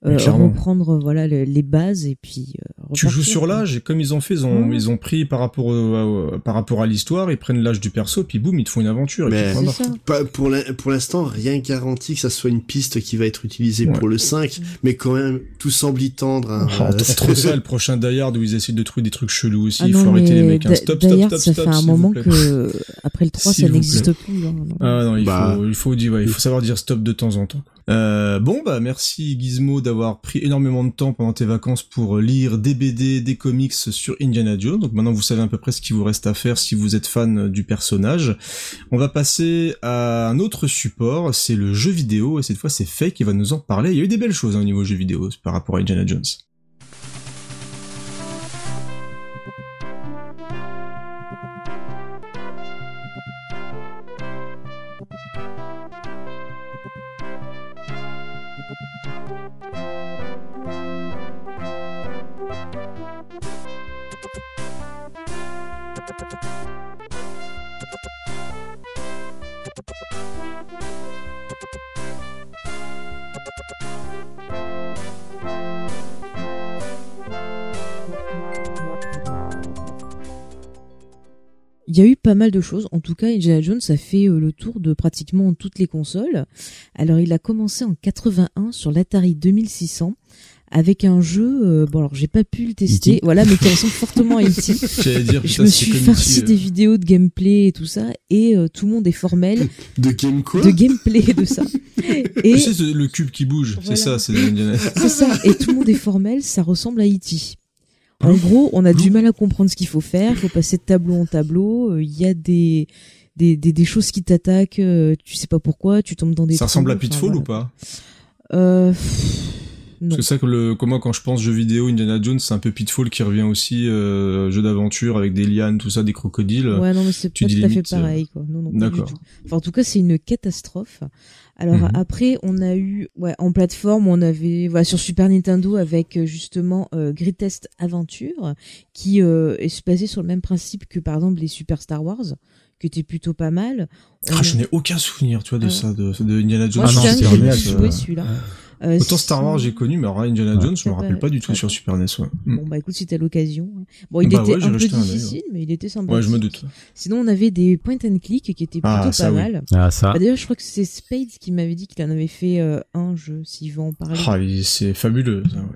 Speaker 5: reprendre voilà les bases et puis
Speaker 2: tu joues sur l'âge et comme ils ont fait ils ont pris par rapport à l'histoire, ils prennent l'âge du perso puis boum ils te font une aventure.
Speaker 4: Mais
Speaker 2: et puis
Speaker 4: pour l'instant rien garantit que ça soit une piste qui va être utilisée pour le 5, mais quand même tout semble y tendre.
Speaker 2: Trop ça le prochain Die Hard où ils essaient de trouver des trucs chelous aussi. Il faut arrêter les mecs. Stop.
Speaker 5: Ça fait un moment que après le 3 ça n'existe plus.
Speaker 2: Il faut savoir dire stop de temps en temps. Merci Gizmo d'avoir pris énormément de temps pendant tes vacances pour lire des BD, des comics sur Indiana Jones. Donc maintenant vous savez à peu près ce qu'il vous reste à faire si vous êtes fan du personnage. On va passer à un autre support, c'est le jeu vidéo et cette fois c'est Faye qui va nous en parler. Il y a eu des belles choses au niveau jeu vidéo par rapport à Indiana Jones.
Speaker 5: Il y a eu pas mal de choses. En tout cas, Indiana Jones a fait le tour de pratiquement toutes les consoles. Alors, il a commencé en 81 sur l'Atari 2600 avec un jeu. Alors j'ai pas pu le tester. Voilà, mais qui ressemble fortement à E.T. Je me suis farci des vidéos de gameplay et tout ça, et tout le monde est formel.
Speaker 4: De game quoi ?
Speaker 5: De gameplay de ça.
Speaker 2: Et c'est le cube qui bouge. Voilà. C'est ça, c'est Indiana.
Speaker 5: C'est ça. Et tout le monde est formel. Ça ressemble à E.T. En gros, on a du mal à comprendre ce qu'il faut faire. Il faut passer de tableau en tableau. Il y a des choses qui t'attaquent. Tu sais pas pourquoi. Tu tombes dans des.
Speaker 2: Ça ressemble à Pitfall ou pas
Speaker 5: Non.
Speaker 2: C'est ça que moi quand je pense jeu vidéo, Indiana Jones, c'est un peu Pitfall qui revient aussi, jeu d'aventure avec des lianes, tout ça, des crocodiles.
Speaker 5: Ouais, non, mais c'est pas tout à fait pareil, quoi. Non, d'accord. Pas du tout. Enfin, en tout cas, c'est une catastrophe. Alors après, on a eu, en plateforme, on avait, sur Super Nintendo avec justement Greatest Adventure, qui est basé sur le même principe que par exemple les Super Star Wars, qui était plutôt pas mal.
Speaker 2: Je n'ai aucun souvenir, tu vois, de ça, de Indiana Jones.
Speaker 5: Moi, j'ai joué celui-là.
Speaker 2: Autant Star Wars j'ai connu, mais alors Indiana Jones je me rappelle pas du tout sur Super NES.
Speaker 5: Bon écoute, si t'as l'occasion. Bon, il était un peu difficile, mais il était sympa.
Speaker 2: Ouais, je me doute.
Speaker 5: Sinon on avait des point and click qui étaient plutôt pas mal. D'ailleurs je crois que c'est Spades qui m'avait dit qu'il en avait fait un jeu, s'il veut en parler.
Speaker 2: C'est fabuleux ça,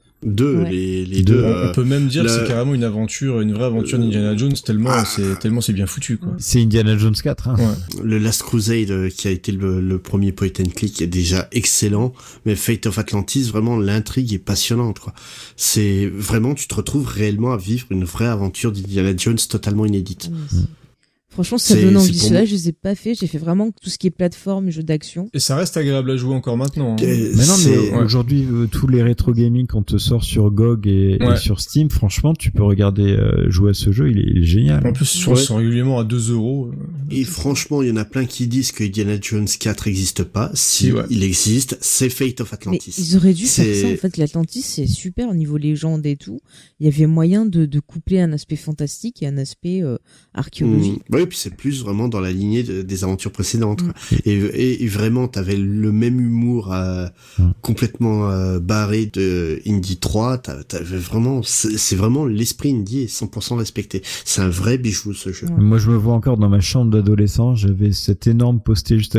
Speaker 4: les deux.
Speaker 2: On peut même dire que c'est carrément une vraie aventure d'Indiana Jones tellement c'est bien foutu quoi.
Speaker 3: C'est Indiana Jones 4. Hein.
Speaker 4: Ouais. Le Last Crusade qui a été le premier point and click est déjà excellent, mais Fate of Atlantis, vraiment l'intrigue est passionnante quoi. C'est vraiment, tu te retrouves réellement à vivre une vraie aventure d'Indiana Jones totalement inédite.
Speaker 5: Franchement, ça donne envie. Cela, je les ai pas fait. J'ai fait vraiment tout ce qui est plateforme, jeux d'action.
Speaker 2: Et ça reste agréable à jouer encore maintenant. Hein.
Speaker 3: Mais aujourd'hui, tous les rétro gaming qu'on te sort sur GOG et sur Steam, franchement, tu peux regarder jouer à ce jeu, il est génial.
Speaker 2: En plus, ils sont régulièrement à 2€.
Speaker 4: Et franchement, il y en a plein qui disent que Indiana Jones 4 n'existe pas. Si il existe, c'est Fate of Atlantis.
Speaker 5: Mais ils auraient dû faire ça. En fait, l'Atlantis, c'est super au niveau légende et tout. Il y avait moyen de coupler un aspect fantastique et un aspect archéologique.
Speaker 4: Et puis c'est plus vraiment dans la lignée des aventures précédentes. Et vraiment, t'avais le même humour complètement barré de Indy 3. T'avais vraiment, c'est vraiment l'esprit Indy est 100% respecté. C'est un vrai bijou ce jeu.
Speaker 3: Moi, je me vois encore dans ma chambre d'adolescent. J'avais cet énorme poster juste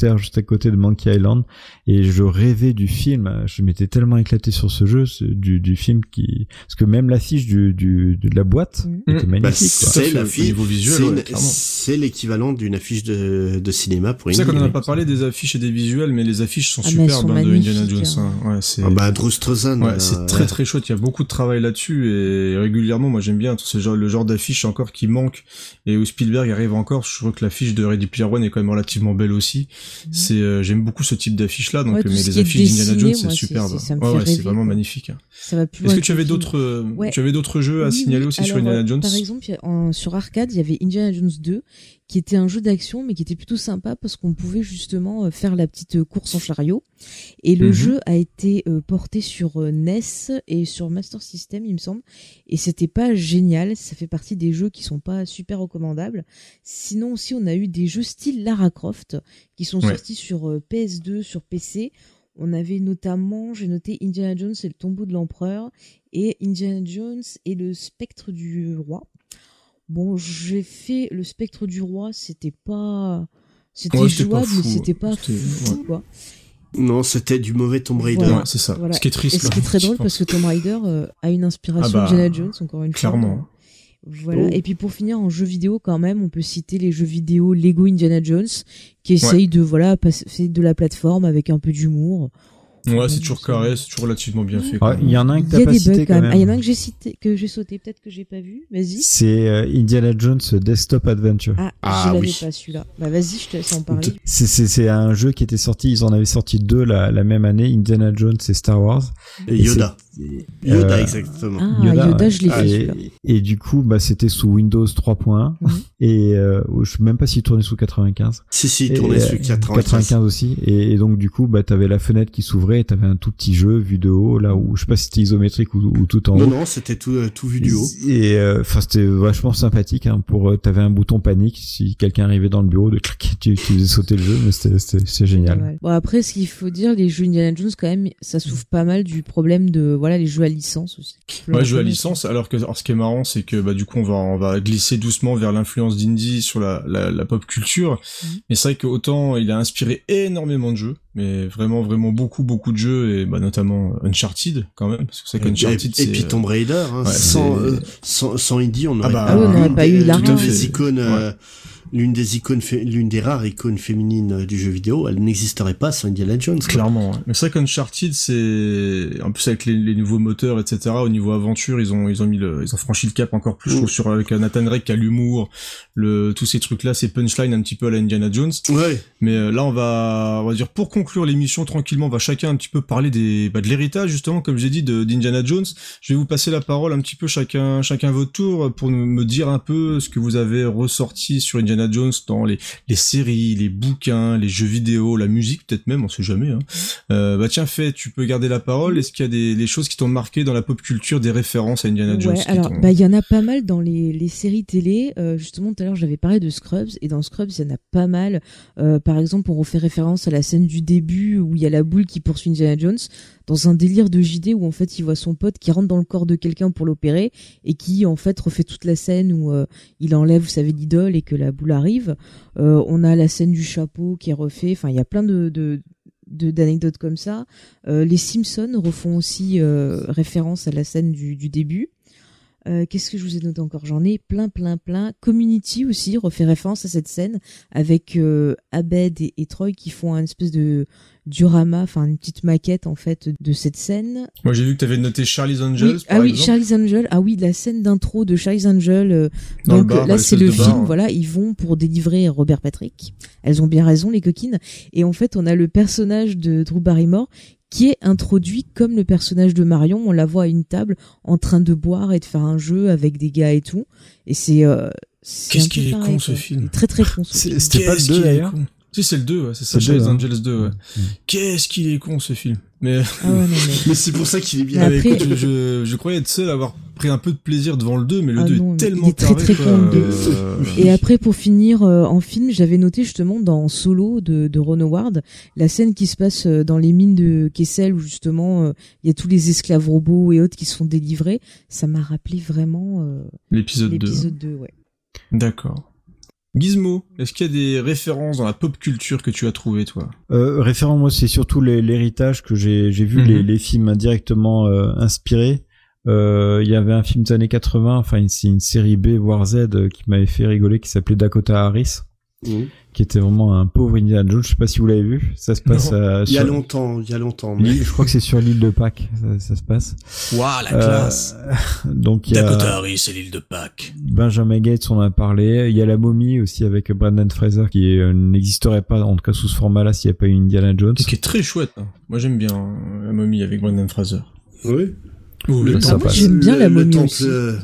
Speaker 3: à côté de Monkey Island et je rêvais du film. Je m'étais tellement éclaté sur ce jeu, du film parce que même l'affiche de la boîte était magnifique.
Speaker 4: C'est l'affiche visuel. C'est l'équivalent d'une affiche de cinéma pour Indy.
Speaker 2: C'est ça qu'on n'a pas parlé des affiches et des visuels, mais les affiches sont superbes de Indiana Jones.
Speaker 4: Drew Struzan.
Speaker 2: C'est très très chouette. Il y a beaucoup de travail là-dessus et régulièrement, moi j'aime bien le genre d'affiche encore qui manque et où Spielberg arrive encore. Je trouve que l'affiche de Ready Player One est quand même relativement belle aussi. J'aime beaucoup ce type d'affiche là. Donc, mais les affiches d'Indiana Jones, c'est superbe. C'est vraiment magnifique. Est-ce que tu avais d'autres jeux à signaler aussi sur Indiana Jones?
Speaker 5: Par exemple, sur arcade, il y avait Indiana Jones 2 qui était un jeu d'action mais qui était plutôt sympa parce qu'on pouvait justement faire la petite course en chariot et le jeu a été porté sur NES et sur Master System il me semble et c'était pas génial, ça fait partie des jeux qui sont pas super recommandables. Sinon aussi on a eu des jeux style Lara Croft qui sont sortis sur PS2, sur PC. On avait notamment, j'ai noté Indiana Jones et le tombeau de l'empereur et Indiana Jones et le spectre du roi. Bon, j'ai fait le spectre du roi, c'était jouable, mais c'était pas fou, quoi.
Speaker 4: Non, c'était du mauvais Tomb Raider.
Speaker 2: Voilà, c'est ça. Voilà. Ce qui est triste.
Speaker 5: Et ce qui est très drôle parce que Tomb Raider a une inspiration Indiana Jones, encore une fois.
Speaker 2: Clairement.
Speaker 5: Voilà. Et puis pour finir en jeu vidéo quand même, on peut citer les jeux vidéo Lego Indiana Jones qui essayent de passer de la plateforme avec un peu d'humour.
Speaker 2: Ouais, c'est toujours carré, c'est toujours relativement bien fait.
Speaker 3: Il y en a un que t'as pas cité quand même.
Speaker 5: Il y en a un que j'ai cité, que j'ai sauté, peut-être que j'ai pas vu. Vas-y.
Speaker 3: C'est Indiana Jones Desktop Adventure.
Speaker 5: Je l'avais pas celui-là. Bah vas-y, je te laisse en parler.
Speaker 3: C'est un jeu qui était sorti, ils en avaient sorti 2 la même année, Indiana Jones et Star Wars.
Speaker 4: Et Yoda. Yoda, exactement.
Speaker 5: Yoda, je l'ai fait celui-là.
Speaker 3: Et du coup, c'était sous Windows 3.1 et je sais même pas s'il tournait sous 95.
Speaker 4: Si, il tournait sous
Speaker 3: 95 aussi. Et donc du coup, t'avais la fenêtre qui s'ouvrait et t'avais un tout petit jeu vu de haut, là où je sais pas si c'était isométrique ou tout en haut.
Speaker 4: Non, c'était tout vu du haut.
Speaker 3: Et c'était vachement sympathique. T'avais un bouton panique si quelqu'un arrivait dans le bureau, tu faisais sauter le jeu, mais c'est génial.
Speaker 5: Ouais. Bon après, ce qu'il faut dire, les jeux Indiana Jones quand même, ça souffre pas mal du problème de les jeux à licence aussi.
Speaker 2: Ouais, jeux à licence. Alors ce qui est marrant, c'est que du coup on va glisser doucement vers l'influence d'Indy sur la pop culture. Mais c'est vrai que autant il a inspiré énormément de jeux, mais vraiment beaucoup de jeux et notamment Uncharted quand même, parce que c'est qu'Uncharted
Speaker 4: et puis Tomb Raider, sans Indy on n'aurait
Speaker 5: pas eu
Speaker 4: l'une des icônes. L'une des rares icônes féminines du jeu vidéo, elle n'existerait pas sans Indiana Jones.
Speaker 2: Clairement. Ouais. Mais c'est vrai qu'Uncharted, c'est en plus avec les nouveaux moteurs, etc. Au niveau aventure, ils ont franchi le cap encore plus. Je trouve avec Nathan Drake qui a l'humour, tous ces trucs-là, ces punchlines un petit peu à la Indiana Jones.
Speaker 4: Ouais.
Speaker 2: Mais là, on va dire pour conclure l'émission tranquillement, on va chacun un petit peu parler de l'héritage justement, comme j'ai dit, d'Indiana Jones. Je vais vous passer la parole un petit peu chacun votre tour pour me dire un peu ce que vous avez ressorti sur Indiana Jones dans les séries, les bouquins, les jeux vidéo, la musique peut-être même, on sait jamais. Tiens, Faye, tu peux garder la parole. Est-ce qu'il y a des choses qui t'ont marqué dans la pop culture, des références à Indiana Jones?
Speaker 5: Alors, il y en a pas mal dans les séries télé. Justement, tout à l'heure, j'avais parlé de Scrubs, et dans Scrubs, il y en a pas mal. Par exemple, on refait référence à la scène du début où il y a la boule qui poursuit Indiana Jones dans un délire de JD où en fait il voit son pote qui rentre dans le corps de quelqu'un pour l'opérer et qui en fait refait toute la scène où il enlève, vous savez, l'idole et que la boule arrive. On a la scène du chapeau qui est refait. Enfin, il y a plein d'anecdotes comme ça. Les Simpsons refont aussi référence à la scène du début. Qu'est-ce que je vous ai noté encore? J'en ai plein. Community aussi refait référence à cette scène avec Abed et Troy qui font un espèce de diorama, enfin une petite maquette en fait de cette scène.
Speaker 2: Moi j'ai vu que tu avais noté Charlie's Angels. Par exemple.
Speaker 5: Charlie's Angels. Ah oui, la scène d'intro de Charlie's Angels. Donc là c'est le film. Voilà, ils vont pour délivrer Robert Patrick. Elles ont bien raison les coquines. Et en fait on a le personnage de Drew Barrymore qui est introduit comme le personnage de Marion. On la voit à une table en train de boire et de faire un jeu avec des gars et tout. Et c'est
Speaker 2: qu'est-ce qu'il est con ce film.
Speaker 5: Très très con ce film.
Speaker 3: C'était pas le 2 d'ailleurs.
Speaker 2: Si, c'est le 2, ouais, c'est ça, Charlie's Angels 2, ouais. Qu'est-ce qu'il est con, ce film. Mais,
Speaker 4: mais c'est pour ça qu'il est bien.
Speaker 2: Après, écoute, je croyais être seul à avoir pris un peu de plaisir devant le 2, mais le 2 est tellement
Speaker 5: il est très con, le 2. Et après, pour finir, en film, j'avais noté justement dans Solo de Ron Howard, la scène qui se passe dans les mines de Kessel où justement, il y a tous les esclaves robots et autres qui se font délivrer. Ça m'a rappelé vraiment,
Speaker 2: l'épisode
Speaker 5: 2, ouais.
Speaker 2: D'accord. Gizmo, est-ce qu'il y a des références dans la pop culture que tu as trouvé, toi?
Speaker 3: Référents, moi, c'est surtout l'héritage que j'ai vu les films indirectement inspirés. Il y avait un film des années 80, enfin c'est une série B voire Z qui m'avait fait rigoler, qui s'appelait Dakota Harris, qui était vraiment un pauvre Indiana Jones. Je sais pas si vous l'avez vu. Ça se passe
Speaker 4: il y a longtemps. Mais...
Speaker 3: Je crois que c'est sur l'île de Pâques. Ça se passe.
Speaker 11: Waouh, la classe.
Speaker 3: Donc il y a
Speaker 11: Dakota Harris et l'île de Pâques.
Speaker 3: Benjamin Gates, on en a parlé. Il y a la momie aussi avec Brendan Fraser qui n'existerait pas en tout cas sous ce format-là s'il n'y a pas eu Indiana Jones.
Speaker 2: Et qui est très chouette. Hein. Moi j'aime bien la momie avec Brendan Fraser.
Speaker 4: Oui.
Speaker 5: J'aime bien la momie aussi.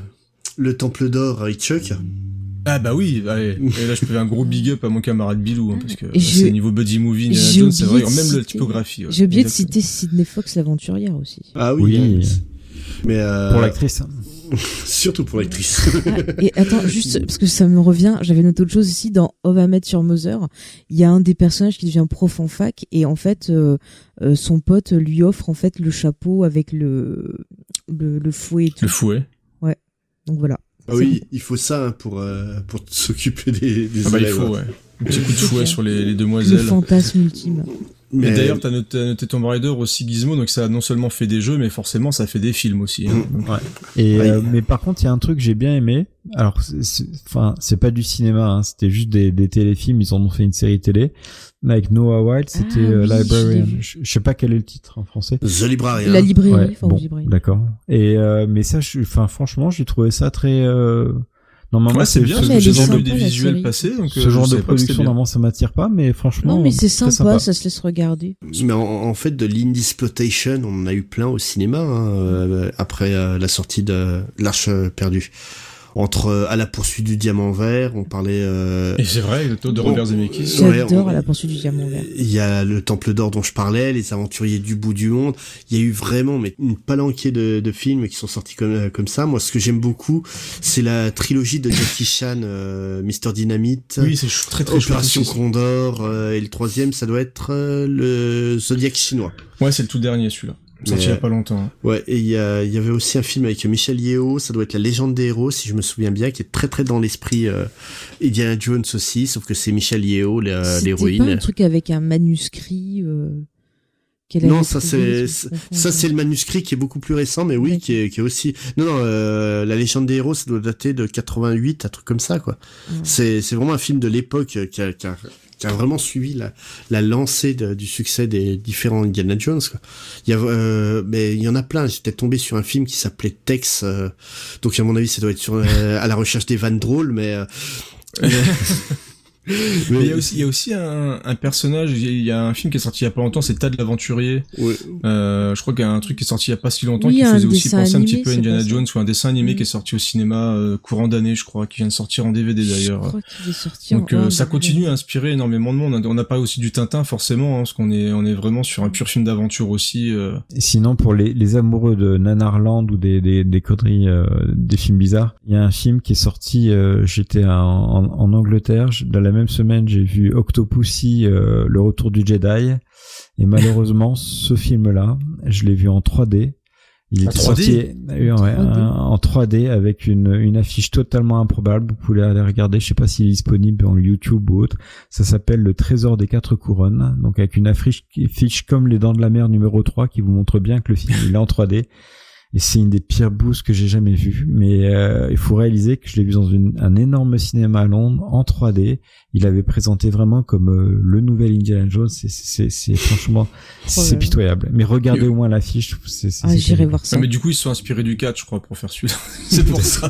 Speaker 4: Le temple d'or avec Chuck.
Speaker 2: Ah bah oui, allez. Et là je fais un gros big up à mon camarade Bilou, hein, parce que c'est niveau buddy movie, Indiana Jones, c'est vrai, même la typographie. Ouais,
Speaker 5: j'ai oublié de citer Sidney Fox l'aventurière aussi.
Speaker 4: Ah oui.
Speaker 3: Mais pour l'actrice.
Speaker 4: Surtout pour l'actrice.
Speaker 5: Et attends, juste parce que ça me revient, j'avais noté autre chose ici dans How I Met Your Mother. Il y a un des personnages qui devient prof en fac et en fait son pote lui offre en fait le chapeau avec le fouet et tout.
Speaker 2: Le fouet.
Speaker 5: Ouais. Donc voilà.
Speaker 4: Ah oui, il faut ça pour s'occuper des
Speaker 2: élèves. Il faut, ouais. Un petit coup de fouet sur les demoiselles.
Speaker 5: Le fantasme ultime.
Speaker 2: Mais d'ailleurs, t'as noté Tomb Raider aussi, Gizmo, donc ça a non seulement fait des jeux, mais forcément ça fait des films aussi. Hein.
Speaker 3: Ouais. Et mais par contre, il y a un truc que j'ai bien aimé. Alors, c'est pas du cinéma, hein, c'était juste des téléfilms. Ils en ont fait une série télé. Avec Noah Wild, c'était Librarian. Je sais pas quel est le titre en français.
Speaker 4: The Librarian.
Speaker 5: La librairie.
Speaker 3: Ouais, bon, d'accord. Et mais ça, franchement, j'ai trouvé ça très. Normalement,
Speaker 2: ouais, c'est bien. J'ai vu des visuels passer, donc
Speaker 3: ce genre de production, normalement, ça m'attire pas, mais franchement.
Speaker 5: Non, mais c'est sympa, ça se laisse regarder.
Speaker 4: Mais en fait, de l'Indisploitation, on en a eu plein au cinéma après la sortie de l'Arche perdue. Entre À la poursuite du diamant vert, on parlait...
Speaker 2: Et c'est vrai, le taux de Robert Zemeckis.
Speaker 5: J'adore À la poursuite du diamant vert.
Speaker 4: Il y a le Temple d'or dont je parlais, Les aventuriers du bout du monde. Il y a eu vraiment une palanquée de films qui sont sortis comme ça. Moi, ce que j'aime beaucoup, c'est la trilogie de Jackie Chan, Mr. Dynamite.
Speaker 2: Oui, c'est très très
Speaker 4: Opération Condor. Et le troisième, ça doit être le Zodiac chinois.
Speaker 2: Ouais, c'est le tout dernier, celui-là. Sorti il y a pas longtemps.
Speaker 4: Ouais, et il y avait aussi un film avec Michel Yeo, ça doit être La Légende des héros, si je me souviens bien, qui est très très dans l'esprit Indiana Jones aussi, sauf que c'est Michel Yeo, l'héroïne.
Speaker 5: C'était pas un truc avec un manuscrit
Speaker 4: non, ça c'est le manuscrit qui est beaucoup plus récent, mais oui, qui est aussi... Non, La Légende des héros, ça doit dater de 88, un truc comme ça, quoi. Ouais. C'est vraiment un film de l'époque qui a vraiment suivi la lancée du succès des différents Indiana Jones, quoi. Mais il y en a plein. J'étais tombé sur un film qui s'appelait Tex, donc à mon avis ça doit être à la recherche des vannes drôles, mais
Speaker 2: Mais il y a aussi un personnage, il y a un film qui est sorti il y a pas longtemps, c'est Tad l'aventurier.
Speaker 4: Oui.
Speaker 2: Je crois qu'il y a un truc qui est sorti il y a pas si longtemps qui faisait aussi penser un petit peu à Indiana Jones, ou un dessin animé qui est sorti au cinéma courant d'année, je crois, qui vient de sortir en DVD d'ailleurs.
Speaker 5: Je crois qu'il est sorti
Speaker 2: donc ça continue à inspirer énormément de monde. On a pas aussi du Tintin forcément, hein, parce qu'on est vraiment sur un pur film d'aventure aussi.
Speaker 3: Et sinon, pour les amoureux de Nanarland ou des conneries, des films bizarres, il y a un film qui est sorti, j'étais en Angleterre, dans la même semaine, j'ai vu Octopussy, le retour du Jedi, et malheureusement, ce film-là, je l'ai vu en 3D. Il était sorti en 3D avec une affiche totalement improbable. Vous pouvez aller regarder, je sais pas s'il est disponible en YouTube ou autre. Ça s'appelle Le Trésor des 4 couronnes, donc avec une affiche comme Les Dents de la Mer numéro 3 qui vous montre bien que le film il est en 3D. Et c'est une des pires boosts que j'ai jamais vues. Mais il faut réaliser que je l'ai vu dans un énorme cinéma à Londres en 3D. Il avait présenté vraiment comme le nouvel Indiana Jones. C'est franchement, c'est pitoyable. Mais regardez au moins l'affiche.
Speaker 5: J'irai voir ça.
Speaker 2: Mais du coup, ils se sont inspirés du 4, je crois, pour faire celui-là. C'est pour ça.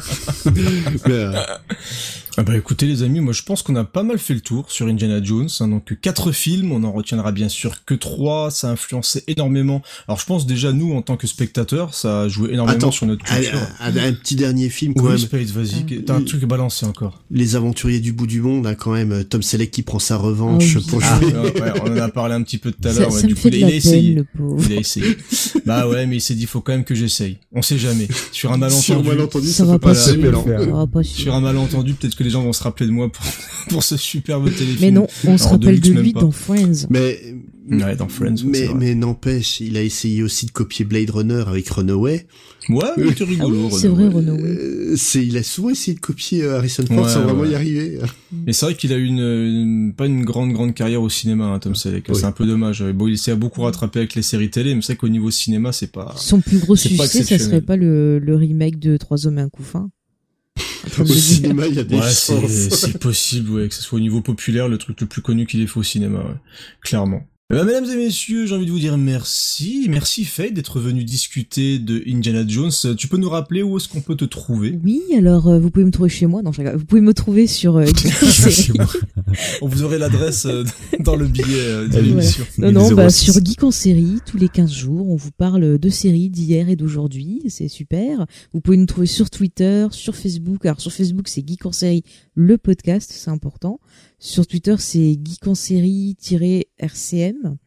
Speaker 2: Ah bah écoutez les amis, moi je pense qu'on a pas mal fait le tour sur Indiana Jones, hein, donc 4 films, on en retiendra bien sûr que 3, ça a influencé énormément. Alors je pense déjà nous en tant que spectateurs, ça a joué énormément sur notre culture.
Speaker 4: Un petit dernier film quand même.
Speaker 2: Space, vas-y, t'as un truc à balancer encore.
Speaker 4: Les aventuriers du bout du monde, hein, quand même, Tom Selleck qui prend sa revanche pour jouer.
Speaker 2: Ouais, on en a parlé un petit peu tout à l'heure, ouais, du coup il a essayé. Bah ouais, mais il s'est dit faut quand même que j'essaye. On sait jamais. Sur un malentendu,
Speaker 4: ça va pas se
Speaker 2: Sur un malentendu, peut-être que les gens vont se rappeler de moi pour ce superbe téléfilm.
Speaker 5: Mais non, on se rappelle de lui dans Friends.
Speaker 2: Ouais, dans Friends.
Speaker 4: Mais n'empêche, il a essayé aussi de copier Blade Runner avec Runaway.
Speaker 2: Ouais, mais c'était rigolo.
Speaker 5: C'est vrai, Runaway.
Speaker 4: Il a souvent essayé de copier Harrison Ford sans vraiment y arriver.
Speaker 2: Mais c'est vrai qu'il a eu pas une grande carrière au cinéma, hein, Tom Selleck. Oui. C'est un peu dommage. Bon, il s'est beaucoup rattrapé avec les séries télé, mais c'est vrai qu'au niveau cinéma, c'est pas...
Speaker 5: Son plus gros succès, ça serait pas le remake de 3 hommes et un couffin?
Speaker 4: Au cinéma, il y a des chances.
Speaker 2: C'est possible, ouais, que ce soit au niveau populaire, le truc le plus connu qu'il ait fait au cinéma, ouais. Clairement. Mesdames et messieurs, j'ai envie de vous dire merci. Merci Faye d'être venu discuter de Indiana Jones. Tu peux nous rappeler où est-ce qu'on peut te trouver?
Speaker 5: Oui, alors vous pouvez me trouver chez moi. Non, vous pouvez me trouver sur
Speaker 2: On vous aurez l'adresse dans le billet de l'émission.
Speaker 5: Non, sur Geek en série, tous les 15 jours, on vous parle de séries d'hier et d'aujourd'hui. C'est super. Vous pouvez nous trouver sur Twitter, sur Facebook. Alors sur Facebook, c'est Geek en série, le podcast, c'est important. Sur Twitter, c'est Geek en série-RCM.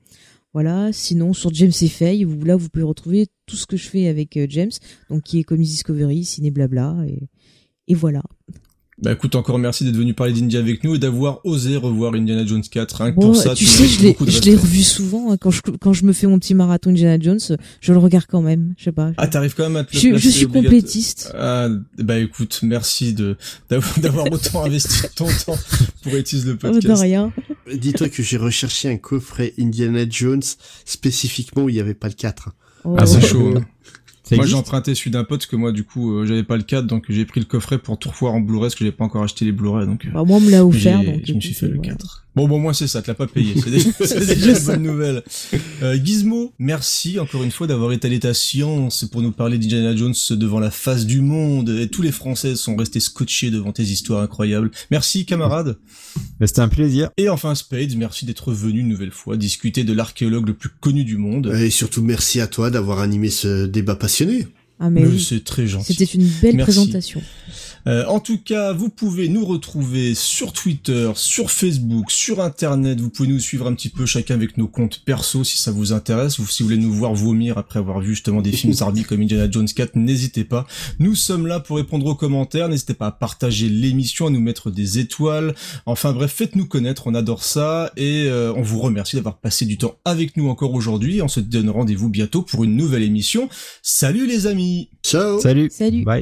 Speaker 5: Voilà. Sinon, sur James et Faye, là, vous pouvez retrouver tout ce que je fais avec James, donc qui est Comics Discovery, Ciné Blabla, et voilà.
Speaker 2: Bah écoute, encore merci d'être venu parler d'Indy avec nous et d'avoir osé revoir Indiana Jones 4. Rien que
Speaker 5: bon,
Speaker 2: pour ça,
Speaker 5: tu sais, je l'ai revu souvent. Hein, quand je me fais mon petit marathon Indiana Jones, je le regarde quand même. Je sais pas.
Speaker 2: Ah, t'arrives quand même à te le
Speaker 5: placer. Je suis complétiste.
Speaker 2: Ah, bah écoute, merci d'avoir autant investi ton temps pour utiliser le podcast.
Speaker 5: De rien.
Speaker 4: Dis-toi que j'ai recherché un coffret Indiana Jones spécifiquement où il n'y avait pas le 4.
Speaker 5: Oh.
Speaker 2: Ah, c'est chaud. Hein. Moi j'ai emprunté celui d'un pote parce que moi du coup j'avais pas le 4 donc j'ai pris le coffret pour tout revoir en Blu-ray parce que j'avais pas encore acheté les Blu-ray donc
Speaker 5: moi on me l'a offert donc
Speaker 2: je me suis fait le 4. Bon moi c'est ça, tu l'as pas payé, c'est déjà une bonne nouvelle. Gizmo, merci encore une fois d'avoir étalé ta science pour nous parler d'Indiana Jones devant la face du monde et tous les Français sont restés scotchés devant tes histoires incroyables. Merci camarade.
Speaker 3: C'était un plaisir.
Speaker 2: Et enfin Spades, merci d'être venu une nouvelle fois discuter de l'archéologue le plus connu du monde.
Speaker 4: Et surtout merci à toi d'avoir animé ce débat passionné.
Speaker 5: Ah mais oui.
Speaker 2: C'est très gentil.
Speaker 5: C'était une belle présentation.
Speaker 2: En tout cas, vous pouvez nous retrouver sur Twitter, sur Facebook, sur Internet. Vous pouvez nous suivre un petit peu chacun avec nos comptes perso si ça vous intéresse. Ou si vous voulez nous voir vomir après avoir vu justement des films zardis comme Indiana Jones 4, n'hésitez pas. Nous sommes là pour répondre aux commentaires. N'hésitez pas à partager l'émission, à nous mettre des étoiles. Enfin bref, faites-nous connaître, on adore ça. Et on vous remercie d'avoir passé du temps avec nous encore aujourd'hui. On se donne rendez-vous bientôt pour une nouvelle émission. Salut les amis.
Speaker 4: Ciao.
Speaker 3: Salut.
Speaker 5: Bye.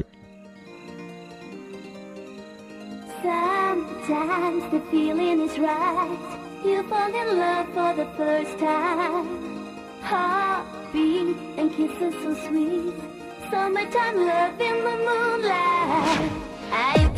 Speaker 18: Sometimes the feeling is right. You fall in love for the first time. Heartbeat and kisses so sweet. Summertime love in the moonlight.